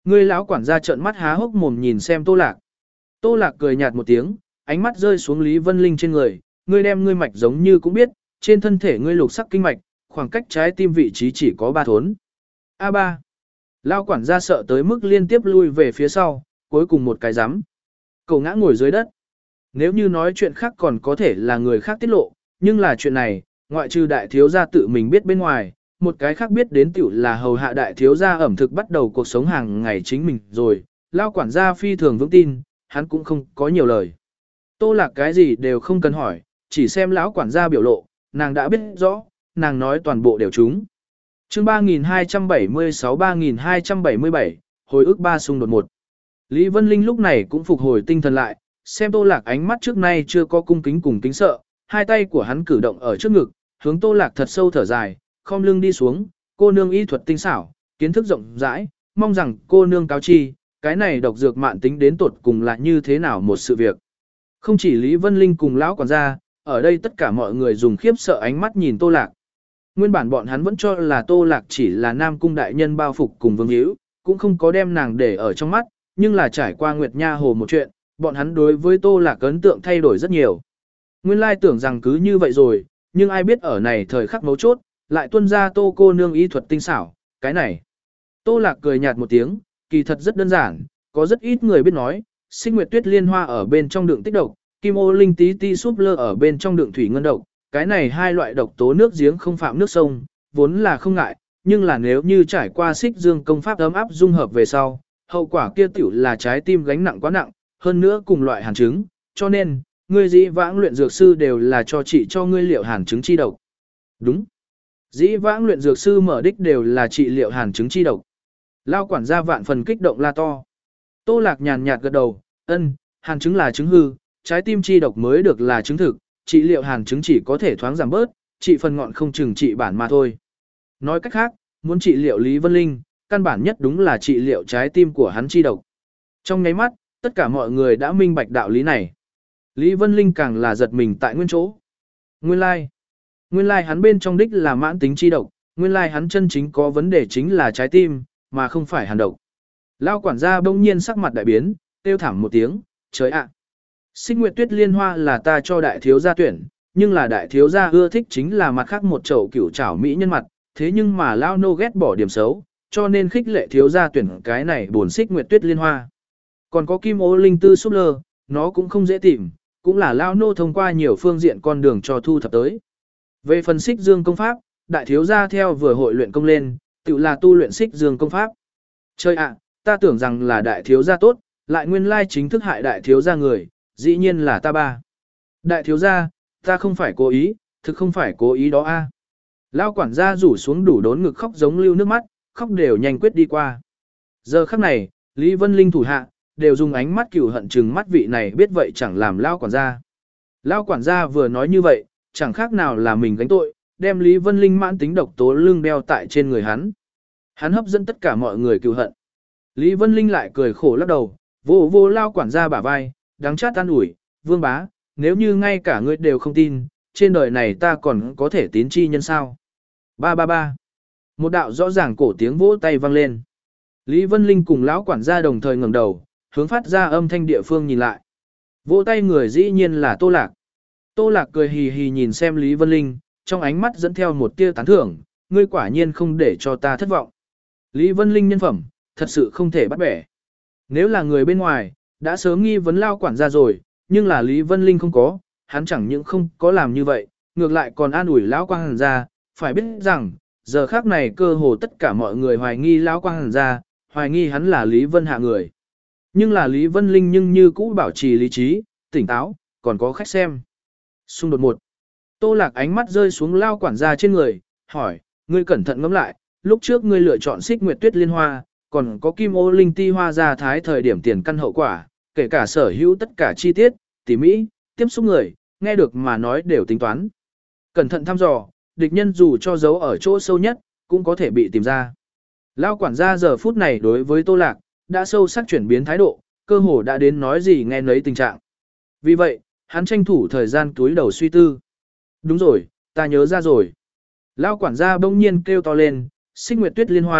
Ngươi lão quản gia trợn mắt há hốc mồm nhìn xem Tô Lạc. Tô Lạc cười nhạt một tiếng, ánh mắt rơi xuống Lý Vân Linh trên người, ngươi đem ngươi mạch giống như cũng biết, trên thân thể ngươi lục sắc kinh mạch, khoảng cách trái tim vị trí chỉ có ba thốn. a ba. Lão quản gia sợ tới mức liên tiếp lui về phía sau, cuối cùng một cái rắm. Cậu ngã ngồi dưới đất. Nếu như nói chuyện khác còn có thể là người khác tiết lộ, nhưng là chuyện này, ngoại trừ đại thiếu gia tự mình biết bên ngoài, một cái khác biết đến tiểu là hầu hạ đại thiếu gia ẩm thực bắt đầu cuộc sống hàng ngày chính mình rồi, lao quản gia phi thường vững tin, hắn cũng không có nhiều lời. Tô Lạc cái gì đều không cần hỏi, chỉ xem lão quản gia biểu lộ, nàng đã biết rõ, nàng nói toàn bộ đều trúng. Chương ba nghìn hai trăm bảy mươi sáu ba nghìn hai trăm bảy mươi bảy, hồi ức ba xung đột một. Lý Vân Linh lúc này cũng phục hồi tinh thần lại, xem Tô Lạc ánh mắt trước nay chưa có cung kính cùng kính sợ, hai tay của hắn cử động ở trước ngực, hướng Tô Lạc thật sâu thở dài, khom lưng đi xuống, cô nương y thuật tinh xảo, kiến thức rộng rãi, mong rằng cô nương cáo chi, cái này độc dược mạn tính đến tột cùng là như thế nào một sự việc. Không chỉ Lý Vân Linh cùng lão quản gia, ở đây tất cả mọi người dùng khiếp sợ ánh mắt nhìn Tô Lạc. Nguyên bản bọn hắn vẫn cho là Tô Lạc chỉ là Nam Cung đại nhân bao phục cùng Vương Hữu, cũng không có đem nàng để ở trong mắt, nhưng là trải qua Nguyệt Nha Hồ một chuyện, bọn hắn đối với Tô Lạc ấn tượng thay đổi rất nhiều. Nguyên lai tưởng rằng cứ như vậy rồi, nhưng ai biết ở này thời khắc mấu chốt, lại tuân ra Tô cô nương y thuật tinh xảo, cái này. Tô Lạc cười nhạt một tiếng, kỳ thật rất đơn giản, có rất ít người biết nói, Xích Nguyệt Tuyết Liên Hoa ở bên trong đựng tích độc, Kim Ô Linh Tí Ti Súp Lơ ở bên trong đựng thủy ngân độc, cái này hai loại độc tố nước giếng không phạm nước sông, vốn là không ngại, nhưng là nếu như trải qua Xích Dương công pháp ấm áp dung hợp về sau, hậu quả kia tiểu là trái tim gánh nặng quá nặng, hơn nữa cùng loại hàn chứng, cho nên, ngươi dĩ vãng luyện dược sư đều là cho trị cho ngươi liệu hàn chứng chi độc. Đúng. Dĩ vãng luyện dược sư mở đích đều là trị liệu hàn chứng chi độc. Lao quản gia vạn phần kích động la to. Tô Lạc nhàn nhạt gật đầu, ân, hàn chứng là chứng hư, trái tim chi độc mới được là chứng thực, trị liệu hàn chứng chỉ có thể thoáng giảm bớt, trị phần ngọn không chừng trị bản mà thôi. Nói cách khác, muốn trị liệu Lý Vân Linh, căn bản nhất đúng là trị liệu trái tim của hắn chi độc. Trong nháy mắt, tất cả mọi người đã minh bạch đạo lý này. Lý Vân Linh càng là giật mình tại nguyên chỗ. Nguyên lai, like. Nguyên lai like hắn bên trong đích là mãn tính chi độc, nguyên lai like hắn chân chính có vấn đề chính là trái tim, mà không phải hàn độc. Lao quản gia bỗng nhiên sắc mặt đại biến, kêu thảm một tiếng, trời ạ. Xích Nguyệt Tuyết Liên Hoa là ta cho đại thiếu gia tuyển, nhưng là đại thiếu gia ưa thích chính là mặt khác một chậu cửu trảo mỹ nhân mặt, thế nhưng mà Lao nô ghét bỏ điểm xấu, cho nên khích lệ thiếu gia tuyển cái này buồn Xích Nguyệt Tuyết Liên Hoa. Còn có Kim Ô Linh Tư Súp Lơ, nó cũng không dễ tìm, cũng là Lao nô thông qua nhiều phương diện con đường cho thu thập tới. Về phần Xích Dương công pháp, đại thiếu gia theo vừa hội luyện công lên, tự là tu luyện Xích Dương công pháp. Chơi ạ, ta tưởng rằng là đại thiếu gia tốt, lại nguyên lai chính thức hại đại thiếu gia người, dĩ nhiên là ta ba. Đại thiếu gia, ta không phải cố ý, thực không phải cố ý đó a. Lao quản gia rủ xuống đủ đốn ngực khóc giống lưu nước mắt, khóc đều nhanh quyết đi qua. Giờ khắc này, Lý Vân Linh thủ hạ, đều dùng ánh mắt cừu hận trừng mắt vị này biết vậy chẳng làm Lao quản gia. Lao quản gia vừa nói như vậy, chẳng khác nào là mình gánh tội, đem Lý Vân Linh mãn tính độc tố lưng đeo tại trên người hắn. Hắn hấp dẫn tất cả mọi người cừu hận. Lý Vân Linh lại cười khổ lắc đầu, vô vô Lao quản gia bả vai, đáng chát an ủi, vương bá, nếu như ngay cả ngươi đều không tin, trên đời này ta còn có thể tín chi nhân sao. Ba ba ba. Một đạo rõ ràng cổ tiếng vỗ tay vang lên. Lý Vân Linh cùng lão quản gia đồng thời ngẩng đầu, hướng phát ra âm thanh địa phương nhìn lại. Vỗ tay người dĩ nhiên là Tô Lạc. Tô Lạc cười hì hì nhìn xem Lý Vân Linh, trong ánh mắt dẫn theo một tia tán thưởng, ngươi quả nhiên không để cho ta thất vọng. Lý Vân Linh nhân phẩm, thật sự không thể bắt bẻ. Nếu là người bên ngoài, đã sớm nghi vấn lao quản gia rồi, nhưng là Lý Vân Linh không có, hắn chẳng những không có làm như vậy, ngược lại còn an ủi lão quản gia, phải biết rằng, giờ khác này cơ hồ tất cả mọi người hoài nghi lão quản gia, hoài nghi hắn là Lý Vân hạ người. Nhưng là Lý Vân Linh nhưng như cũ bảo trì lý trí, tỉnh táo, còn có khách xem. Xung đột một. Tô Lạc ánh mắt rơi xuống lao quản gia trên người, hỏi, ngươi cẩn thận ngẫm lại, lúc trước ngươi lựa chọn Xích Nguyệt Tuyết Liên Hoa, còn có Kim Ô Linh Ti Hoa ra thái thời điểm tiền căn hậu quả, kể cả sở hữu tất cả chi tiết, tỉ mỹ, tiếp xúc người, nghe được mà nói đều tính toán. Cẩn thận thăm dò, địch nhân dù cho giấu ở chỗ sâu nhất, cũng có thể bị tìm ra. Lao quản gia giờ phút này đối với Tô Lạc, đã sâu sắc chuyển biến thái độ, cơ hồ đã đến nói gì nghe nấy tình trạng. Vì vậy, hắn tranh thủ thời gian túi đầu suy tư. Đúng rồi, ta nhớ ra rồi. Lao quản gia bỗng nhiên kêu to lên, Xích Nguyệt Tuyết Liên Hoa,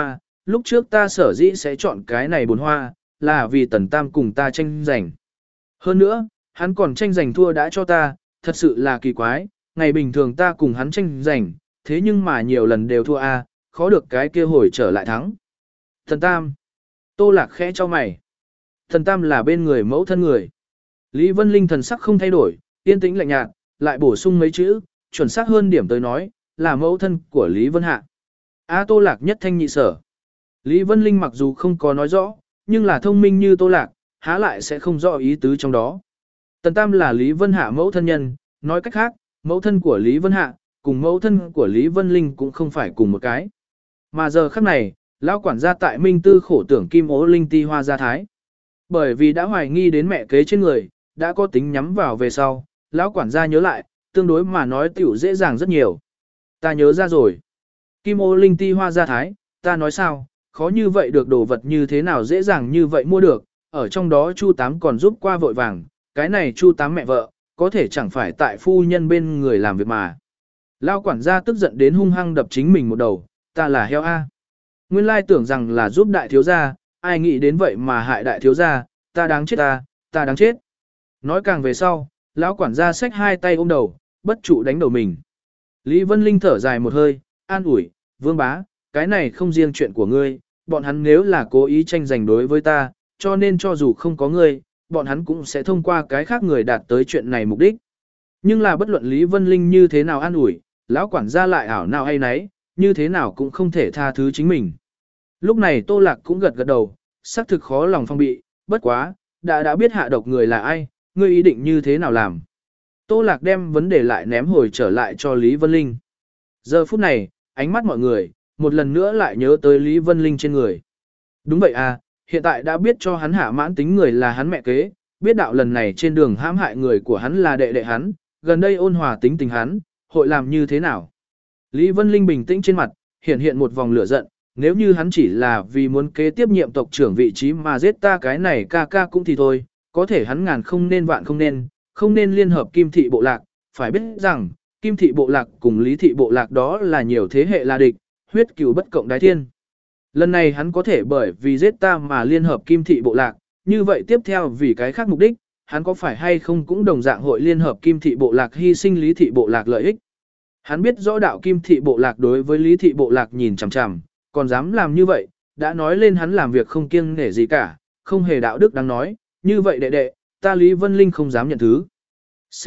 lúc trước ta sở dĩ sẽ chọn cái này bồn hoa, là vì Tần Tam cùng ta tranh giành. Hơn nữa, hắn còn tranh giành thua đã cho ta, thật sự là kỳ quái, ngày bình thường ta cùng hắn tranh giành, thế nhưng mà nhiều lần đều thua a, khó được cái kia hồi trở lại thắng. Tần Tam. Tô Lạc khẽ cho mày. Tần Tam là bên người mẫu thân người. Lý Vân Linh thần sắc không thay đổi, yên tĩnh lạnh nhạt, lại bổ sung mấy chữ, chuẩn xác hơn điểm tới nói, là mẫu thân của Lý Vân Hạ. A Tô Lạc nhất thanh nhị sở. Lý Vân Linh mặc dù không có nói rõ, nhưng là thông minh như Tô Lạc, há lại sẽ không rõ ý tứ trong đó. Tần Tam là Lý Vân Hạ mẫu thân nhân, nói cách khác, mẫu thân của Lý Vân Hạ, cùng mẫu thân của Lý Vân Linh cũng không phải cùng một cái. Mà giờ khắc này, lão quản gia tại Minh Tư khổ tưởng Kim Ố Linh Ti Hoa gia thái. Bởi vì đã hoài nghi đến mẹ kế trên người, đã có tính nhắm vào về sau, lão quản gia nhớ lại, tương đối mà nói tiểu dễ dàng rất nhiều. Ta nhớ ra rồi. Kim Ô Linh Ti Hoa gia thái, ta nói sao, khó như vậy được đồ vật như thế nào dễ dàng như vậy mua được, ở trong đó Chu Tám còn giúp qua vội vàng, cái này Chu Tám mẹ vợ, có thể chẳng phải tại phu nhân bên người làm việc mà. Lão quản gia tức giận đến hung hăng đập chính mình một đầu, ta là heo A. Nguyên lai tưởng rằng là giúp đại thiếu gia, ai nghĩ đến vậy mà hại đại thiếu gia, ta đáng chết ta, ta đáng chết. Nói càng về sau, lão quản gia xách hai tay ôm đầu, bất trụ đánh đầu mình. Lý Vân Linh thở dài một hơi, an ủi, Vương bá, cái này không riêng chuyện của ngươi, bọn hắn nếu là cố ý tranh giành đối với ta, cho nên cho dù không có ngươi, bọn hắn cũng sẽ thông qua cái khác người đạt tới chuyện này mục đích. Nhưng là bất luận Lý Vân Linh như thế nào an ủi, lão quản gia lại ảo nào hay nấy, như thế nào cũng không thể tha thứ chính mình. Lúc này Tô Lạc cũng gật gật đầu, xác thực khó lòng phong bị, bất quá, đã đã biết hạ độc người là ai, ngươi ý định như thế nào làm. Tô Lạc đem vấn đề lại ném hồi trở lại cho Lý Vân Linh. Giờ phút này, ánh mắt mọi người, một lần nữa lại nhớ tới Lý Vân Linh trên người. Đúng vậy à, hiện tại đã biết cho hắn hạ mãn tính người là hắn mẹ kế, biết đạo lần này trên đường hãm hại người của hắn là đệ đệ hắn, gần đây ôn hòa tính tình hắn, hội làm như thế nào. Lý Vân Linh bình tĩnh trên mặt, hiện hiện một vòng lửa giận, nếu như hắn chỉ là vì muốn kế tiếp nhiệm tộc trưởng vị trí mà giết ta cái này ca ca cũng thì thôi, có thể hắn ngàn không nên vạn không nên, không nên liên hợp Kim thị bộ lạc, phải biết rằng, Kim thị bộ lạc cùng Lý thị bộ lạc đó là nhiều thế hệ là địch, huyết cừu bất cộng đái thiên. Lần này hắn có thể bởi vì giết ta mà liên hợp Kim thị bộ lạc, như vậy tiếp theo vì cái khác mục đích, hắn có phải hay không cũng đồng dạng hội liên hợp Kim thị bộ lạc hy sinh Lý thị bộ lạc lợi ích. Hắn biết rõ đạo Kim thị bộ lạc đối với Lý thị bộ lạc nhìn chằm chằm, còn dám làm như vậy, đã nói lên hắn làm việc không kiêng nể gì cả, không hề đạo đức đáng nói, như vậy đệ đệ, ta Lý Vân Linh không dám nhận thứ. C.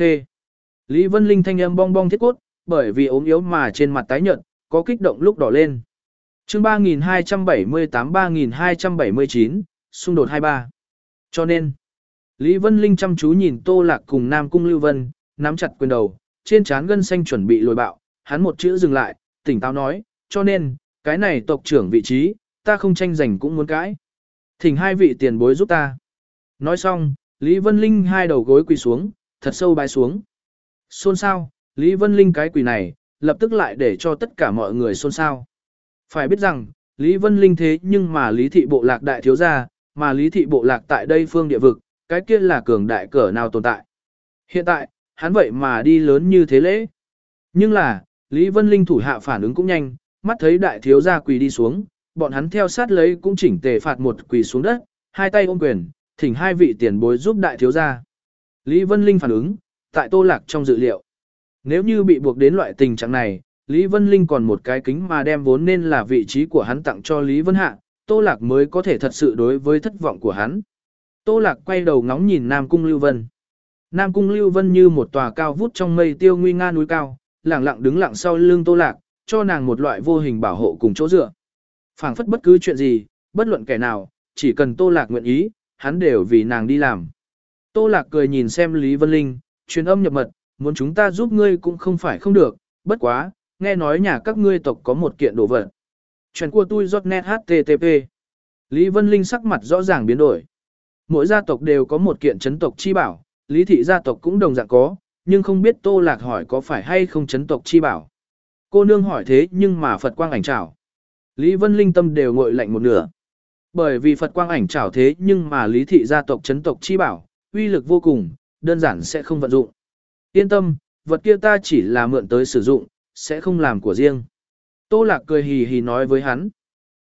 Lý Vân Linh thanh âm bong bong thiết cốt, bởi vì ốm yếu mà trên mặt tái nhợt, có kích động lúc đỏ lên. Chương ba nghìn hai trăm bảy mươi tám ba nghìn hai trăm bảy mươi chín, xung đột hai mươi ba. Cho nên, Lý Vân Linh chăm chú nhìn Tô Lạc cùng Nam Cung Lưu Vân, nắm chặt quyền đầu, trên trán gân xanh chuẩn bị lồi bạo, hắn một chữ dừng lại, tỉnh táo nói, cho nên, cái này tộc trưởng vị trí, ta không tranh giành cũng muốn cãi. Thỉnh hai vị tiền bối giúp ta. Nói xong, Lý Vân Linh hai đầu gối quỳ xuống, thật sâu bái xuống. Xôn xao, Lý Vân Linh cái quỳ này, lập tức lại để cho tất cả mọi người xôn xao. Phải biết rằng, Lý Vân Linh thế nhưng mà Lý thị bộ lạc đại thiếu gia, mà Lý thị bộ lạc tại đây phương địa vực, cái kia là cường đại cỡ nào tồn tại. Hiện tại, hắn vậy mà đi lớn như thế lễ. Nhưng là, Lý Vân Linh thủ hạ phản ứng cũng nhanh, mắt thấy đại thiếu gia quỳ đi xuống, bọn hắn theo sát lấy cũng chỉnh tề phạt một quỳ xuống đất, hai tay ôm quyền, thỉnh hai vị tiền bối giúp đại thiếu gia. Lý Vân Linh phản ứng, tại Tô Lạc trong dự liệu. Nếu như bị buộc đến loại tình trạng này, Lý Vân Linh còn một cái kính mà đem vốn nên là vị trí của hắn tặng cho Lý Vân Hạ, Tô Lạc mới có thể thật sự đối với thất vọng của hắn. Tô Lạc quay đầu ngóng nhìn Nam Cung Lưu Vân. Nam Cung Lưu Vân như một tòa cao vút trong mây tiêu nguy nga núi cao, lẳng lặng đứng lặng sau lưng Tô Lạc, cho nàng một loại vô hình bảo hộ cùng chỗ dựa. Phảng phất bất cứ chuyện gì, bất luận kẻ nào, chỉ cần Tô Lạc nguyện ý, hắn đều vì nàng đi làm. Tô Lạc cười nhìn xem Lý Vân Linh, truyền âm nhập mật, muốn chúng ta giúp ngươi cũng không phải không được, bất quá, nghe nói nhà các ngươi tộc có một kiện đồ vật. Chuyện của tôi giọt net hát tê tê pê. Lý Vân Linh sắc mặt rõ ràng biến đổi. Mỗi gia tộc đều có một kiện chấn tộc chi bảo, Lý thị gia tộc cũng đồng dạng có, nhưng không biết Tô Lạc hỏi có phải hay không chấn tộc chi bảo. Cô nương hỏi thế nhưng mà Phật quang ảnh trảo. Lý Vân Linh tâm đều nguội lạnh một nửa. Bởi vì Phật quang ảnh trảo thế nhưng mà Lý thị gia tộc chấn tộc chi bảo, uy lực vô cùng, đơn giản sẽ không vận dụng. Yên tâm, vật kia ta chỉ là mượn tới sử dụng, sẽ không làm của riêng. Tô Lạc cười hì hì nói với hắn.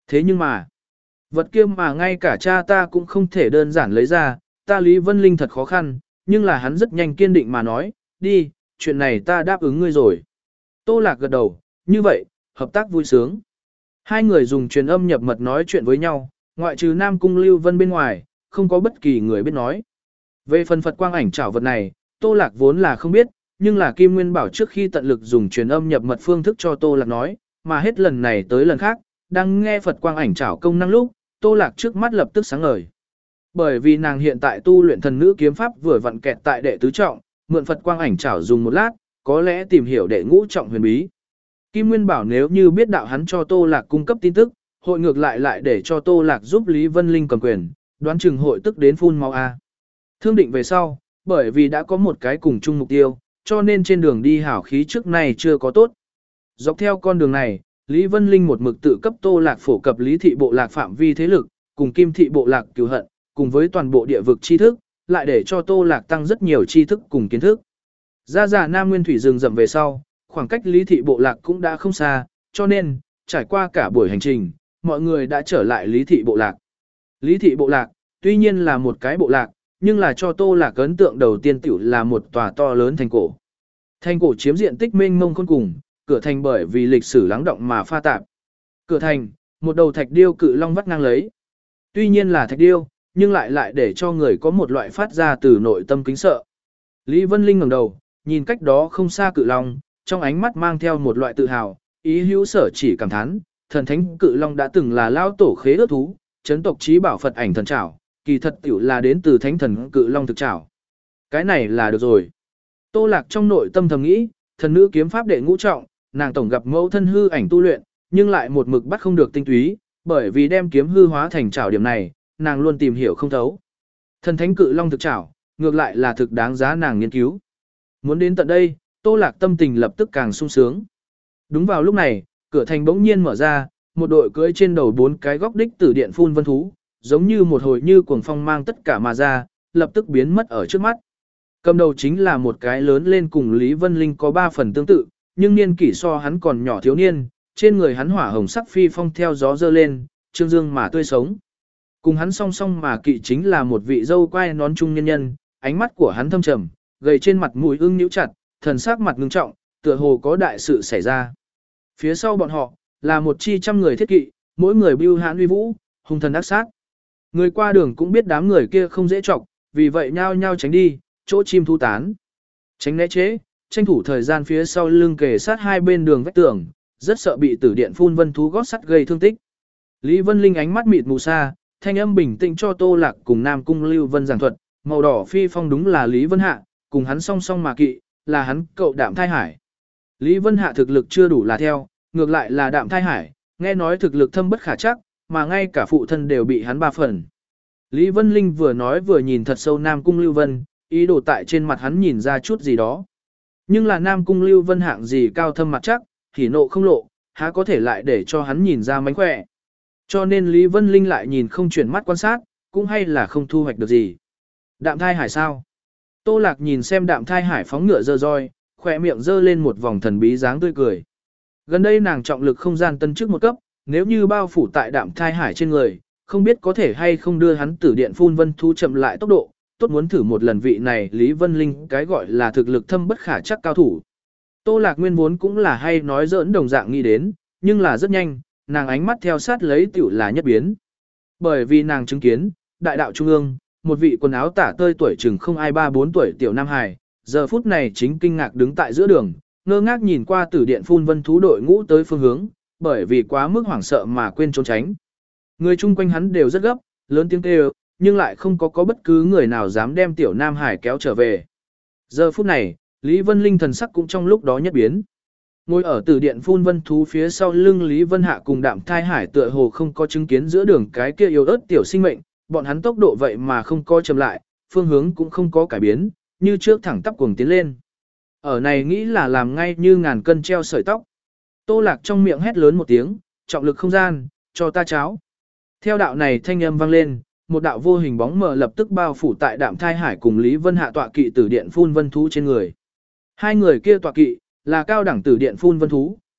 Thế nhưng mà, vật kia mà ngay cả cha ta cũng không thể đơn giản lấy ra, ta Lý Vân Linh thật khó khăn, nhưng là hắn rất nhanh kiên định mà nói, đi, chuyện này ta đáp ứng ngươi rồi. Tô Lạc gật đầu, như vậy, hợp tác vui sướng. Hai người dùng truyền âm nhập mật nói chuyện với nhau, ngoại trừ Nam Cung Lưu Vân bên ngoài, không có bất kỳ người biết nói. Về phần Phật quang ảnh trảo vật này, Tô Lạc vốn là không biết, nhưng là Kim Nguyên Bảo trước khi tận lực dùng truyền âm nhập mật phương thức cho Tô Lạc nói, mà hết lần này tới lần khác, đang nghe Phật quang ảnh trảo công năng lúc, Tô Lạc trước mắt lập tức sáng ngời. Bởi vì nàng hiện tại tu luyện thần nữ kiếm pháp vừa vặn kẹt tại đệ tứ trọng, mượn Phật quang ảnh trảo dùng một lát, có lẽ tìm hiểu đệ ngũ trọng huyền bí. Kim Nguyên Bảo nếu như biết đạo hắn cho Tô Lạc cung cấp tin tức, hội ngược lại lại để cho Tô Lạc giúp Lý Vân Linh cầm quyền, đoán chừng hội tức đến phun máu a. Thương định về sau, bởi vì đã có một cái cùng chung mục tiêu, cho nên trên đường đi hảo khí trước này chưa có tốt. Dọc theo con đường này, Lý Vân Linh một mực tự cấp Tô Lạc phổ cập Lý thị bộ lạc phạm vi thế lực, cùng Kim thị bộ lạc cứu hận, cùng với toàn bộ địa vực tri thức, lại để cho Tô Lạc tăng rất nhiều tri thức cùng kiến thức. Ra giả Nam Nguyên Thủy rừng rậm về sau, khoảng cách Lý thị bộ lạc cũng đã không xa, cho nên, trải qua cả buổi hành trình, mọi người đã trở lại Lý thị bộ lạc. Lý thị bộ lạc, tuy nhiên là một cái bộ lạc, nhưng là cho Tô Lạc ấn tượng đầu tiên tiểu là một tòa to lớn thành cổ. Thành cổ chiếm diện tích mênh mông khôn cùng, cửa thành bởi vì lịch sử lắng động mà pha tạp. Cửa thành, một đầu thạch điêu cự long vắt ngang lấy. Tuy nhiên là thạch điêu, nhưng lại lại để cho người có một loại phát ra từ nội tâm kính sợ. Lý Vân Linh ngẩng đầu, nhìn cách đó không xa cự long, trong ánh mắt mang theo một loại tự hào, ý hữu sở chỉ cảm thán, thần thánh cự long đã từng là lao tổ khế ước thú, chấn tộc chí bảo Phật ảnh thần trảo, kỳ thật tiểu là đến từ thánh thần cự long thực trảo. Cái này là được rồi. Tô Lạc trong nội tâm thầm nghĩ, thần nữ kiếm pháp đệ ngũ trọng, nàng tổng gặp mẫu thân hư ảnh tu luyện, nhưng lại một mực bắt không được tinh túy, bởi vì đem kiếm hư hóa thành trảo điểm này, nàng luôn tìm hiểu không thấu. Thần thánh cự long thực trảo, ngược lại là thực đáng giá nàng nghiên cứu. Muốn đến tận đây, Tô Lạc tâm tình lập tức càng sung sướng. Đúng vào lúc này, cửa thành bỗng nhiên mở ra, một đội cưỡi trên đầu bốn cái góc đích tử điện phun vân thú, giống như một hồi như cuồng phong mang tất cả mà ra, lập tức biến mất ở trước mắt. Cầm đầu chính là một cái lớn lên cùng Lý Vân Linh có ba phần tương tự, nhưng niên kỷ so hắn còn nhỏ thiếu niên, trên người hắn hỏa hồng sắc phi phong theo gió dơ lên, trương dương mà tươi sống. Cùng hắn song song mà kỵ chính là một vị dâu quai nón trung nhân nhân, ánh mắt của hắn thâm trầm, gầy trên mặt mũi ưng nhíu chặt, thần sắc mặt ngưng trọng, tựa hồ có đại sự xảy ra. Phía sau bọn họ là một chi trăm người thiết kỵ, mỗi người bưu hãn uy vũ, hung thần ác sát. Người qua đường cũng biết đám người kia không dễ chọc, vì vậy nhao nhao tránh đi, chỗ chim thu tán. Tránh né chế, tranh thủ thời gian phía sau lưng kề sát hai bên đường vách tường, rất sợ bị tử điện phun vân thú gót sắt gây thương tích. Lý Vân Linh ánh mắt mịt mù xa, thanh âm bình tĩnh cho Tô Lạc cùng Nam Cung Lưu Vân giảng thuật, màu đỏ phi phong đúng là Lý Vân Hạ, cùng hắn song song mà kỵ, là hắn cậu Đạm Thai Hải. Lý Vân Hạ thực lực chưa đủ là theo, ngược lại là Đạm Thai Hải, nghe nói thực lực thâm bất khả chắc, mà ngay cả phụ thân đều bị hắn ba phần. Lý Vân Linh vừa nói vừa nhìn thật sâu Nam Cung Lưu Vân, ý đồ tại trên mặt hắn nhìn ra chút gì đó. Nhưng là Nam Cung Lưu Vân hạng gì cao thâm mặt chắc, thì nộ không lộ, há có thể lại để cho hắn nhìn ra mánh khỏe. Cho nên Lý Vân Linh lại nhìn không chuyển mắt quan sát, cũng hay là không thu hoạch được gì. Đạm Thai Hải sao? Tô Lạc nhìn xem Đạm Thai Hải phóng ngựa dơ roi, khỏe miệng dơ lên một vòng thần bí dáng tươi cười. Gần đây nàng trọng lực không gian tân trước một cấp, nếu như bao phủ tại Đạm Thai Hải trên người, không biết có thể hay không đưa hắn tử điện phun vân thu chậm lại tốc độ, tốt muốn thử một lần vị này Lý Vân Linh cái gọi là thực lực thâm bất khả chắc cao thủ. Tô Lạc nguyên vốn cũng là hay nói giỡn đồng dạng nghĩ đến, nhưng là rất nhanh, nàng ánh mắt theo sát lấy tiểu là nhất biến. Bởi vì nàng chứng kiến, đại đạo trung ương, một vị quần áo tả tơi tuổi chừng không ai ba bốn tuổi tiểu nam hài, giờ phút này chính kinh ngạc đứng tại giữa đường, ngơ ngác nhìn qua tử điện phun vân thú đội ngũ tới phương hướng, bởi vì quá mức hoảng sợ mà quên trốn tránh. Người chung quanh hắn đều rất gấp, lớn tiếng kêu, nhưng lại không có có bất cứ người nào dám đem tiểu nam hải kéo trở về. Giờ phút này, Lý Vân Linh thần sắc cũng trong lúc đó nhất biến. Ngồi ở tử điện phun vân thú phía sau lưng Lý Vân Hạ cùng Đạm Thai Hải tựa hồ không có chứng kiến giữa đường cái kia yếu ớt tiểu sinh mệnh, bọn hắn tốc độ vậy mà không có chậm lại, phương hướng cũng không có cải biến, như trước thẳng tắp cuồng tiến lên. Ở này nghĩ là làm ngay như ngàn cân treo sợi tóc. Tô Lạc trong miệng hét lớn một tiếng, trọng lực không gian, cho ta cháo. Theo đạo này thanh âm vang lên, một đạo vô hình bóng mờ lập tức bao phủ tại Đạm Thai Hải cùng Lý Vân Hạ tọa kỵ tử điện phun vân thú trên người. Hai người kia tọa kỵ là cao đẳng tử điện phun vân thú,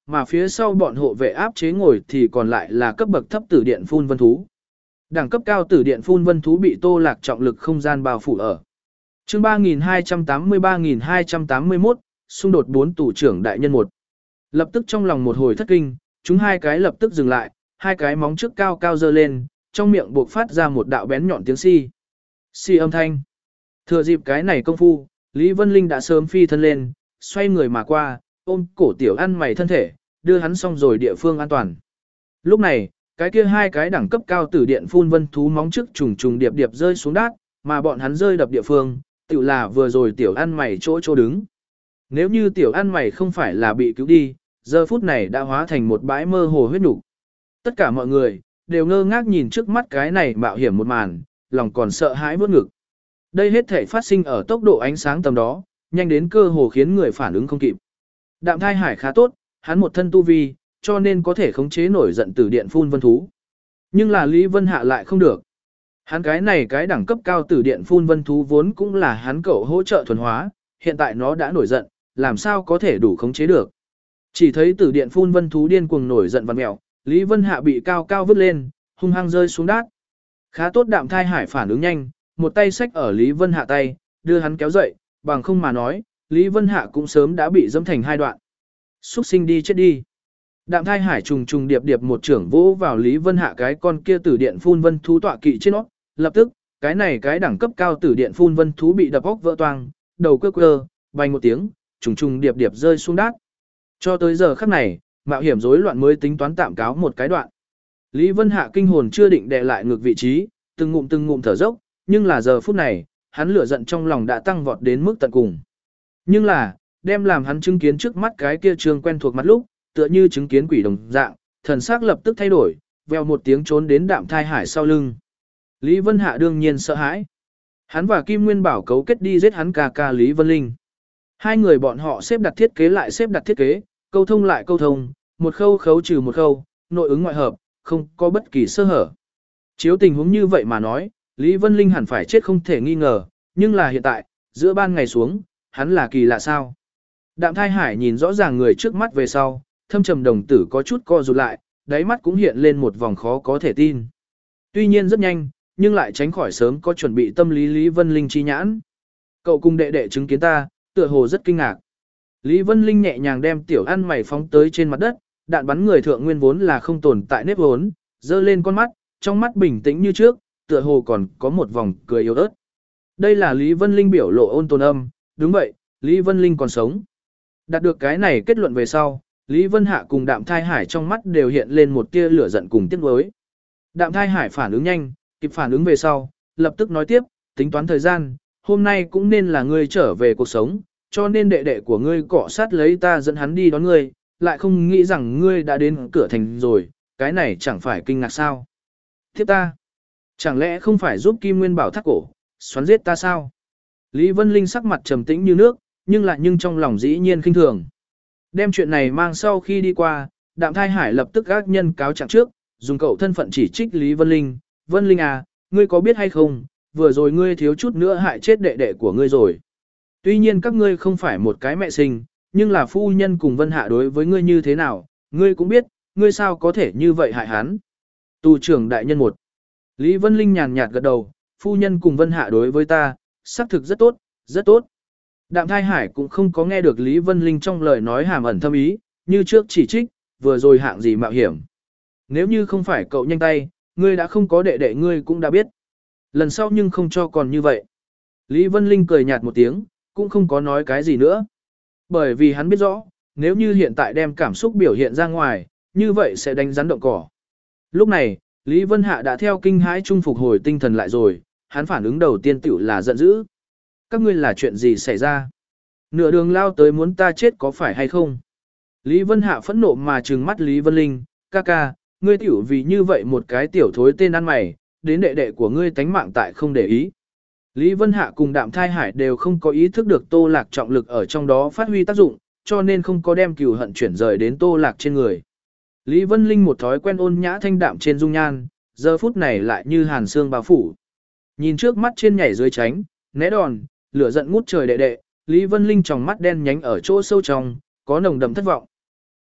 mà phía sau bọn hộ vệ áp chế ngồi thì còn lại là cấp bậc thấp tử điện phun vân thú. Đẳng cấp cao tử điện phun vân thú bị Tô Lạc trọng lực không gian bao phủ ở. Chương ba nghìn hai trăm tám mươi ba nghìn hai trăm tám mươi mốt, xung đột bốn tù trưởng đại nhân một. Lập tức trong lòng một hồi thất kinh, chúng hai cái lập tức dừng lại, hai cái móng trước cao cao dơ lên, trong miệng buộc phát ra một đạo bén nhọn tiếng xi. Xi âm thanh. Thừa dịp cái này công phu, Lý Vân Linh đã sớm phi thân lên, xoay người mà qua, ôm cổ tiểu ăn mày thân thể, đưa hắn xong rồi địa phương an toàn. Lúc này, cái kia hai cái đẳng cấp cao tử điện phun vân thú móng trước trùng trùng điệp điệp rơi xuống đát, mà bọn hắn rơi đập địa phương, tự là vừa rồi tiểu ăn mày chỗ chỗ đứng. Nếu như tiểu ăn mày không phải là bị cứu đi, giờ phút này đã hóa thành một bãi mơ hồ huyết nục. Tất cả mọi người đều ngơ ngác nhìn trước mắt cái này mạo hiểm một màn, lòng còn sợ hãi vớt ngực. Đây hết thể phát sinh ở tốc độ ánh sáng tầm đó, nhanh đến cơ hồ khiến người phản ứng không kịp. Đạm Thai Hải khá tốt, hắn một thân tu vi, cho nên có thể khống chế nổi giận tử điện phun vân thú. Nhưng là Lý Vân Hạ lại không được. Hắn cái này cái đẳng cấp cao tử điện phun vân thú vốn cũng là hắn cậu hỗ trợ thuần hóa, hiện tại nó đã nổi giận, làm sao có thể đủ khống chế được. Chỉ thấy tử điện phun vân thú điên cuồng nổi giận vặn mèo, Lý Vân Hạ bị cao cao vứt lên, hung hăng rơi xuống đát. Khá tốt Đạm Thai Hải phản ứng nhanh, một tay xách ở Lý Vân Hạ tay, đưa hắn kéo dậy, bằng không mà nói, Lý Vân Hạ cũng sớm đã bị dẫm thành hai đoạn. Xuất sinh đi chết đi. Đạm Thai Hải trùng trùng điệp điệp một trưởng vỗ vào Lý Vân Hạ cái con kia tử điện phun vân thú tọa kỵ trên nó, lập tức, cái này cái đẳng cấp cao tử điện phun vân thú bị đập óc vỡ toang, đầu quơ quơ, bành một tiếng, trùng trùng điệp điệp rơi xuống đát. Cho tới giờ khắc này, mạo hiểm rối loạn mới tính toán tạm cáo một cái đoạn. Lý Vân Hạ kinh hồn chưa định đè lại ngược vị trí, từng ngụm từng ngụm thở dốc, nhưng là giờ phút này, hắn lửa giận trong lòng đã tăng vọt đến mức tận cùng. Nhưng là, đem làm hắn chứng kiến trước mắt cái kia trường quen thuộc mắt lúc, tựa như chứng kiến quỷ đồng dạng, thần sắc lập tức thay đổi, vèo một tiếng trốn đến Đạm Thai Hải sau lưng. Lý Vân Hạ đương nhiên sợ hãi. Hắn và Kim Nguyên Bảo cấu kết đi giết hắn ca ca Lý Vân Linh. Hai người bọn họ xếp đặt thiết kế lại xếp đặt thiết kế, câu thông lại câu thông, một khâu khấu trừ một khâu, nội ứng ngoại hợp, không có bất kỳ sơ hở. Chiếu tình huống như vậy mà nói, Lý Vân Linh hẳn phải chết không thể nghi ngờ, nhưng là hiện tại, giữa ban ngày xuống, hắn là kỳ lạ sao. Đạm Thai Hải nhìn rõ ràng người trước mắt về sau, thâm trầm đồng tử có chút co rụt lại, đáy mắt cũng hiện lên một vòng khó có thể tin. Tuy nhiên rất nhanh, nhưng lại tránh khỏi sớm có chuẩn bị tâm lý Lý Vân Linh chi nhãn. Cậu cùng đệ đệ chứng kiến ta, tựa hồ rất kinh ngạc. Lý Vân Linh nhẹ nhàng đem tiểu ăn mày phóng tới trên mặt đất, đạn bắn người thượng nguyên vốn là không tồn tại nếp vốn, dơ lên con mắt, trong mắt bình tĩnh như trước, tựa hồ còn có một vòng cười yếu ớt. Đây là Lý Vân Linh biểu lộ ôn tồn âm, đúng vậy, Lý Vân Linh còn sống. Đạt được cái này kết luận về sau, Lý Vân Hạ cùng Đạm Thai Hải trong mắt đều hiện lên một tia lửa giận cùng tiếc nuối. Đạm Thai Hải phản ứng nhanh, kịp phản ứng về sau, lập tức nói tiếp, tính toán thời gian, hôm nay cũng nên là ngươi trở về cuộc sống, cho nên đệ đệ của ngươi cọ sát lấy ta dẫn hắn đi đón ngươi, lại không nghĩ rằng ngươi đã đến cửa thành rồi, cái này chẳng phải kinh ngạc sao. Tiếp ta, chẳng lẽ không phải giúp Kim Nguyên Bảo thắt cổ, xoắn giết ta sao? Lý Vân Linh sắc mặt trầm tĩnh như nước, nhưng lại nhưng trong lòng dĩ nhiên khinh thường. Đem chuyện này mang sau khi đi qua, Đạm Thai Hải lập tức gác nhân cáo trạng trước, dùng cậu thân phận chỉ trích Lý Vân Linh. Vân Linh à, ngươi có biết hay không, vừa rồi ngươi thiếu chút nữa hại chết đệ đệ của ngươi rồi. Tuy nhiên các ngươi không phải một cái mẹ sinh, nhưng là phu nhân cùng Vân Hạ đối với ngươi như thế nào, ngươi cũng biết, ngươi sao có thể như vậy hại hắn. Tù trưởng đại nhân một. Lý Vân Linh nhàn nhạt gật đầu, phu nhân cùng Vân Hạ đối với ta, xác thực rất tốt, rất tốt. Đạm Thai Hải cũng không có nghe được Lý Vân Linh trong lời nói hàm ẩn thâm ý, như trước chỉ trích, vừa rồi hạng gì mạo hiểm. Nếu như không phải cậu nhanh tay, ngươi đã không có đệ đệ ngươi cũng đã biết. Lần sau nhưng không cho còn như vậy. Lý Vân Linh cười nhạt một tiếng, cũng không có nói cái gì nữa. Bởi vì hắn biết rõ, nếu như hiện tại đem cảm xúc biểu hiện ra ngoài, như vậy sẽ đánh rắn động cỏ. Lúc này, Lý Vân Hạ đã theo kinh hãi trung phục hồi tinh thần lại rồi, hắn phản ứng đầu tiên tiểu là giận dữ. Các ngươi là chuyện gì xảy ra? Nửa đường lao tới muốn ta chết có phải hay không? Lý Vân Hạ phẫn nộ mà trừng mắt Lý Vân Linh, ca ca, ngươi tiểu vì như vậy một cái tiểu thối tên ăn mày, đến đệ đệ của ngươi tánh mạng tại không để ý. Lý Vân Hạ cùng Đạm Thai Hải đều không có ý thức được Tô Lạc trọng lực ở trong đó phát huy tác dụng, cho nên không có đem cừu hận chuyển rời đến Tô Lạc trên người. Lý Vân Linh một thói quen ôn nhã thanh đạm trên dung nhan, giờ phút này lại như hàn xương bao phủ. Nhìn trước mắt trên nhảy dưới tránh, né đòn, lửa giận ngút trời đệ đệ, Lý Vân Linh trong mắt đen nhánh ở chỗ sâu trong, có nồng đậm thất vọng.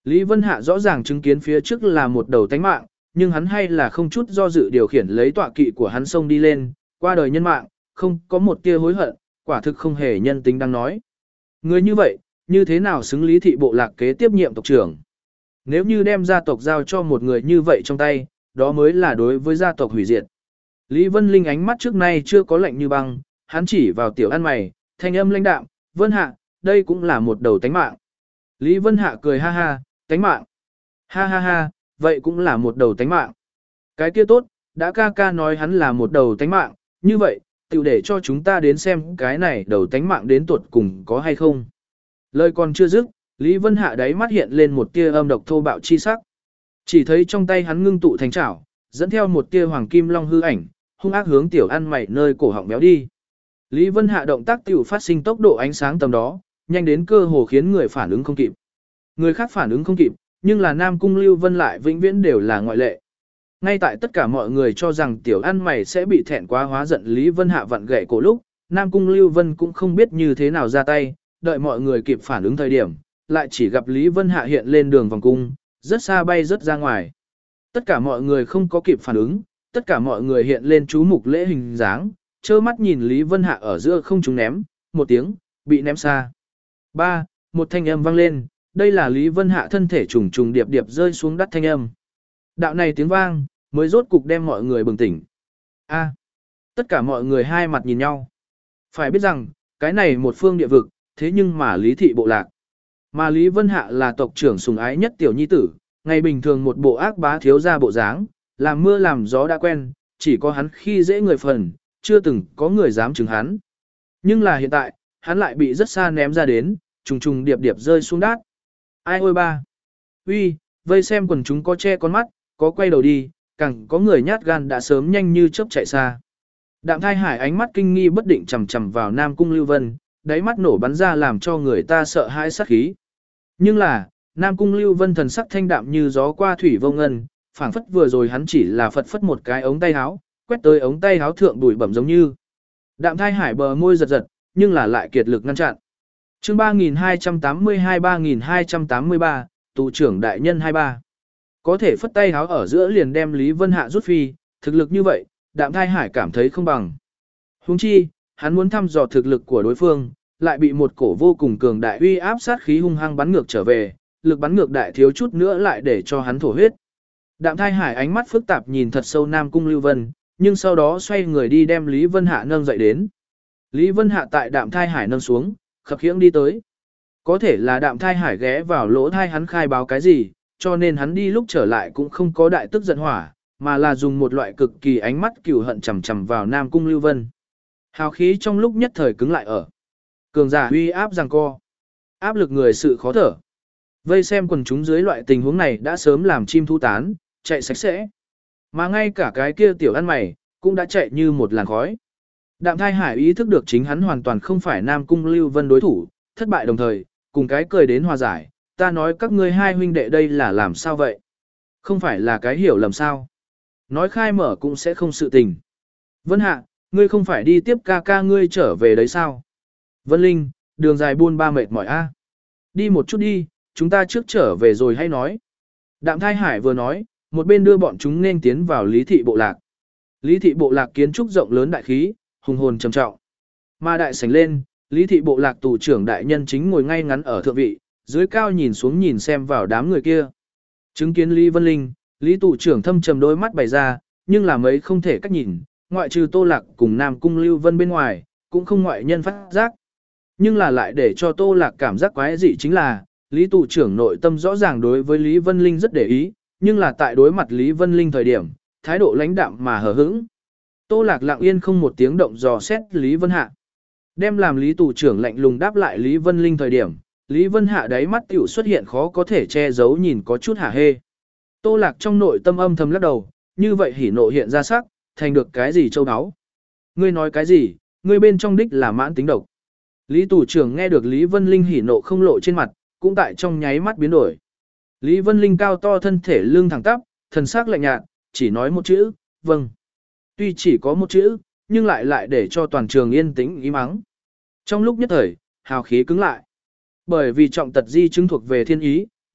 Lý Vân Hạ rõ ràng chứng kiến phía trước là một đầu tánh mạng, nhưng hắn hay là không chút do dự điều khiển lấy tọa kỵ của hắn xông đi lên, qua đời nhân mạng, không có một tia hối hận, quả thực không hề nhân tính đang nói. Người như vậy, như thế nào xứng Lý thị bộ lạc kế tiếp nhiệm tộc trưởng? Nếu như đem gia tộc giao cho một người như vậy trong tay, đó mới là đối với gia tộc hủy diệt. Lý Vân Linh ánh mắt trước nay chưa có lạnh như băng, hắn chỉ vào tiểu ăn mày, thanh âm lãnh đạm, Vân Hạ, đây cũng là một đầu tánh mạng. Lý Vân Hạ cười ha ha, tánh mạng. Ha ha ha, vậy cũng là một đầu tánh mạng. Cái kia tốt, đã ca ca nói hắn là một đầu tánh mạng, như vậy, tự để cho chúng ta đến xem cái này đầu tánh mạng đến tuột cùng có hay không. Lời còn chưa dứt, Lý Vân Hạ đáy mắt hiện lên một tia âm độc thô bạo chi sắc. Chỉ thấy trong tay hắn ngưng tụ thành chảo, dẫn theo một tia hoàng kim long hư ảnh, hung ác hướng tiểu ăn mày nơi cổ họng béo đi. Lý Vân Hạ động tác tiểu phát sinh tốc độ ánh sáng tầm đó, nhanh đến cơ hồ khiến người phản ứng không kịp. Người khác phản ứng không kịp, nhưng là Nam Cung Lưu Vân lại vĩnh viễn đều là ngoại lệ. Ngay tại tất cả mọi người cho rằng tiểu ăn mày sẽ bị thẹn quá hóa giận Lý Vân Hạ vặn gậy cổ lúc, Nam Cung Lưu Vân cũng không biết như thế nào ra tay, đợi mọi người kịp phản ứng thời điểm, lại chỉ gặp Lý Vân Hạ hiện lên đường vòng cung, rất xa bay rất ra ngoài. Tất cả mọi người không có kịp phản ứng, tất cả mọi người hiện lên chú mục lễ hình dáng, trơ mắt nhìn Lý Vân Hạ ở giữa không trung ném, một tiếng, bị ném xa. Ba, một thanh âm vang lên, đây là Lý Vân Hạ thân thể trùng trùng điệp điệp rơi xuống đất thanh âm. Đạo này tiếng vang, mới rốt cục đem mọi người bừng tỉnh. A, tất cả mọi người hai mặt nhìn nhau. Phải biết rằng, cái này một phương địa vực, thế nhưng mà Lý thị bộ lạc. Mà Lý Vân Hạ là tộc trưởng sùng ái nhất tiểu nhi tử, ngày bình thường một bộ ác bá thiếu ra bộ dáng, làm mưa làm gió đã quen, chỉ có hắn khi dễ người phần, chưa từng có người dám chừng hắn. Nhưng là hiện tại, hắn lại bị rất xa ném ra đến, trùng trùng điệp điệp rơi xuống đát. Ai ôi ba! Uy, vây xem quần chúng có che con mắt, có quay đầu đi, càng có người nhát gan đã sớm nhanh như chớp chạy xa. Đạm Thai Hải ánh mắt kinh nghi bất định chằm chằm vào Nam Cung Lưu Vân, đáy mắt nổ bắn ra làm cho người ta sợ hãi sát khí. Nhưng là, Nam Cung Lưu Vân thần sắc thanh đạm như gió qua thủy vô ngân, phảng phất vừa rồi hắn chỉ là phật phất một cái ống tay áo, quét tới ống tay áo thượng bụi bẩm giống như. Đạm Thai Hải bờ môi giật giật, nhưng là lại kiệt lực ngăn chặn. Chương ba nghìn hai trăm tám mươi hai ba nghìn hai trăm tám mươi ba, tù trưởng đại nhân hai ba. Có thể phất tay áo ở giữa liền đem Lý Vân Hạ rút phi, thực lực như vậy, Đạm Thai Hải cảm thấy không bằng. Huống chi, hắn muốn thăm dò thực lực của đối phương, lại bị một cổ vô cùng cường đại uy áp sát khí hung hăng bắn ngược trở về, lực bắn ngược đại thiếu chút nữa lại để cho hắn thổ huyết. Đạm Thai Hải ánh mắt phức tạp nhìn thật sâu Nam Cung Lưu Vân, nhưng sau đó xoay người đi đem Lý Vân Hạ nâng dậy đến. Lý Vân Hạ tại Đạm Thai Hải nâng xuống, khập khiễng đi tới. Có thể là Đạm Thai Hải ghé vào lỗ thai hắn khai báo cái gì, cho nên hắn đi lúc trở lại cũng không có đại tức giận hỏa, mà là dùng một loại cực kỳ ánh mắt cừu hận chằm chằm vào Nam Cung Lưu Vân. Hào khí trong lúc nhất thời cứng lại ở. Cường giả uy áp giằng co. Áp lực người sự khó thở. Vây xem quần chúng dưới loại tình huống này đã sớm làm chim thu tán, chạy sạch sẽ. Mà ngay cả cái kia tiểu ăn mày, cũng đã chạy như một làn khói. Đạm Thai Hải ý thức được chính hắn hoàn toàn không phải Nam Cung Lưu Vân đối thủ, thất bại đồng thời, cùng cái cười đến hòa giải, ta nói các ngươi hai huynh đệ đây là làm sao vậy? Không phải là cái hiểu lầm sao? Nói khai mở cũng sẽ không sự tình. Vân Hạ, ngươi không phải đi tiếp ca ca ngươi trở về đấy sao? Vân Linh, đường dài buôn ba mệt mỏi a. Đi một chút đi, chúng ta trước trở về rồi hay nói. Đạm Thai Hải vừa nói, một bên đưa bọn chúng nên tiến vào Lý thị bộ lạc. Lý thị bộ lạc kiến trúc rộng lớn đại khí, hùng hồn trầm trọng. Mà đại sảnh lên, Lý thị bộ lạc tù trưởng đại nhân chính ngồi ngay ngắn ở thượng vị, dưới cao nhìn xuống nhìn xem vào đám người kia. Chứng kiến Lý Vân Linh, Lý tù trưởng thâm trầm đôi mắt bày ra, nhưng là mấy không thể cách nhìn, ngoại trừ Tô Lạc cùng Nam Cung Lưu Vân bên ngoài, cũng không ngoại nhân phát giác. Nhưng là lại để cho Tô Lạc cảm giác quái dị chính là, Lý tù trưởng nội tâm rõ ràng đối với Lý Vân Linh rất để ý, nhưng là tại đối mặt Lý Vân Linh thời điểm, thái độ lãnh đạm mà hờ hững. Tô Lạc lặng yên không một tiếng động dò xét Lý Vân Hạ. Đem làm Lý tù trưởng lạnh lùng đáp lại Lý Vân Linh thời điểm, Lý Vân Hạ đáy mắt tiểu xuất hiện khó có thể che giấu nhìn có chút hả hê. Tô Lạc trong nội tâm âm thầm lắc đầu, như vậy hỉ nộ hiện ra sắc, thành được cái gì châu áo. Ngươi nói cái gì, ngươi bên trong đích là mãn tính độc. Lý tù trưởng nghe được Lý Vân Linh hỉ nộ không lộ trên mặt, cũng tại trong nháy mắt biến đổi. Lý Vân Linh cao to thân thể lưng thẳng tắp, thần sắc lạnh nhạt, chỉ nói một chữ, vâng. Tuy chỉ có một chữ, nhưng lại lại để cho toàn trường yên tĩnh im ắng. Trong lúc nhất thời, hào khí cứng lại. Bởi vì trọng tật di chứng thuộc về thiên ý,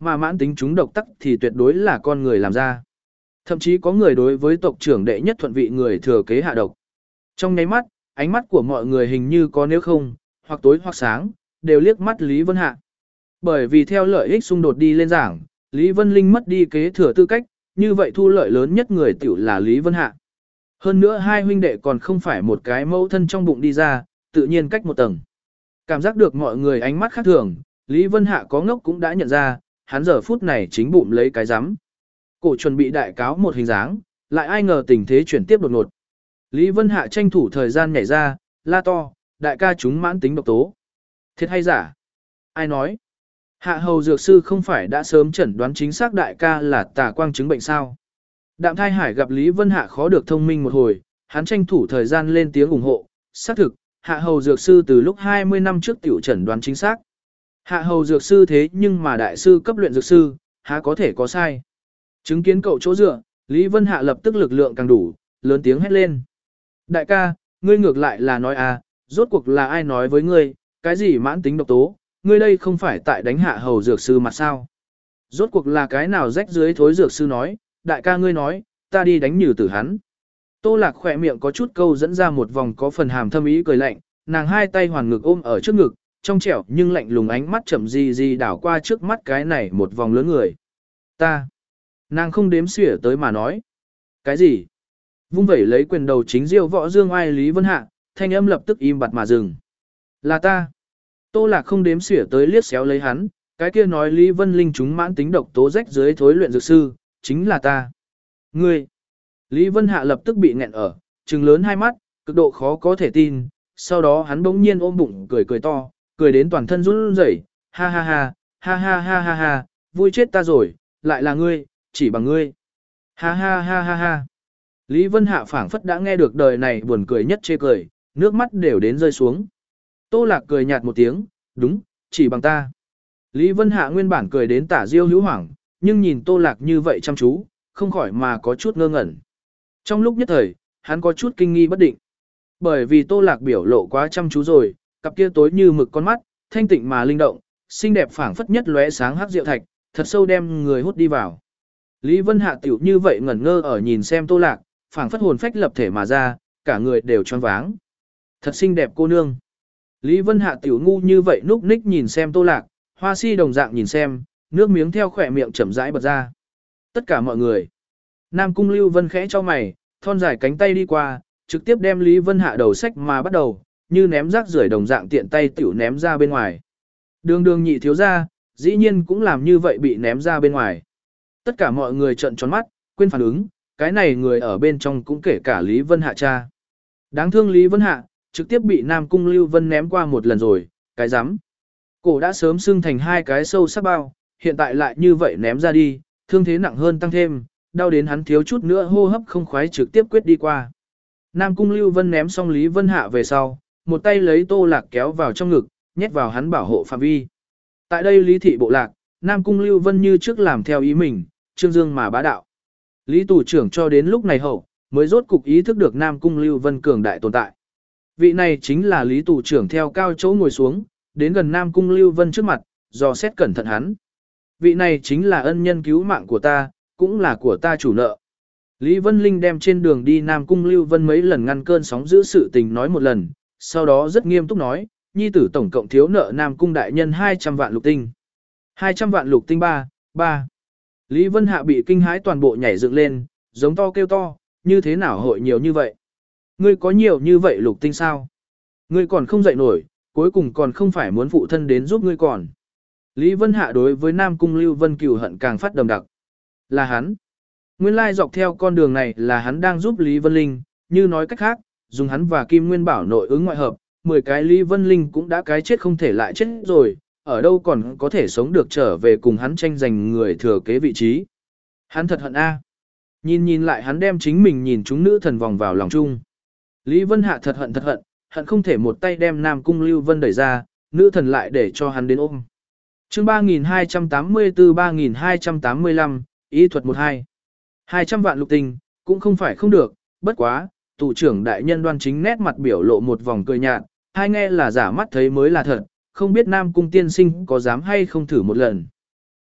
mà mãn tính chúng độc tắc thì tuyệt đối là con người làm ra. Thậm chí có người đối với tộc trưởng đệ nhất thuận vị người thừa kế hạ độc. Trong nháy mắt, ánh mắt của mọi người hình như có nếu không, hoặc tối hoặc sáng, đều liếc mắt Lý Vân Hạ. Bởi vì theo lợi ích xung đột đi lên giảng, Lý Vân Linh mất đi kế thừa tư cách, như vậy thu lợi lớn nhất người tiểu là Lý Vân Hạ. Hơn nữa hai huynh đệ còn không phải một cái mẫu thân trong bụng đi ra, tự nhiên cách một tầng. Cảm giác được mọi người ánh mắt khác thường, Lý Vân Hạ có ngốc cũng đã nhận ra, hắn giờ phút này chính bụng lấy cái rắm. Cổ chuẩn bị đại cáo một hình dáng, lại ai ngờ tình thế chuyển tiếp đột ngột. Lý Vân Hạ tranh thủ thời gian nhảy ra, la to, đại ca chúng mãn tính độc tố. Thiệt hay giả? Ai nói? Hạ hầu dược sư không phải đã sớm chẩn đoán chính xác đại ca là tà quang chứng bệnh sao? Đạm Thai Hải gặp Lý Vân Hạ khó được thông minh một hồi, hắn tranh thủ thời gian lên tiếng ủng hộ, xác thực, hạ hầu dược sư từ lúc hai mươi năm trước tiểu chẩn đoán chính xác. Hạ hầu dược sư thế nhưng mà đại sư cấp luyện dược sư, há có thể có sai. Chứng kiến cậu chỗ dựa, Lý Vân Hạ lập tức lực lượng càng đủ, lớn tiếng hét lên. Đại ca, ngươi ngược lại là nói à, rốt cuộc là ai nói với ngươi, cái gì mãn tính độc tố, ngươi đây không phải tại đánh hạ hầu dược sư mặt sao. Rốt cuộc là cái nào rách dưới thối dược sư nói, đại ca ngươi nói, ta đi đánh nhừ tử hắn. Tô Lạc khỏe miệng có chút câu dẫn ra một vòng có phần hàm thâm ý cười lạnh, nàng hai tay hoàn ngực ôm ở trước ngực, trong trẻo nhưng lạnh lùng ánh mắt chậm gì gì đảo qua trước mắt cái này một vòng lớn người. Ta. Nàng không đếm xỉa tới mà nói. Cái gì? Vung vẩy lấy quyền đầu chính diêu võ dương ai Lý Vân Hạ, thanh âm lập tức im bặt mà dừng. Là ta. Tô Lạc không đếm xỉa tới liếc xéo lấy hắn, cái kia nói Lý Vân Linh chúng mãn tính độc tố rách dưới thối luyện dược sư, chính là ta. Ngươi. Lý Vân Hạ lập tức bị nghẹn ở, trừng lớn hai mắt, cực độ khó có thể tin, sau đó hắn bỗng nhiên ôm bụng cười cười to, cười đến toàn thân run rẩy, ha ha ha, ha ha ha ha ha, vui chết ta rồi, lại là ngươi, chỉ bằng ngươi. Ha ha ha ha ha. Lý Vân Hạ phảng phất đã nghe được đời này buồn cười nhất chê cười, nước mắt đều đến rơi xuống. Tô Lạc cười nhạt một tiếng, đúng, chỉ bằng ta. Lý Vân Hạ nguyên bản cười đến tả diêu hữu hoảng, nhưng nhìn Tô Lạc như vậy chăm chú, không khỏi mà có chút ngơ ngẩn. Trong lúc nhất thời, hắn có chút kinh nghi bất định. Bởi vì Tô Lạc biểu lộ quá chăm chú rồi, cặp kia tối như mực con mắt, thanh tịnh mà linh động, xinh đẹp phảng phất nhất lóe sáng hắc diệu thạch, thật sâu đem người hút đi vào. Lý Vân Hạ tiểu như vậy ngẩn ngơ ở nhìn xem Tô Lạc, phảng phất hồn phách lập thể mà ra, cả người đều choáng váng. Thật xinh đẹp cô nương. Lý Vân Hạ tiểu ngu như vậy núp ních nhìn xem Tô Lạc, hoa si đồng dạng nhìn xem, nước miếng theo khỏe miệng chậm rãi bật ra. Tất cả mọi người. Nam Cung Lưu Vân khẽ cho mày, thon dài cánh tay đi qua, trực tiếp đem Lý Vân Hạ đầu sách mà bắt đầu, như ném rác rưởi đồng dạng tiện tay tiểu ném ra bên ngoài. Đường đường nhị thiếu ra, dĩ nhiên cũng làm như vậy bị ném ra bên ngoài. Tất cả mọi người trợn tròn mắt, quên phản ứng, cái này người ở bên trong cũng kể cả Lý Vân Hạ cha. Đáng thương Lý Vân Hạ, trực tiếp bị Nam Cung Lưu Vân ném qua một lần rồi, cái rắm Cổ đã sớm sưng thành hai cái sâu sắc bao, hiện tại lại như vậy ném ra đi, thương thế nặng hơn tăng thêm, đau đến hắn thiếu chút nữa hô hấp không khoái trực tiếp quyết đi qua. Nam Cung Lưu Vân ném xong Lý Vân Hạ về sau, một tay lấy Tô Lạc kéo vào trong ngực, nhét vào hắn bảo hộ phạm vi. Tại đây Lý thị bộ lạc, Nam Cung Lưu Vân như trước làm theo ý mình, trương dương mà bá đạo. Lý tù trưởng cho đến lúc này hậu, mới rốt cục ý thức được Nam Cung Lưu Vân cường đại tồn tại. Vị này chính là Lý tù trưởng theo cao chỗ ngồi xuống, đến gần Nam Cung Lưu Vân trước mặt, dò xét cẩn thận hắn. Vị này chính là ân nhân cứu mạng của ta, cũng là của ta chủ nợ. Lý Vân Linh đem trên đường đi Nam Cung Lưu Vân mấy lần ngăn cơn sóng giữ sự tình nói một lần, sau đó rất nghiêm túc nói, nhi tử tổng cộng thiếu nợ Nam Cung đại nhân hai trăm vạn lục tinh. hai trăm vạn lục tinh ba, ba. Lý Vân Hạ bị kinh hãi toàn bộ nhảy dựng lên, giống to kêu to, như thế nào hội nhiều như vậy? Ngươi có nhiều như vậy lục tinh sao? Ngươi còn không dậy nổi, cuối cùng còn không phải muốn phụ thân đến giúp ngươi còn. Lý Vân Hạ đối với Nam Cung Lưu Vân cừu hận càng phát đầm đặc. Là hắn. Nguyên lai dọc theo con đường này là hắn đang giúp Lý Vân Linh, như nói cách khác, dùng hắn và Kim Nguyên Bảo nội ứng ngoại hợp, mười cái Lý Vân Linh cũng đã cái chết không thể lại chết rồi, ở đâu còn có thể sống được trở về cùng hắn tranh giành người thừa kế vị trí. Hắn thật hận a. Nhìn nhìn lại hắn đem chính mình nhìn chúng nữ thần vòng vào lòng chung. Lý Vân Hạ thật hận thật hận, hận không thể một tay đem Nam Cung Lưu Vân đẩy ra, nữ thần lại để cho hắn đến ôm. Chương ba nghìn hai trăm tám mươi tư ba nghìn hai trăm tám mươi lăm, ý thuật một hai. hai trăm vạn lục tinh, cũng không phải không được, bất quá, tù trưởng đại nhân đoan chính nét mặt biểu lộ một vòng cười nhạt, hai nghe là giả mắt thấy mới là thật, không biết Nam Cung tiên sinh có dám hay không thử một lần.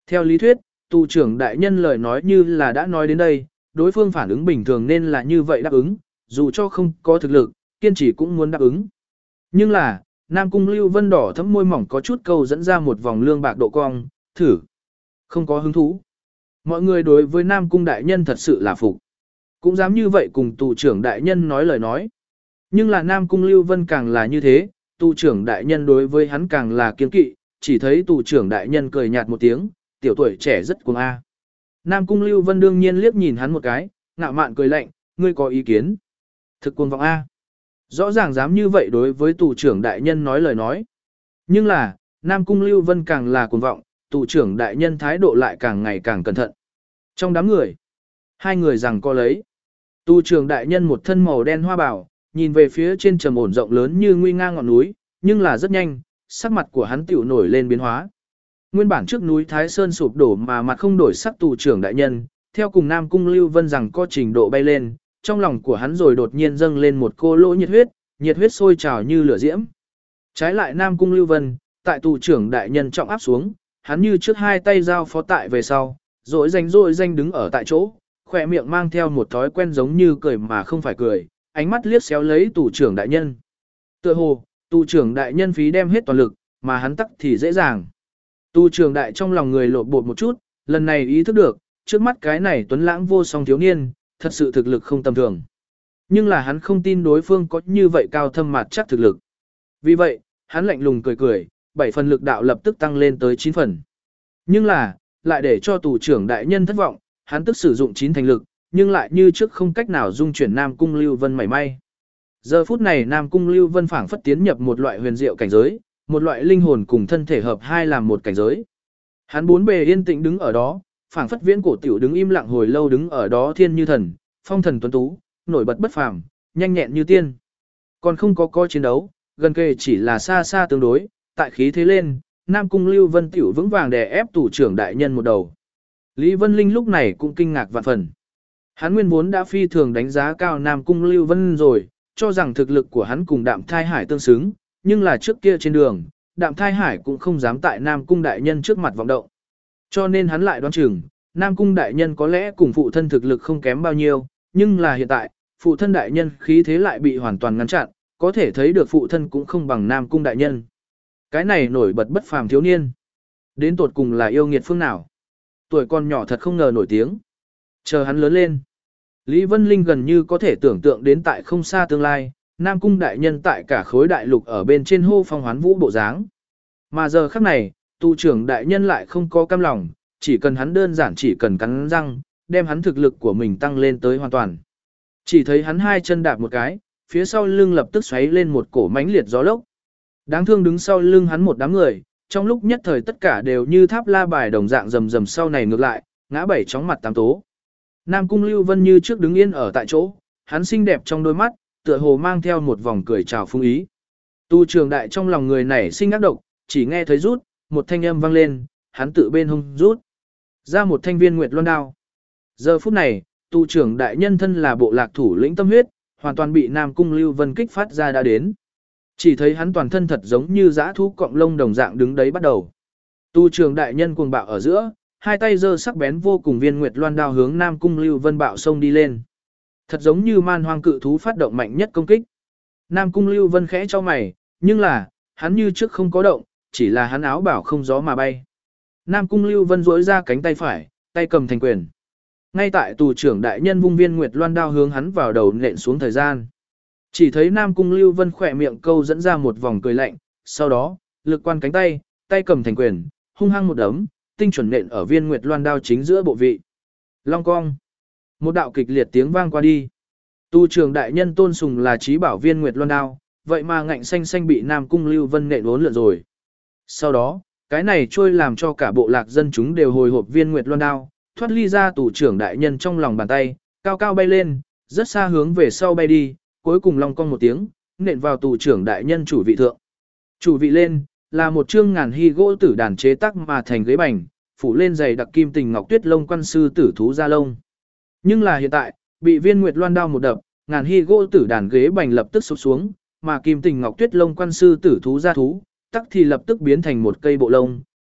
Theo lý thuyết, tù trưởng đại nhân lời nói như là đã nói đến đây, đối phương phản ứng bình thường nên là như vậy đáp ứng, dù cho không có thực lực, kiên trì cũng muốn đáp ứng. Nhưng là, Nam Cung Lưu Vân đỏ thấm môi mỏng có chút câu dẫn ra một vòng lương bạc độ cong, thử. Không có hứng thú. Mọi người đối với Nam Cung đại nhân thật sự là phục. Cũng dám như vậy cùng tù trưởng đại nhân nói lời nói. Nhưng là Nam Cung Lưu Vân càng là như thế, tù trưởng đại nhân đối với hắn càng là kiên kỵ, chỉ thấy tù trưởng đại nhân cười nhạt một tiếng, tiểu tuổi trẻ rất cuồng a. Nam Cung Lưu Vân đương nhiên liếc nhìn hắn một cái, ngạo mạn cười lạnh, ngươi có ý kiến? Thực cuồng vọng a. Rõ ràng dám như vậy đối với tù trưởng đại nhân nói lời nói. Nhưng là, Nam Cung Lưu Vân càng là cuồng vọng, tù trưởng đại nhân thái độ lại càng ngày càng cẩn thận. Trong đám người, hai người rằng co lấy. Tù trưởng đại nhân một thân màu đen hoa bào, nhìn về phía trên trầm ổn rộng lớn như nguy nga ngọn núi, nhưng là rất nhanh, sắc mặt của hắn tiểu nổi lên biến hóa. Nguyên bản trước núi Thái Sơn sụp đổ mà mặt không đổi sắc tù trưởng đại nhân, theo cùng Nam Cung Lưu Vân rằng có trình độ bay lên, trong lòng của hắn rồi đột nhiên dâng lên một cô lỗ nhiệt huyết, nhiệt huyết sôi trào như lửa diễm. Trái lại Nam Cung Lưu Vân, tại tù trưởng đại nhân trọng áp xuống, hắn như trước hai tay giao phó tại về sau, rồi danh rồi danh đứng ở tại chỗ, khỏe miệng mang theo một thói quen giống như cười mà không phải cười, ánh mắt liếc xéo lấy tù trưởng đại nhân. Tựa hồ, tù trưởng đại nhân phí đem hết toàn lực, mà hắn tắc thì dễ dàng. Tù trưởng đại trong lòng người lột bột một chút, lần này ý thức được, trước mắt cái này tuấn lãng vô song thiếu niên, thật sự thực lực không tầm thường. Nhưng là hắn không tin đối phương có như vậy cao thâm mặt chắc thực lực. Vì vậy, hắn lạnh lùng cười cười, bảy phần lực đạo lập tức tăng lên tới chín phần. Nhưng là, lại để cho tù trưởng đại nhân thất vọng, hắn tức sử dụng chín thành lực, nhưng lại như trước không cách nào dung chuyển Nam Cung Lưu Vân mảy may. Giờ phút này Nam Cung Lưu Vân phảng phất tiến nhập một loại huyền diệu cảnh giới, một loại linh hồn cùng thân thể hợp hai làm một cảnh giới. Hắn bốn bề yên tĩnh đứng ở đó, phảng phất viễn cổ tiểu đứng im lặng hồi lâu đứng ở đó thiên như thần, phong thần tuấn tú, nổi bật bất phàm, nhanh nhẹn như tiên. Còn không có coi chiến đấu, gần kề chỉ là xa xa tương đối, tại khí thế lên, Nam Cung Lưu Vân tiểu vững vàng đè ép tù trưởng đại nhân một đầu. Lý Vân Linh lúc này cũng kinh ngạc vạn phần. Hắn nguyên vốn đã phi thường đánh giá cao Nam Cung Lưu Vân rồi, cho rằng thực lực của hắn cùng Đạm Thai Hải tương xứng, nhưng là trước kia trên đường, Đạm Thai Hải cũng không dám tại Nam Cung đại nhân trước mặt vọng động. Cho nên hắn lại đoán chừng, Nam Cung đại nhân có lẽ cùng phụ thân thực lực không kém bao nhiêu, nhưng là hiện tại, phụ thân đại nhân khí thế lại bị hoàn toàn ngăn chặn, có thể thấy được phụ thân cũng không bằng Nam Cung đại nhân. Cái này nổi bật bất phàm thiếu niên. Đến tột cùng là yêu nghiệt phương nào? Tuổi còn nhỏ thật không ngờ nổi tiếng. Chờ hắn lớn lên. Lý Vân Linh gần như có thể tưởng tượng đến tại không xa tương lai, Nam Cung đại nhân tại cả khối đại lục ở bên trên hô phong hoán vũ bộ dáng. Mà giờ khắc này, tu trưởng đại nhân lại không có cam lòng, chỉ cần hắn đơn giản chỉ cần cắn răng, đem hắn thực lực của mình tăng lên tới hoàn toàn. Chỉ thấy hắn hai chân đạp một cái, phía sau lưng lập tức xoáy lên một cổ mãnh liệt gió lốc. Đáng thương đứng sau lưng hắn một đám người, trong lúc nhất thời tất cả đều như tháp la bài đồng dạng rầm rầm sau này ngược lại, ngã bảy chóng mặt tám tố. Nam Cung Lưu Vân như trước đứng yên ở tại chỗ, hắn xinh đẹp trong đôi mắt, tựa hồ mang theo một vòng cười chào phung ý. Tu trường đại trong lòng người này sinh ác độc, chỉ nghe thấy rút, một thanh âm vang lên, hắn tự bên hông rút ra một thanh viên nguyệt loan đao. Giờ phút này, tu trưởng đại nhân thân là bộ lạc thủ lĩnh tâm huyết, hoàn toàn bị Nam Cung Lưu Vân kích phát ra đã đến. Chỉ thấy hắn toàn thân thật giống như dã thú cọng lông đồng dạng đứng đấy bắt đầu. Tu trưởng đại nhân cuồng bạo ở giữa, hai tay giơ sắc bén vô cùng viên nguyệt loan đao hướng Nam Cung Lưu Vân bạo xông đi lên. Thật giống như man hoang cự thú phát động mạnh nhất công kích. Nam Cung Lưu Vân khẽ cho mày, nhưng là, hắn như trước không có động, chỉ là hắn áo bảo không gió mà bay. Nam Cung Lưu Vân duỗi ra cánh tay phải, tay cầm thành quyền. Ngay tại tù trưởng đại nhân vung viên nguyệt loan đao hướng hắn vào đầu nện xuống thời gian. Chỉ thấy Nam Cung Lưu Vân khỏe miệng câu dẫn ra một vòng cười lạnh, sau đó, lực quan cánh tay, tay cầm thành quyền, hung hăng một đấm, tinh chuẩn nện ở viên nguyệt loan đao chính giữa bộ vị. Long cong. Một đạo kịch liệt tiếng vang qua đi. Tu trưởng đại nhân tôn sùng là trí bảo viên nguyệt loan đao, vậy mà ngạnh xanh xanh bị Nam Cung Lưu Vân nện uốn lượn rồi. Sau đó, cái này trôi làm cho cả bộ lạc dân chúng đều hồi hộp viên nguyệt loan đao, thoát ly ra tù trưởng đại nhân trong lòng bàn tay, cao cao bay lên, rất xa hướng về sau bay đi, cuối cùng long cong một tiếng, nện vào tù trưởng đại nhân chủ vị thượng. Chủ vị lên, là một chương ngàn hy gỗ tử đàn chế tác mà thành ghế bành, phủ lên dày đặc kim tình ngọc tuyết lông quan sư tử thú da lông. Nhưng là hiện tại, bị viên nguyệt loan đao một đập, ngàn hy gỗ tử đàn ghế bành lập tức sụp xuống, mà kim tình ngọc tuyết lông quan sư tử thú da thú, tắc thì lập tức biến thành một cây bộ lông,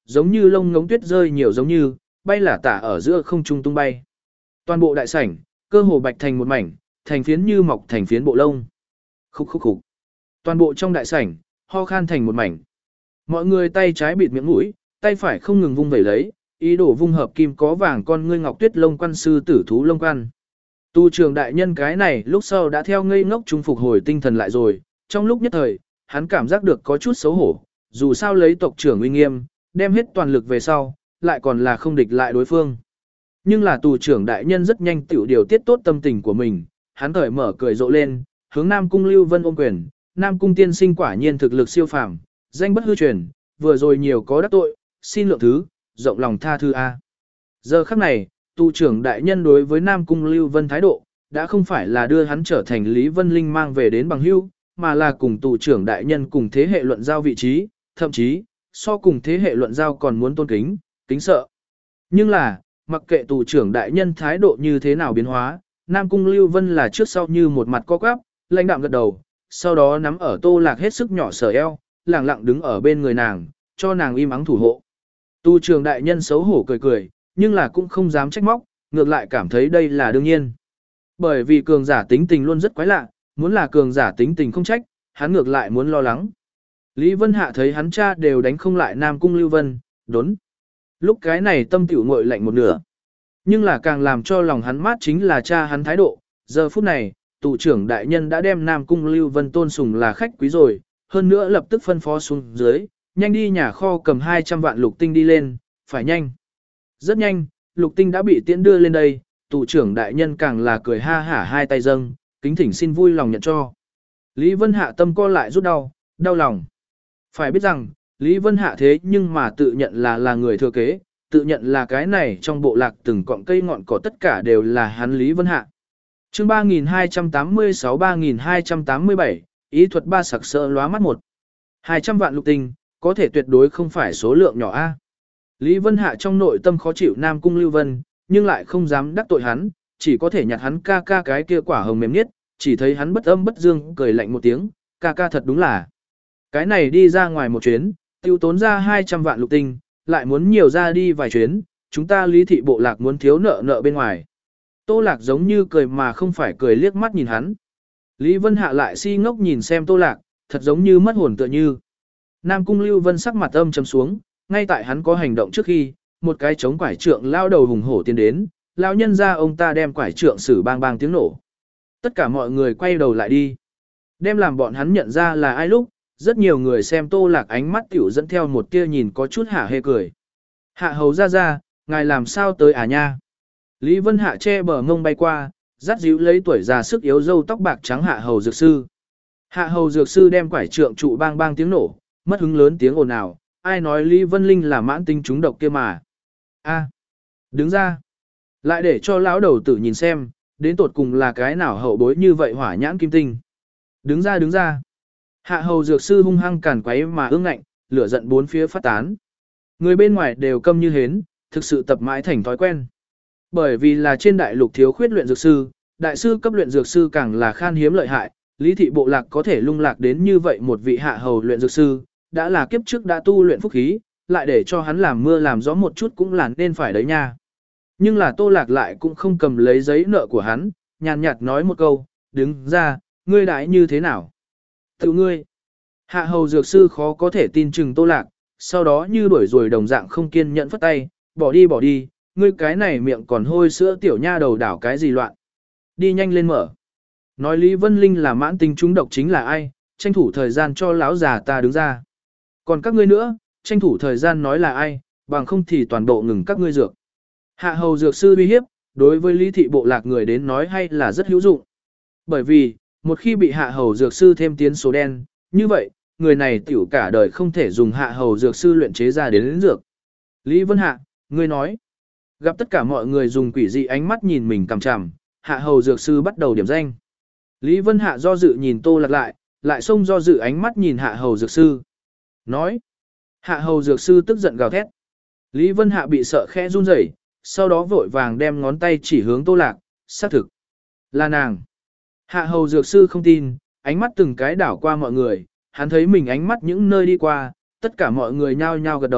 giống như lông ngống tuyết rơi nhiều giống như, bay là tả ở giữa không trung tung bay. Toàn bộ đại sảnh, cơ hồ bạch thành một mảnh, thành phiến như mọc thành phiến bộ lông. Khúc khúc khúc. Toàn bộ trong đại sảnh, ho khan thành một mảnh. Mọi người tay trái bịt miệng mũi, tay phải không ngừng vung vẩy lấy, ý đồ vung hợp kim có vàng con ngươi ngọc tuyết lông quan sư tử thú lông quan. Tu trường đại nhân cái này lúc sau đã theo ngây ngốc trung phục hồi tinh thần lại rồi, trong lúc nhất thời, hắn cảm giác được có chút xấu hổ, dù sao lấy tộc trưởng uy nghiêm, đem hết toàn lực về sau, lại còn là không địch lại đối phương. Nhưng là tù trưởng đại nhân rất nhanh tiểu điều tiết tốt tâm tình của mình, hắn cởi mở cười rộ lên, hướng Nam Cung Lưu Vân ôm quyền, Nam Cung tiên sinh quả nhiên thực lực siêu phàm, danh bất hư truyền, vừa rồi nhiều có đắc tội, xin lượng thứ, rộng lòng tha thứ a. Giờ khắc này, tù trưởng đại nhân đối với Nam Cung Lưu Vân thái độ, đã không phải là đưa hắn trở thành Lý Vân Linh mang về đến bằng hữu, mà là cùng tù trưởng đại nhân cùng thế hệ luận giao vị trí, thậm chí, so cùng thế hệ luận giao còn muốn tôn kính, kính sợ. Nhưng là, mặc kệ tù trưởng đại nhân thái độ như thế nào biến hóa, Nam Cung Lưu Vân là trước sau như một mặt co quắp, lãnh đạm gật đầu, sau đó nắm ở Tô Lạc hết sức nhỏ sở eo, lặng lặng đứng ở bên người nàng, cho nàng im ắng thủ hộ. Tù trưởng đại nhân xấu hổ cười cười, nhưng là cũng không dám trách móc, ngược lại cảm thấy đây là đương nhiên. Bởi vì cường giả tính tình luôn rất quái lạ, muốn là cường giả tính tình không trách, hắn ngược lại muốn lo lắng. Lý Vân Hạ thấy hắn cha đều đánh không lại Nam Cung Lưu Vân, đốn. Lúc cái này tâm tiểu ngội lạnh một nửa. Nhưng là càng làm cho lòng hắn mát chính là cha hắn thái độ. Giờ phút này, tù trưởng đại nhân đã đem Nam Cung Lưu Vân tôn sùng là khách quý rồi, hơn nữa lập tức phân phó xuống dưới, nhanh đi nhà kho cầm hai trăm vạn lục tinh đi lên, phải nhanh. Rất nhanh, lục tinh đã bị tiễn đưa lên đây, tù trưởng đại nhân càng là cười ha hả hai tay dâng, kính thỉnh xin vui lòng nhận cho. Lý Vân Hạ tâm co lại rút đau, đau lòng. Phải biết rằng, Lý Vân Hạ thế nhưng mà tự nhận là là người thừa kế, tự nhận là cái này trong bộ lạc từng cọng cây ngọn cỏ tất cả đều là hắn Lý Vân Hạ. Chương ba nghìn hai trăm tám mươi sáu ba nghìn hai trăm tám mươi bảy, ý thuật ba sặc sỡ lóa mắt một. hai trăm vạn lục tinh, có thể tuyệt đối không phải số lượng nhỏ a. Lý Vân Hạ trong nội tâm khó chịu Nam Cung Lưu Vân, nhưng lại không dám đắc tội hắn, chỉ có thể nhặt hắn ca ca cái kia quả hồng mềm nhất, chỉ thấy hắn bất âm bất dương cười lạnh một tiếng, ca ca thật đúng là. Cái này đi ra ngoài một chuyến, tiêu tốn ra hai trăm vạn lục tinh, lại muốn nhiều ra đi vài chuyến, chúng ta Lý thị bộ lạc muốn thiếu nợ nợ bên ngoài. Tô Lạc giống như cười mà không phải cười liếc mắt nhìn hắn. Lý Vân Hạ lại si ngốc nhìn xem Tô Lạc, thật giống như mất hồn tựa như. Nam Cung Lưu Vân sắc mặt âm trầm xuống, ngay tại hắn có hành động trước khi, một cái chống quải trượng lao đầu hùng hổ tiến đến, lão nhân ra ông ta đem quải trượng sử bang bang tiếng nổ. Tất cả mọi người quay đầu lại đi. Đem làm bọn hắn nhận ra là ai lúc, rất nhiều người xem Tô Lạc ánh mắt tiểu dẫn theo một tia nhìn có chút hả hê cười. Hạ hầu ra ra, ngài làm sao tới à nha? Lý Vân Hạ che bờ ngông bay qua, dắt díu lấy tuổi già sức yếu râu tóc bạc trắng hạ hầu dược sư. Hạ hầu dược sư đem quải trượng trụ bang bang tiếng nổ, mất hứng lớn tiếng ồn ào, ai nói Lý Vân Linh là mãn tinh trúng độc kia mà. A, đứng ra. Lại để cho lão đầu tử nhìn xem, đến tột cùng là cái nào hậu bối như vậy hỏa nhãn kim tinh. Đứng ra đứng ra. Hạ hầu dược sư hung hăng càn quấy mà ương ngạnh, lửa giận bốn phía phát tán. Người bên ngoài đều câm như hến, thực sự tập mãi thành thói quen. Bởi vì là trên đại lục thiếu khuyết luyện dược sư, đại sư cấp luyện dược sư càng là khan hiếm lợi hại, Lý thị bộ lạc có thể lung lạc đến như vậy một vị hạ hầu luyện dược sư, đã là kiếp trước đã tu luyện phúc khí, lại để cho hắn làm mưa làm gió một chút cũng là nên phải đấy nha. Nhưng là Tô Lạc lại cũng không cầm lấy giấy nợ của hắn, nhàn nhạt nói một câu, đứng ra, ngươi đãi như thế nào? Tự ngươi. Hạ hầu dược sư khó có thể tin chừng Tô Lạc, sau đó như đuổi rồi đồng dạng không kiên nhẫn phất tay, bỏ đi bỏ đi, ngươi cái này miệng còn hôi sữa tiểu nha đầu đảo cái gì loạn. Đi nhanh lên mở. Nói Lý Vân Linh là mãn tinh trúng độc chính là ai, tranh thủ thời gian cho lão già ta đứng ra. Còn các ngươi nữa, tranh thủ thời gian nói là ai, bằng không thì toàn bộ ngừng các ngươi dược. Hạ hầu dược sư uy hiếp, đối với Lý thị bộ lạc người đến nói hay là rất hữu dụng. Bởi vì, một khi bị hạ hầu dược sư thêm tiến số đen, như vậy, người này tiểu cả đời không thể dùng hạ hầu dược sư luyện chế ra đến, đến dược. Lý Vân Hạ, ngươi nói. Gặp tất cả mọi người dùng quỷ dị ánh mắt nhìn mình cằm chằm, hạ hầu dược sư bắt đầu điểm danh. Lý Vân Hạ do dự nhìn Tô Lạc lại, lại xông do dự ánh mắt nhìn hạ hầu dược sư. Nói. Hạ hầu dược sư tức giận gào thét. Lý Vân Hạ bị sợ khẽ run rẩy, sau đó vội vàng đem ngón tay chỉ hướng Tô Lạc, xác thực. Là nàng. Hạ hầu dược sư không tin, ánh mắt từng cái đảo qua mọi người, hắn thấy mình ánh mắt những nơi đi qua, tất cả mọi người nhao nhao gật đầu,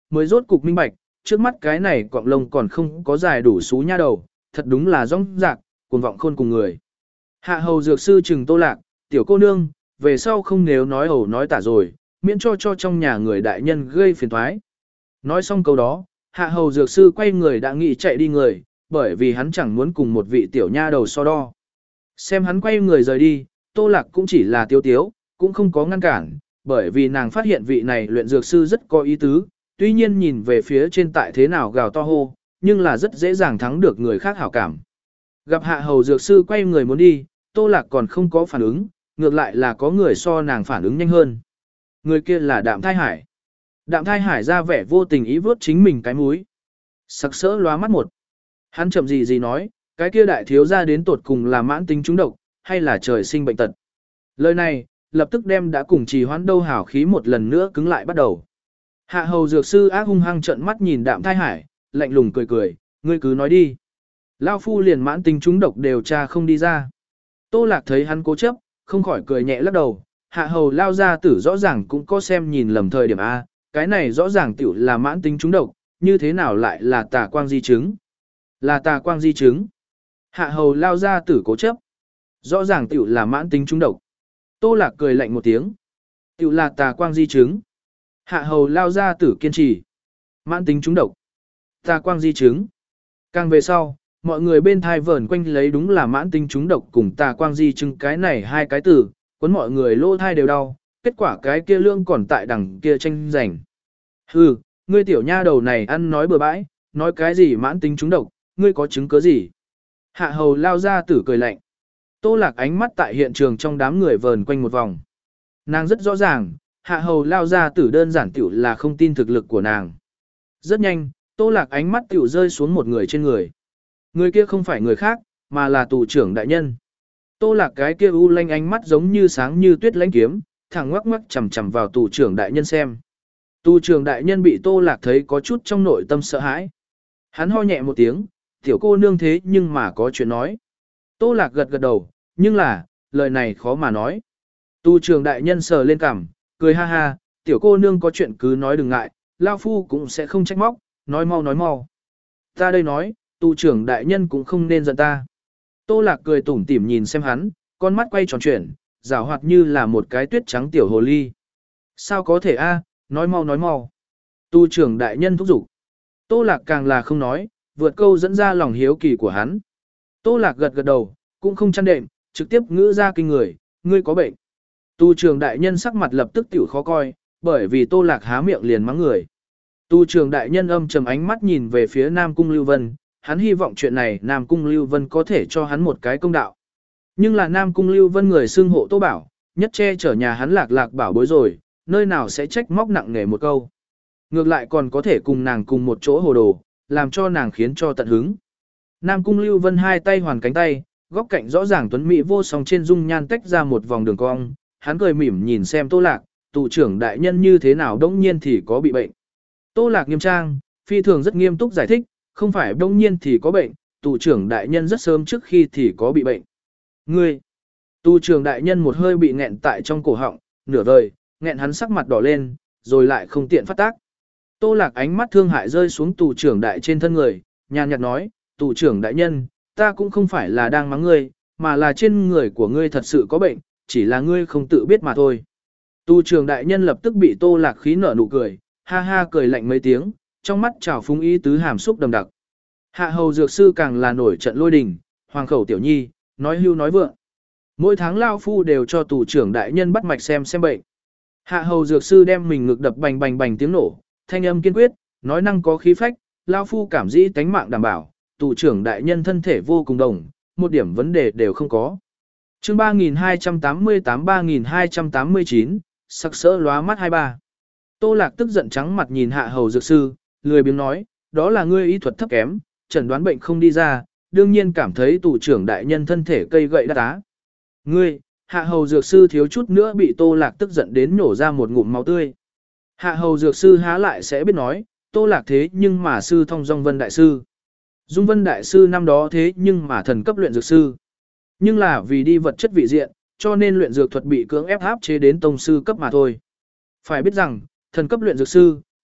mới rốt cục minh bạch, trước mắt cái này cọng lông còn không có dài đủ xú nha đầu, thật đúng là rong rạc, cuồng vọng khôn cùng người. Hạ hầu dược sư trừng Tô Lạc, tiểu cô nương, về sau không nếu nói hầu nói tả rồi, miễn cho cho trong nhà người đại nhân gây phiền toái. Nói xong câu đó, hạ hầu dược sư quay người đã nghĩ chạy đi người, bởi vì hắn chẳng muốn cùng một vị tiểu nha đầu so đo. Xem hắn quay người rời đi, Tô Lạc cũng chỉ là tiêu tiếu, cũng không có ngăn cản, bởi vì nàng phát hiện vị này luyện dược sư rất có ý tứ, tuy nhiên nhìn về phía trên tại thế nào gào to hô, nhưng là rất dễ dàng thắng được người khác hảo cảm. Gặp hạ hầu dược sư quay người muốn đi, Tô Lạc còn không có phản ứng, ngược lại là có người so nàng phản ứng nhanh hơn. Người kia là Đạm Thai Hải. Đạm Thai Hải ra vẻ vô tình ý vớt chính mình cái mũi. Sặc sỡ lóa mắt một. Hắn chậm gì gì nói, cái kia đại thiếu gia đến tột cùng là mãn tính trúng độc, hay là trời sinh bệnh tật. Lời này, lập tức đem đã cùng trì hoãn đâu hảo khí một lần nữa cứng lại bắt đầu. Hạ hầu dược sư ác hung hăng trợn mắt nhìn Đạm Thai Hải, lạnh lùng cười cười, ngươi cứ nói đi. Lao phu liền mãn tính trúng độc đều tra không đi ra. Tô Lạc thấy hắn cố chấp, không khỏi cười nhẹ lắc đầu, hạ hầu lao ra tử rõ ràng cũng có xem nhìn lầm thời điểm A, cái này rõ ràng tiểu là mãn tính trúng độc, như thế nào lại là tà quang di chứng? Là tà quang di chứng. Hạ hầu lao ra tử cố chấp. Rõ ràng tiểu là mãn tính trúng độc. Tô Lạc cười lạnh một tiếng. Tiểu là tà quang di chứng. Hạ hầu lao ra tử kiên trì. Mãn tính trúng độc. Tà quang di chứng. Càng về sau, mọi người bên thai vờn quanh lấy đúng là mãn tính trúng độc cùng tà quang di chứng cái này hai cái từ, cuốn mọi người lỗ thai đều đau, kết quả cái kia lương còn tại đằng kia tranh giành. Hừ, ngươi tiểu nha đầu này ăn nói bừa bãi, nói cái gì mãn tính trúng độc, ngươi có chứng cứ gì? Hạ hầu lao ra tử cười lạnh. Tô Lạc ánh mắt tại hiện trường trong đám người vờn quanh một vòng. Nàng rất rõ ràng, hạ hầu lao ra tử đơn giản tiểu là không tin thực lực của nàng. Rất nhanh, Tô Lạc ánh mắt tiểu rơi xuống một người trên người. Người kia không phải người khác, mà là tù trưởng đại nhân. Tô Lạc cái kia u lanh ánh mắt giống như sáng như tuyết lãnh kiếm, thẳng ngoắc ngoắc chằm chằm vào tù trưởng đại nhân xem. Tù trưởng đại nhân bị Tô Lạc thấy có chút trong nội tâm sợ hãi. Hắn ho nhẹ một tiếng, tiểu cô nương thế nhưng mà có chuyện nói. Tô Lạc gật gật đầu, nhưng là, lời này khó mà nói. Tù trưởng đại nhân sờ lên cằm, cười ha ha, tiểu cô nương có chuyện cứ nói đừng ngại, lao phu cũng sẽ không trách móc, nói mau nói mau. Ta đây nói, tù trưởng đại nhân cũng không nên giận ta. Tô Lạc cười tủm tỉm nhìn xem hắn, con mắt quay tròn chuyển, rảo hoạt như là một cái tuyết trắng tiểu hồ ly. Sao có thể a, nói mau nói mau. Tu trưởng đại nhân thúc giục. Tô Lạc càng là không nói, vượt câu dẫn ra lòng hiếu kỳ của hắn. Tô Lạc gật gật đầu, cũng không chăn đệm, trực tiếp ngữ ra kinh người, ngươi có bệnh. Tu trưởng đại nhân sắc mặt lập tức tiểu khó coi, bởi vì Tô Lạc há miệng liền mắng người. Tu trưởng đại nhân âm trầm ánh mắt nhìn về phía Nam Cung Lưu Vân, hắn hy vọng chuyện này Nam Cung Lưu Vân có thể cho hắn một cái công đạo. Nhưng là Nam Cung Lưu Vân người xưng hộ Tô Bảo, nhất che chở nhà hắn lạc lạc bảo bối rồi, nơi nào sẽ trách móc nặng nề một câu. Ngược lại còn có thể cùng nàng cùng một chỗ hồ đồ, làm cho nàng khiến cho tận hứng. Nam Cung Lưu Vân hai tay hoàn cánh tay, góc cạnh rõ ràng tuấn mỹ vô song trên dung nhan tách ra một vòng đường cong, hắn cười mỉm nhìn xem Tô Lạc, tù trưởng đại nhân như thế nào đống nhiên thì có bị bệnh. Tô Lạc nghiêm trang, phi thường rất nghiêm túc giải thích, không phải đống nhiên thì có bệnh, tù trưởng đại nhân rất sớm trước khi thì có bị bệnh. Ngươi, tù trưởng đại nhân một hơi bị nghẹn tại trong cổ họng, nửa vời, nghẹn hắn sắc mặt đỏ lên, rồi lại không tiện phát tác. Tô Lạc ánh mắt thương hại rơi xuống tù trưởng đại trên thân người, nhàn nhạt nói, tù trưởng đại nhân, ta cũng không phải là đang mắng ngươi, mà là trên người của ngươi thật sự có bệnh, chỉ là ngươi không tự biết mà thôi. Tù trưởng đại nhân lập tức bị Tô Lạc khí nở nụ cười, ha ha cười lạnh mấy tiếng, trong mắt trào phúng ý tứ hàm xúc đầm đặc. Hạ hầu dược sư càng là nổi trận lôi đình, hoàng khẩu tiểu nhi, nói hưu nói vượng. Mỗi tháng lao phu đều cho tù trưởng đại nhân bắt mạch xem xem bệnh. Hạ hầu dược sư đem mình ngực đập bành bành bành tiếng nổ, thanh âm kiên quyết, nói năng có khí phách, lao phu cảm dĩ tánh mạng đảm bảo, tù trưởng đại nhân thân thể vô cùng đồng, một điểm vấn đề đều không có. Chương ba nghìn hai trăm tám mươi tám ba nghìn hai trăm tám mươi chín, sắc sỡ lóa mắt hai ba. Tô Lạc tức giận trắng mặt nhìn hạ hầu dược sư, lười biếng nói, đó là ngươi y thuật thấp kém, chẩn đoán bệnh không đi ra, đương nhiên cảm thấy tù trưởng đại nhân thân thể cây gậy đắt á. Ngươi, hạ hầu dược sư thiếu chút nữa bị Tô Lạc tức giận đến nổ ra một ngụm máu tươi. Hạ hầu dược sư há lại sẽ biết nói, Tô Lạc thế nhưng mà sư thông Dung Vân đại sư. Dung Vân đại sư năm đó thế nhưng mà thần cấp luyện dược sư. Nhưng là vì đi vật chất vị diện, cho nên luyện dược thuật bị cưỡng ép áp chế đến tông sư cấp mà thôi. Phải biết rằng, thần cấp luyện dược sư,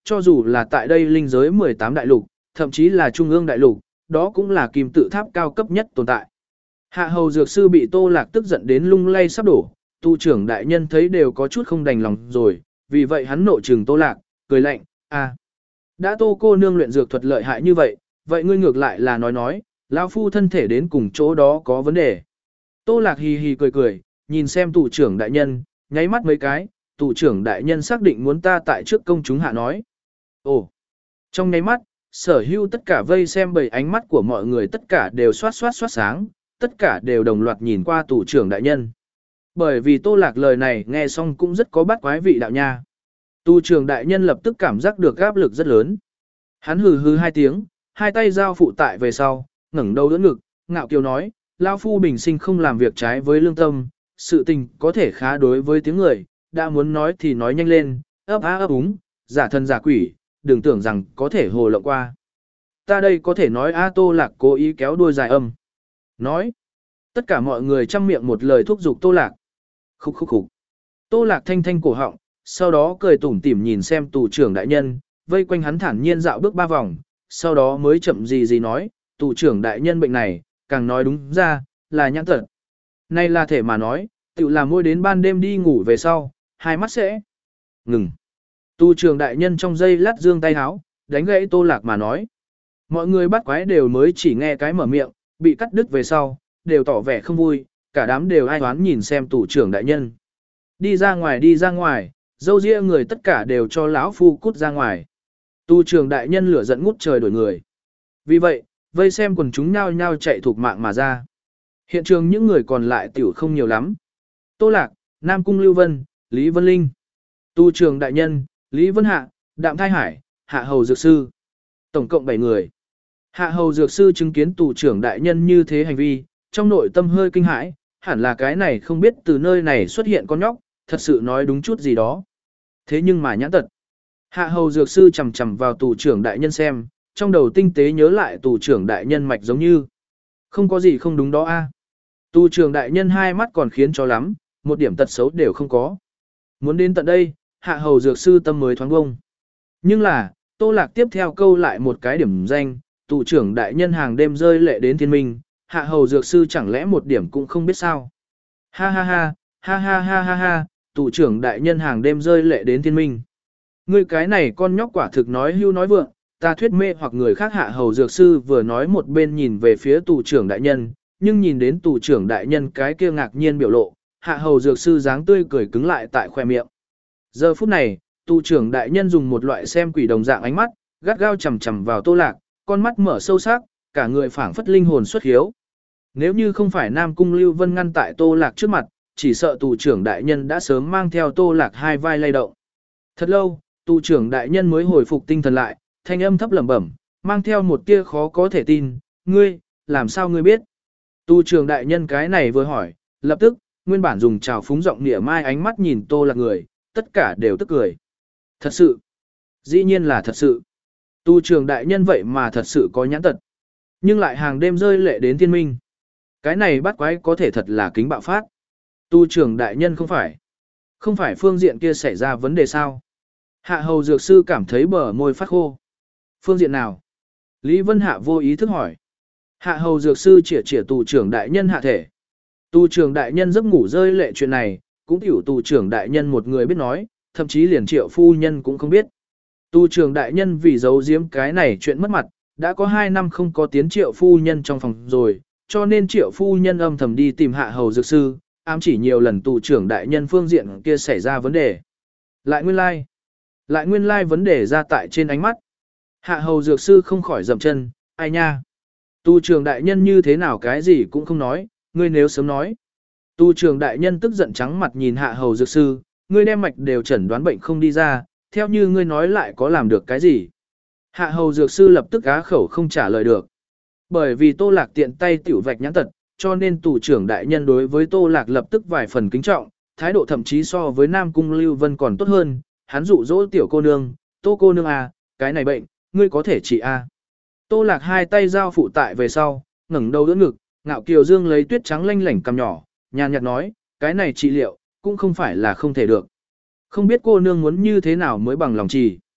cho dù là tại đây linh giới mười tám đại lục, thậm chí là trung ương đại lục, đó cũng là kim tự tháp cao cấp nhất tồn tại. Hạ hầu dược sư bị Tô Lạc tức giận đến lung lay sắp đổ, tu trưởng đại nhân thấy đều có chút không đành lòng rồi, vì vậy hắn nộ trừng Tô Lạc, cười lạnh, à, đã Tô cô nương luyện dược thuật lợi hại như vậy, vậy ngươi ngược lại là nói nói, lão phu thân thể đến cùng chỗ đó có vấn đề. Tô Lạc hì hì cười cười, nhìn xem tù trưởng đại nhân, nháy mắt mấy cái, tù trưởng đại nhân xác định muốn ta tại trước công chúng hạ nói. Ồ, trong nháy mắt, sở hữu tất cả vây xem bởi ánh mắt của mọi người tất cả đều xoát xoát xoát sáng, tất cả đều đồng loạt nhìn qua tù trưởng đại nhân. Bởi vì Tô Lạc lời này nghe xong cũng rất có bắt quái vị đạo nha. Tù trưởng đại nhân lập tức cảm giác được áp lực rất lớn. Hắn hừ hừ hai tiếng, hai tay giao phụ tại về sau, ngẩng đầu đỡ ngực, ngạo kiều nói, lão phu bình sinh không làm việc trái với lương tâm, sự tình có thể khá đối với tiếng người, đã muốn nói thì nói nhanh lên, ấp á ấp úng, giả thân giả quỷ, đừng tưởng rằng có thể hồ lộng qua. Ta đây có thể nói A Tô Lạc cố ý kéo đuôi dài âm. Nói, tất cả mọi người chăm miệng một lời thúc giục Tô Lạc. Khúc khúc khúc. Tô Lạc thanh thanh cổ họng, sau đó cười tủm tỉm nhìn xem tù trưởng đại nhân, vây quanh hắn thản nhiên dạo bước ba vòng, sau đó mới chậm gì gì nói, tù trưởng đại nhân bệnh này, càng nói đúng ra, là nhãn tật. Này là thể mà nói, tự làm môi đến ban đêm đi ngủ về sau, hai mắt sẽ ngừng. Tù trưởng đại nhân trong giây lát dương tay háo, đánh gãy Tô Lạc mà nói. Mọi người bắt quái đều mới chỉ nghe cái mở miệng, bị cắt đứt về sau, đều tỏ vẻ không vui, cả đám đều ai toán nhìn xem tù trưởng đại nhân. Đi ra ngoài đi ra ngoài, dâu ria người tất cả đều cho lão phu cút ra ngoài. Tu trường đại nhân lửa giận ngút trời đổi người. Vì vậy, vây xem quần chúng nhao nhao chạy thuộc mạng mà ra. Hiện trường những người còn lại tiểu không nhiều lắm. Tô Lạc, Nam Cung Lưu Vân, Lý Vân Linh. Tu trường đại nhân, Lý Vân Hạ, Đạm Thai Hải, Hạ Hầu Dược Sư. Tổng cộng bảy người. Hạ Hầu Dược Sư chứng kiến tù trưởng đại nhân như thế hành vi, trong nội tâm hơi kinh hãi, hẳn là cái này không biết từ nơi này xuất hiện con nhóc, thật sự nói đúng chút gì đó. Thế nhưng mà nhãn tật. Hạ Hầu Dược Sư chầm chầm vào tù trưởng đại nhân xem, trong đầu tinh tế nhớ lại tù trưởng đại nhân mạch giống như. Không có gì không đúng đó a. Tù trưởng đại nhân hai mắt còn khiến cho lắm, một điểm tật xấu đều không có. Muốn đến tận đây, Hạ Hầu Dược Sư tâm mới thoáng bông. Nhưng là, Tô Lạc tiếp theo câu lại một cái điểm danh, tù trưởng đại nhân hàng đêm rơi lệ đến thiên minh, Hạ Hầu Dược Sư chẳng lẽ một điểm cũng không biết sao. Ha ha ha, ha ha ha ha ha, tù trưởng đại nhân hàng đêm rơi lệ đến thiên minh. Ngươi cái này con nhóc quả thực nói hưu nói vượng, ta thuyết mê hoặc người khác. Hạ Hầu Dược Sư vừa nói một bên nhìn về phía tù trưởng đại nhân, nhưng nhìn đến tù trưởng đại nhân cái kia ngạc nhiên biểu lộ, Hạ Hầu Dược Sư dáng tươi cười cứng lại tại khoe miệng. Giờ phút này, tù trưởng đại nhân dùng một loại xem quỷ đồng dạng ánh mắt, gắt gao chằm chằm vào Tô Lạc, con mắt mở sâu sắc, cả người phảng phất linh hồn xuất hiếu. Nếu như không phải Nam Cung Lưu Vân ngăn tại Tô Lạc trước mặt, chỉ sợ tù trưởng đại nhân đã sớm mang theo Tô Lạc hai vai lay động. Thật lâu, tù trưởng đại nhân mới hồi phục tinh thần lại, thanh âm thấp lẩm bẩm, mang theo một tia khó có thể tin, ngươi, làm sao ngươi biết? Tù trưởng đại nhân cái này vừa hỏi, lập tức, nguyên bản dùng trào phúng giọng nịa mai ánh mắt nhìn Tô Lạc người, tất cả đều tức cười. Thật sự, dĩ nhiên là thật sự. Tù trưởng đại nhân vậy mà thật sự có nhãn tật. Nhưng lại hàng đêm rơi lệ đến thiên minh. Cái này bắt quái có thể thật là kính bạo phát. Tu trưởng đại nhân không phải. Không phải phương diện kia xảy ra vấn đề sao? Hạ Hầu Dược Sư cảm thấy bờ môi phát khô. Phương diện nào? Lý Vân Hạ vô ý thức hỏi. Hạ Hầu Dược Sư chỉa chỉa tù trưởng đại nhân hạ thể. Tù trưởng đại nhân giấc ngủ rơi lệ chuyện này, cũng tiểu tù trưởng đại nhân một người biết nói, thậm chí liền Triệu phu nhân cũng không biết. Tù trưởng đại nhân vì giấu giếm cái này chuyện mất mặt, đã có hai năm không có tiến Triệu phu nhân trong phòng rồi, cho nên Triệu phu nhân âm thầm đi tìm Hạ Hầu Dược Sư, ám chỉ nhiều lần tù trưởng đại nhân phương diện kia xảy ra vấn đề. Lại nguyên lai, like. Lại nguyên lai like vấn đề ra tại trên ánh mắt. Hạ Hầu Dược Sư không khỏi dậm chân, ai nha. Tù trưởng đại nhân như thế nào cái gì cũng không nói, ngươi nếu sớm nói. Tù trưởng đại nhân tức giận trắng mặt nhìn Hạ Hầu Dược Sư, ngươi đem mạch đều chẩn đoán bệnh không đi ra, theo như ngươi nói lại có làm được cái gì. Hạ Hầu Dược Sư lập tức á khẩu không trả lời được. Bởi vì Tô Lạc tiện tay tiểu vạch nhãn tật, cho nên tù trưởng đại nhân đối với Tô Lạc lập tức vài phần kính trọng, thái độ thậm chí so với Nam Cung Lưu Vân còn tốt hơn, hắn dụ dỗ tiểu cô nương, Tô cô nương à, cái này bệnh, ngươi có thể trị à. Tô Lạc hai tay giao phụ tại về sau, ngẩng đầu đỡ ngực, ngạo kiều dương lấy tuyết trắng lanh lảnh cầm nhỏ, nhàn nhạt nói, cái này trị liệu, cũng không phải là không thể được. Không biết cô nương muốn như thế nào mới bằng lòng trì.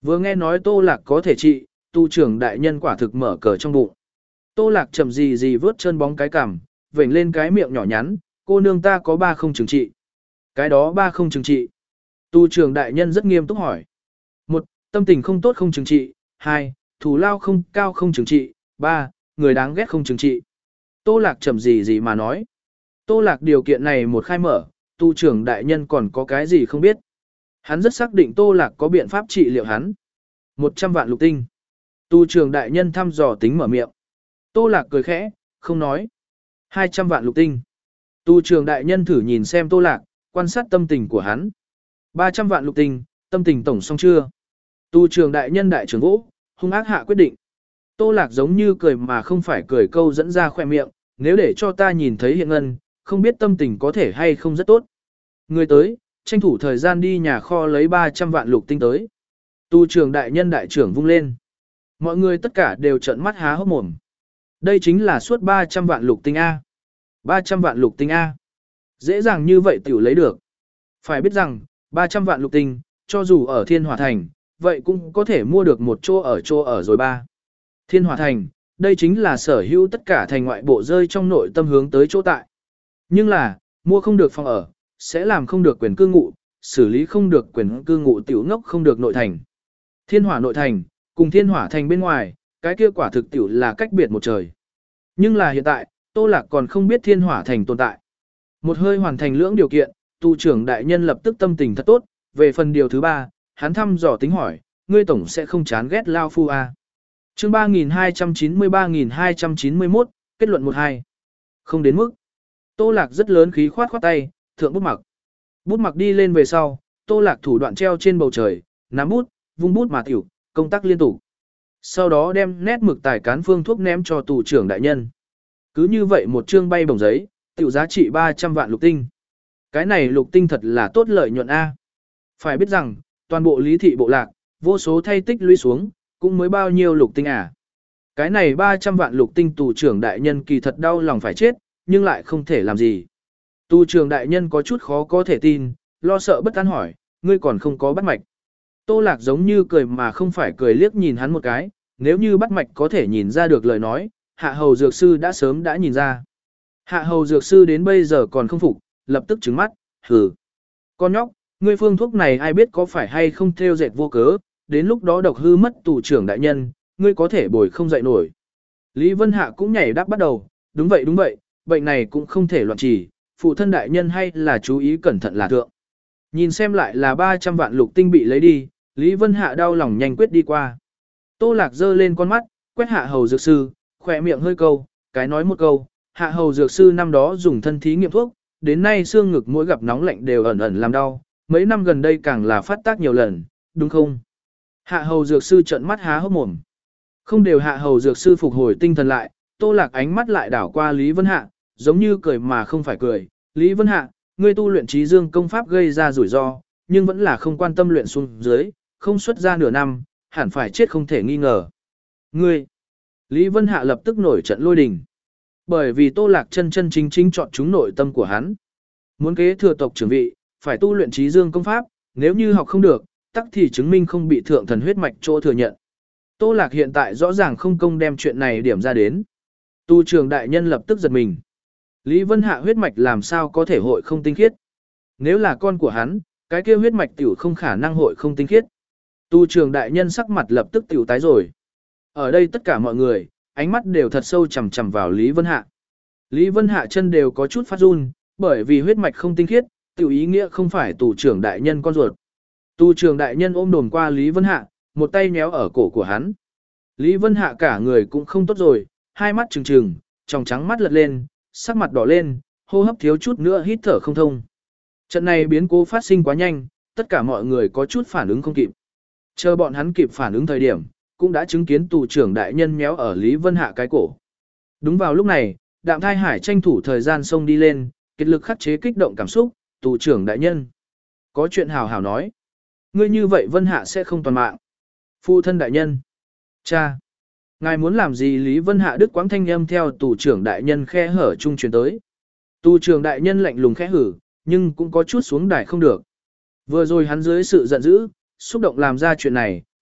Vừa nghe nói Tô Lạc có thể trị, tu trưởng đại nhân quả thực mở cờ trong bụng. Tô Lạc chậm gì gì vớt chân bóng cái cằm, vểnh lên cái miệng nhỏ nhắn, cô nương ta có ba không chứng trị. Cái đó ba không chứng trị. Tu trưởng đại nhân rất nghiêm túc hỏi. Một, tâm tình không tốt không chứng trị. Hai, thù lao không cao không chứng trị. Ba, người đáng ghét không chứng trị. Tô Lạc chậm gì gì mà nói. Tô Lạc điều kiện này một khai mở, tu trưởng đại nhân còn có cái gì không biết. Hắn rất xác định Tô Lạc có biện pháp trị liệu hắn. Một trăm vạn lục tinh. Tu trưởng đại nhân thăm dò tính mở miệng. Tô Lạc cười khẽ, không nói. Hai trăm vạn lục tinh. Tu trưởng đại nhân thử nhìn xem Tô Lạc, quan sát tâm tình của hắn. Ba trăm vạn lục tinh, tâm tình tổng xong chưa? Tu trưởng đại nhân đại trưởng vỗ, hung ác hạ quyết định. Tô Lạc giống như cười mà không phải cười câu dẫn ra khoe miệng, nếu để cho ta nhìn thấy hiện ngân, không biết tâm tình có thể hay không rất tốt. Người tới, tranh thủ thời gian đi nhà kho lấy ba trăm vạn lục tinh tới. Tu trưởng đại nhân đại trưởng vung lên. Mọi người tất cả đều trợn mắt há hốc mồm. Đây chính là suốt ba trăm vạn lục tinh A. ba trăm vạn lục tinh A. Dễ dàng như vậy tiểu lấy được. Phải biết rằng, ba trăm vạn lục tinh, cho dù ở Thiên Hỏa Thành, vậy cũng có thể mua được một chỗ ở chỗ ở rồi ba. Thiên Hỏa Thành, đây chính là sở hữu tất cả thành ngoại bộ rơi trong nội tâm hướng tới chỗ tại. Nhưng là, mua không được phòng ở, sẽ làm không được quyền cư ngụ, xử lý không được quyền cư ngụ tiểu ngốc không được nội thành. Thiên Hỏa nội thành, cùng Thiên Hỏa Thành bên ngoài, cái kia quả thực tiểu là cách biệt một trời. Nhưng là hiện tại, Tô Lạc còn không biết Thiên Hỏa Thành tồn tại. Một hơi hoàn thành lưỡng điều kiện, tu trưởng đại nhân lập tức tâm tình thật tốt, về phần điều thứ ba, hắn thăm dò tính hỏi, ngươi tổng sẽ không chán ghét Lao Phu à. Chương ba nghìn hai trăm chín mươi ba nghìn hai trăm chín mươi mốt, kết luận một hai. Không đến mức. Tô Lạc rất lớn khí khoát khoát tay, thượng bút mặc. Bút mặc đi lên về sau, Tô Lạc thủ đoạn treo trên bầu trời, nắm bút, vung bút mà tiểu, công tác liên tục. Sau đó đem nét mực tài cán phương thuốc ném cho tù trưởng đại nhân. Cứ như vậy một chương bay bổng giấy, tiểu giá trị ba trăm vạn lục tinh. Cái này lục tinh thật là tốt lợi nhuận A. Phải biết rằng, toàn bộ lý thị bộ lạc, vô số thay tích lũy xuống, cũng mới bao nhiêu lục tinh à. Cái này ba trăm vạn lục tinh tù trưởng đại nhân kỳ thật đau lòng phải chết, nhưng lại không thể làm gì. Tù trưởng đại nhân có chút khó có thể tin, lo sợ bất an hỏi, ngươi còn không có bắt mạch. Tô Lạc giống như cười mà không phải cười liếc nhìn hắn một cái, nếu như bắt mạch có thể nhìn ra được lời nói, hạ hầu dược sư đã sớm đã nhìn ra. Hạ hầu dược sư đến bây giờ còn không phục, lập tức trừng mắt, hừ. Con nhóc, ngươi phương thuốc này ai biết có phải hay không theo dệt vô cớ, đến lúc đó độc hư mất tù trưởng đại nhân, ngươi có thể bồi không dậy nổi. Lý Vân Hạ cũng nhảy đáp bắt đầu, đúng vậy đúng vậy, bệnh này cũng không thể loạn trì, phụ thân đại nhân hay là chú ý cẩn thận là thượng. Nhìn xem lại là ba trăm vạn lục tinh bị lấy đi, Lý Vân Hạ đau lòng nhanh quyết đi qua. Tô Lạc giơ lên con mắt, quét hạ hầu dược sư, khỏe miệng hơi câu, cái nói một câu, hạ hầu dược sư năm đó dùng thân thí nghiệm thuốc, đến nay xương ngực mỗi gặp nóng lạnh đều ẩn ẩn làm đau, mấy năm gần đây càng là phát tác nhiều lần, đúng không? Hạ hầu dược sư trợn mắt há hốc mồm. Không đều hạ hầu dược sư phục hồi tinh thần lại, Tô Lạc ánh mắt lại đảo qua Lý Vân Hạ, giống như cười mà không phải cười. Lý Vân Hạ, ngươi tu luyện trí dương công pháp gây ra rủi ro, nhưng vẫn là không quan tâm luyện xuống dưới, không xuất ra nửa năm, hẳn phải chết không thể nghi ngờ. Ngươi! Lý Vân Hạ lập tức nổi trận lôi đình. Bởi vì Tô Lạc chân chân chính chính chọn chúng nội tâm của hắn. Muốn kế thừa tộc trưởng vị, phải tu luyện trí dương công pháp, nếu như học không được, tắc thì chứng minh không bị thượng thần huyết mạch chỗ thừa nhận. Tô Lạc hiện tại rõ ràng không công đem chuyện này điểm ra đến. Tu trường đại nhân lập tức giật mình. Lý Vân Hạ huyết mạch làm sao có thể hội không tinh khiết? Nếu là con của hắn, cái kia huyết mạch tiểu không khả năng hội không tinh khiết. Tu trường đại nhân sắc mặt lập tức tiểu tái rồi. Ở đây tất cả mọi người, ánh mắt đều thật sâu chằm chằm vào Lý Vân Hạ. Lý Vân Hạ chân đều có chút phát run, bởi vì huyết mạch không tinh khiết, tiểu ý nghĩa không phải tù trưởng đại nhân con ruột. Tu trường đại nhân ôm đồm qua Lý Vân Hạ, một tay méo ở cổ của hắn. Lý Vân Hạ cả người cũng không tốt rồi, hai mắt trừng trừng, tròng trắng mắt lật lên, sắc mặt đỏ lên, hô hấp thiếu chút nữa hít thở không thông. Trận này biến cố phát sinh quá nhanh, tất cả mọi người có chút phản ứng không kịp. Chờ bọn hắn kịp phản ứng thời điểm, cũng đã chứng kiến tù trưởng đại nhân méo ở Lý Vân Hạ cái cổ. Đúng vào lúc này, Đạm Thai Hải tranh thủ thời gian xông đi lên, kết lực khắc chế kích động cảm xúc, tù trưởng đại nhân. Có chuyện hào hào nói. Ngươi như vậy Vân Hạ sẽ không toàn mạng. Phụ thân đại nhân. Cha. Ngài muốn làm gì Lý Vân Hạ Đức quãng thanh âm theo tù trưởng đại nhân khe hở trung truyền tới. Tù trưởng đại nhân lạnh lùng khẽ hử, nhưng cũng có chút xuống đài không được. Vừa rồi hắn dưới sự giận dữ, xúc động làm ra chuyện này,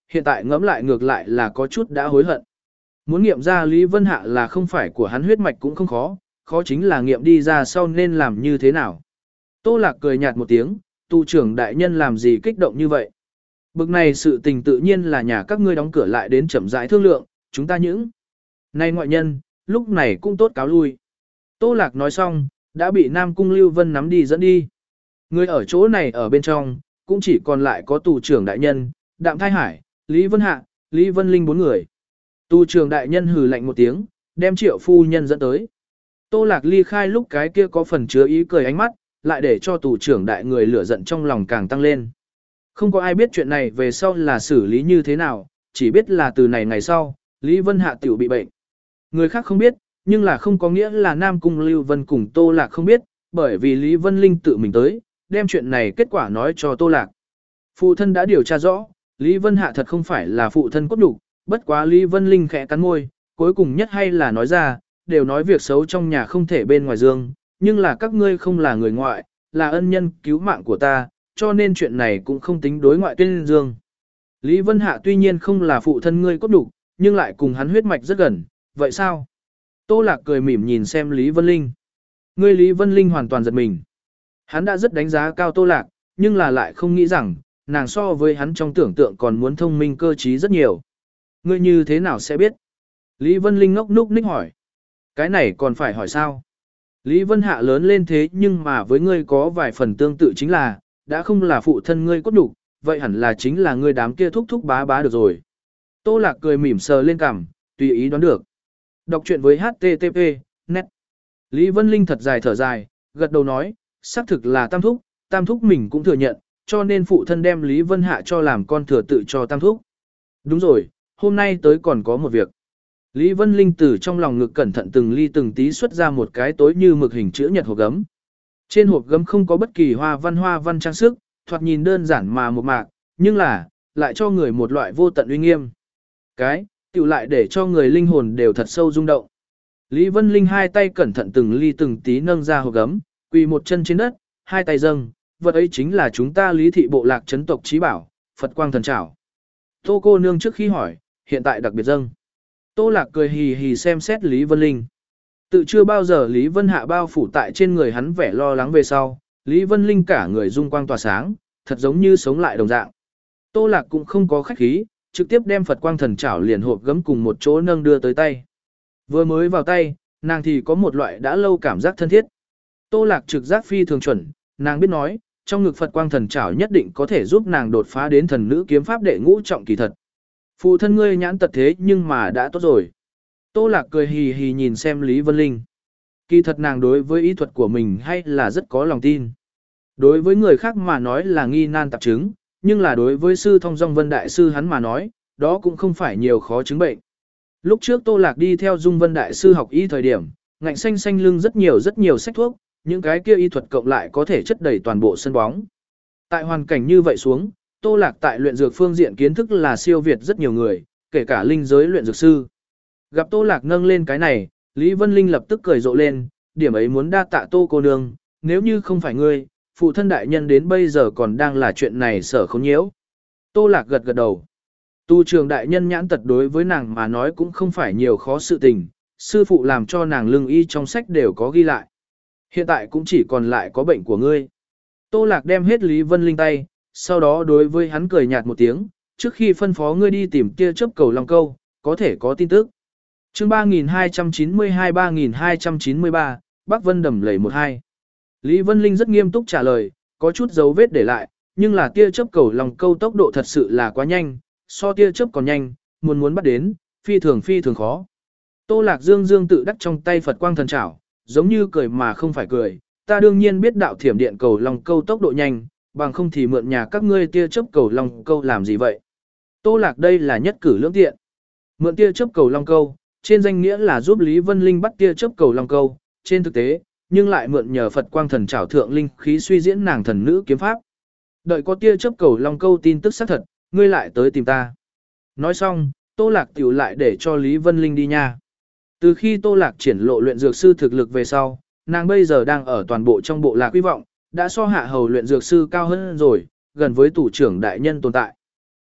hiện tại ngẫm lại ngược lại là có chút đã hối hận. Muốn nghiệm ra Lý Vân Hạ là không phải của hắn huyết mạch cũng không khó, khó chính là nghiệm đi ra sau nên làm như thế nào. Tô Lạc cười nhạt một tiếng, tu trưởng đại nhân làm gì kích động như vậy. Bực này sự tình tự nhiên là nhà các ngươi đóng cửa lại đến chậm rãi thương lượng, chúng ta những. Này ngoại nhân, lúc này cũng tốt cáo lui. Tô Lạc nói xong, đã bị Nam Cung Lưu Vân nắm đi dẫn đi. Người ở chỗ này ở bên trong, cũng chỉ còn lại có tù trưởng đại nhân, Đạm Thai Hải, Lý Vân Hạ, Lý Vân Linh bốn người. Tù trưởng đại nhân hừ lạnh một tiếng, đem Triệu phu nhân dẫn tới. Tô Lạc ly khai lúc cái kia có phần chứa ý cười ánh mắt, lại để cho tù trưởng đại người lửa giận trong lòng càng tăng lên. Không có ai biết chuyện này về sau là xử lý như thế nào, chỉ biết là từ này ngày sau, Lý Vân Hạ tiểu bị bệnh. Người khác không biết, nhưng là không có nghĩa là Nam Cung Lưu Vân cùng Tô Lạc không biết, bởi vì Lý Vân Linh tự mình tới, đem chuyện này kết quả nói cho Tô Lạc. Phụ thân đã điều tra rõ, Lý Vân Hạ thật không phải là phụ thân cốt đục, bất quá Lý Vân Linh khẽ cắn môi, cuối cùng nhất hay là nói ra, đều nói việc xấu trong nhà không thể bên ngoài dương, nhưng là các ngươi không là người ngoại, là ân nhân cứu mạng của ta, cho nên chuyện này cũng không tính đối ngoại tuyên dương. Lý Vân Hạ tuy nhiên không là phụ thân ngươi cốt đục, nhưng lại cùng hắn huyết mạch rất gần, vậy sao? Tô Lạc cười mỉm nhìn xem Lý Vân Linh. Ngươi Lý Vân Linh hoàn toàn giật mình. Hắn đã rất đánh giá cao Tô Lạc, nhưng là lại không nghĩ rằng, nàng so với hắn trong tưởng tượng còn muốn thông minh cơ trí rất nhiều. Ngươi như thế nào sẽ biết? Lý Vân Linh ngốc núc ních hỏi. Cái này còn phải hỏi sao? Lý Vân Hạ lớn lên thế nhưng mà với ngươi có vài phần tương tự chính là, đã không là phụ thân ngươi cốt đủ, vậy hẳn là chính là ngươi đám kia thúc thúc bá bá được rồi. Tô Lạc cười mỉm sờ lên cằm, tùy ý đoán được. Đọc truyện với hát tê tê pê, net. Lý Vân Linh thật dài thở dài, gật đầu nói, xác thực là tam thúc, tam thúc mình cũng thừa nhận, cho nên phụ thân đem Lý Vân Hạ cho làm con thừa tự cho tam thúc. Đúng rồi, hôm nay tới còn có một việc. Lý Vân Linh từ trong lòng ngực cẩn thận từng ly từng tí xuất ra một cái tối như mực hình chữ nhật hộp gấm. Trên hộp gấm không có bất kỳ hoa văn hoa văn trang sức, thoạt nhìn đơn giản mà một mạc, nhưng là, lại cho người một loại vô tận uy nghiêm. Cái, tiểu lại để cho người linh hồn đều thật sâu rung động. Lý Vân Linh hai tay cẩn thận từng ly từng tí nâng ra hộp gấm, quỳ một chân trên đất, hai tay dâng, vật ấy chính là chúng ta Lý thị bộ lạc trấn tộc trí bảo, Phật quang thần trảo. Tô cô nương trước khi hỏi, hiện tại đặc biệt dâng. Tô Lạc cười hì hì xem xét Lý Vân Linh. Tự chưa bao giờ Lý Vân Hạ bao phủ tại trên người hắn vẻ lo lắng về sau, Lý Vân Linh cả người dung quang tỏa sáng, thật giống như sống lại đồng dạng. Tô Lạc cũng không có khách khí, trực tiếp đem Phật quang thần trảo liền hộp gấm cùng một chỗ nâng đưa tới tay. Vừa mới vào tay, nàng thì có một loại đã lâu cảm giác thân thiết. Tô Lạc trực giác phi thường chuẩn, nàng biết nói, trong ngực Phật quang thần trảo nhất định có thể giúp nàng đột phá đến thần nữ kiếm pháp đệ ngũ trọng kỳ thật. Phụ thân ngươi nhãn tật thế nhưng mà đã tốt rồi. Tô Lạc cười hì hì nhìn xem Lý Vân Linh. Kỳ thật nàng đối với ý thuật của mình hay là rất có lòng tin. Đối với người khác mà nói là nghi nan tạp chứng, nhưng là đối với sư thông dong Vân Đại Sư hắn mà nói, đó cũng không phải nhiều khó chứng bệnh. Lúc trước Tô Lạc đi theo Dung Vân Đại Sư học y thời điểm, ngạnh xanh xanh lưng rất nhiều rất nhiều sách thuốc, những cái kia y thuật cộng lại có thể chất đầy toàn bộ sân bóng. Tại hoàn cảnh như vậy xuống, Tô Lạc tại luyện dược phương diện kiến thức là siêu việt rất nhiều người, kể cả linh giới luyện dược sư. Gặp Tô Lạc nâng lên cái này, Lý Vân Linh lập tức cười rộ lên, điểm ấy muốn đa tạ Tô cô nương, nếu như không phải ngươi, phụ thân đại nhân đến bây giờ còn đang là chuyện này sở không nhiễu. Tô Lạc gật gật đầu. Tu trường đại nhân nhãn tật đối với nàng mà nói cũng không phải nhiều khó sự tình, sư phụ làm cho nàng lưng y trong sách đều có ghi lại. Hiện tại cũng chỉ còn lại có bệnh của ngươi. Tô Lạc đem hết Lý Vân Linh tay, sau đó đối với hắn cười nhạt một tiếng, trước khi phân phó ngươi đi tìm tia chớp cầu long câu, có thể có tin tức. Chương ba nghìn hai trăm chín mươi hai ba nghìn hai trăm chín mươi ba, Bắc Vân đầm lầy một hai. Lý Vân Linh rất nghiêm túc trả lời, có chút dấu vết để lại, nhưng là tia chớp cầu long câu tốc độ thật sự là quá nhanh, so tia chớp còn nhanh, muốn muốn bắt đến, phi thường phi thường khó. Tô Lạc Dương dương tự đắc trong tay Phật quang thần trảo, giống như cười mà không phải cười, ta đương nhiên biết đạo thiểm điện cầu long câu tốc độ nhanh, bằng không thì mượn nhà các ngươi tia chớp cầu long câu làm gì vậy. Tô Lạc đây là nhất cử lưỡng tiện. Mượn tia chớp cầu long câu, trên danh nghĩa là giúp Lý Vân Linh bắt tia chớp cầu long câu, trên thực tế, nhưng lại mượn nhờ Phật quang thần trảo thượng linh khí suy diễn nàng thần nữ kiếm pháp. Đợi có tia chớp cầu long câu tin tức xác thật, ngươi lại tới tìm ta. Nói xong, Tô Lạc tiểu lại để cho Lý Vân Linh đi nha. Từ khi Tô Lạc triển lộ luyện dược sư thực lực về sau, nàng bây giờ đang ở toàn bộ trong bộ lạc quý vọng, đã so hạ hầu luyện dược sư cao hơn rồi, gần với tủ trưởng đại nhân tồn tại.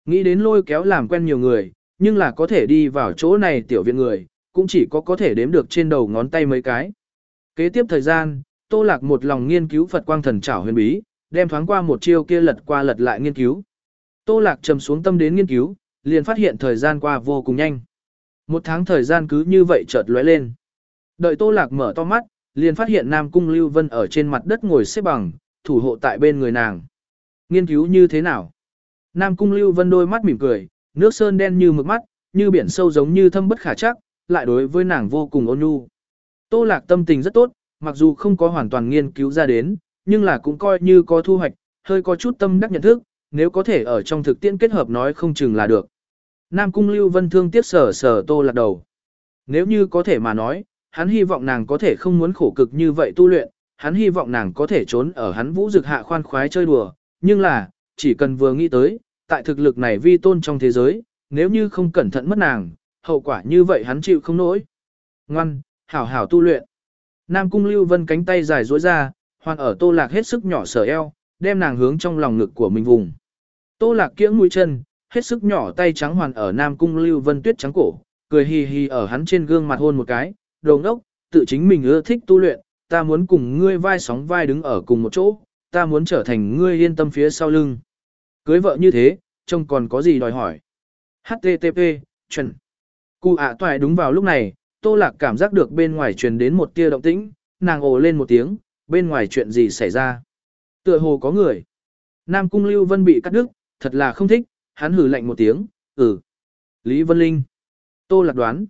Nghĩ đến lôi kéo làm quen nhiều người, nhưng là có thể đi vào chỗ này tiểu viện người, cũng chỉ có có thể đếm được trên đầu ngón tay mấy cái. Kế tiếp thời gian, Tô Lạc một lòng nghiên cứu Phật quang thần trảo huyền bí, đem thoáng qua một chiêu kia lật qua lật lại nghiên cứu. Tô Lạc trầm xuống tâm đến nghiên cứu, liền phát hiện thời gian qua vô cùng nhanh. Một tháng thời gian cứ như vậy chợt lóe lên. Đợi Tô Lạc mở to mắt, liền phát hiện Nam Cung Lưu Vân ở trên mặt đất ngồi xếp bằng, thủ hộ tại bên người nàng. Nghiên cứu như thế nào? Nam Cung Lưu Vân đôi mắt mỉm cười, nước sơn đen như mực mắt, như biển sâu giống như thâm bất khả chắc, lại đối với nàng vô cùng ôn nhu. Tô Lạc tâm tình rất tốt, mặc dù không có hoàn toàn nghiên cứu ra đến, nhưng là cũng coi như có thu hoạch, hơi có chút tâm đắc nhận thức, nếu có thể ở trong thực tiễn kết hợp nói không chừng là được. Nam Cung Lưu Vân thương tiếc sở sở Tô Lạc đầu. Nếu như có thể mà nói, hắn hy vọng nàng có thể không muốn khổ cực như vậy tu luyện, hắn hy vọng nàng có thể trốn ở hắn vũ dực hạ khoan khoái chơi đùa, nhưng là, chỉ cần vừa nghĩ tới, tại thực lực này vi tôn trong thế giới, nếu như không cẩn thận mất nàng, hậu quả như vậy hắn chịu không nổi. Ngoan, hảo hảo tu luyện. Nam Cung Lưu Vân cánh tay dài duỗi ra, hoàn ở Tô Lạc hết sức nhỏ sở eo, đem nàng hướng trong lòng ngực của mình vùng. Tô Lạc kiễng mũi chân, hết sức nhỏ tay trắng hoàn ở Nam Cung Lưu Vân tuyết trắng cổ, cười hì hì ở hắn trên gương mặt hôn một cái, đồ ngốc, tự chính mình ưa thích tu luyện, ta muốn cùng ngươi vai sóng vai đứng ở cùng một chỗ, ta muốn trở thành ngươi yên tâm phía sau lưng. Cưới vợ như thế, trông còn có gì đòi hỏi. hát tê tê pê, chuẩn. Cụ ạ toại đúng vào lúc này, Tô Lạc cảm giác được bên ngoài truyền đến một tia động tĩnh, nàng ồ lên một tiếng, bên ngoài chuyện gì xảy ra. Tựa hồ có người. Nam Cung Lưu Vân bị cắt đứt, thật là không thích, hắn hừ lạnh một tiếng, ừ. Lý Vân Linh. Tô Lạc đoán.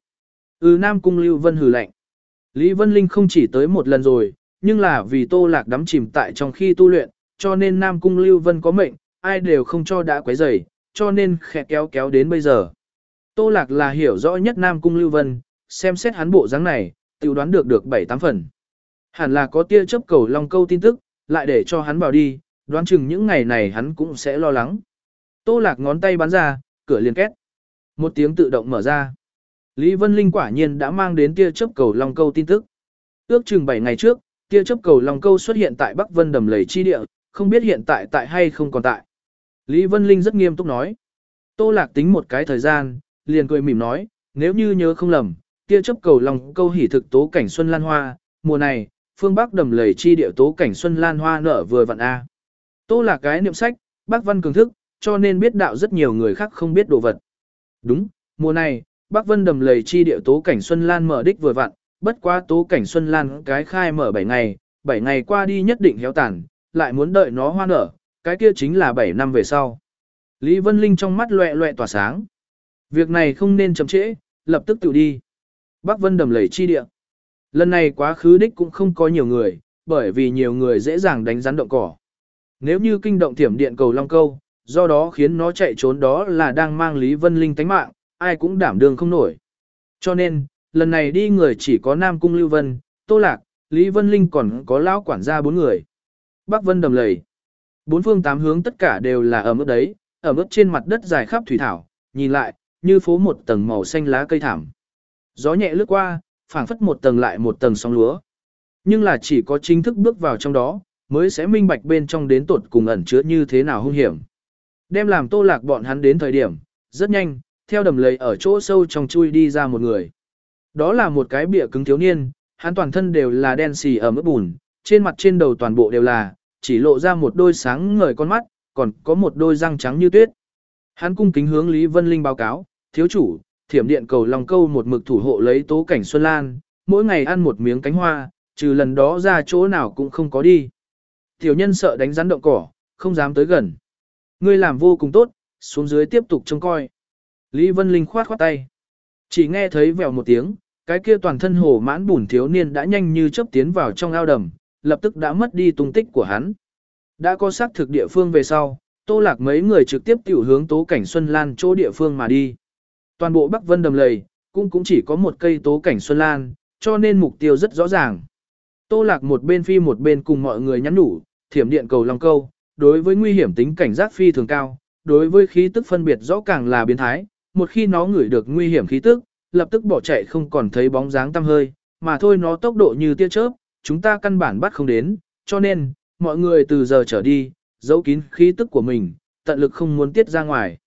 Ừ Nam Cung Lưu Vân hừ lạnh. Lý Vân Linh không chỉ tới một lần rồi, nhưng là vì Tô Lạc đắm chìm tại trong khi tu luyện, cho nên Nam Cung Lưu Vân có mệnh, ai đều không cho đã quấy rầy, cho nên khẽ kéo kéo đến bây giờ. Tô Lạc là hiểu rõ nhất Nam Cung Lưu Vân, xem xét hắn bộ dáng này, tự đoán được được bảy tám phần. Hẳn là có tia chấp cầu long câu tin tức, lại để cho hắn vào đi, đoán chừng những ngày này hắn cũng sẽ lo lắng. Tô Lạc ngón tay bắn ra, cửa liền két. Một tiếng tự động mở ra. Lý Vân Linh quả nhiên đã mang đến tia chấp cầu long câu tin tức. Ước chừng bảy ngày trước, tia chấp cầu long câu xuất hiện tại Bắc Vân Đầm Lầy chi địa, không biết hiện tại tại hay không còn tại. Lý Vân Linh rất nghiêm túc nói. Tô Lạc tính một cái thời gian, liền cười mỉm nói, nếu như nhớ không lầm, tia chấp cầu long câu hỉ thực tố cảnh xuân lan hoa, mùa này, phương Bắc Đầm Lầy chi địa tố cảnh xuân lan hoa nở vừa vặn a. Tô Lạc cái niệm sách, Bắc Văn cường thức, cho nên biết đạo rất nhiều người khác không biết đồ vật. Đúng, mùa này, Bắc Vân Đầm Lầy chi địa tố cảnh xuân lan mở đích vừa vặn, bất quá tố cảnh xuân lan cái khai mở bảy ngày, bảy ngày qua đi nhất định héo tàn, lại muốn đợi nó hoa nở, cái kia chính là bảy năm về sau. Lý Vân Linh trong mắt loẹ loẹ tỏa sáng. Việc này không nên chậm trễ, lập tức tự đi. Bắc Vân Đầm Lầy chi địa. Lần này quá khứ đích cũng không có nhiều người, bởi vì nhiều người dễ dàng đánh rắn động cỏ. Nếu như kinh động thiểm điện cầu long câu, do đó khiến nó chạy trốn đó là đang mang Lý Vân Linh tánh mạng, ai cũng đảm đương không nổi. Cho nên, lần này đi người chỉ có Nam Cung Lưu Vân, Tô Lạc, Lý Vân Linh còn có lão quản gia bốn người. Bắc Vân Đầm Lầy. Bốn phương tám hướng tất cả đều là ẩm ướt đấy, ẩm ướt trên mặt đất dài khắp thủy thảo, nhìn lại, như phố một tầng màu xanh lá cây thảm. Gió nhẹ lướt qua, phảng phất một tầng lại một tầng sóng lúa. Nhưng là chỉ có chính thức bước vào trong đó, mới sẽ minh bạch bên trong đến tột cùng ẩn chứa như thế nào hung hiểm. Đem làm Tô Lạc bọn hắn đến thời điểm, rất nhanh, theo đầm lầy ở chỗ sâu trong chui đi ra một người. Đó là một cái bịa cứng thiếu niên, hắn toàn thân đều là đen xì ẩm ướt bùn, trên mặt trên đầu toàn bộ đều là, chỉ lộ ra một đôi sáng ngời con mắt, còn có một đôi răng trắng như tuyết. Hắn cung kính hướng Lý Vân Linh báo cáo, thiếu chủ, thiểm điện cầu long câu một mực thủ hộ lấy tố cảnh Xuân Lan, mỗi ngày ăn một miếng cánh hoa, trừ lần đó ra chỗ nào cũng không có đi. Tiểu nhân sợ đánh rắn động cỏ, không dám tới gần. Ngươi làm vô cùng tốt, xuống dưới tiếp tục trông coi. Lý Vân Linh khoát khoát tay. Chỉ nghe thấy vèo một tiếng, cái kia toàn thân hổ mãn bùn thiếu niên đã nhanh như chớp tiến vào trong ao đầm, lập tức đã mất đi tung tích của hắn. Đã có xác thực địa phương về sau, Tô Lạc mấy người trực tiếp tiểu hướng tố cảnh Xuân Lan chỗ địa phương mà đi. Toàn bộ Bắc Vân Đầm Lầy, cũng cũng chỉ có một cây tố cảnh Xuân Lan, cho nên mục tiêu rất rõ ràng. Tô Lạc một bên phi một bên cùng mọi người nhắn nhủ, thiểm điện cầu long câu, đối với nguy hiểm tính cảnh giác phi thường cao, đối với khí tức phân biệt rõ càng là biến thái, một khi nó ngửi được nguy hiểm khí tức, lập tức bỏ chạy không còn thấy bóng dáng tăm hơi, mà thôi nó tốc độ như tia chớp, chúng ta căn bản bắt không đến, cho nên, mọi người từ giờ trở đi, giấu kín khí tức của mình, tận lực không muốn tiết ra ngoài.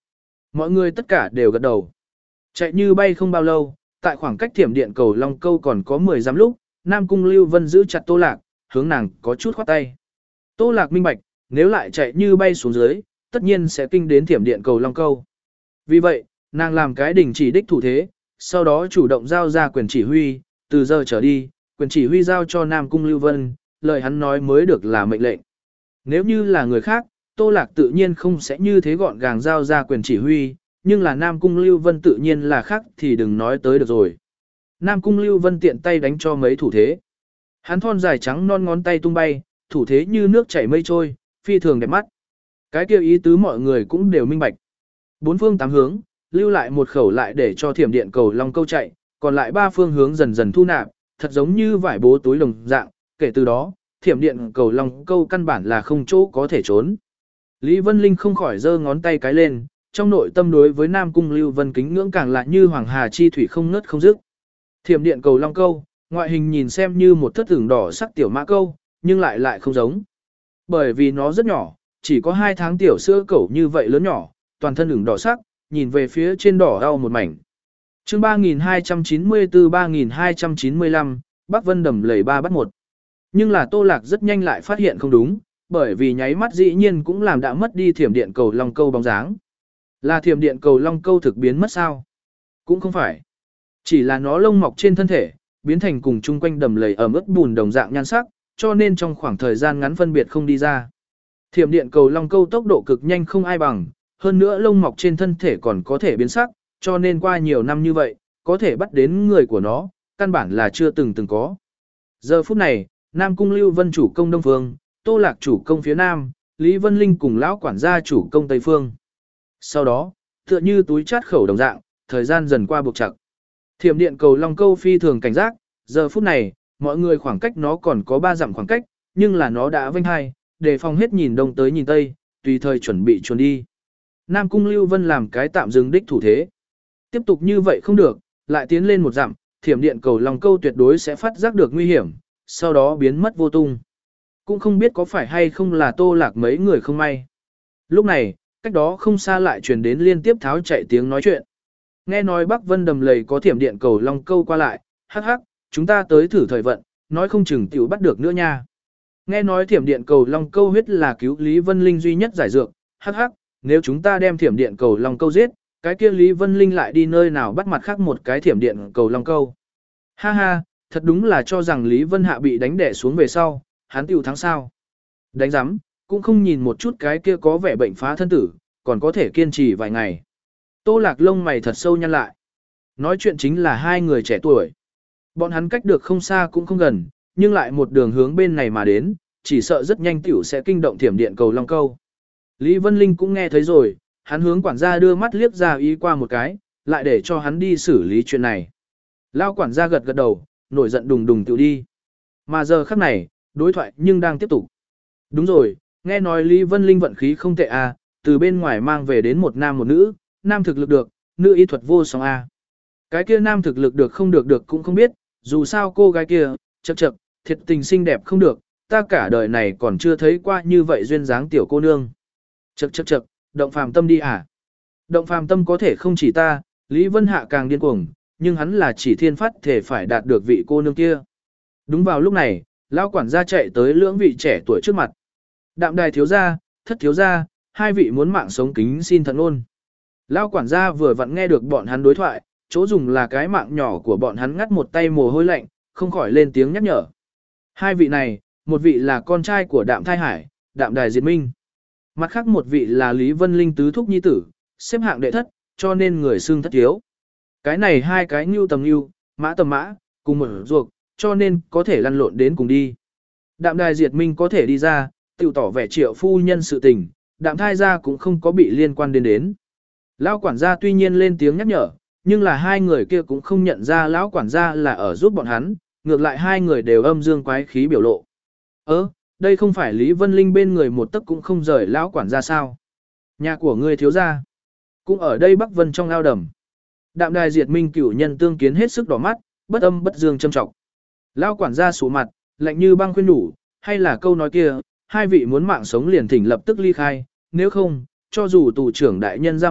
Mọi người tất cả đều gật đầu. Chạy như bay không bao lâu, tại khoảng cách thiểm điện cầu Long Câu còn có mười dặm lúc, Nam Cung Lưu Vân giữ chặt Tô Lạc, hướng nàng có chút khoát tay. Tô Lạc minh bạch, nếu lại chạy như bay xuống dưới, tất nhiên sẽ kinh đến thiểm điện cầu Long Câu. Vì vậy, nàng làm cái đình chỉ đích thủ thế, sau đó chủ động giao ra quyền chỉ huy, từ giờ trở đi, quyền chỉ huy giao cho Nam Cung Lưu Vân, lời hắn nói mới được là mệnh lệnh. Nếu như là người khác, Tô Lạc tự nhiên không sẽ như thế gọn gàng giao ra quyền chỉ huy, nhưng là Nam Cung Lưu Vân tự nhiên là khác thì đừng nói tới được rồi. Nam Cung Lưu Vân tiện tay đánh cho mấy thủ thế. Hắn thon dài trắng non ngón tay tung bay, thủ thế như nước chảy mây trôi, phi thường đẹp mắt. Cái kia ý tứ mọi người cũng đều minh bạch. Bốn phương tám hướng, lưu lại một khẩu lại để cho thiểm điện cầu Long Câu chạy, còn lại ba phương hướng dần dần thu nạp, thật giống như vải bố túi đồng dạng, kể từ đó, thiểm điện cầu Long Câu căn bản là không chỗ có thể trốn. Lý Vân Linh không khỏi giơ ngón tay cái lên, trong nội tâm đối với Nam Cung Lưu Vân kính ngưỡng càng lại như hoàng hà chi thủy không ngớt không dứt. Thiểm điện cầu Long Câu, ngoại hình nhìn xem như một thất tưởng đỏ sắc tiểu mã câu, nhưng lại lại không giống. Bởi vì nó rất nhỏ, chỉ có hai tháng tiểu sữa cẩu như vậy lớn nhỏ, toàn thân ửng đỏ sắc, nhìn về phía trên đỏ đau một mảnh. Chương ba nghìn hai trăm chín mươi tư ba nghìn hai trăm chín mươi lăm, Bắc Vân đầm lầy ba bắt một. Nhưng là Tô Lạc rất nhanh lại phát hiện không đúng, bởi vì nháy mắt dĩ nhiên cũng làm đã mất đi thiểm điện cầu Long Câu bóng dáng. Là thiểm điện cầu Long Câu thực biến mất sao? Cũng không phải. Chỉ là nó lông mọc trên thân thể, biến thành cùng chung quanh đầm lầy ẩm ướt bùn đồng dạng nhan sắc, cho nên trong khoảng thời gian ngắn phân biệt không đi ra. Thiểm điện cầu Long Câu tốc độ cực nhanh không ai bằng, hơn nữa lông mọc trên thân thể còn có thể biến sắc, cho nên qua nhiều năm như vậy, có thể bắt đến người của nó, căn bản là chưa từng từng có. Giờ phút này, Nam Cung Lưu Vân chủ công Đông Phương, Tô Lạc chủ công phía Nam, Lý Vân Linh cùng lão quản gia chủ công Tây Phương. Sau đó, tựa như túi chát khẩu đồng dạng, thời gian dần qua buộc chặt. Thiểm điện cầu Long Câu phi thường cảnh giác, giờ phút này, mọi người khoảng cách nó còn có ba dặm khoảng cách, nhưng là nó đã vênh hai, đề phòng hết nhìn đông tới nhìn tây, tùy thời chuẩn bị chuồn đi. Nam Cung Lưu Vân làm cái tạm dừng đích thủ thế. Tiếp tục như vậy không được, lại tiến lên một dặm, thiểm điện cầu Long Câu tuyệt đối sẽ phát giác được nguy hiểm, sau đó biến mất vô tung. Cũng không biết có phải hay không là Tô Lạc mấy người không may. Lúc này, cách đó không xa lại truyền đến liên tiếp tháo chạy tiếng nói chuyện. Nghe nói Bắc Vân đầm lầy có thiểm điện cầu Long Câu qua lại, hắc hắc, chúng ta tới thử thời vận, nói không chừng tiểu bắt được nữa nha. Nghe nói thiểm điện cầu Long Câu huyết là cứu Lý Vân Linh duy nhất giải dược, hắc hắc, nếu chúng ta đem thiểm điện cầu Long Câu giết, cái kia Lý Vân Linh lại đi nơi nào bắt mặt khác một cái thiểm điện cầu Long Câu. Ha ha, thật đúng là cho rằng Lý Vân Hạ bị đánh đẻ xuống về sau, hắn tiểu thắng sao. Đánh giám, cũng không nhìn một chút cái kia có vẻ bệnh phá thân tử, còn có thể kiên trì vài ngày. Tô Lạc lông mày thật sâu nhăn lại. Nói chuyện chính là hai người trẻ tuổi. Bọn hắn cách được không xa cũng không gần, nhưng lại một đường hướng bên này mà đến, chỉ sợ rất nhanh tiểu sẽ kinh động thiểm điện cầu Long Câu. Lý Vân Linh cũng nghe thấy rồi, hắn hướng quản gia đưa mắt liếc ra ý qua một cái, lại để cho hắn đi xử lý chuyện này. Lao quản gia gật gật đầu, nổi giận đùng đùng tiểu đi. Mà giờ khắc này, đối thoại nhưng đang tiếp tục. Đúng rồi, nghe nói Lý Vân Linh vận khí không tệ à, từ bên ngoài mang về đến một nam một nữ, nam thực lực được, nữ y thuật vô song à. Cái kia nam thực lực được không được được cũng không biết, dù sao cô gái kia, chậc chậc, thiệt tình xinh đẹp không được, ta cả đời này còn chưa thấy qua như vậy duyên dáng tiểu cô nương. Chậc chậc chậc, động phàm tâm đi à. Động phàm tâm có thể không chỉ ta, Lý Vân Hạ càng điên cuồng, nhưng hắn là chỉ thiên phát thể phải đạt được vị cô nương kia. Đúng vào lúc này, lão quản gia chạy tới lưỡng vị trẻ tuổi trước mặt. Đạm đài thiếu gia, thất thiếu gia, hai vị muốn mạng sống kính xin thận ôn. Lão quản gia vừa vặn nghe được bọn hắn đối thoại, chỗ dùng là cái mạng nhỏ của bọn hắn ngắt một tay mồ hôi lạnh, không khỏi lên tiếng nhắc nhở. Hai vị này, một vị là con trai của Đạm Thai Hải, Đạm Đài Diệt Minh. Mặt khác một vị là Lý Vân Linh tứ thúc nhi tử, xếp hạng đệ thất, cho nên người xưng thất thiếu. Cái này hai cái ngưu tầm ngưu, mã tầm mã, cùng một ruột, cho nên có thể lăn lộn đến cùng đi. Đạm Đài Diệt Minh có thể đi ra, tiểu tỏ vẻ triệu phu nhân sự tình, Đạm Thai gia cũng không có bị liên quan đến đến. Lão quản gia tuy nhiên lên tiếng nhắc nhở, nhưng là hai người kia cũng không nhận ra lão quản gia là ở giúp bọn hắn, ngược lại hai người đều âm dương quái khí biểu lộ. Ơ, đây không phải Lý Vân Linh bên người một tấc cũng không rời lão quản gia sao? Nhà của ngươi thiếu gia cũng ở đây Bắc Vân trong ao đầm. Đạm Đài Diệt Minh cửu nhân tương kiến hết sức đỏ mắt, bất âm bất dương châm trọng. Lão quản gia sụ mặt, lạnh như băng khuyên nhủ, hay là câu nói kia, hai vị muốn mạng sống liền thỉnh lập tức ly khai, nếu không, cho dù tù trưởng đại nhân ra mặt,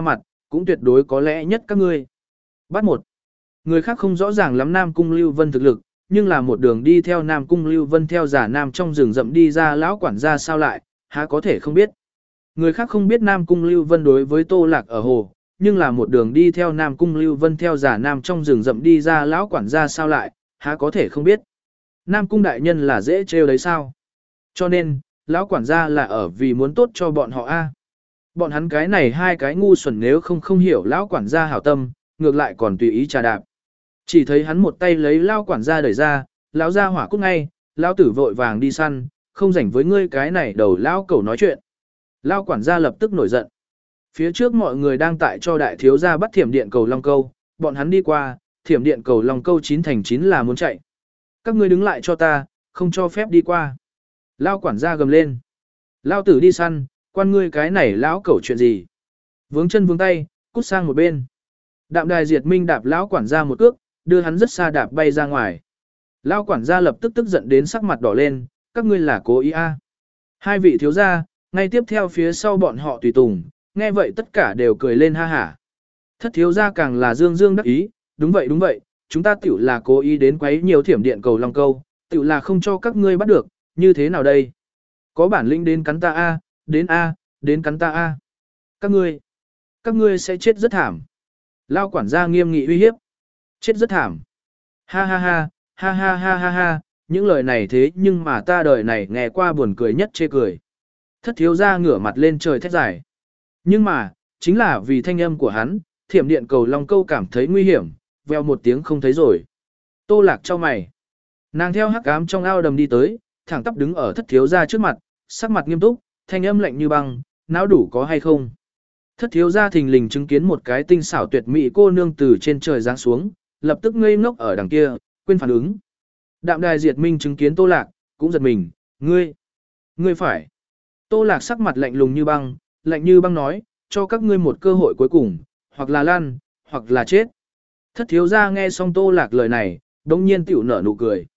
cũng tuyệt đối có lẽ nhất các ngươi. Bắt một. Người khác không rõ ràng lắm Nam Cung Lưu Vân thực lực, nhưng là một đường đi theo Nam Cung Lưu Vân theo giả nam trong rừng rậm đi ra lão quản gia sao lại, há có thể không biết. Người khác không biết Nam Cung Lưu Vân đối với Tô Lạc ở hồ, nhưng là một đường đi theo Nam Cung Lưu Vân theo giả nam trong rừng rậm đi ra lão quản gia sao lại, há có thể không biết. Nam Cung đại nhân là dễ trêu đấy sao? Cho nên, lão quản gia là ở vì muốn tốt cho bọn họ a. Bọn hắn cái này hai cái ngu xuẩn nếu không không hiểu lão quản gia hảo tâm, ngược lại còn tùy ý trà đạp. Chỉ thấy hắn một tay lấy lão quản gia đẩy ra, lão gia hỏa cút ngay, lão tử vội vàng đi săn, không rảnh với ngươi cái này đầu lão cẩu nói chuyện. Lão quản gia lập tức nổi giận. Phía trước mọi người đang tại cho đại thiếu gia bắt thiểm điện cầu long câu, bọn hắn đi qua, thiểm điện cầu long câu chín thành chín là muốn chạy. Các ngươi đứng lại cho ta, không cho phép đi qua. Lão quản gia gầm lên. Lão tử đi săn, quan ngươi cái này lão cẩu chuyện gì? Vướng chân vướng tay, cút sang một bên. Đạm Đài Diệt Minh đạp lão quản gia một cước, đưa hắn rất xa đạp bay ra ngoài. Lão quản gia lập tức tức giận đến sắc mặt đỏ lên, các ngươi là cố ý a? Hai vị thiếu gia, ngay tiếp theo phía sau bọn họ tùy tùng, nghe vậy tất cả đều cười lên ha hả. Thất thiếu gia càng là dương dương đắc ý, đúng vậy đúng vậy, chúng ta tiểu là cố ý đến quấy nhiều thiểm điện cầu long câu, tiểu là không cho các ngươi bắt được, như thế nào đây? Có bản lĩnh đến cắn ta a, đến a, đến cắn ta a. Các ngươi, các ngươi sẽ chết rất thảm. Lao quản gia nghiêm nghị uy hiếp. Chết rất thảm. Ha ha ha, ha ha ha ha ha, những lời này thế nhưng mà ta đời này nghe qua buồn cười nhất chê cười. Thất thiếu gia ngửa mặt lên trời thét dài. Nhưng mà, chính là vì thanh âm của hắn, thiểm điện cầu long câu cảm thấy nguy hiểm, veo một tiếng không thấy rồi. Tô Lạc cho mày. Nàng theo hắc ám trong ao đầm đi tới, thẳng tắp đứng ở thất thiếu gia trước mặt, sắc mặt nghiêm túc, thanh âm lạnh như băng, não đủ có hay không. Thất thiếu gia thình lình chứng kiến một cái tinh xảo tuyệt mỹ cô nương từ trên trời giáng xuống, lập tức ngây ngốc ở đằng kia, quên phản ứng. Đạm Đài Diệt Minh chứng kiến Tô Lạc, cũng giật mình, ngươi, ngươi phải. Tô Lạc sắc mặt lạnh lùng như băng, lạnh như băng nói, cho các ngươi một cơ hội cuối cùng, hoặc là lan, hoặc là chết. Thất thiếu gia nghe xong Tô Lạc lời này, đống nhiên tiểu nở nụ cười.